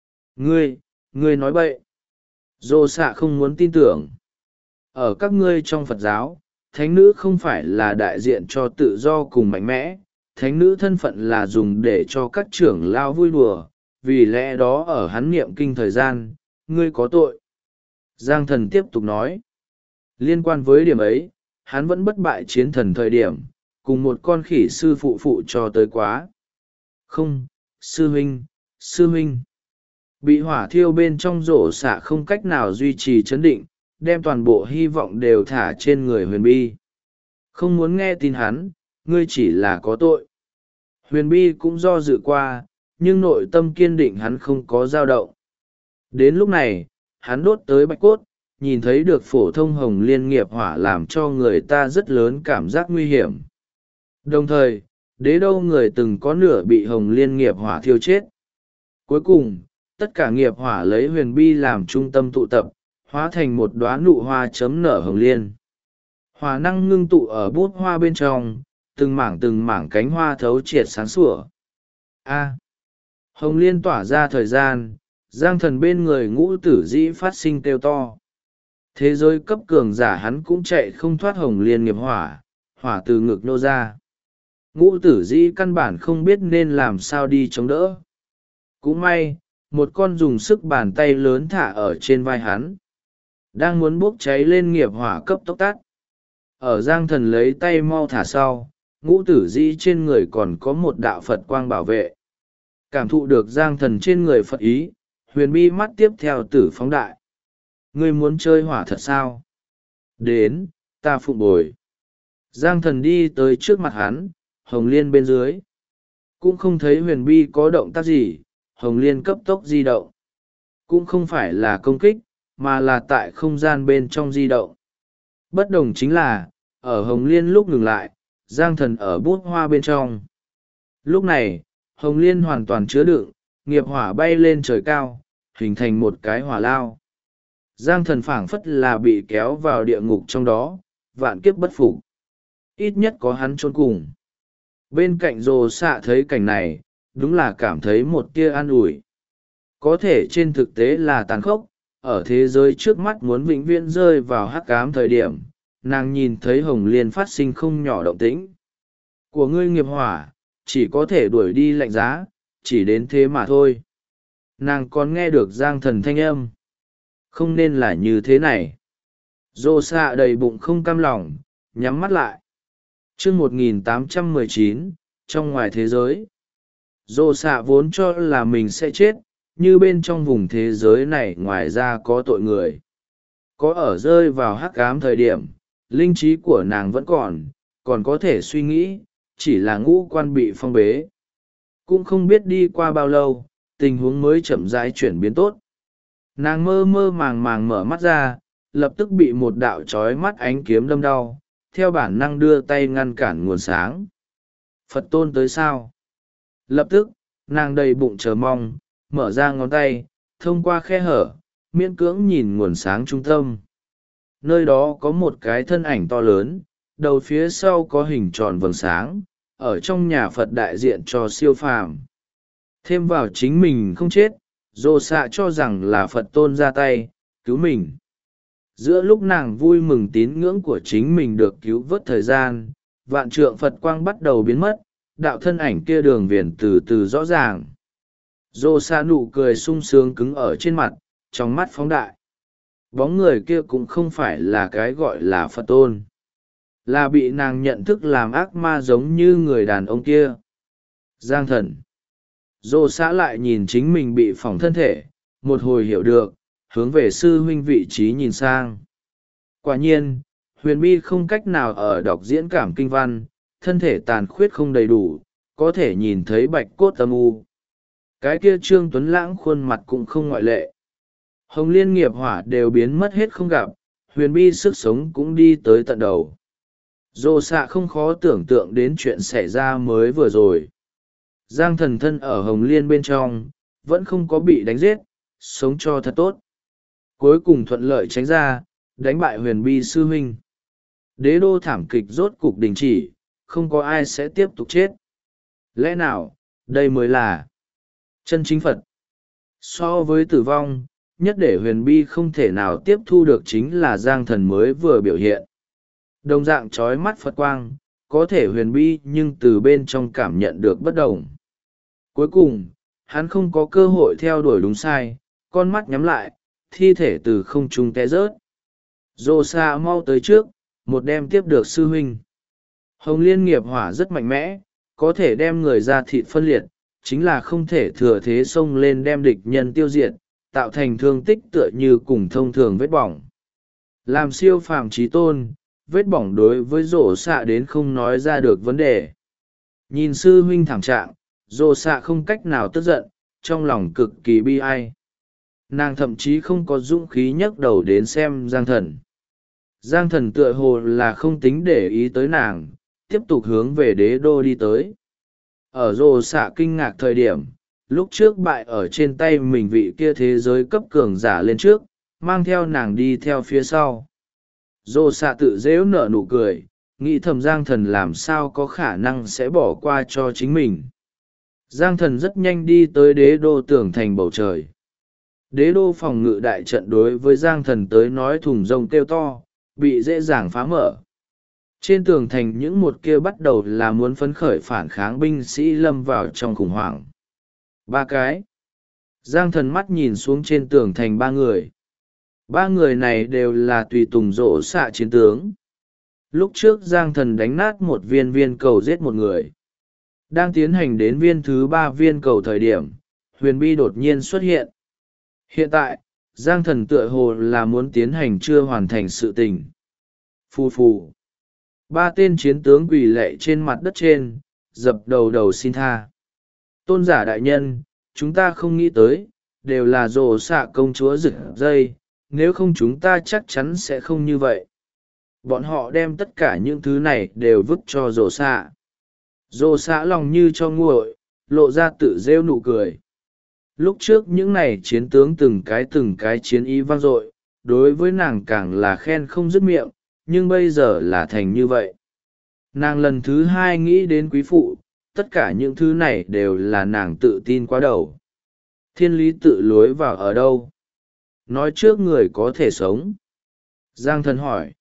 Ngươi nói bậy. Dô xạ không muốn tin tưởng. Ở các ngươi trong Phật giáo, thánh nữ không phải là đại diện cho tự do cùng mạnh mẽ. Thánh nữ thân phận là dùng để cho các trưởng lao vui đùa. Vì lẽ đó ở hắn niệm kinh thời gian, ngươi có tội. Giang thần tiếp tục nói. Liên quan với điểm ấy, hắn vẫn bất bại chiến thần thời điểm, cùng một con khỉ sư phụ cho tới quá. Không, sư huynh. Bị hỏa thiêu bên trong rổ xạ không cách nào duy trì chấn định, đem toàn bộ hy vọng đều thả trên người huyền bi. Không muốn nghe tin hắn, ngươi chỉ là có tội. Huyền bi cũng do dự qua, nhưng nội tâm kiên định hắn không có dao động. Đến lúc này, hắn đốt tới bạch cốt, nhìn thấy được phổ thông hồng liên nghiệp hỏa làm cho người ta rất lớn cảm giác nguy hiểm. Đồng thời, đế đâu người từng có nửa bị hồng liên nghiệp hỏa thiêu chết. Cuối cùng, tất cả nghiệp hỏa lấy huyền bi làm trung tâm tụ tập, hóa thành một đóa nụ hoa chấm nở hồng liên. Hỏa năng ngưng tụ ở bút hoa bên trong, từng mảng cánh hoa thấu triệt sáng sủa. Hồng liên tỏa ra thời gian, Giang thần bên người ngũ tử dĩ phát sinh kêu to. Thế giới cấp cường giả hắn cũng chạy không thoát hồng liên nghiệp hỏa, hỏa từ ngực nô ra. Ngũ tử dĩ căn bản không biết nên làm sao đi chống đỡ. Cũng may, một con dùng sức bàn tay lớn thả ở trên vai hắn. Đang muốn bốc cháy lên nghiệp hỏa cấp tốc tắt. Ở Giang thần lấy tay mau thả sau, ngũ tử dĩ trên người còn có một đạo Phật quang bảo vệ. Cảm thụ được Giang thần trên người Phật ý, huyền bi mắt tiếp theo tử phóng đại. Ngươi muốn chơi hỏa thật sao? Đến, ta phụng bồi. Giang thần đi tới trước mặt hắn, hồng liên bên dưới. Cũng không thấy huyền bi có động tác gì, hồng liên cấp tốc di động. Cũng không phải là công kích, mà là tại không gian bên trong di động. Bất đồng chính là, ở hồng liên lúc ngừng lại, Giang thần ở bút hoa bên trong. Lúc này, hồng liên hoàn toàn chứa đựng, nghiệp hỏa bay lên trời cao, hình thành một cái hỏa lao. Giang thần phảng phất là bị kéo vào địa ngục trong đó, vạn kiếp bất phục. Ít nhất có hắn trốn cùng. Bên cạnh Dô xạ thấy cảnh này, đúng là cảm thấy một tia an ủi. Có thể trên thực tế là tàn khốc, ở thế giới trước mắt muốn vĩnh viễn rơi vào hắc ám thời điểm, nàng nhìn thấy hồng liên phát sinh không nhỏ động tĩnh. Của ngươi nghiệp hỏa, chỉ có thể đuổi đi lạnh giá, chỉ đến thế mà thôi. Nàng còn nghe được Giang thần thanh âm. Không nên là như thế này. Dô xạ đầy bụng không cam lòng, nhắm mắt lại. chương 1819, trong ngoài thế giới. Dô xạ vốn cho là mình sẽ chết, như bên trong vùng thế giới này ngoài ra có tội người. Có ở rơi vào hắc ám thời điểm, linh trí của nàng vẫn còn có thể suy nghĩ, chỉ là ngũ quan bị phong bế. Cũng không biết đi qua bao lâu, tình huống mới chậm rãi chuyển biến tốt. Nàng mơ mơ màng màng mở mắt ra, lập tức bị một đạo trói mắt ánh kiếm đâm đau, theo bản năng đưa tay ngăn cản nguồn sáng. Phật tôn tới sao? Lập tức, nàng đầy bụng chờ mong, mở ra ngón tay, thông qua khe hở, miễn cưỡng nhìn nguồn sáng trung tâm. Nơi đó có một cái thân ảnh to lớn, đầu phía sau có hình tròn vầng sáng, ở trong nhà Phật đại diện cho siêu phàm. Thêm vào chính mình không chết, Dô xạ cho rằng là Phật tôn ra tay, cứu mình. Giữa lúc nàng vui mừng tín ngưỡng của chính mình được cứu vớt thời gian, vạn trượng Phật quang bắt đầu biến mất, đạo thân ảnh kia đường viền từ từ rõ ràng. Dô xạ nụ cười sung sướng cứng ở trên mặt, trong mắt phóng đại. Bóng người kia cũng không phải là cái gọi là Phật tôn, là bị nàng nhận thức làm ác ma giống như người đàn ông kia. Giang thần. Dô xã lại nhìn chính mình bị phỏng thân thể, một hồi hiểu được, hướng về sư huynh vị trí nhìn sang. Quả nhiên, huyền bi không cách nào ở đọc diễn cảm kinh văn, thân thể tàn khuyết không đầy đủ, có thể nhìn thấy bạch cốt âm u. Cái kia Trương Tuấn Lãng khuôn mặt cũng không ngoại lệ. Hồng Liên nghiệp hỏa đều biến mất hết không gặp, huyền bi sức sống cũng đi tới tận đầu. Dô xạ không khó tưởng tượng đến chuyện xảy ra mới vừa rồi. Giang thần thân ở Hồng Liên bên trong, vẫn không có bị đánh giết, sống cho thật tốt. Cuối cùng thuận lợi tránh ra, đánh bại huyền bi sư huynh. Đế đô thảm kịch rốt cục đình chỉ, không có ai sẽ tiếp tục chết. Lẽ nào, đây mới là chân chính Phật. So với tử vong, nhất để huyền bi không thể nào tiếp thu được chính là Giang thần mới vừa biểu hiện. Đồng dạng trói mắt Phật quang, có thể huyền bi nhưng từ bên trong cảm nhận được bất đồng. Cuối cùng, hắn không có cơ hội theo đuổi đúng sai, con mắt nhắm lại, thi thể từ không trung té rớt. Dô xa mau tới trước, một đem tiếp được sư huynh. Hồng Liên nghiệp hỏa rất mạnh mẽ, có thể đem người ra thịt phân liệt, chính là không thể thừa thế xông lên đem địch nhân tiêu diệt, tạo thành thương tích tựa như cùng thông thường vết bỏng. Làm siêu phàm trí tôn, vết bỏng đối với rổ xạ đến không nói ra được vấn đề. Nhìn sư huynh thảm trạng, rổ xạ không cách nào tức giận, trong lòng cực kỳ bi ai. Nàng thậm chí không có dũng khí nhấc đầu đến xem Giang thần. Giang thần tựa hồ là không tính để ý tới nàng, tiếp tục hướng về đế đô đi tới. Ở rổ xạ kinh ngạc thời điểm, lúc trước bại ở trên tay mình vị kia thế giới cấp cường giả lên trước, mang theo nàng đi theo phía sau. Dô xạ tự dễu nở nụ cười, nghĩ thầm Giang thần làm sao có khả năng sẽ bỏ qua cho chính mình. Giang thần rất nhanh đi tới đế đô tường thành bầu trời. Đế đô phòng ngự đại trận đối với Giang thần tới nói thùng rông kêu to, bị dễ dàng phá mở. Trên tường thành những một kia bắt đầu là muốn phấn khởi phản kháng binh sĩ lâm vào trong khủng hoảng. Ba cái. Giang thần mắt nhìn xuống trên tường thành ba người. Ba người này đều là tùy tùng rỗ xạ chiến tướng. Lúc trước Giang thần đánh nát một viên viên cầu giết một người. Đang tiến hành đến viên thứ ba viên cầu thời điểm, huyền bi đột nhiên xuất hiện. Hiện tại, Giang thần tựa hồ là muốn tiến hành chưa hoàn thành sự tình. Phù phù. Ba tên chiến tướng quỳ lạy trên mặt đất trên, dập đầu xin tha. Tôn giả đại nhân, chúng ta không nghĩ tới, đều là rồ xạ công chúa rực dây, nếu không chúng ta chắc chắn sẽ không như vậy. Bọn họ đem tất cả những thứ này đều vứt cho rồ xạ. Rồ xạ lòng như cho nguội, lộ ra tự rêu nụ cười. Lúc trước những này chiến tướng từng cái chiến ý vang dội, đối với nàng càng là khen không dứt miệng, nhưng bây giờ là thành như vậy. Nàng lần thứ hai nghĩ đến quý phụ, tất cả những thứ này đều là nàng tự tin quá đầu. Thiên lý tự lối vào ở đâu? Nói trước người có thể sống. Giang thần hỏi.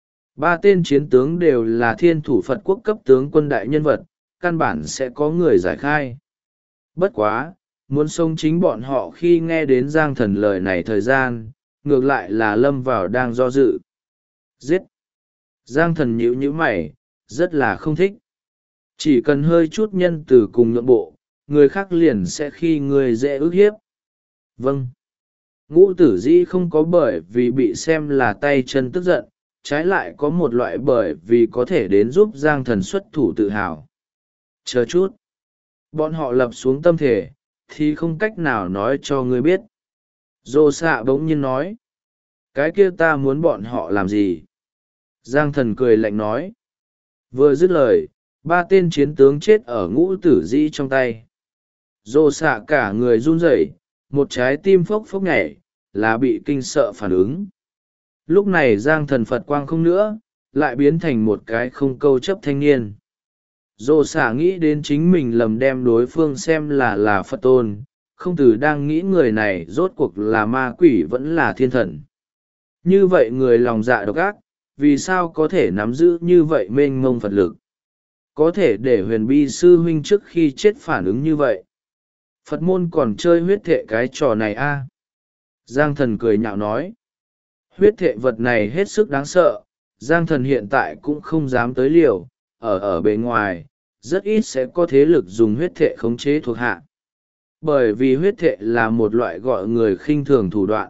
Ba tên chiến tướng đều là thiên thủ Phật quốc cấp tướng quân đại nhân vật, căn bản sẽ có người giải khai. Bất quá, muốn sống chính bọn họ khi nghe đến Giang thần lời này thời gian, ngược lại là lâm vào đang do dự. Giết! Giang thần nhíu mày, rất là không thích. Chỉ cần hơi chút nhân từ cùng nhượng bộ, người khác liền sẽ khi người dễ ức hiếp. Vâng. Ngũ tử dĩ không có bởi vì bị xem là tay chân tức giận, trái lại có một loại bởi vì có thể đến giúp Giang thần xuất thủ tự hào. Chờ chút, bọn họ lập xuống tâm thể thì không cách nào nói cho ngươi biết. Dô xạ bỗng nhiên nói. Cái kia ta muốn bọn họ làm gì? Giang thần cười lạnh nói. Vừa dứt lời, ba tên chiến tướng chết ở ngũ tử dĩ trong tay. Dô xạ cả người run rẩy, một trái tim phốc phốc nhảy, là bị kinh sợ phản ứng. Lúc này giang thần Phật quang không nữa, lại biến thành một cái không câu chấp thanh niên. Dô xạ nghĩ đến chính mình lầm đem đối phương xem là Phật tôn, không từ đang nghĩ người này rốt cuộc là ma quỷ vẫn là thiên thần. Như vậy người lòng dạ độc ác, vì sao có thể nắm giữ như vậy mênh mông Phật lực? Có thể để huyền bi sư huynh trước khi chết phản ứng như vậy? Phật môn còn chơi huyết thệ cái trò này a? Giang thần cười nhạo nói. Huyết thệ vật này hết sức đáng sợ, Giang thần hiện tại cũng không dám tới liều, ở bề ngoài, rất ít sẽ có thế lực dùng huyết thệ khống chế thuộc hạ. Bởi vì huyết thệ là một loại gọi người khinh thường thủ đoạn.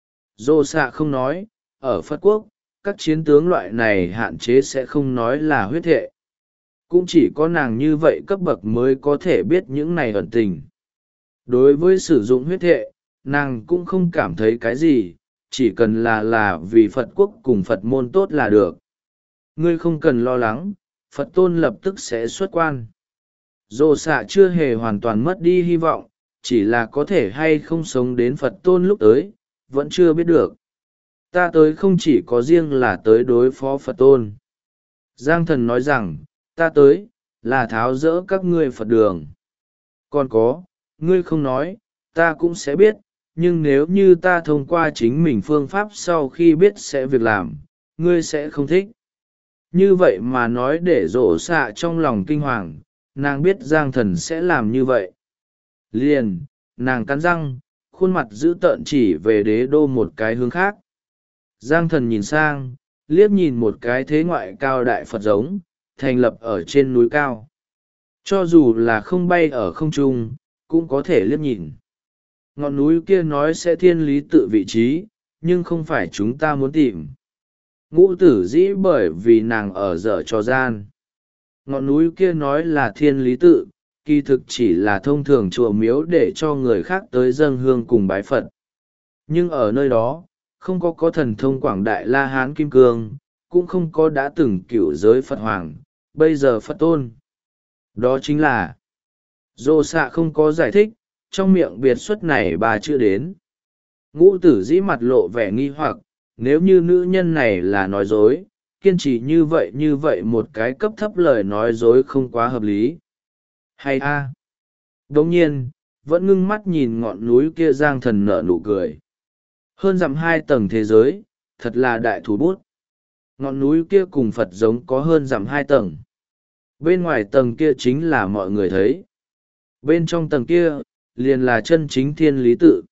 Dô xạ không nói, ở Phật quốc, các chiến tướng loại này hạn chế sẽ không nói là huyết thệ. Cũng chỉ có nàng như vậy cấp bậc mới có thể biết những này ẩn tình. Đối với sử dụng huyết thệ, nàng cũng không cảm thấy cái gì, chỉ cần là vì Phật quốc cùng Phật môn tốt là được. Ngươi không cần lo lắng, Phật tôn lập tức sẽ xuất quan. Dô xạ chưa hề hoàn toàn mất đi hy vọng, chỉ là có thể hay không sống đến Phật tôn lúc tới, vẫn chưa biết được. Ta tới không chỉ có riêng là tới đối phó Phật tôn. Giang thần nói rằng, ta tới, là tháo rỡ các ngươi Phật đường. Còn có, ngươi không nói, ta cũng sẽ biết, nhưng nếu như ta thông qua chính mình phương pháp sau khi biết sẽ việc làm, ngươi sẽ không thích. Như vậy mà nói để rổ xạ trong lòng kinh hoàng, nàng biết Giang thần sẽ làm như vậy. Liền, nàng cắn răng, khuôn mặt dữ tợn chỉ về đế đô một cái hướng khác. Giang thần nhìn sang, liếc nhìn một cái thế ngoại cao đại Phật giống, thành lập ở trên núi cao. Cho dù là không bay ở không trung, cũng có thể liếc nhìn. Ngọn núi kia nói sẽ thiên lý tự vị trí, nhưng không phải chúng ta muốn tìm. Ngũ tử dĩ bởi vì nàng ở dở trò gian. Ngọn núi kia nói là thiên lý tự, kỳ thực chỉ là thông thường chùa miếu để cho người khác tới dâng hương cùng bái Phật. Nhưng ở nơi đó, không có thần thông quảng đại La Hán Kim Cương, cũng không có đã từng cửu giới Phật Hoàng, bây giờ Phật Tôn. Đó chính là, Dô xạ không có giải thích, trong miệng biệt xuất này bà chưa đến. Ngũ tử dĩ mặt lộ vẻ nghi hoặc, nếu như nữ nhân này là nói dối, kiên trì như vậy một cái cấp thấp lời nói dối không quá hợp lý. Hay a? Đồng nhiên, vẫn ngưng mắt nhìn ngọn núi kia Giang thần nở nụ cười. Hơn dặm 2 tầng thế giới, thật là đại thủ bút. Ngọn núi kia cùng Phật giống có hơn dặm 2 tầng. Bên ngoài tầng kia chính là mọi người thấy. Bên trong tầng kia, liền là chân chính thiên lý tự.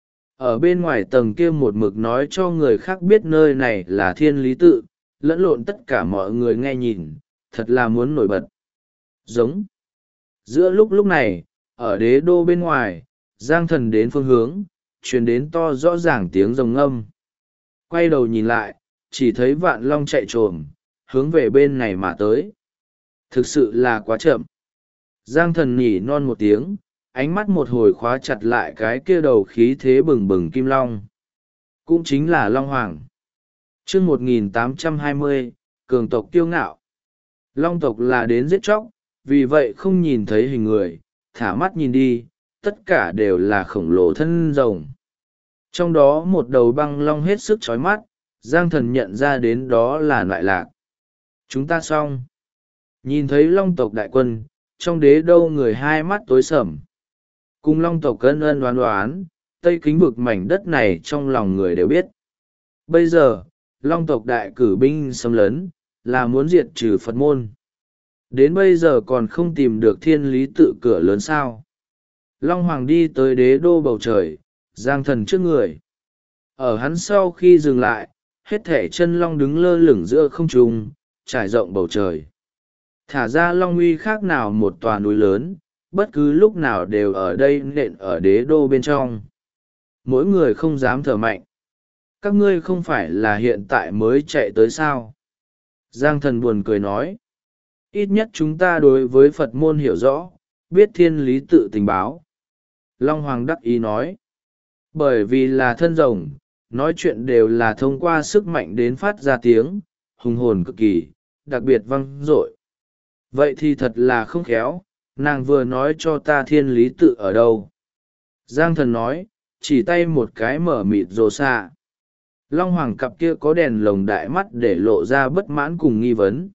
Ở bên ngoài tầng kia một mực nói cho người khác biết nơi này là thiên lý tự, lẫn lộn tất cả mọi người nghe nhìn, thật là muốn nổi bật. Giống. Giữa lúc này, ở đế đô bên ngoài, Giang thần đến phương hướng, truyền đến to rõ ràng tiếng rồng ngâm. Quay đầu nhìn lại, chỉ thấy Vạn Long chạy trồm, hướng về bên này mà tới. Thực sự là quá chậm. Giang thần nhỉ non một tiếng, ánh mắt một hồi khóa chặt lại cái kia đầu khí thế bừng bừng kim long. Cũng chính là Long Hoàng. chương 1820, cường tộc kiêu ngạo. Long tộc là đến giết chóc, vì vậy không nhìn thấy hình người, thả mắt nhìn đi, tất cả đều là khổng lồ thân rồng. Trong đó một đầu băng long hết sức chói mắt, Giang thần nhận ra đến đó là Loại Lạc. Chúng ta xong. Nhìn thấy long tộc đại quân, trong đế đô người hai mắt tối sầm. Cùng long tộc ân ân đoán đoán, Tây Kính vực mảnh đất này trong lòng người đều biết. Bây giờ, long tộc đại cử binh xâm lấn, là muốn diệt trừ Phật môn. Đến bây giờ còn không tìm được thiên lý tự cửa lớn sao. Long Hoàng đi tới đế đô bầu trời, Giang thần trước người. Ở hắn sau khi dừng lại, hết thể chân long đứng lơ lửng giữa không trung, trải rộng bầu trời. Thả ra long uy khác nào một tòa núi lớn, bất cứ lúc nào đều ở đây nện ở đế đô bên trong. Mỗi người không dám thở mạnh. Các ngươi không phải là hiện tại mới chạy tới sao? Giang thần buồn cười nói. ít nhất chúng ta đối với Phật môn hiểu rõ, biết thiên lý tự tình báo. Long Hoàng đắc ý nói. Bởi vì là thân rồng, nói chuyện đều là thông qua sức mạnh đến phát ra tiếng, hùng hồn cực kỳ, đặc biệt vang dội. Vậy thì thật là không khéo, nàng vừa nói cho ta thiên lý tự ở đâu. Giang Thần nói, chỉ tay một cái mở mịt rồ xạ. Long Hoàng cặp kia có đèn lồng đại mắt để lộ ra bất mãn cùng nghi vấn.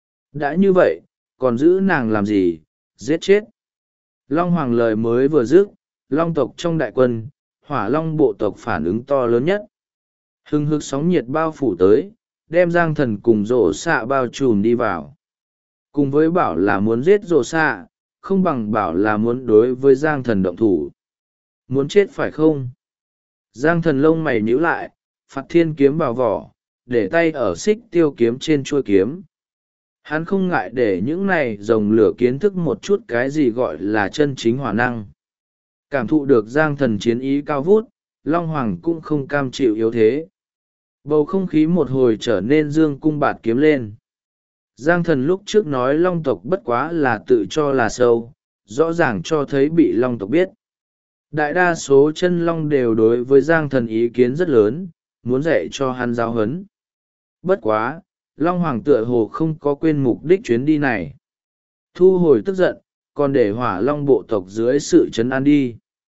Đã như vậy, còn giữ nàng làm gì, giết chết. Long Hoàng lời mới vừa dứt, Long tộc trong đại quân, Hỏa Long bộ tộc phản ứng to lớn nhất. Hưng hực sóng nhiệt bao phủ tới, đem Giang Thần cùng rổ xạ bao trùm đi vào. Cùng với bảo là muốn giết rổ xạ, không bằng bảo là muốn đối với Giang Thần động thủ. Muốn chết phải không? Giang Thần lông mày nhíu lại, phạt thiên kiếm vào vỏ, để tay ở xích tiêu kiếm trên chuôi kiếm. Hắn không ngại để những này rồng lửa kiến thức một chút cái gì gọi là chân chính hỏa năng. Cảm thụ được Giang Thần chiến ý cao vút, Long Hoàng cũng không cam chịu yếu thế. Bầu không khí một hồi trở nên dương cung bạt kiếm lên. Giang Thần lúc trước nói Long tộc bất quá là tự cho là sâu, rõ ràng cho thấy bị Long tộc biết. Đại đa số chân Long đều đối với Giang Thần ý kiến rất lớn, muốn dạy cho hắn giáo huấn. Bất quá, Long Hoàng tựa hồ không có quên mục đích chuyến đi này. Thu hồi tức giận, còn để Hỏa Long bộ tộc dưới sự trấn an đi.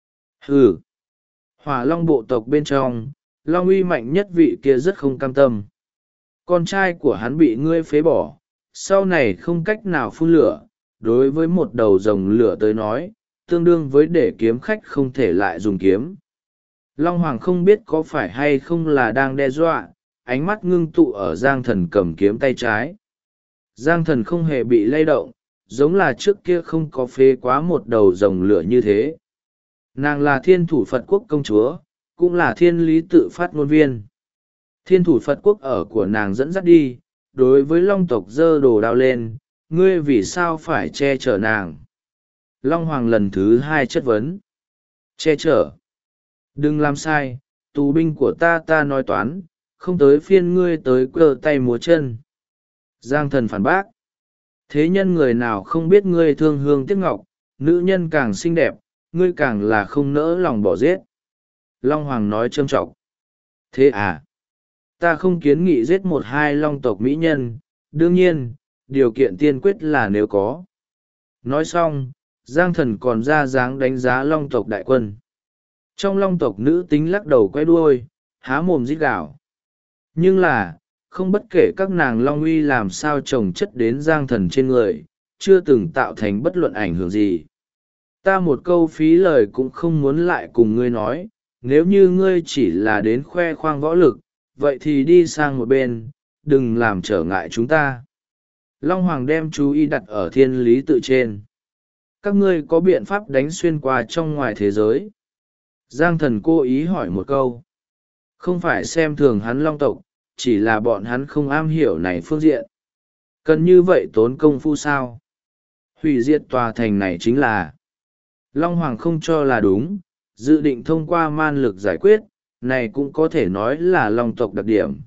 Hừ! Hỏa Long bộ tộc bên trong, Long uy mạnh nhất vị kia rất không cam tâm. Con trai của hắn bị ngươi phế bỏ, sau này không cách nào phun lửa, đối với một đầu rồng lửa tới nói, tương đương với để kiếm khách không thể lại dùng kiếm. Long Hoàng không biết có phải hay không là đang đe dọa, ánh mắt ngưng tụ ở Giang Thần cầm kiếm tay trái. Giang Thần không hề bị lay động, giống là trước kia không có phế quá một đầu rồng lửa như thế. Nàng là Thiên Thủ Phật Quốc công chúa, cũng là thiên lý tự phát ngôn viên. Thiên Thủ Phật Quốc ở của nàng dẫn dắt đi, đối với Long tộc giơ đồ đao lên, ngươi vì sao phải che chở nàng? Long Hoàng lần thứ hai chất vấn. Che chở. Đừng làm sai, tù binh của ta nói toán, không tới phiên ngươi tới cơ tay múa chân. Giang Thần phản bác. Thế nhân người nào không biết ngươi thương hương tiếc ngọc, nữ nhân càng xinh đẹp, ngươi càng là không nỡ lòng bỏ giết. Long Hoàng nói châm trọng. Thế à? Ta không kiến nghị giết một hai Long tộc mỹ nhân, đương nhiên, điều kiện tiên quyết là nếu có. Nói xong, Giang Thần còn ra dáng đánh giá Long tộc đại quân. Trong Long tộc nữ tính lắc đầu quay đuôi, há mồm rít gào. Nhưng là, không bất kể các nàng Long uy làm sao trồng chất đến Giang Thần trên người, chưa từng tạo thành bất luận ảnh hưởng gì. Ta một câu phí lời cũng không muốn lại cùng ngươi nói, nếu như ngươi chỉ là đến khoe khoang võ lực, vậy thì đi sang một bên, đừng làm trở ngại chúng ta. Long Hoàng đem chú ý đặt ở thiên lý tự trên. Các ngươi có biện pháp đánh xuyên qua trong ngoài thế giới? Giang Thần cố ý hỏi một câu. Không phải xem thường hắn Long tộc, chỉ là bọn hắn không am hiểu này phương diện. Cần như vậy tốn công phu sao? Hủy diệt tòa thành này chính là... Long Hoàng không cho là đúng, dự định thông qua man lực giải quyết, này cũng có thể nói là Long tộc đặc điểm.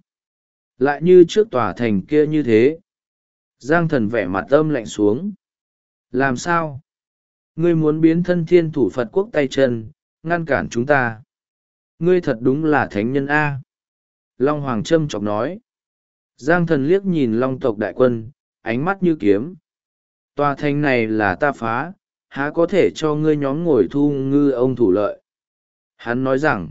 Lại như trước tòa thành kia như thế. Giang Thần vẻ mặt âm lạnh xuống. Làm sao? Ngươi muốn biến thân Thiên Thủ Phật Quốc tay chân, ngăn cản chúng ta. Ngươi thật đúng là thánh nhân A. Long Hoàng châm chọc nói. Giang Thần liếc nhìn Long tộc đại quân, ánh mắt như kiếm. Tòa thành này là ta phá, há có thể cho ngươi nhóm ngồi thu ngư ông thủ lợi. Hắn nói rằng,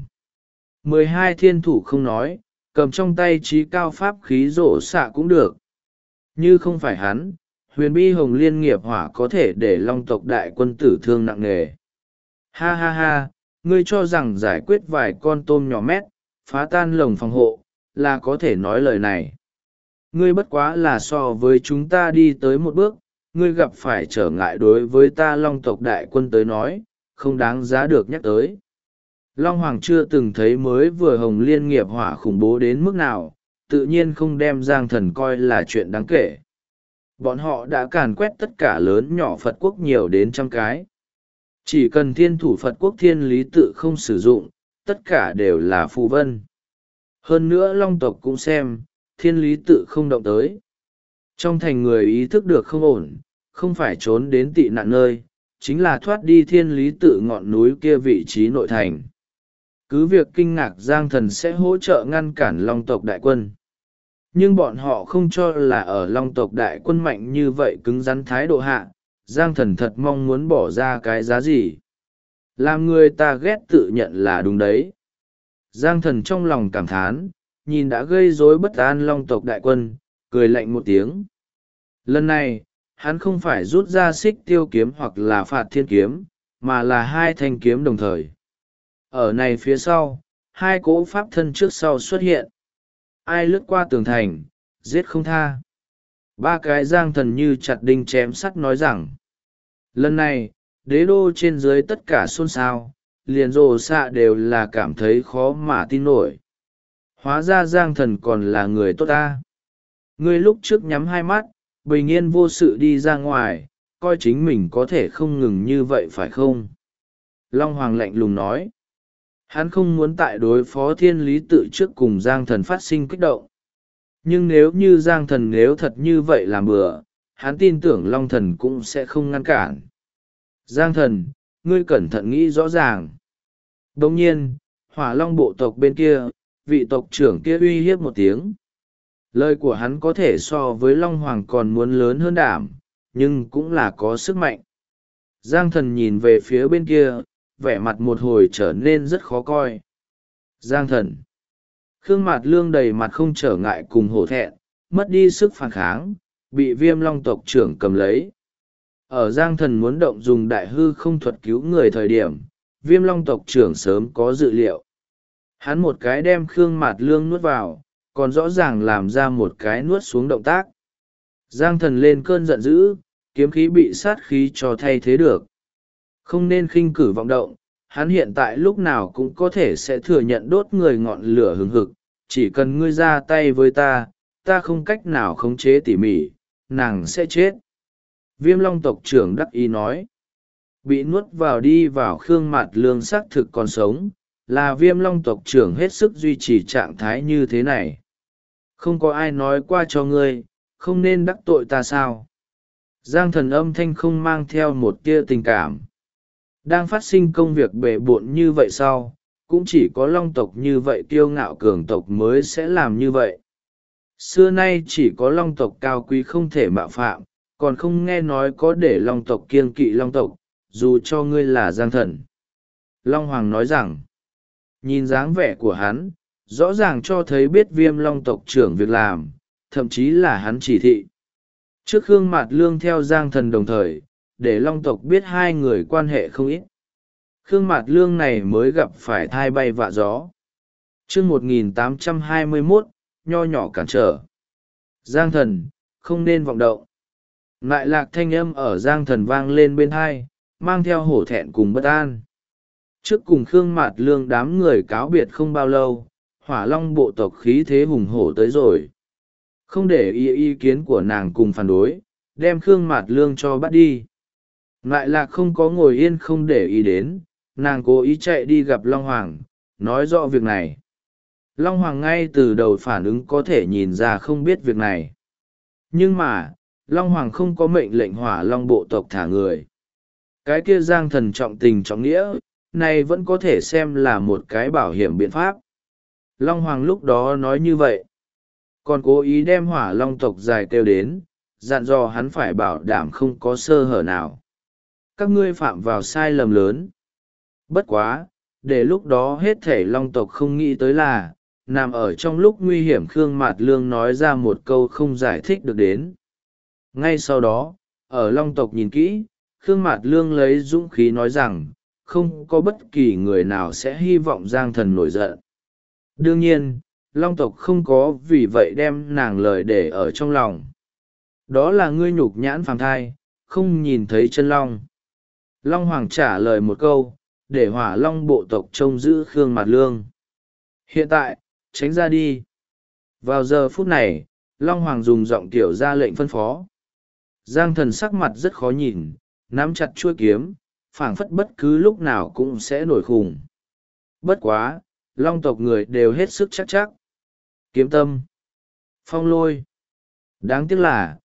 12 thiên thủ không nói, cầm trong tay trí cao pháp khí rổ xạ cũng được. Như không phải hắn, huyền bi hồng liên nghiệp hỏa có thể để Long tộc đại quân tử thương nặng nề. Ha ha ha, ngươi cho rằng giải quyết vài con tôm nhỏ mét, phá tan lồng phòng hộ, là có thể nói lời này. Ngươi bất quá là so với chúng ta đi tới một bước, ngươi gặp phải trở ngại đối với ta Long tộc đại quân tới nói, không đáng giá được nhắc tới. Long Hoàng chưa từng thấy mới vừa hồng liên nghiệp hỏa khủng bố đến mức nào, tự nhiên không đem Giang Thần coi là chuyện đáng kể. Bọn họ đã càn quét tất cả lớn nhỏ Phật quốc nhiều đến trăm cái. Chỉ cần Thiên Thủ Phật Quốc thiên lý tự không sử dụng, tất cả đều là phù vân. Hơn nữa Long tộc cũng xem, thiên lý tự không động tới. Trong thành người ý thức được không ổn, không phải trốn đến tị nạn nơi, chính là thoát đi thiên lý tự ngọn núi kia vị trí nội thành. Cứ việc kinh ngạc Giang Thần sẽ hỗ trợ ngăn cản Long tộc đại quân. Nhưng bọn họ không cho là ở Long tộc đại quân mạnh như vậy cứng rắn thái độ hạ, Giang Thần thật mong muốn bỏ ra cái giá gì. Làm người ta ghét tự nhận là đúng đấy. Giang Thần trong lòng cảm thán, nhìn đã gây rối bất an Long tộc đại quân, cười lạnh một tiếng. Lần này, hắn không phải rút ra xích tiêu kiếm hoặc là phạt thiên kiếm, mà là hai thanh kiếm đồng thời. Ở này phía sau, hai cỗ pháp thân trước sau xuất hiện. Ai lướt qua tường thành, giết không tha. Ba cái Giang Thần như chặt đinh chém sắt nói rằng, lần này, đế đô trên dưới tất cả xôn xao, liền rồ xạ đều là cảm thấy khó mà tin nổi. Hóa ra Giang Thần còn là người tốt ta. Ngươi lúc trước nhắm hai mắt, bình yên vô sự đi ra ngoài, coi chính mình có thể không ngừng như vậy phải không? Long Hoàng lạnh lùng nói. Hắn không muốn tại đối phó thiên lý tự trước cùng Giang Thần phát sinh kích động. Nhưng nếu như Giang Thần nếu thật như vậy làm bừa, hắn tin tưởng Long Thần cũng sẽ không ngăn cản. Giang Thần, ngươi cẩn thận nghĩ rõ ràng. Đồng nhiên, Hỏa Long bộ tộc bên kia, vị tộc trưởng kia uy hiếp một tiếng. Lời của hắn có thể so với Long Hoàng còn muốn lớn hơn đảm, nhưng cũng là có sức mạnh. Giang Thần nhìn về phía bên kia, vẻ mặt một hồi trở nên rất khó coi. Giang Thần. Khương Mạt Lương đầy mặt không trở ngại cùng hổ thẹn, mất đi sức phản kháng, bị Viêm Long tộc trưởng cầm lấy. Ở Giang Thần muốn động dùng đại hư không thuật cứu người thời điểm, Viêm Long tộc trưởng sớm có dự liệu. Hắn một cái đem Khương Mạt Lương nuốt vào, còn rõ ràng làm ra một cái nuốt xuống động tác. Giang Thần lên cơn giận dữ, kiếm khí bị sát khí cho thay thế được. Không nên khinh cử vọng động, hắn hiện tại lúc nào cũng có thể sẽ thừa nhận đốt người ngọn lửa hừng hực, chỉ cần ngươi ra tay với ta, ta không cách nào khống chế tỉ mỉ, nàng sẽ chết. Viêm Long tộc trưởng đắc ý nói. Bị nuốt vào đi vào Khương Mạt Lương xác thực còn sống, là Viêm Long tộc trưởng hết sức duy trì trạng thái như thế này. Không có ai nói qua cho ngươi, không nên đắc tội ta sao? Giang Thần âm thanh không mang theo một tia tình cảm. Đang phát sinh công việc bề bộn như vậy sau, cũng chỉ có Long tộc như vậy kiêu ngạo cường tộc mới sẽ làm như vậy. Xưa nay chỉ có Long tộc cao quý không thể mạo phạm, còn không nghe nói có để Long tộc kiêng kỵ Long tộc, dù cho ngươi là Giang Thần. Long Hoàng nói rằng, nhìn dáng vẻ của hắn, rõ ràng cho thấy biết Viêm Long tộc trưởng việc làm, thậm chí là hắn chỉ thị. Trước Khương Mạt Lương theo Giang Thần đồng thời, để Long tộc biết hai người quan hệ không ít. Khương Mạt Lương này mới gặp phải thai bay vạ gió. Chương 1821, nho nhỏ cản trở. Giang Thần, không nên vọng động. Lại lạc thanh âm ở Giang Thần vang lên bên hai, mang theo hổ thẹn cùng bất an. Trước cùng Khương Mạt Lương đám người cáo biệt không bao lâu, Hỏa Long bộ tộc khí thế hùng hổ tới rồi. Không để ý kiến của nàng cùng phản đối, đem Khương Mạt Lương cho bắt đi. Lại lạc không có ngồi yên không để ý đến, nàng cố ý chạy đi gặp Long Hoàng, nói rõ việc này. Long Hoàng ngay từ đầu phản ứng có thể nhìn ra không biết việc này. Nhưng mà, Long Hoàng không có mệnh lệnh Hỏa Long bộ tộc thả người. Cái kia Giang Thần trọng tình trọng nghĩa, này vẫn có thể xem là một cái bảo hiểm biện pháp. Long Hoàng lúc đó nói như vậy, còn cố ý đem Hỏa Long tộc dài kêu đến, dặn dò hắn phải bảo đảm không có sơ hở nào. Các ngươi phạm vào sai lầm lớn. Bất quá, để lúc đó hết thể Long tộc không nghĩ tới là, nằm ở trong lúc nguy hiểm Khương Mạt Lương nói ra một câu không giải thích được đến. Ngay sau đó, ở Long tộc nhìn kỹ, Khương Mạt Lương lấy dũng khí nói rằng, không có bất kỳ người nào sẽ hy vọng Giang Thần nổi giận. Đương nhiên, Long tộc không có vì vậy đem nàng lời để ở trong lòng. Đó là ngươi nhục nhãn phàm thai, không nhìn thấy chân long. Long Hoàng trả lời một câu, để Hỏa Long bộ tộc trông giữ Khương Mạt Lương. Hiện tại, tránh ra đi. Vào giờ phút này, Long Hoàng dùng giọng tiểu ra lệnh phân phó. Giang Thần sắc mặt rất khó nhìn, nắm chặt chuôi kiếm, phảng phất bất cứ lúc nào cũng sẽ nổi khủng. Bất quá, Long tộc người đều hết sức chắc. Kiếm tâm, phong lôi. Đáng tiếc là,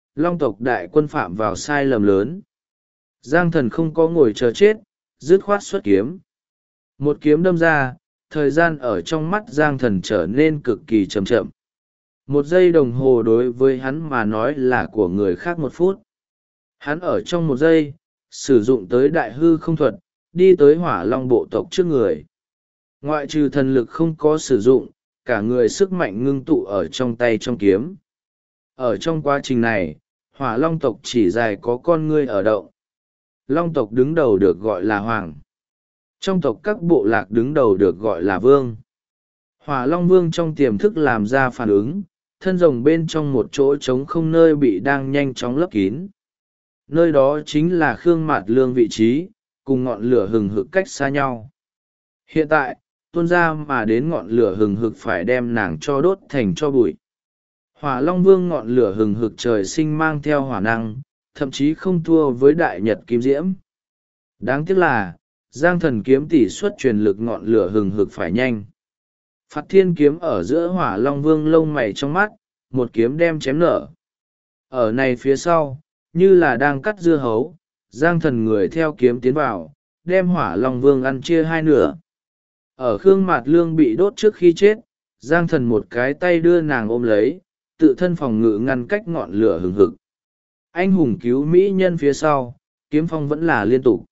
Long tộc đại quân phạm vào sai lầm lớn. Giang thần không có ngồi chờ chết, dứt khoát xuất kiếm. Một kiếm đâm ra, thời gian ở trong mắt Giang thần trở nên cực kỳ chậm chậm. 1 giây đồng hồ đối với hắn mà nói là của người khác 1 phút. Hắn ở trong 1 giây, sử dụng tới đại hư không thuật, đi tới hỏa long bộ tộc trước người. Ngoại trừ thần lực không có sử dụng, cả người sức mạnh ngưng tụ ở trong tay trong kiếm. Ở trong quá trình này, hỏa long tộc chỉ dài có con ngươi ở động. Long tộc đứng đầu được gọi là hoàng. Trong tộc các bộ lạc đứng đầu được gọi là vương. Hỏa long vương trong tiềm thức làm ra phản ứng, thân rồng bên trong một chỗ trống không nơi bị đang nhanh chóng lấp kín. Nơi đó chính là Khương Mạt Lương vị trí, cùng ngọn lửa hừng hực cách xa nhau. Hiện tại, tuôn ra mà đến ngọn lửa hừng hực phải đem nàng cho đốt thành cho bụi. Hỏa Long Vương ngọn lửa hừng hực trời sinh mang theo hỏa năng, thậm chí không thua với đại nhật kim diễm. Đáng tiếc là, Giang thần kiếm tỷ suất truyền lực ngọn lửa hừng hực phải nhanh. Phạt thiên kiếm ở giữa Hỏa Long Vương lông mày trong mắt, một kiếm đem chém nở. Ở này phía sau, như là đang cắt dưa hấu, Giang thần người theo kiếm tiến vào, đem Hỏa Long Vương ăn chia 2 nửa. Ở Khương Mạt Lương bị đốt trước khi chết, Giang thần một cái tay đưa nàng ôm lấy, tự thân phòng ngự ngăn cách ngọn lửa hừng hực. Anh hùng cứu mỹ nhân phía sau, kiếm phong vẫn là liên tục.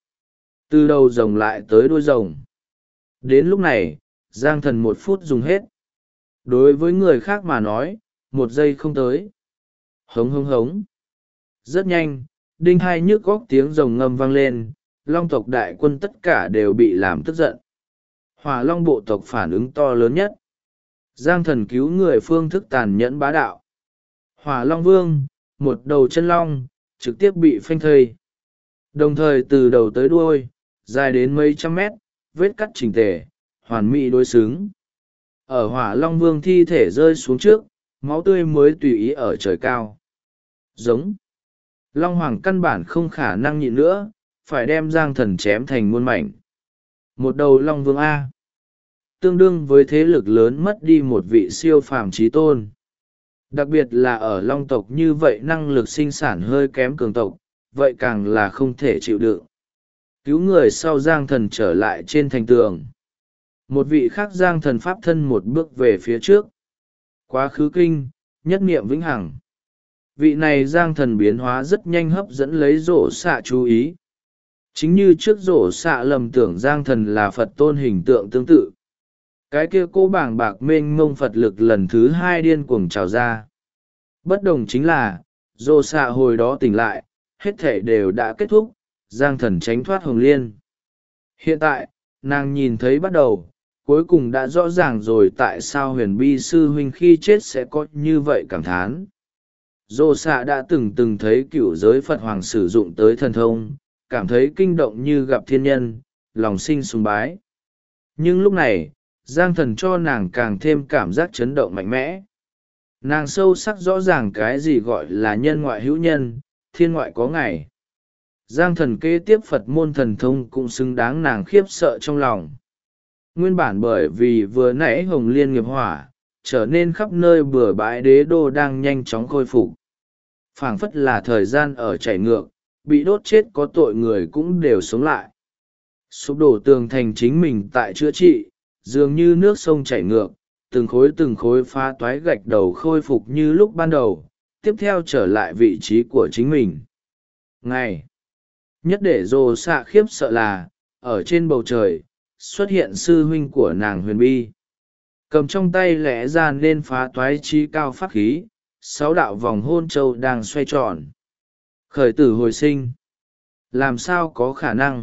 Từ đầu rồng lại tới đuôi rồng. Đến lúc này, Giang thần 1 phút dùng hết. Đối với người khác mà nói, 1 giây không tới. Hống hống hống. Rất nhanh, đinh hai nhức góc tiếng rồng ngâm vang lên, long tộc đại quân tất cả đều bị làm tức giận. Hỏa long bộ tộc phản ứng to lớn nhất. Giang thần cứu người phương thức tàn nhẫn bá đạo. Hỏa long vương, một đầu chân long, trực tiếp bị phanh thây. Đồng thời từ đầu tới đuôi, dài đến mấy trăm mét, vết cắt chỉnh tề, hoàn mỹ đối xứng. Ở hỏa long vương thi thể rơi xuống trước, máu tươi mới tùy ý ở trời cao. Giống. Long hoàng căn bản không khả năng nhịn nữa, phải đem Giang thần chém thành muôn mảnh. Một đầu long vương A. Tương đương với thế lực lớn mất đi một vị siêu phàm chí tôn. Đặc biệt là ở long tộc như vậy năng lực sinh sản hơi kém cường tộc, vậy càng là không thể chịu đựng. Cứu người sau Giang thần trở lại trên thành tường. Một vị khác Giang thần pháp thân một bước về phía trước. Quá khứ kinh, nhất niệm vĩnh hằng. Vị này Giang thần biến hóa rất nhanh hấp dẫn lấy rổ xạ chú ý. Chính như trước rổ xạ lầm tưởng Giang thần là Phật tôn hình tượng tương tự. Cái kia cô bảng bạc mênh mông Phật lực lần thứ 2 điên cuồng trào ra. Bất đồng chính là, rổ xạ hồi đó tỉnh lại, hết thể đều đã kết thúc, Giang thần tránh thoát hồng liên. Hiện tại, nàng nhìn thấy bắt đầu, cuối cùng đã rõ ràng rồi tại sao huyền bi sư huynh khi chết sẽ có như vậy cảm thán. Dô xạ đã từng thấy cựu giới Phật Hoàng sử dụng tới thần thông, cảm thấy kinh động như gặp thiên nhân, lòng sinh sùng bái. Nhưng lúc này, Giang thần cho nàng càng thêm cảm giác chấn động mạnh mẽ. Nàng sâu sắc rõ ràng cái gì gọi là nhân ngoại hữu nhân, thiên ngoại có ngày. Giang thần kế tiếp Phật môn thần thông cũng xứng đáng nàng khiếp sợ trong lòng. Nguyên bản bởi vì vừa nãy hồng liên nghiệp hỏa, trở nên khắp nơi bừa bãi đế đô đang nhanh chóng khôi phục. Phảng phất là thời gian ở chảy ngược, bị đốt chết có tội người cũng đều sống lại. Sụp đổ tường thành chính mình tại chữa trị, dường như nước sông chảy ngược, từng khối phá toái gạch đầu khôi phục như lúc ban đầu, tiếp theo trở lại vị trí của chính mình. Ngày nhất để rồ xạ khiếp sợ là, ở trên bầu trời, xuất hiện sư huynh của nàng huyền bi. Cầm trong tay lẽ ra nên phá toái trí cao pháp khí, 6 đạo vòng hôn châu đang xoay tròn. Khởi tử hồi sinh. Làm sao có khả năng?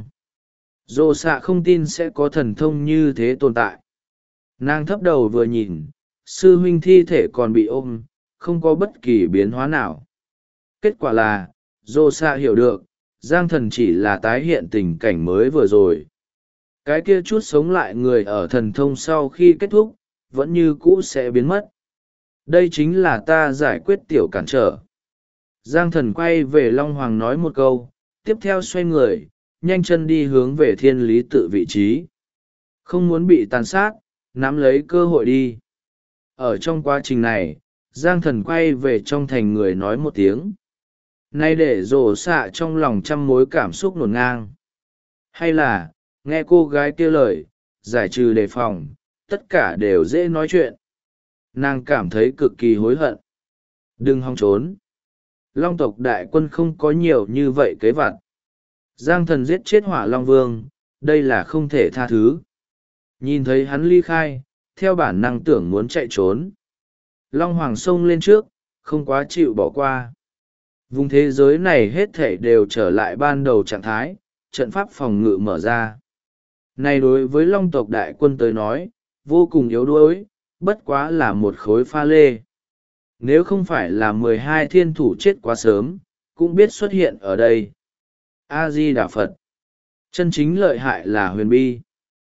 Dô xạ không tin sẽ có thần thông như thế tồn tại. Nàng thấp đầu vừa nhìn, sư huynh thi thể còn bị ôm, không có bất kỳ biến hóa nào. Kết quả là, dô xạ hiểu được, Giang thần chỉ là tái hiện tình cảnh mới vừa rồi. Cái kia chút sống lại người ở thần thông sau khi kết thúc, vẫn như cũ sẽ biến mất. Đây chính là ta giải quyết tiểu cản trở. Giang thần quay về Long Hoàng nói một câu, tiếp theo xoay người, nhanh chân đi hướng về thiên lý tự vị trí. Không muốn bị tàn sát, nắm lấy cơ hội đi. Ở trong quá trình này, Giang thần quay về trong thành người nói một tiếng. nay để rổ xạ trong lòng trăm mối cảm xúc ngổn ngang. Hay là nghe cô gái kia lời giải trừ đề phòng, tất cả đều dễ nói chuyện. Nàng cảm thấy cực kỳ hối hận. Đừng hòng trốn. Long tộc đại quân không có nhiều như vậy kế vặt. Giang thần giết chết Hỏa Long Vương, đây là không thể tha thứ. Nhìn thấy hắn ly khai, theo bản năng tưởng muốn chạy trốn. Long Hoàng xông lên trước, không quá chịu bỏ qua. Vùng thế giới này hết thảy đều trở lại ban đầu trạng thái, trận pháp phòng ngự mở ra. Này đối với Long tộc đại quân tới nói, vô cùng yếu đuối, bất quá là một khối pha lê. Nếu không phải là 12 thiên thủ chết quá sớm, cũng biết xuất hiện ở đây. A-di-đà Phật. Chân chính lợi hại là Huyền Bi.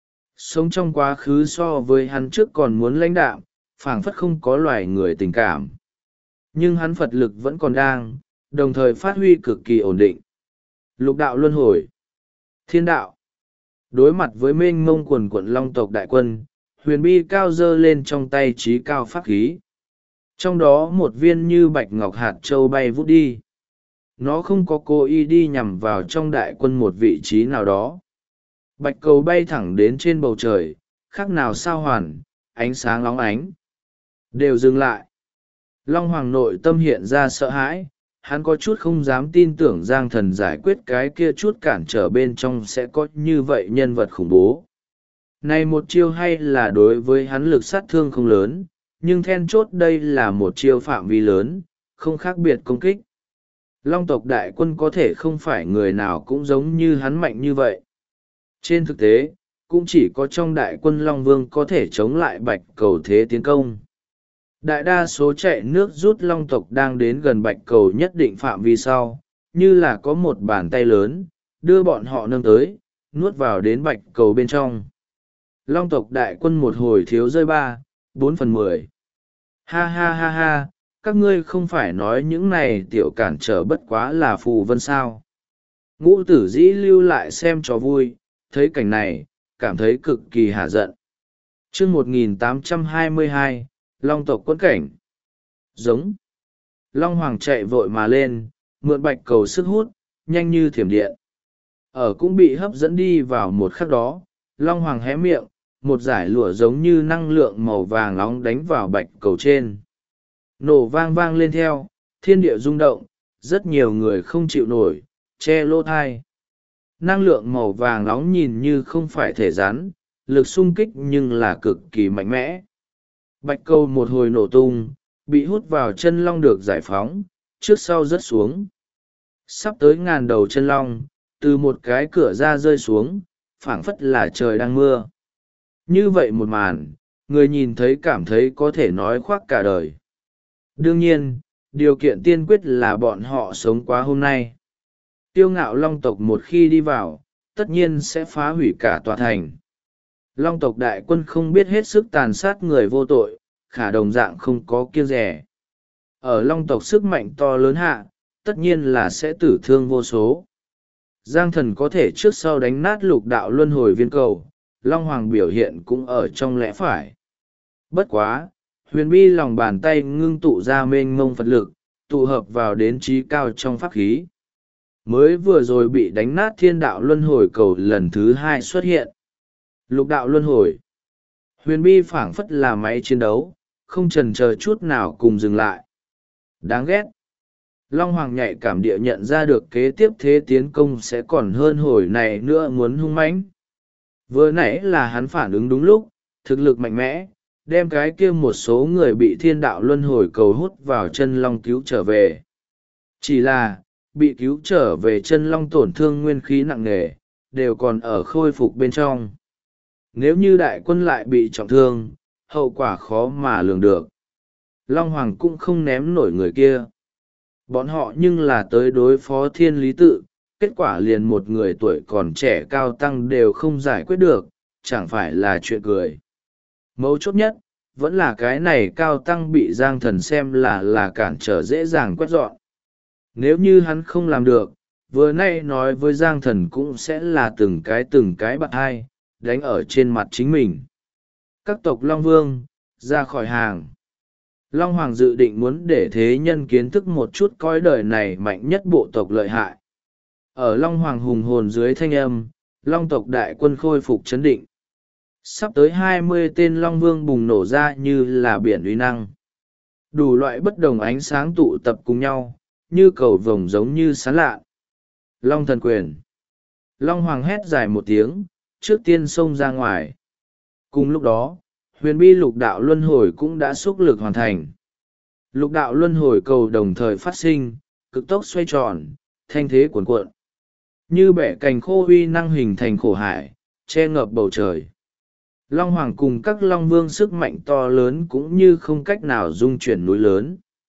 Sống trong quá khứ so với hắn trước còn muốn lãnh đạm, phảng phất không có loài người tình cảm. Nhưng hắn Phật lực vẫn còn đang, đồng thời phát huy cực kỳ ổn định. Lục đạo luân hồi. Thiên đạo. Đối mặt với mênh mông quần quận Long tộc đại quân, Huyền Bi cao dơ lên trong tay trí cao pháp khí. Trong đó một viên như bạch ngọc hạt châu bay vút đi. Nó không có cố ý đi nhằm vào trong đại quân một vị trí nào đó. Bạch cầu bay thẳng đến trên bầu trời, khác nào sao hoàn, ánh sáng lóng ánh. Đều dừng lại. Long Hoàng nội tâm hiện ra sợ hãi, hắn có chút không dám tin tưởng Giang Thần giải quyết cái kia chút cản trở bên trong sẽ có như vậy nhân vật khủng bố. Này một chiêu hay là đối với hắn lực sát thương không lớn, nhưng then chốt đây là một chiêu phạm vi lớn, không khác biệt công kích. Long tộc đại quân có thể không phải người nào cũng giống như hắn mạnh như vậy. Trên thực tế, cũng chỉ có trong đại quân Long Vương có thể chống lại bạch cầu thế tiến công. Đại đa số chạy nước rút Long tộc đang đến gần bạch cầu nhất định phạm vi sau, như là có một bàn tay lớn, đưa bọn họ nâng tới, nuốt vào đến bạch cầu bên trong. Long tộc đại quân một hồi thiếu rơi 3/4. Ha ha ha ha, các ngươi không phải nói những này tiểu cản trở bất quá là phù vân sao. Ngũ tử dĩ lưu lại xem cho vui, thấy cảnh này, cảm thấy cực kỳ hả giận. chương 1822, Long tộc quẫn cảnh. Giống. Long Hoàng chạy vội mà lên, mượn bạch cầu sức hút, nhanh như thiểm điện. Ở cũng bị hấp dẫn đi vào một khắc đó, Long Hoàng hé miệng, một dải lụa giống như năng lượng màu vàng nóng đánh vào bạch cầu trên. Nổ vang vang lên theo, thiên địa rung động, rất nhiều người không chịu nổi, che lỗ thai. Năng lượng màu vàng nóng nhìn như không phải thể rắn, lực xung kích nhưng là cực kỳ mạnh mẽ. Bạch cầu một hồi nổ tung, bị hút vào chân long được giải phóng, trước sau rớt xuống. Sắp tới ngàn đầu chân long, từ một cái cửa ra rơi xuống, phảng phất là trời đang mưa. Như vậy một màn, người nhìn thấy cảm thấy có thể nói khoác cả đời. Đương nhiên, điều kiện tiên quyết là bọn họ sống quá hôm nay. Tiêu ngạo Long tộc một khi đi vào, tất nhiên sẽ phá hủy cả tòa thành. Long tộc đại quân không biết hết sức tàn sát người vô tội, khả đồng dạng không có kiêng dè. Ở Long tộc sức mạnh to lớn hạ, tất nhiên là sẽ tử thương vô số. Giang Thần có thể trước sau đánh nát lục đạo luân hồi viên cầu, Long Hoàng biểu hiện cũng ở trong lẽ phải. Bất quá, Huyền Bi lòng bàn tay ngưng tụ ra mênh mông Phật lực, tụ hợp vào đến trí cao trong pháp khí. Mới vừa rồi bị đánh nát thiên đạo luân hồi cầu lần thứ 2 xuất hiện. Lục đạo luân hồi. Huyền Bi phảng phất là máy chiến đấu, không chần chờ chút nào cùng dừng lại. Đáng ghét. Long Hoàng nhạy cảm địa nhận ra được kế tiếp thế tiến công sẽ còn hơn hồi này nữa muốn hung mãnh. Vừa nãy là hắn phản ứng đúng lúc, thực lực mạnh mẽ, đem cái kia một số người bị thiên đạo luân hồi cầu hút vào chân long cứu trở về. Chỉ là, bị cứu trở về chân long tổn thương nguyên khí nặng nề, đều còn ở khôi phục bên trong. Nếu như đại quân lại bị trọng thương, hậu quả khó mà lường được. Long Hoàng cũng không ném nổi người kia. Bọn họ nhưng là tới đối phó thiên lý tự, kết quả liền một người tuổi còn trẻ cao tăng đều không giải quyết được, chẳng phải là chuyện cười. Mấu chốt nhất, vẫn là cái này cao tăng bị Giang Thần xem là cản trở dễ dàng quét dọn. Nếu như hắn không làm được, vừa nay nói với Giang Thần cũng sẽ là từng cái bạc hai, đánh ở trên mặt chính mình. Các tộc Long Vương, ra khỏi hàng. Long Hoàng dự định muốn để thế nhân kiến thức một chút coi đời này mạnh nhất bộ tộc lợi hại. Ở Long Hoàng hùng hồn dưới thanh âm, Long tộc đại quân khôi phục chấn định. Sắp tới 20 tên Long Vương bùng nổ ra như là biển uy năng. Đủ loại bất đồng ánh sáng tụ tập cùng nhau, như cầu vồng giống như sán lạ. Long thần quyền. Long Hoàng hét dài một tiếng, trước tiên xông ra ngoài. Cùng lúc đó, huyền bi lục đạo luân hồi cũng đã xúc lực hoàn thành. Lục đạo luân hồi cầu đồng thời phát sinh, cực tốc xoay tròn, thanh thế cuồn cuộn. Như bẻ cành khô uy năng hình thành khổ hải, che ngập bầu trời. Long Hoàng cùng các Long Vương sức mạnh to lớn cũng như không cách nào dung chuyển núi lớn.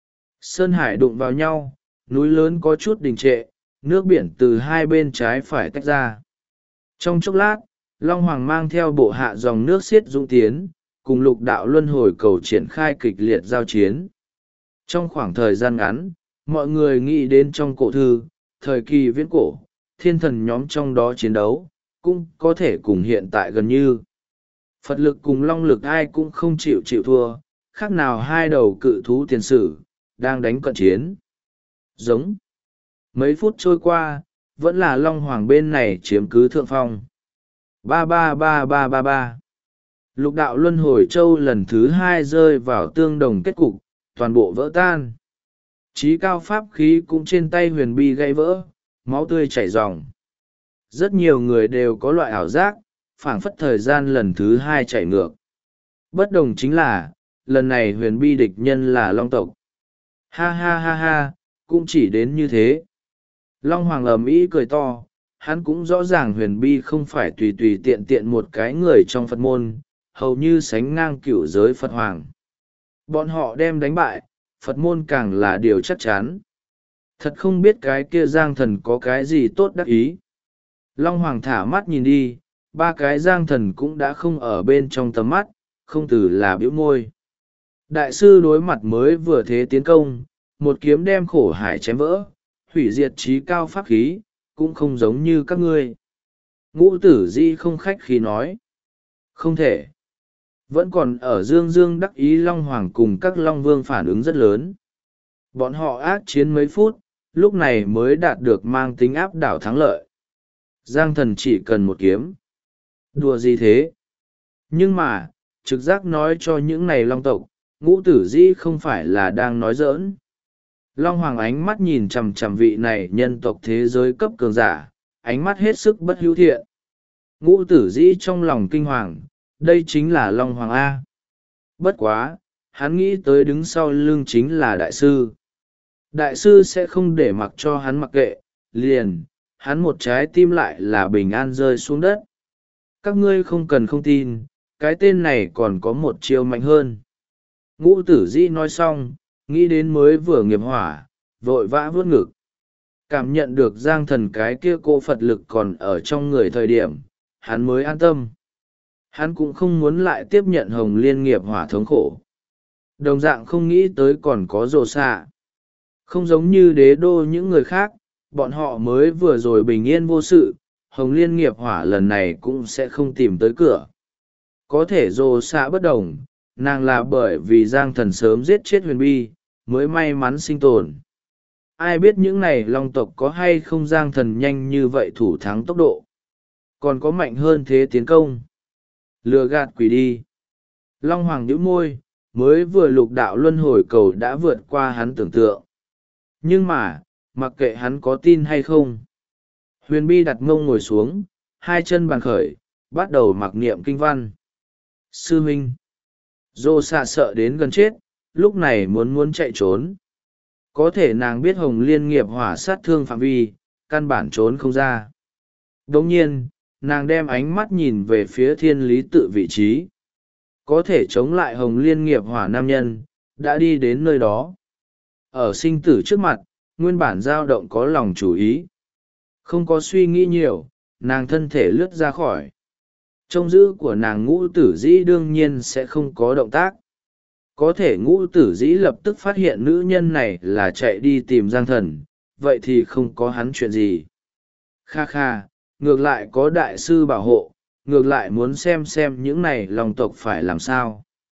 Sơn hải đụng vào nhau, núi lớn có chút đình trệ, nước biển từ hai bên trái phải tách ra. Trong chốc lát, Long Hoàng mang theo bộ hạ dòng nước xiết dũng tiến, cùng lục đạo luân hồi cầu triển khai kịch liệt giao chiến. Trong khoảng thời gian ngắn, mọi người nghĩ đến trong cổ thư, thời kỳ viễn cổ, thiên thần nhóm trong đó chiến đấu, cũng có thể cùng hiện tại gần như. Phật lực cùng long lực ai cũng không chịu thua, khác nào hai đầu cự thú tiền sử, đang đánh cận chiến. Giống. Mấy phút trôi qua, vẫn là Long Hoàng bên này chiếm cứ thượng phong. Ba ba ba ba ba ba. Lục đạo luân hồi châu lần thứ hai rơi vào tương đồng kết cục, toàn bộ vỡ tan. Chí cao pháp khí cũng trên tay huyền bi gãy vỡ, máu tươi chảy ròng. Rất nhiều người đều có loại ảo giác, phảng phất thời gian lần thứ hai chảy ngược. Bất đồng chính là, lần này huyền bi địch nhân là Long tộc. Ha ha ha ha, cũng chỉ đến như thế. Long Hoàng ầm ĩ cười to, hắn cũng rõ ràng huyền bi không phải tùy tùy tiện tiện một cái người trong Phật môn, hầu như sánh ngang cửu giới Phật Hoàng. Bọn họ đem đánh bại, Phật môn càng là điều chắc chắn. Thật không biết cái kia Giang Thần có cái gì tốt đắc ý. Long Hoàng thả mắt nhìn đi, ba cái Giang Thần cũng đã không ở bên trong tầm mắt, không từ là bĩu môi. Đại sư đối mặt mới vừa thế tiến công, một kiếm đem khổ hải chém vỡ, hủy diệt trí cao pháp khí, cũng không giống như các ngươi. Ngũ Tử Di không khách khí nói. Không thể. Vẫn còn ở dương dương đắc ý Long Hoàng cùng các Long Vương phản ứng rất lớn. Bọn họ ác chiến mấy phút, lúc này mới đạt được mang tính áp đảo thắng lợi. Giang Thần chỉ cần một kiếm. Đùa gì thế? Nhưng mà, trực giác nói cho những này Long tộc, Ngũ Tử Di không phải là đang nói giỡn. Long Hoàng ánh mắt nhìn chằm chằm vị này nhân tộc thế giới cấp cường giả, ánh mắt hết sức bất hữu thiện. Ngũ Tử Di trong lòng kinh hoàng, đây chính là Long Hoàng A. Bất quá, hắn nghĩ tới đứng sau lưng chính là đại sư. Đại sư sẽ không để mặc cho hắn mặc kệ, liền, hắn một trái tim lại là bình an rơi xuống đất. Các ngươi không cần không tin, cái tên này còn có một chiêu mạnh hơn. Ngũ Tử Di nói xong, nghĩ đến mới vừa nghiệp hỏa, vội vã vuốt ngực. Cảm nhận được Giang Thần cái kia cô Phật lực còn ở trong người thời điểm, hắn mới an tâm. Hắn cũng không muốn lại tiếp nhận Hồng Liên nghiệp hỏa thống khổ. Đồng dạng không nghĩ tới còn có rồ xạ. Không giống như đế đô những người khác, bọn họ mới vừa rồi bình yên vô sự, Hồng Liên nghiệp hỏa lần này cũng sẽ không tìm tới cửa. Có thể rồ xạ bất đồng, nàng là bởi vì Giang Thần sớm giết chết huyền bi, mới may mắn sinh tồn. Ai biết những này Long tộc có hay không Giang Thần nhanh như vậy thủ thắng tốc độ. Còn có mạnh hơn thế tiến công. Lừa gạt quỷ đi. Long Hoàng nhíu môi, mới vừa lục đạo luân hồi cầu đã vượt qua hắn tưởng tượng. Nhưng mà, mặc kệ hắn có tin hay không. Huyền bi đặt mông ngồi xuống, hai chân bàn khởi, bắt đầu mặc niệm kinh văn. Sư huynh. Dô xạ sợ đến gần chết, lúc này muốn chạy trốn. Có thể nàng biết Hồng Liên nghiệp hỏa sát thương phạm vi, căn bản trốn không ra. Đồng nhiên, nàng đem ánh mắt nhìn về phía thiên lý tự vị trí. Có thể chống lại Hồng Liên nghiệp hỏa nam nhân, đã đi đến nơi đó. Ở sinh tử trước mặt, nguyên bản dao động có lòng chủ ý. Không có suy nghĩ nhiều, nàng thân thể lướt ra khỏi. Trông giữ của nàng Ngũ Tử Dĩ đương nhiên sẽ không có động tác. Có thể Ngũ Tử Dĩ lập tức phát hiện nữ nhân này là chạy đi tìm Giang Thần, vậy thì không có hắn chuyện gì. Kha kha, ngược lại có đại sư bảo hộ, ngược lại muốn xem những này Long tộc phải làm sao.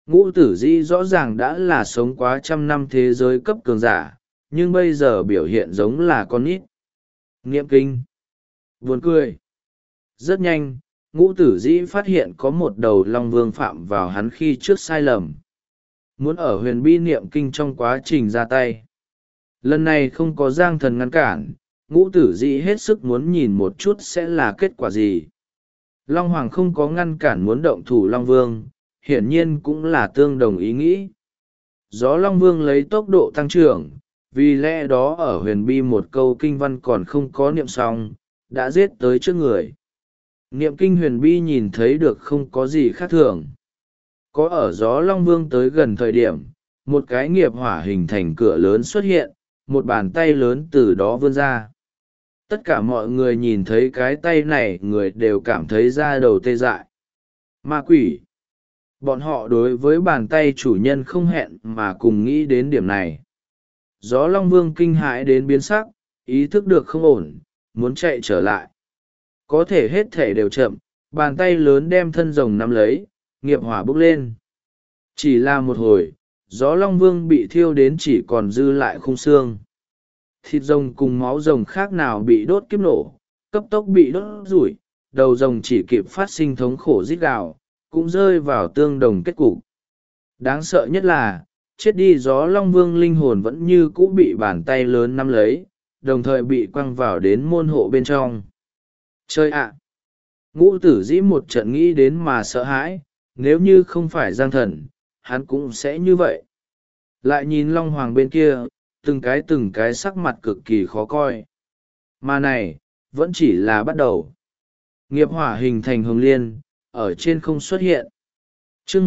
Ngũ tử dĩ rõ ràng đã là sống quá trăm năm thế giới cấp cường giả, nhưng bây giờ biểu hiện giống là con nít. Niệm kinh. Buồn cười. Rất nhanh, ngũ tử dĩ phát hiện có một đầu long vương phạm vào hắn khi trước sai lầm. Muốn ở huyền bi niệm kinh trong quá trình ra tay. Lần này không có Giang Thần ngăn cản, ngũ tử dĩ hết sức muốn nhìn một chút sẽ là kết quả gì. Long Hoàng không có ngăn cản muốn động thủ Long Vương, hiển nhiên cũng là tương đồng ý nghĩ. Gió Long Vương lấy tốc độ tăng trưởng, vì lẽ đó ở huyền bi một câu kinh văn còn không có niệm xong, đã giết tới trước người. Niệm kinh huyền bi nhìn thấy được không có gì khác thường. Có ở gió Long Vương tới gần thời điểm, một cái nghiệp hỏa hình thành cửa lớn xuất hiện, một bàn tay lớn từ đó vươn ra. Tất cả mọi người nhìn thấy cái tay này người đều cảm thấy da đầu tê dại. Ma quỷ. Bọn họ đối với bàn tay chủ nhân không hẹn mà cùng nghĩ đến điểm này. Gió Long Vương kinh hãi đến biến sắc, ý thức được không ổn, muốn chạy trở lại. Có thể hết thể đều chậm, bàn tay lớn đem thân rồng nắm lấy, nghiệp hỏa bốc lên. Chỉ là một hồi, gió Long Vương bị thiêu đến chỉ còn dư lại khung xương. Thịt rồng cùng máu rồng khác nào bị đốt kiếp nổ, cấp tốc bị đốt rủi, đầu rồng chỉ kịp phát sinh thống khổ rít gào, cũng rơi vào tương đồng kết cục. Đáng sợ nhất là, chết đi gió Long Vương linh hồn vẫn như cũ bị bàn tay lớn nắm lấy, đồng thời bị quăng vào đến môn hộ bên trong. Chơi ạ! Ngũ tử dĩ một trận nghĩ đến mà sợ hãi, nếu như không phải Giang Thần, hắn cũng sẽ như vậy. Lại nhìn Long Hoàng bên kia, từng cái sắc mặt cực kỳ khó coi. Mà này, vẫn chỉ là bắt đầu. Nghiệp hỏa hình thành hồng liên, ở trên không xuất hiện. Chương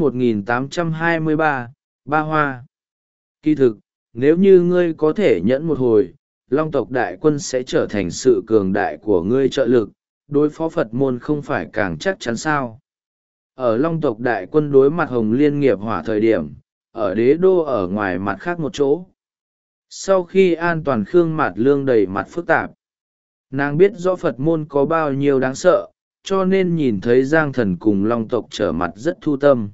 1823, Ba Hoa. Kỳ thực, nếu như ngươi có thể nhẫn một hồi, Long tộc đại quân sẽ trở thành sự cường đại của ngươi trợ lực, đối phó Phật môn không phải càng chắc chắn sao. Ở Long tộc đại quân đối mặt hồng liên nghiệp hỏa thời điểm, ở đế đô ở ngoài mặt khác một chỗ. Sau khi an toàn Khương Mạt Lương đầy mặt phức tạp, nàng biết rõ Phật môn có bao nhiêu đáng sợ, cho nên nhìn thấy Giang Thần cùng Long tộc trở mặt rất thu tâm.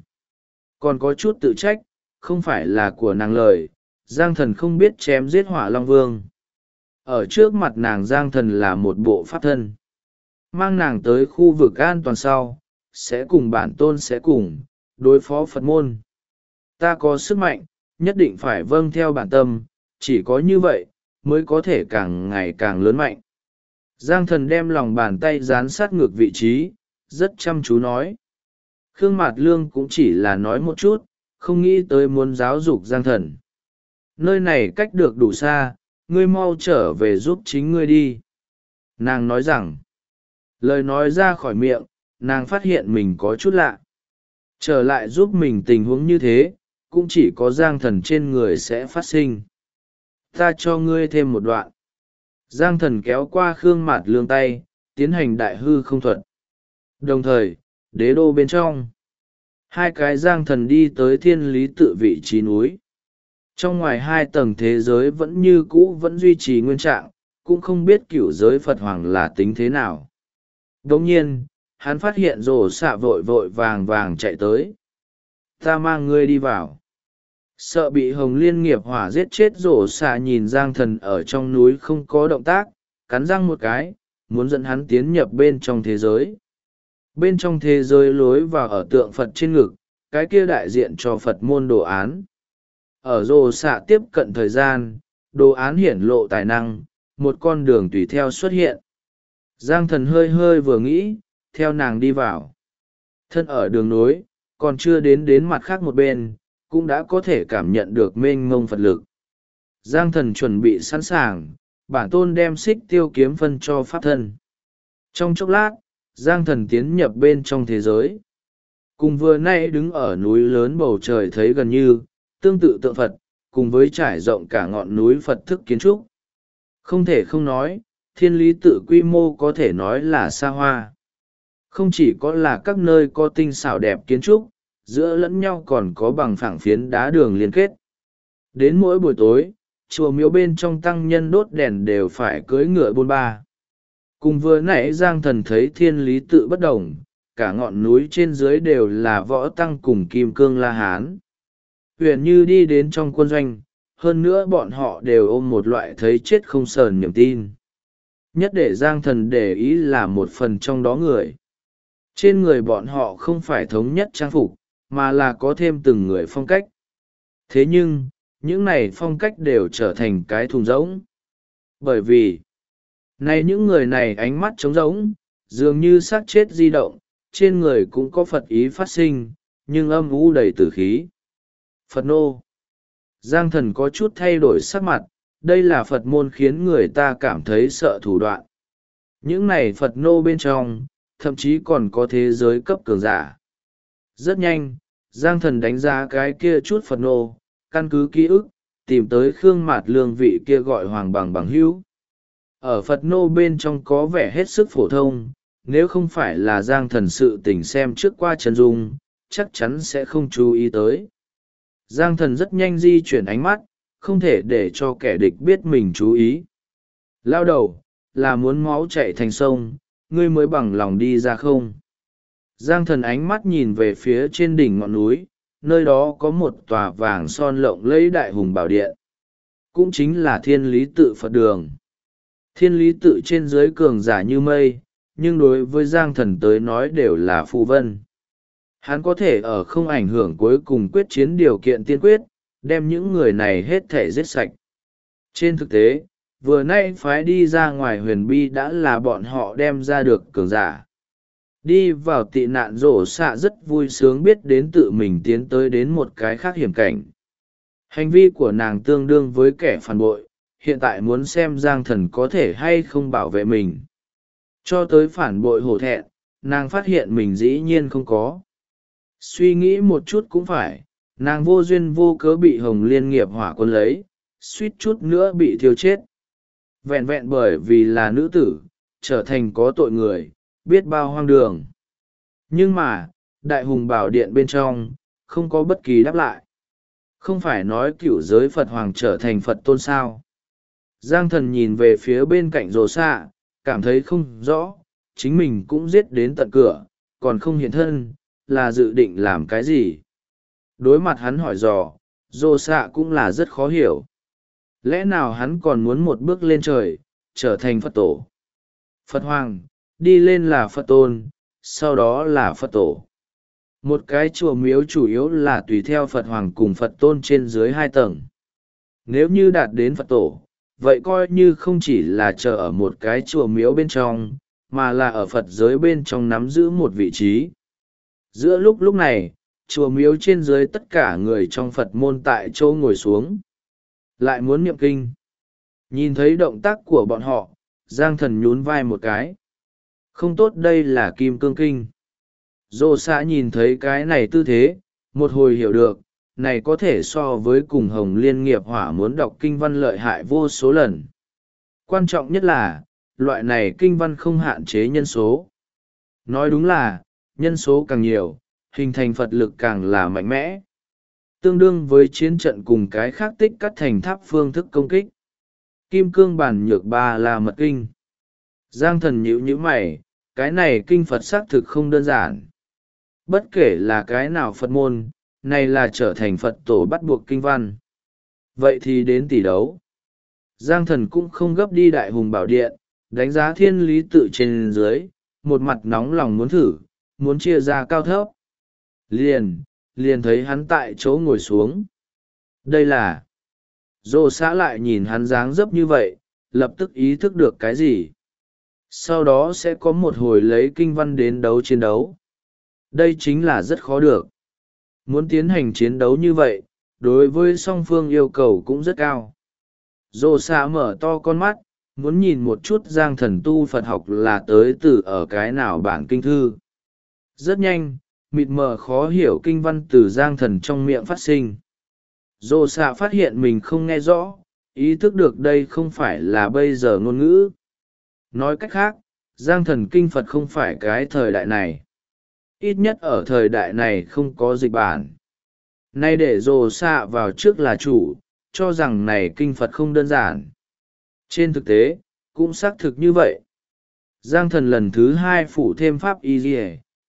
Còn có chút tự trách, không phải là của nàng lời, Giang Thần không biết chém giết Hỏa Long Vương. Ở trước mặt nàng Giang Thần là một bộ pháp thân. Mang nàng tới khu vực an toàn sau, sẽ cùng bản tôn sẽ cùng, đối phó Phật môn. Ta có sức mạnh, nhất định phải vâng theo bản tâm, chỉ có như vậy, mới có thể càng ngày càng lớn mạnh. Giang Thần đem lòng bàn tay dán sát ngược vị trí, rất chăm chú nói. Khương Mạt Lương cũng chỉ là nói một chút, không nghĩ tới muốn giáo dục Giang Thần. Nơi này cách được đủ xa, ngươi mau trở về giúp chính ngươi đi. Nàng nói rằng, lời nói ra khỏi miệng, nàng phát hiện mình có chút lạ. Trở lại giúp mình tình huống như thế, cũng chỉ có Giang Thần trên người sẽ phát sinh. Ta cho ngươi thêm một đoạn. Giang Thần kéo qua Khương Mạt Lương tay, tiến hành đại hư không thuật. Đồng thời, đế đô bên trong, hai cái Giang Thần đi tới thiên lý tự vị trí núi. Trong ngoài hai tầng thế giới vẫn như cũ vẫn duy trì nguyên trạng, cũng không biết cửu giới Phật Hoàng là tính thế nào. Đồng nhiên, hắn phát hiện rồ xạ vội vội vàng vàng chạy tới. Ta mang ngươi đi vào. Sợ bị hồng liên nghiệp hỏa giết chết rổ xạ nhìn Giang Thần ở trong núi không có động tác, cắn răng một cái, muốn dẫn hắn tiến nhập bên trong thế giới. Bên trong thế giới lối vào ở tượng Phật trên ngực, cái kia đại diện cho Phật môn đồ án. Ở rổ xạ tiếp cận thời gian, đồ án hiển lộ tài năng, một con đường tùy theo xuất hiện. Giang Thần hơi hơi vừa nghĩ, theo nàng đi vào. Thân ở đường nối, còn chưa đến mặt khác một bên, cũng đã có thể cảm nhận được mênh mông Phật lực. Giang Thần chuẩn bị sẵn sàng, bản tôn đem xích tiêu kiếm phân cho pháp thân. Trong chốc lát, Giang Thần tiến nhập bên trong thế giới. Cùng vừa nay đứng ở núi lớn bầu trời thấy gần như, tương tự tượng Phật, cùng với trải rộng cả ngọn núi Phật thức kiến trúc. Không thể không nói, thiên lý tự quy mô có thể nói là xa hoa. Không chỉ có là các nơi có tinh xảo đẹp kiến trúc, giữa lẫn nhau còn có bằng phẳng phiến đá đường liên kết. Đến mỗi buổi tối, chùa miếu bên trong tăng nhân đốt đèn đều phải cưỡi ngựa bôn ba. Cùng vừa nãy Giang Thần thấy thiên lý tự bất đồng, cả ngọn núi trên dưới đều là võ tăng cùng kim cương la hán. Huyền như đi đến trong quân doanh, hơn nữa bọn họ đều ôm một loại thấy chết không sờn niềm tin. Nhất để Giang Thần để ý là một phần trong đó người. Trên người bọn họ không phải thống nhất trang phục, mà là có thêm từng người phong cách. Thế nhưng, những này phong cách đều trở thành cái thùng rỗng. Bởi vì, này những người này ánh mắt trống rỗng, dường như xác chết di động, trên người cũng có Phật ý phát sinh, nhưng âm u đầy tử khí. Phật nô. Giang Thần có chút thay đổi sắc mặt, đây là Phật môn khiến người ta cảm thấy sợ thủ đoạn. Những này Phật nô bên trong, thậm chí còn có thế giới cấp cường giả. Rất nhanh, Giang Thần đánh giá cái kia chút Phật nô, căn cứ ký ức, tìm tới Khương Mạt Lương vị kia gọi Hoàng Bằng hữu. Ở Phật nô bên trong có vẻ hết sức phổ thông, nếu không phải là Giang Thần sự tình xem trước qua chân dung, chắc chắn sẽ không chú ý tới. Giang Thần rất nhanh di chuyển ánh mắt, không thể để cho kẻ địch biết mình chú ý. Lao đầu, là muốn máu chạy thành sông, ngươi mới bằng lòng đi ra không? Giang Thần ánh mắt nhìn về phía trên đỉnh ngọn núi, nơi đó có một tòa vàng son lộng lẫy đại hùng bảo điện. Cũng chính là Thiên Lý Tự Phật Đường. Thiên Lý Tự trên dưới cường giả như mây, nhưng đối với Giang Thần tới nói đều là phù vân. Hắn có thể ở không ảnh hưởng cuối cùng quyết chiến điều kiện tiên quyết, đem những người này hết thể giết sạch. Trên thực tế, vừa nay phái đi ra ngoài huyền bi đã là bọn họ đem ra được cường giả. Đi vào tị nạn rổ xạ rất vui sướng biết đến tự mình tiến tới đến một cái khác hiểm cảnh. Hành vi của nàng tương đương với kẻ phản bội, hiện tại muốn xem Giang Thần có thể hay không bảo vệ mình. Cho tới phản bội hổ thẹn, nàng phát hiện mình dĩ nhiên không có. Suy nghĩ một chút cũng phải, nàng vô duyên vô cớ bị Hồng Liên nghiệp hỏa quân lấy, suýt chút nữa bị thiêu chết. Vẹn vẹn bởi vì là nữ tử, trở thành có tội người, biết bao hoang đường. Nhưng mà, Đại Hùng Bảo Điện bên trong, không có bất kỳ đáp lại. Không phải nói cựu giới Phật Hoàng trở thành Phật tôn sao. Giang Thần nhìn về phía bên cạnh rồ xạ, cảm thấy không rõ, chính mình cũng giết đến tận cửa, còn không hiện thân, là dự định làm cái gì? Đối mặt hắn hỏi dò, rồ xạ cũng là rất khó hiểu. Lẽ nào hắn còn muốn một bước lên trời, trở thành Phật tổ? Phật Hoàng, đi lên là Phật tôn, sau đó là Phật tổ. Một cái chùa miếu chủ yếu là tùy theo Phật Hoàng cùng Phật tôn trên dưới 2 tầng. Nếu như đạt đến Phật tổ, vậy coi như không chỉ là chờ ở một cái chùa miếu bên trong, mà là ở Phật giới bên trong nắm giữ một vị trí. Giữa lúc này, chùa miếu trên dưới tất cả người trong Phật môn tại chỗ ngồi xuống. Lại muốn niệm kinh. Nhìn thấy động tác của bọn họ, Giang Thần nhún vai một cái. Không tốt, đây là Kim Cương Kinh. Dô xã nhìn thấy cái này tư thế, một hồi hiểu được, này có thể so với cùng Hồng Liên nghiệp hỏa muốn đọc kinh văn lợi hại vô số lần. Quan trọng nhất là, loại này kinh văn không hạn chế nhân số. Nói đúng là, nhân số càng nhiều, hình thành Phật lực càng là mạnh mẽ. Tương đương với chiến trận cùng cái khác tích cắt thành tháp phương thức công kích. Kim cương bản nhược ba là mật kinh. Giang Thần nhíu mày, cái này kinh Phật xác thực không đơn giản. Bất kể là cái nào Phật môn, này là trở thành Phật tổ bắt buộc kinh văn. Vậy thì đến tỷ đấu. Giang Thần cũng không gấp đi Đại Hùng Bảo Điện, đánh giá Thiên Lý Tự trên dưới, một mặt nóng lòng muốn thử, muốn chia ra cao thấp. Liền thấy hắn tại chỗ ngồi xuống. Đây là... Dô xã lại nhìn hắn dáng dấp như vậy, lập tức ý thức được cái gì. Sau đó sẽ có một hồi lấy kinh văn đến đấu chiến đấu. Đây chính là rất khó được. Muốn tiến hành chiến đấu như vậy, đối với song phương yêu cầu cũng rất cao. Dô xã mở to con mắt, muốn nhìn một chút Giang Thần tu Phật học là tới từ ở cái nào bản kinh thư. Rất nhanh, mịt mờ khó hiểu kinh văn từ Giang Thần trong miệng phát sinh. Dô xạ phát hiện mình không nghe rõ, ý thức được đây không phải là bây giờ ngôn ngữ. Nói cách khác, Giang Thần kinh Phật không phải cái thời đại này. Ít nhất ở thời đại này không có dịch bản. Nay để dô xạ vào trước là chủ, cho rằng này kinh Phật không đơn giản. Trên thực tế, cũng xác thực như vậy. Giang Thần lần thứ 2 phủ thêm pháp y dì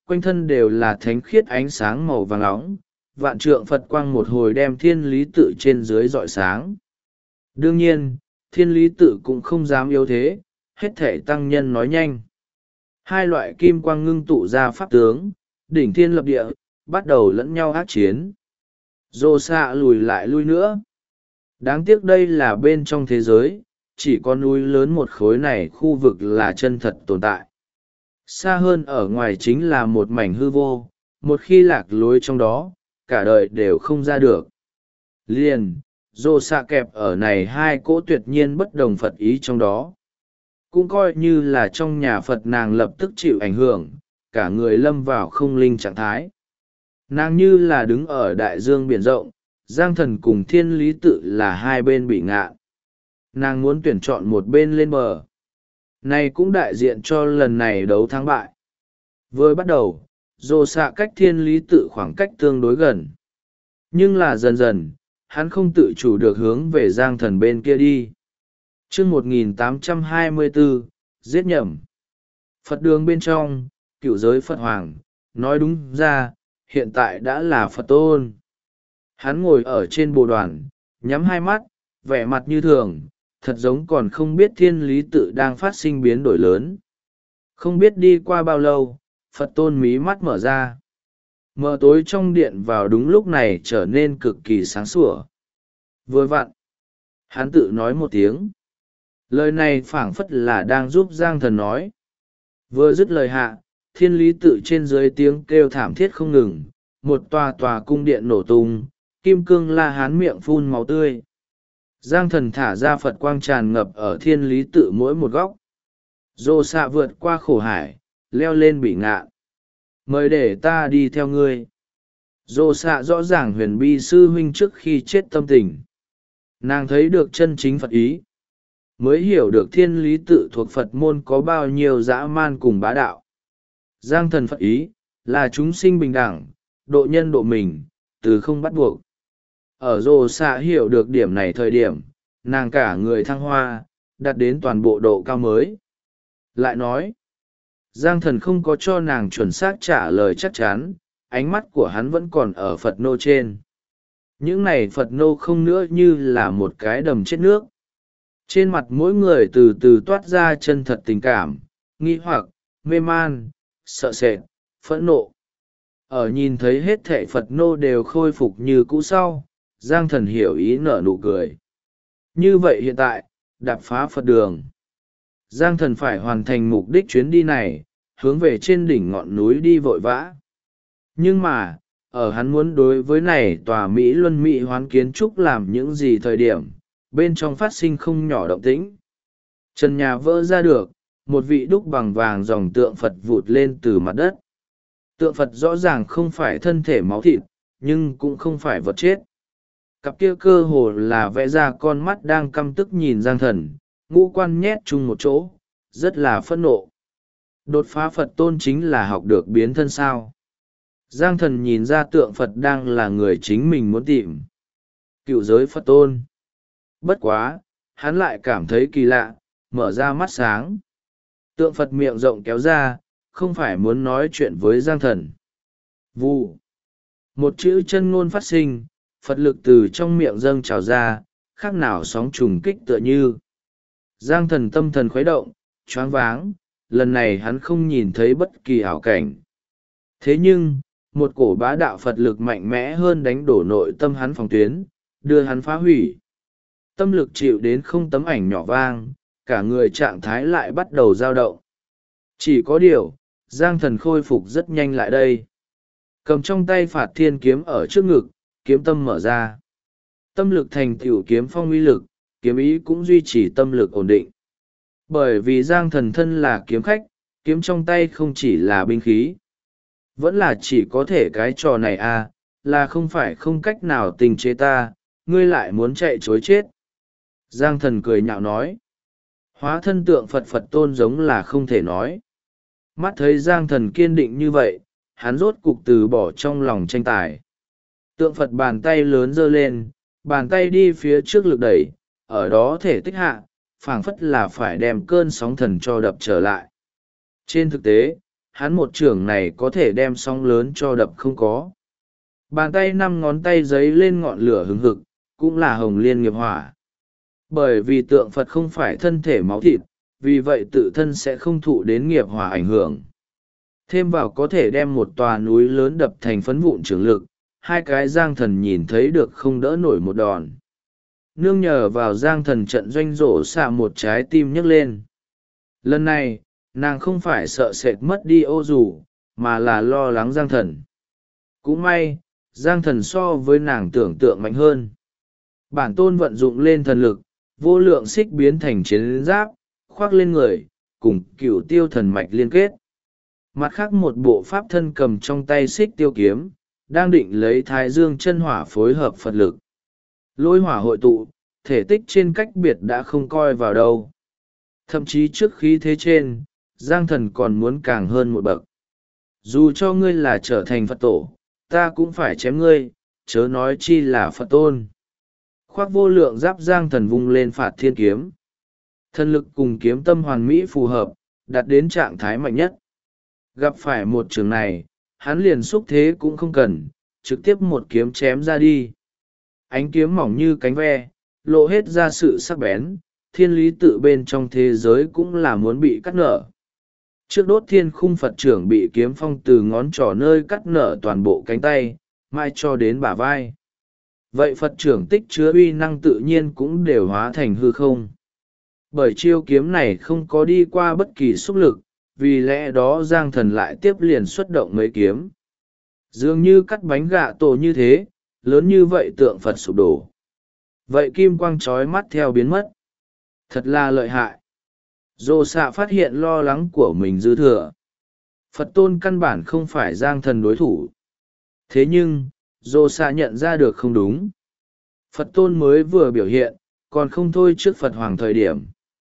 quanh thân đều là thánh khiết ánh sáng màu vàng nóng, vạn trượng Phật quang một hồi đem thiên lý tự trên dưới rọi sáng. Đương nhiên, thiên lý tự cũng không dám yếu thế, hết thể tăng nhân nói nhanh. Hai loại kim quang ngưng tụ ra pháp tướng, đỉnh thiên lập địa, bắt đầu lẫn nhau ác chiến. Dô xạ lùi lại lui nữa. Đáng tiếc đây là bên trong thế giới, chỉ có núi lớn một khối này khu vực là chân thật tồn tại. Xa hơn ở ngoài chính là một mảnh hư vô, một khi lạc lối trong đó, cả đời đều không ra được. Liền, dô xạ kẹp ở này hai cỗ tuyệt nhiên bất đồng Phật ý trong đó. Cũng coi như là trong nhà Phật nàng lập tức chịu ảnh hưởng, cả người lâm vào không linh trạng thái. Nàng như là đứng ở đại dương biển rộng, Giang Thần cùng thiên lý tự là hai bên bị ngạn. Nàng muốn tuyển chọn một bên lên bờ. Này cũng đại diện cho lần này đấu thắng bại. Vừa bắt đầu, dồ xạ cách thiên lý tự khoảng cách tương đối gần. Nhưng là dần dần, hắn không tự chủ được hướng về Giang Thần bên kia đi. chương 1824, giết nhầm. Phật đường bên trong, cựu giới Phật Hoàng, nói đúng ra, hiện tại đã là Phật Tôn. Hắn ngồi ở trên bồ đoàn, nhắm hai mắt, vẻ mặt như thường, thật giống còn không biết thiên lý tự đang phát sinh biến đổi lớn. Không biết đi qua bao lâu, Phật Tôn mí mắt mở ra. Mờ tối trong điện vào đúng lúc này trở nên cực kỳ sáng sủa. Vừa vặn, hắn tự nói một tiếng. Lời này phảng phất là đang giúp Giang Thần nói. Vừa dứt lời hạ, thiên lý tự trên dưới tiếng kêu thảm thiết không ngừng, một tòa tòa cung điện nổ tung, kim cương la hán miệng phun máu tươi. Giang Thần thả ra Phật quang tràn ngập ở thiên lý tự mỗi một góc. Dô xạ vượt qua khổ hải, leo lên bị ngạn. Mời để ta đi theo ngươi. Dô xạ rõ ràng huyền bi sư huynh trước khi chết tâm tình. Nàng thấy được chân chính Phật ý, mới hiểu được thiên lý tự thuộc Phật môn có bao nhiêu dã man cùng bá đạo. Giang Thần Phật ý, là chúng sinh bình đẳng, độ nhân độ mình, từ không bắt buộc. Ở Dô xạ hiểu được điểm này thời điểm, nàng cả người thăng hoa, đạt đến toàn bộ độ cao mới. Lại nói, Giang Thần không có cho nàng chuẩn xác trả lời chắc chắn, ánh mắt của hắn vẫn còn ở Phật nô trên. Những này Phật nô không nữa như là một cái đầm chết nước. Trên mặt mỗi người từ từ toát ra chân thật tình cảm, nghi hoặc, mê man, sợ sệt, phẫn nộ. Ở nhìn thấy hết thảy Phật nô đều khôi phục như cũ sau, Giang Thần hiểu ý nở nụ cười. Như vậy hiện tại, đạp phá Phật đường. Giang Thần phải hoàn thành mục đích chuyến đi này, hướng về trên đỉnh ngọn núi đi vội vã. Nhưng mà, ở hắn muốn đối với này tòa Mỹ Luân Mỹ hoán kiến trúc làm những gì thời điểm, bên trong phát sinh không nhỏ động tĩnh. Trần nhà vỡ ra được, một vị đúc bằng vàng dòng tượng Phật vụt lên từ mặt đất. Tượng Phật rõ ràng không phải thân thể máu thịt, nhưng cũng không phải vật chết. Cặp kia cơ hồ là vẽ ra con mắt đang căm tức nhìn Giang Thần, ngũ quan nhét chung một chỗ, rất là phẫn nộ. Đột phá Phật Tôn chính là học được biến thân sao. Giang Thần nhìn ra tượng Phật đang là người chính mình muốn tìm. Cựu giới Phật Tôn. Bất quá, hắn lại cảm thấy kỳ lạ, mở ra mắt sáng. Tượng Phật miệng rộng kéo ra, không phải muốn nói chuyện với Giang Thần. Vù. Một chữ chân ngôn phát sinh, Phật lực từ trong miệng dâng trào ra, khác nào sóng trùng kích tựa như. Giang Thần tâm thần khuấy động, choáng váng, lần này hắn không nhìn thấy bất kỳ ảo cảnh. Thế nhưng, một cổ bá đạo Phật lực mạnh mẽ hơn đánh đổ nội tâm hắn phòng tuyến, đưa hắn phá hủy. Tâm lực chịu đến không tấm ảnh nhỏ vang, cả người trạng thái lại bắt đầu dao động. Chỉ có điều, Giang Thần khôi phục rất nhanh lại đây. Cầm trong tay Phạt Thiên kiếm ở trước ngực, kiếm tâm mở ra. Tâm lực thành tựu kiếm phong uy lực, kiếm ý cũng duy trì tâm lực ổn định. Bởi vì Giang Thần thân là kiếm khách, kiếm trong tay không chỉ là binh khí. Vẫn là chỉ có thể cái trò này à, là không phải không cách nào tình chế ta, ngươi lại muốn chạy chối chết. Giang Thần cười nhạo nói. Hóa thân tượng Phật Phật Tôn giống là không thể nói. Mắt thấy Giang Thần kiên định như vậy, hắn rốt cục từ bỏ trong lòng tranh tài. Tượng Phật bàn tay lớn giơ lên, bàn tay đi phía trước lực đẩy, ở đó thể tích hạ, phảng phất là phải đem cơn sóng thần cho đập trở lại. Trên thực tế, hắn một chưởng này có thể đem sóng lớn cho đập không có. Bàn tay 5 ngón tay giấy lên ngọn lửa hừng hực, cũng là hồng liên nghiệp hỏa. Bởi vì tượng Phật không phải thân thể máu thịt, vì vậy tự thân sẽ không thụ đến nghiệp hỏa ảnh hưởng. Thêm vào có thể đem một tòa núi lớn đập thành phấn vụn trường lực, hai cái Giang Thần nhìn thấy được không đỡ nổi một đòn. Nương nhờ vào Giang Thần trận doanh rổ xạ một trái tim nhấc lên. Lần này, nàng không phải sợ sệt mất đi ô dù, mà là lo lắng Giang Thần. Cũng may, Giang Thần so với nàng tưởng tượng mạnh hơn. Bản tôn vận dụng lên thần lực, vô lượng xích biến thành chiến giáp, khoác lên người, cùng cửu tiêu thần mạch liên kết. Mặt khác một bộ pháp thân cầm trong tay xích tiêu kiếm, đang định lấy thái dương chân hỏa phối hợp Phật lực. Lôi hỏa hội tụ, thể tích trên cách biệt đã không coi vào đâu. Thậm chí trước khí thế trên, Giang Thần còn muốn càng hơn một bậc. Dù cho ngươi là trở thành Phật tổ, ta cũng phải chém ngươi, chớ nói chi là Phật tôn. Khoác vô lượng giáp Giang Thần vung lên phạt thiên kiếm. Thần lực cùng kiếm tâm hoàn mỹ phù hợp, đạt đến trạng thái mạnh nhất. Gặp phải một trường này, hắn liền xúc thế cũng không cần, trực tiếp một kiếm chém ra đi. Ánh kiếm mỏng như cánh ve, lộ hết ra sự sắc bén, thiên lý tự bên trong thế giới cũng là muốn bị cắt nở. Trước đốt thiên khung Phật trưởng bị kiếm phong từ ngón trỏ nơi cắt nở toàn bộ cánh tay, mai cho đến bả vai. Vậy Phật trưởng tích chứa uy năng tự nhiên cũng đều hóa thành hư không. Bởi chiêu kiếm này không có đi qua bất kỳ xúc lực, vì lẽ đó Giang Thần lại tiếp liền xuất động mấy kiếm. Dường như cắt bánh gạ tổ như thế, lớn như vậy tượng Phật sụp đổ. Vậy kim quang trói mắt theo biến mất. Thật là lợi hại. Dô xạ phát hiện lo lắng của mình dư thừa. Phật tôn căn bản không phải Giang Thần đối thủ. Thế nhưng, dô xạ nhận ra được không đúng. Phật tôn mới vừa biểu hiện, còn không thôi trước Phật Hoàng thời điểm.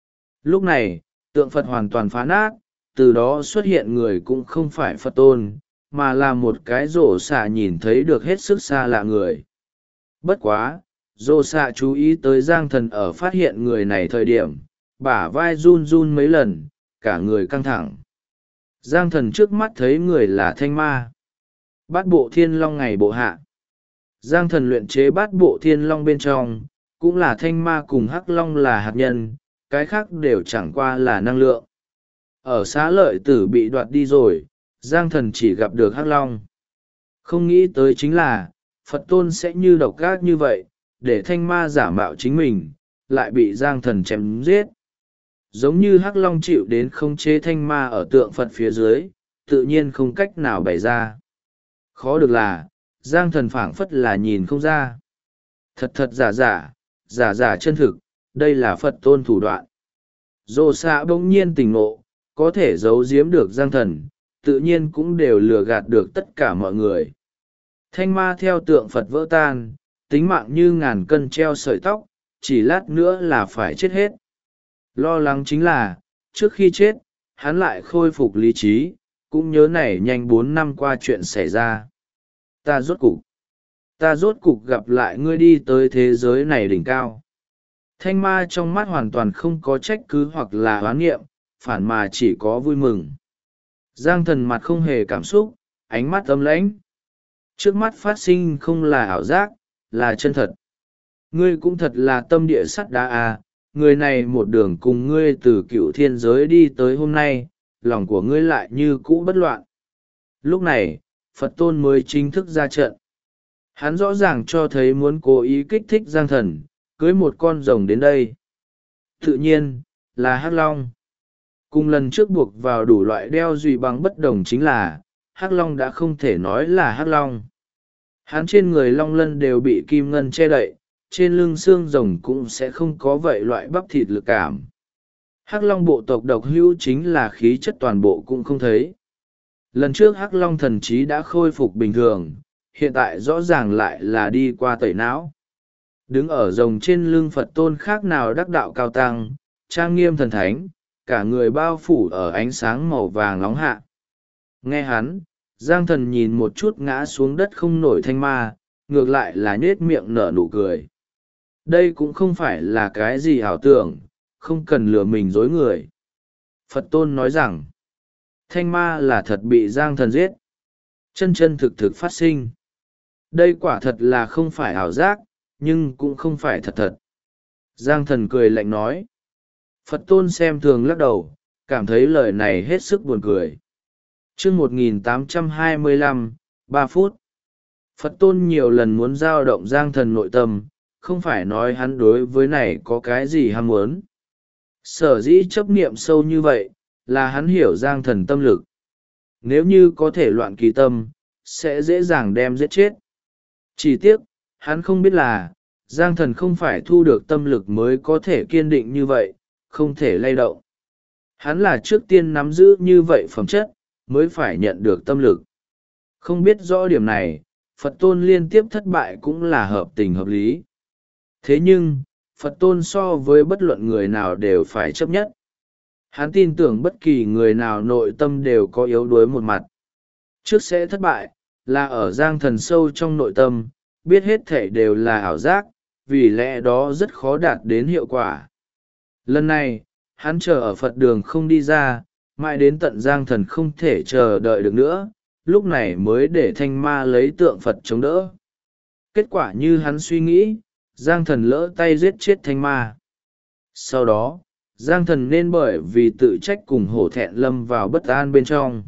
Lúc này, tượng Phật hoàn toàn phá nát, từ đó xuất hiện người cũng không phải Phật tôn, mà là một cái rổ xạ nhìn thấy được hết sức xa lạ người. Bất quá, rổ xạ chú ý tới Giang Thần ở phát hiện người này thời điểm, bả vai run run mấy lần, cả người căng thẳng. Giang Thần trước mắt thấy người là Thanh Ma. Bát bộ thiên long ngày bộ hạ. Giang Thần luyện chế bát bộ thiên long bên trong, cũng là Thanh Ma cùng Hắc Long là hạt nhân, cái khác đều chẳng qua là năng lượng. Ở Xá Lợi Tử bị đoạt đi rồi, Giang Thần chỉ gặp được Hắc Long. Không nghĩ tới chính là, Phật tôn sẽ như độc ác như vậy, để Thanh Ma giả mạo chính mình, lại bị Giang Thần chém giết. Giống như Hắc Long chịu đến khống chế Thanh Ma ở tượng Phật phía dưới, tự nhiên không cách nào bày ra. Khó được là, Giang Thần phảng phất là nhìn không ra. Thật thật giả giả, giả giả chân thực, đây là Phật tôn thủ đoạn. Dô xạ bỗng nhiên tỉnh ngộ, có thể giấu giếm được Giang Thần, tự nhiên cũng đều lừa gạt được tất cả mọi người. Thanh Ma theo tượng Phật vỡ tan, tính mạng như ngàn cân treo sợi tóc, chỉ lát nữa là phải chết hết. Lo lắng chính là, trước khi chết, hắn lại khôi phục lý trí, cũng nhớ nảy nhanh 4 năm qua chuyện xảy ra. Ta rốt cục gặp lại ngươi đi tới thế giới này đỉnh cao. Thanh Ma trong mắt hoàn toàn không có trách cứ hoặc là oán nghiệm, phản mà chỉ có vui mừng. Giang Thần mặt không hề cảm xúc, ánh mắt ấm lãnh. Trước mắt phát sinh không là ảo giác, là chân thật. Ngươi cũng thật là tâm địa sắt đá à, người này một đường cùng ngươi từ cựu thiên giới đi tới hôm nay, lòng của ngươi lại như cũ bất loạn. Lúc này, Phật tôn mới chính thức ra trận. Hắn rõ ràng cho thấy muốn cố ý kích thích Giang Thần, cưới một con rồng đến đây. Tự nhiên, là Hắc Long. Cùng lần trước buộc vào đủ loại đeo dùy bằng bất đồng chính là, Hắc Long đã không thể nói là Hắc Long. Hắn trên người long lân đều bị kim ngân che đậy, trên lưng xương rồng cũng sẽ không có vậy loại bắp thịt lực cảm. Hắc Long bộ tộc độc hữu chính là khí chất toàn bộ cũng không thấy. Lần trước Hắc Long thần trí đã khôi phục bình thường, hiện tại rõ ràng lại là đi qua tẩy não. Đứng ở rồng trên lưng Phật tôn khác nào đắc đạo cao tăng, trang nghiêm thần thánh, cả người bao phủ ở ánh sáng màu vàng nóng hạ. Nghe hắn, Giang Thần nhìn một chút ngã xuống đất không nổi Thanh Ma, ngược lại là nhết miệng nở nụ cười. Đây cũng không phải là cái gì ảo tưởng, không cần lừa mình dối người. Phật tôn nói rằng, thanh ma là thật bị Giang Thần giết. Chân chân thực thực phát sinh. Đây quả thật là không phải ảo giác, nhưng cũng không phải thật thật. Giang Thần cười lạnh nói. Phật tôn xem thường lắc đầu, cảm thấy lời này hết sức buồn cười. chương 1825, 3 phút. Phật tôn nhiều lần muốn giao động Giang Thần nội tâm, không phải nói hắn đối với này có cái gì ham muốn. Sở dĩ chấp niệm sâu như vậy, là hắn hiểu Giang Thần tâm lực. Nếu như có thể loạn kỳ tâm, sẽ dễ dàng đem giết chết. Chỉ tiếc, hắn không biết là, Giang Thần không phải thu được tâm lực mới có thể kiên định như vậy, không thể lay động. Hắn là trước tiên nắm giữ như vậy phẩm chất, mới phải nhận được tâm lực. Không biết rõ điểm này, Phật tôn liên tiếp thất bại cũng là hợp tình hợp lý. Thế nhưng, Phật tôn so với bất luận người nào đều phải chấp nhất. Hắn tin tưởng bất kỳ người nào nội tâm đều có yếu đuối một mặt. Trước sẽ thất bại, là ở Giang Thần sâu trong nội tâm, biết hết thể đều là ảo giác, vì lẽ đó rất khó đạt đến hiệu quả. Lần này, hắn chờ ở Phật đường không đi ra, mãi đến tận Giang Thần không thể chờ đợi được nữa, lúc này mới để thanh ma lấy tượng Phật chống đỡ. Kết quả như hắn suy nghĩ, Giang Thần lỡ tay giết chết thanh ma. Sau đó, Giang Thần nên bởi vì tự trách cùng hổ thẹn lâm vào bất an bên trong.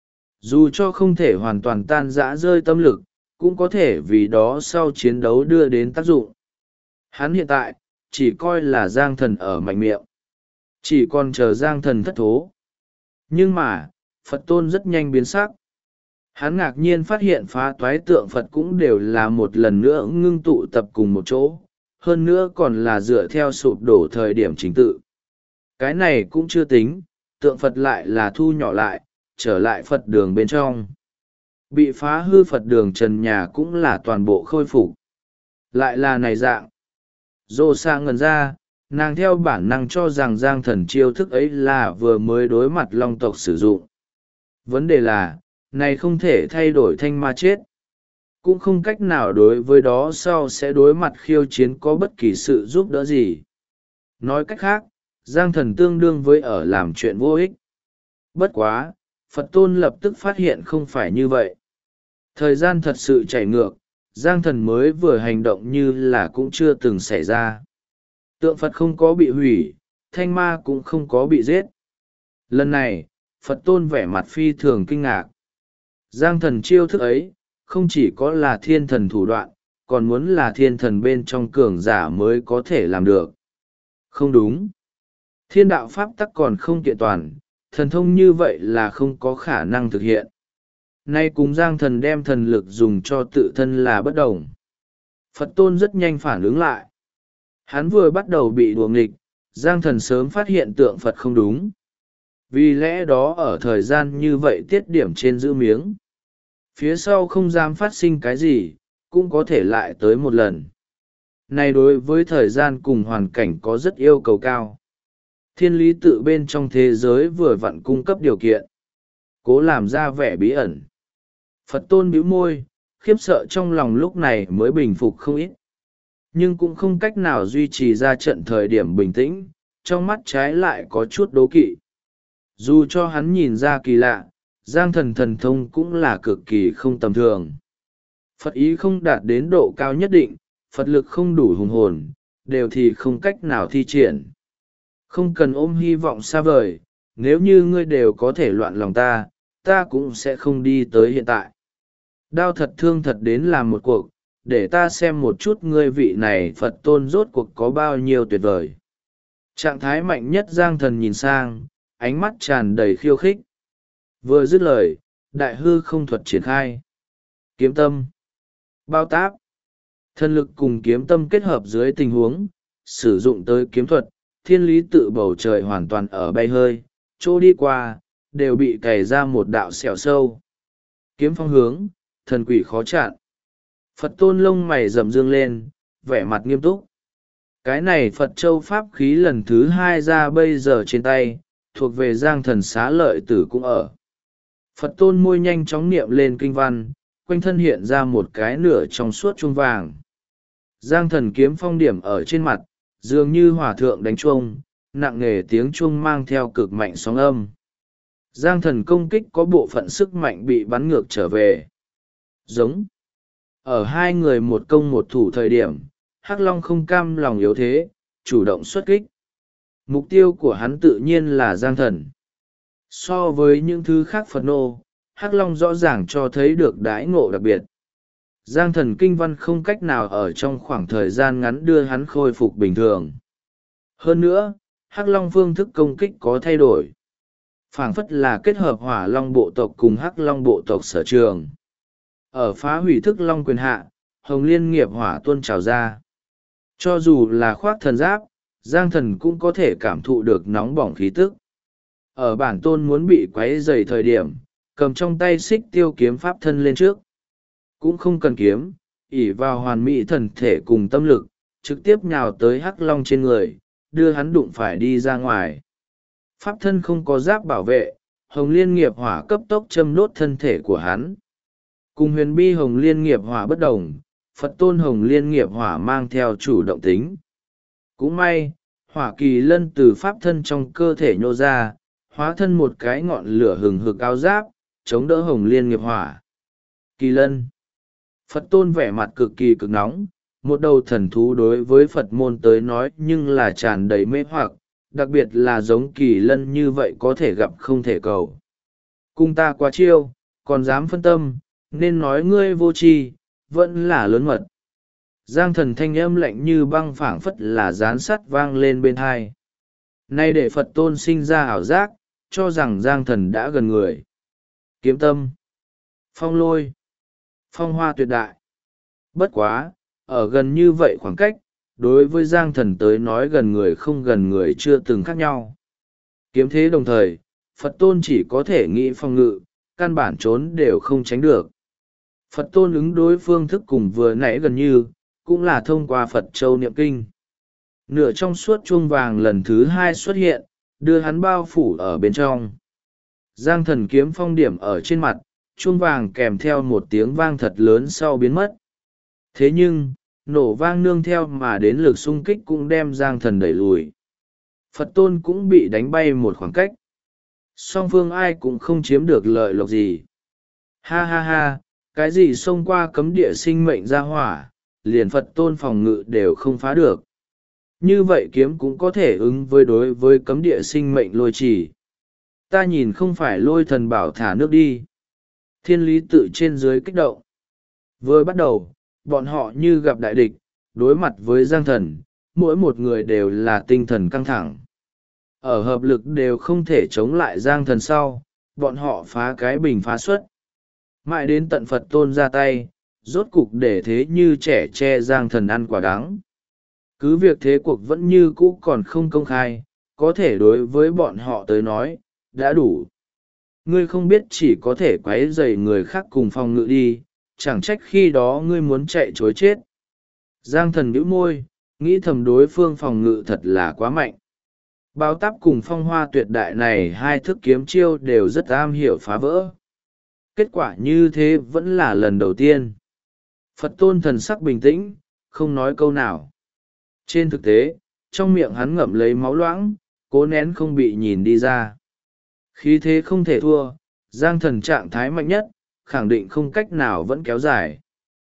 Dù cho không thể hoàn toàn tan rã rơi tâm lực, cũng có thể vì đó sau chiến đấu đưa đến tác dụng. Hắn hiện tại, chỉ coi là Giang Thần ở mạnh miệng. Chỉ còn chờ Giang Thần thất thố. Nhưng mà, Phật tôn rất nhanh biến sắc. Hắn ngạc nhiên phát hiện phá toái tượng Phật cũng đều là một lần nữa ngưng tụ tập cùng một chỗ, hơn nữa còn là dựa theo sụp đổ thời điểm chính tự. Cái này cũng chưa tính, tượng Phật lại là thu nhỏ lại, trở lại Phật đường bên trong. Bị phá hư Phật đường trần nhà cũng là toàn bộ khôi phục. Lại là này dạng. Dô sa ngần ra, nàng theo bản năng cho rằng Giang Thần chiêu thức ấy là vừa mới đối mặt long tộc sử dụng. Vấn đề là, này không thể thay đổi thanh ma chết. Cũng không cách nào đối với đó sau sẽ đối mặt khiêu chiến có bất kỳ sự giúp đỡ gì. Nói cách khác, Giang Thần tương đương với ở làm chuyện vô ích. Bất quá, Phật tôn lập tức phát hiện không phải như vậy. Thời gian thật sự chảy ngược, Giang Thần mới vừa hành động như là cũng chưa từng xảy ra. Tượng Phật không có bị hủy, thanh ma cũng không có bị giết. Lần này, Phật tôn vẻ mặt phi thường kinh ngạc. Giang Thần chiêu thức ấy, không chỉ có là thiên thần thủ đoạn, còn muốn là thiên thần bên trong cường giả mới có thể làm được. Không đúng. Thiên đạo pháp tắc còn không kiện toàn, thần thông như vậy là không có khả năng thực hiện. Nay cùng Giang Thần đem thần lực dùng cho tự thân là bất đồng. Phật tôn rất nhanh phản ứng lại. Hắn vừa bắt đầu bị đùa nghịch, Giang Thần sớm phát hiện tượng Phật không đúng. Vì lẽ đó ở thời gian như vậy tiết điểm trên giữ miếng. Phía sau không dám phát sinh cái gì, cũng có thể lại tới một lần. Này đối với thời gian cùng hoàn cảnh có rất yêu cầu cao. Thiên lý tự bên trong thế giới vừa vặn cung cấp điều kiện. Cố làm ra vẻ bí ẩn. Phật tôn bĩu môi, khiếp sợ trong lòng lúc này mới bình phục không ít. Nhưng cũng không cách nào duy trì ra trận thời điểm bình tĩnh, trong mắt trái lại có chút đố kỵ. Dù cho hắn nhìn ra kỳ lạ, Giang Thần thần thông cũng là cực kỳ không tầm thường. Phật ý không đạt đến độ cao nhất định, Phật lực không đủ hùng hồn, đều thì không cách nào thi triển. Không cần ôm hy vọng xa vời, nếu như ngươi đều có thể loạn lòng ta, ta cũng sẽ không đi tới hiện tại. Đau thật thương thật đến làm một cuộc, để ta xem một chút ngươi vị này Phật tôn rốt cuộc có bao nhiêu tuyệt vời. Trạng thái mạnh nhất Giang Thần nhìn sang, ánh mắt tràn đầy khiêu khích. Vừa dứt lời, đại hư không thuật triển khai. Kiếm tâm, bao táp, thân lực cùng kiếm tâm kết hợp dưới tình huống, sử dụng tới kiếm thuật, thiên lý tự bầu trời hoàn toàn ở bay hơi, chỗ đi qua, đều bị cày ra một đạo sẹo sâu. Kiếm phong hướng, thần quỷ khó chặn. Phật tôn lông mày rậm dương lên, vẻ mặt nghiêm túc. Cái này Phật châu pháp khí lần thứ 2 ra bây giờ trên tay, thuộc về Giang Thần xá lợi tử cũng ở. Phật tôn môi nhanh chóng niệm lên kinh văn, quanh thân hiện ra một cái nửa trong suốt chuông vàng. Giang Thần kiếm phong điểm ở trên mặt, dường như hòa thượng đánh chuông, nặng nề tiếng chuông mang theo cực mạnh sóng âm. Giang thần công kích có bộ phận sức mạnh bị bắn ngược trở về. Giống. Ở hai người một công một thủ thời điểm, Hắc Long không cam lòng yếu thế, chủ động xuất kích. Mục tiêu của hắn tự nhiên là Giang thần. So với những thứ khác Phật nô, Hắc Long rõ ràng cho thấy được đãi ngộ đặc biệt. Giang thần kinh văn không cách nào ở trong khoảng thời gian ngắn đưa hắn khôi phục bình thường. Hơn nữa, Hắc Long phương thức công kích có thay đổi. Phảng phất là kết hợp Hỏa Long bộ tộc cùng Hắc Long bộ tộc sở trường. Ở phá hủy thức Long quyền hạ, Hồng Liên nghiệp hỏa tuôn trào ra. Cho dù là khoác thần giáp, Giang thần cũng có thể cảm thụ được nóng bỏng khí tức. Ở bản tôn muốn bị quấy rầy thời điểm, cầm trong tay xích tiêu kiếm pháp thân lên trước. Cũng không cần kiếm, ỷ vào hoàn mỹ thần thể cùng tâm lực, trực tiếp nhào tới Hắc Long trên người, đưa hắn đụng phải đi ra ngoài. Pháp thân không có giáp bảo vệ, Hồng Liên nghiệp hỏa cấp tốc châm đốt thân thể của hắn. Cùng huyền bi Hồng Liên nghiệp hỏa bất đồng, Phật tôn Hồng Liên nghiệp hỏa mang theo chủ động tính. Cũng may, hỏa kỳ lân từ pháp thân trong cơ thể nhô ra, hóa thân một cái ngọn lửa hừng hực áo giáp, chống đỡ Hồng Liên nghiệp hỏa. Kỳ lân. Phật tôn vẻ mặt cực kỳ cực nóng, một đầu thần thú đối với Phật môn tới nói nhưng là tràn đầy mê hoặc, đặc biệt là giống kỳ lân như vậy có thể gặp không thể cầu. Cung ta quá chiêu, còn dám phân tâm, nên nói ngươi vô tri, vẫn là lớn mật. Giang thần thanh âm lạnh như băng phảng phất là gián sắt vang lên bên hai. Nay để Phật tôn sinh ra ảo giác, cho rằng Giang thần đã gần người. Kiếm tâm, phong lôi, phong hoa tuyệt đại. Bất quá, ở gần như vậy khoảng cách, đối với Giang thần tới nói gần người không gần người chưa từng khác nhau. Kiếm thế đồng thời, Phật tôn chỉ có thể nghĩ phòng ngự, căn bản trốn đều không tránh được. Phật tôn ứng đối phương thức cùng vừa nãy gần như, cũng là thông qua Phật Châu Niệm Kinh. Nửa trong suốt chuông vàng lần thứ hai xuất hiện, đưa hắn bao phủ ở bên trong. Giang thần kiếm phong điểm ở trên mặt, chuông vàng kèm theo một tiếng vang thật lớn sau biến mất. Thế nhưng, nổ vang nương theo mà đến lực xung kích cũng đem Giang thần đẩy lùi. Phật tôn cũng bị đánh bay một khoảng cách. Song phương ai cũng không chiếm được lợi lộc gì. Ha ha ha, cái gì xông qua cấm địa sinh mệnh ra hỏa, liền Phật tôn phòng ngự đều không phá được. Như vậy kiếm cũng có thể ứng với đối với cấm địa sinh mệnh lôi trì. Ta nhìn không phải lôi thần bảo thả nước đi. Thiên lý tự trên dưới kích động. Vừa bắt đầu, bọn họ như gặp đại địch, đối mặt với Giang thần, mỗi một người đều là tinh thần căng thẳng. Ở hợp lực đều không thể chống lại Giang thần sau, bọn họ phá cái bình phá xuất. Mãi đến tận Phật tôn ra tay, rốt cục để thế như trẻ che Giang thần ăn quả đắng. Cứ việc thế cuộc vẫn như cũ còn không công khai, có thể đối với bọn họ tới nói, đã đủ. Ngươi không biết chỉ có thể quấy rầy người khác cùng phòng ngự đi, chẳng trách khi đó ngươi muốn chạy chối chết. Giang thần bĩu môi, nghĩ thầm đối phương phòng ngự thật là quá mạnh. Báo táp cùng phong hoa tuyệt đại này hai thức kiếm chiêu đều rất am hiểu phá vỡ. Kết quả như thế vẫn là lần đầu tiên. Phật tôn thần sắc bình tĩnh, không nói câu nào. Trên thực tế, trong miệng hắn ngậm lấy máu loãng, cố nén không bị nhìn đi ra. Khí thế không thể thua, Giang thần trạng thái mạnh nhất, khẳng định không cách nào vẫn kéo dài.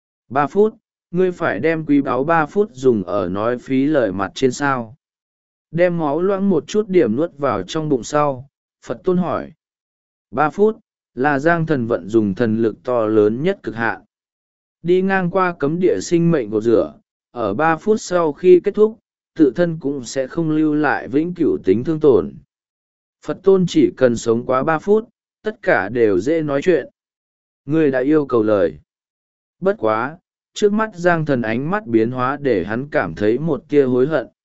3 phút, ngươi phải đem quý báu 3 phút dùng ở nói phí lời mặt trên sao. Đem máu loãng một chút điểm nuốt vào trong bụng sau, Phật tôn hỏi. 3 phút, là Giang thần vận dùng thần lực to lớn nhất cực hạn. Đi ngang qua cấm địa sinh mệnh cột rửa, ở 3 phút sau khi kết thúc, tự thân cũng sẽ không lưu lại vĩnh cửu tính thương tổn. Phật tôn chỉ cần sống quá 3 phút, tất cả đều dễ nói chuyện. Ngươi đã yêu cầu lời. Bất quá, trước mắt Giang thần ánh mắt biến hóa để hắn cảm thấy một tia hối hận.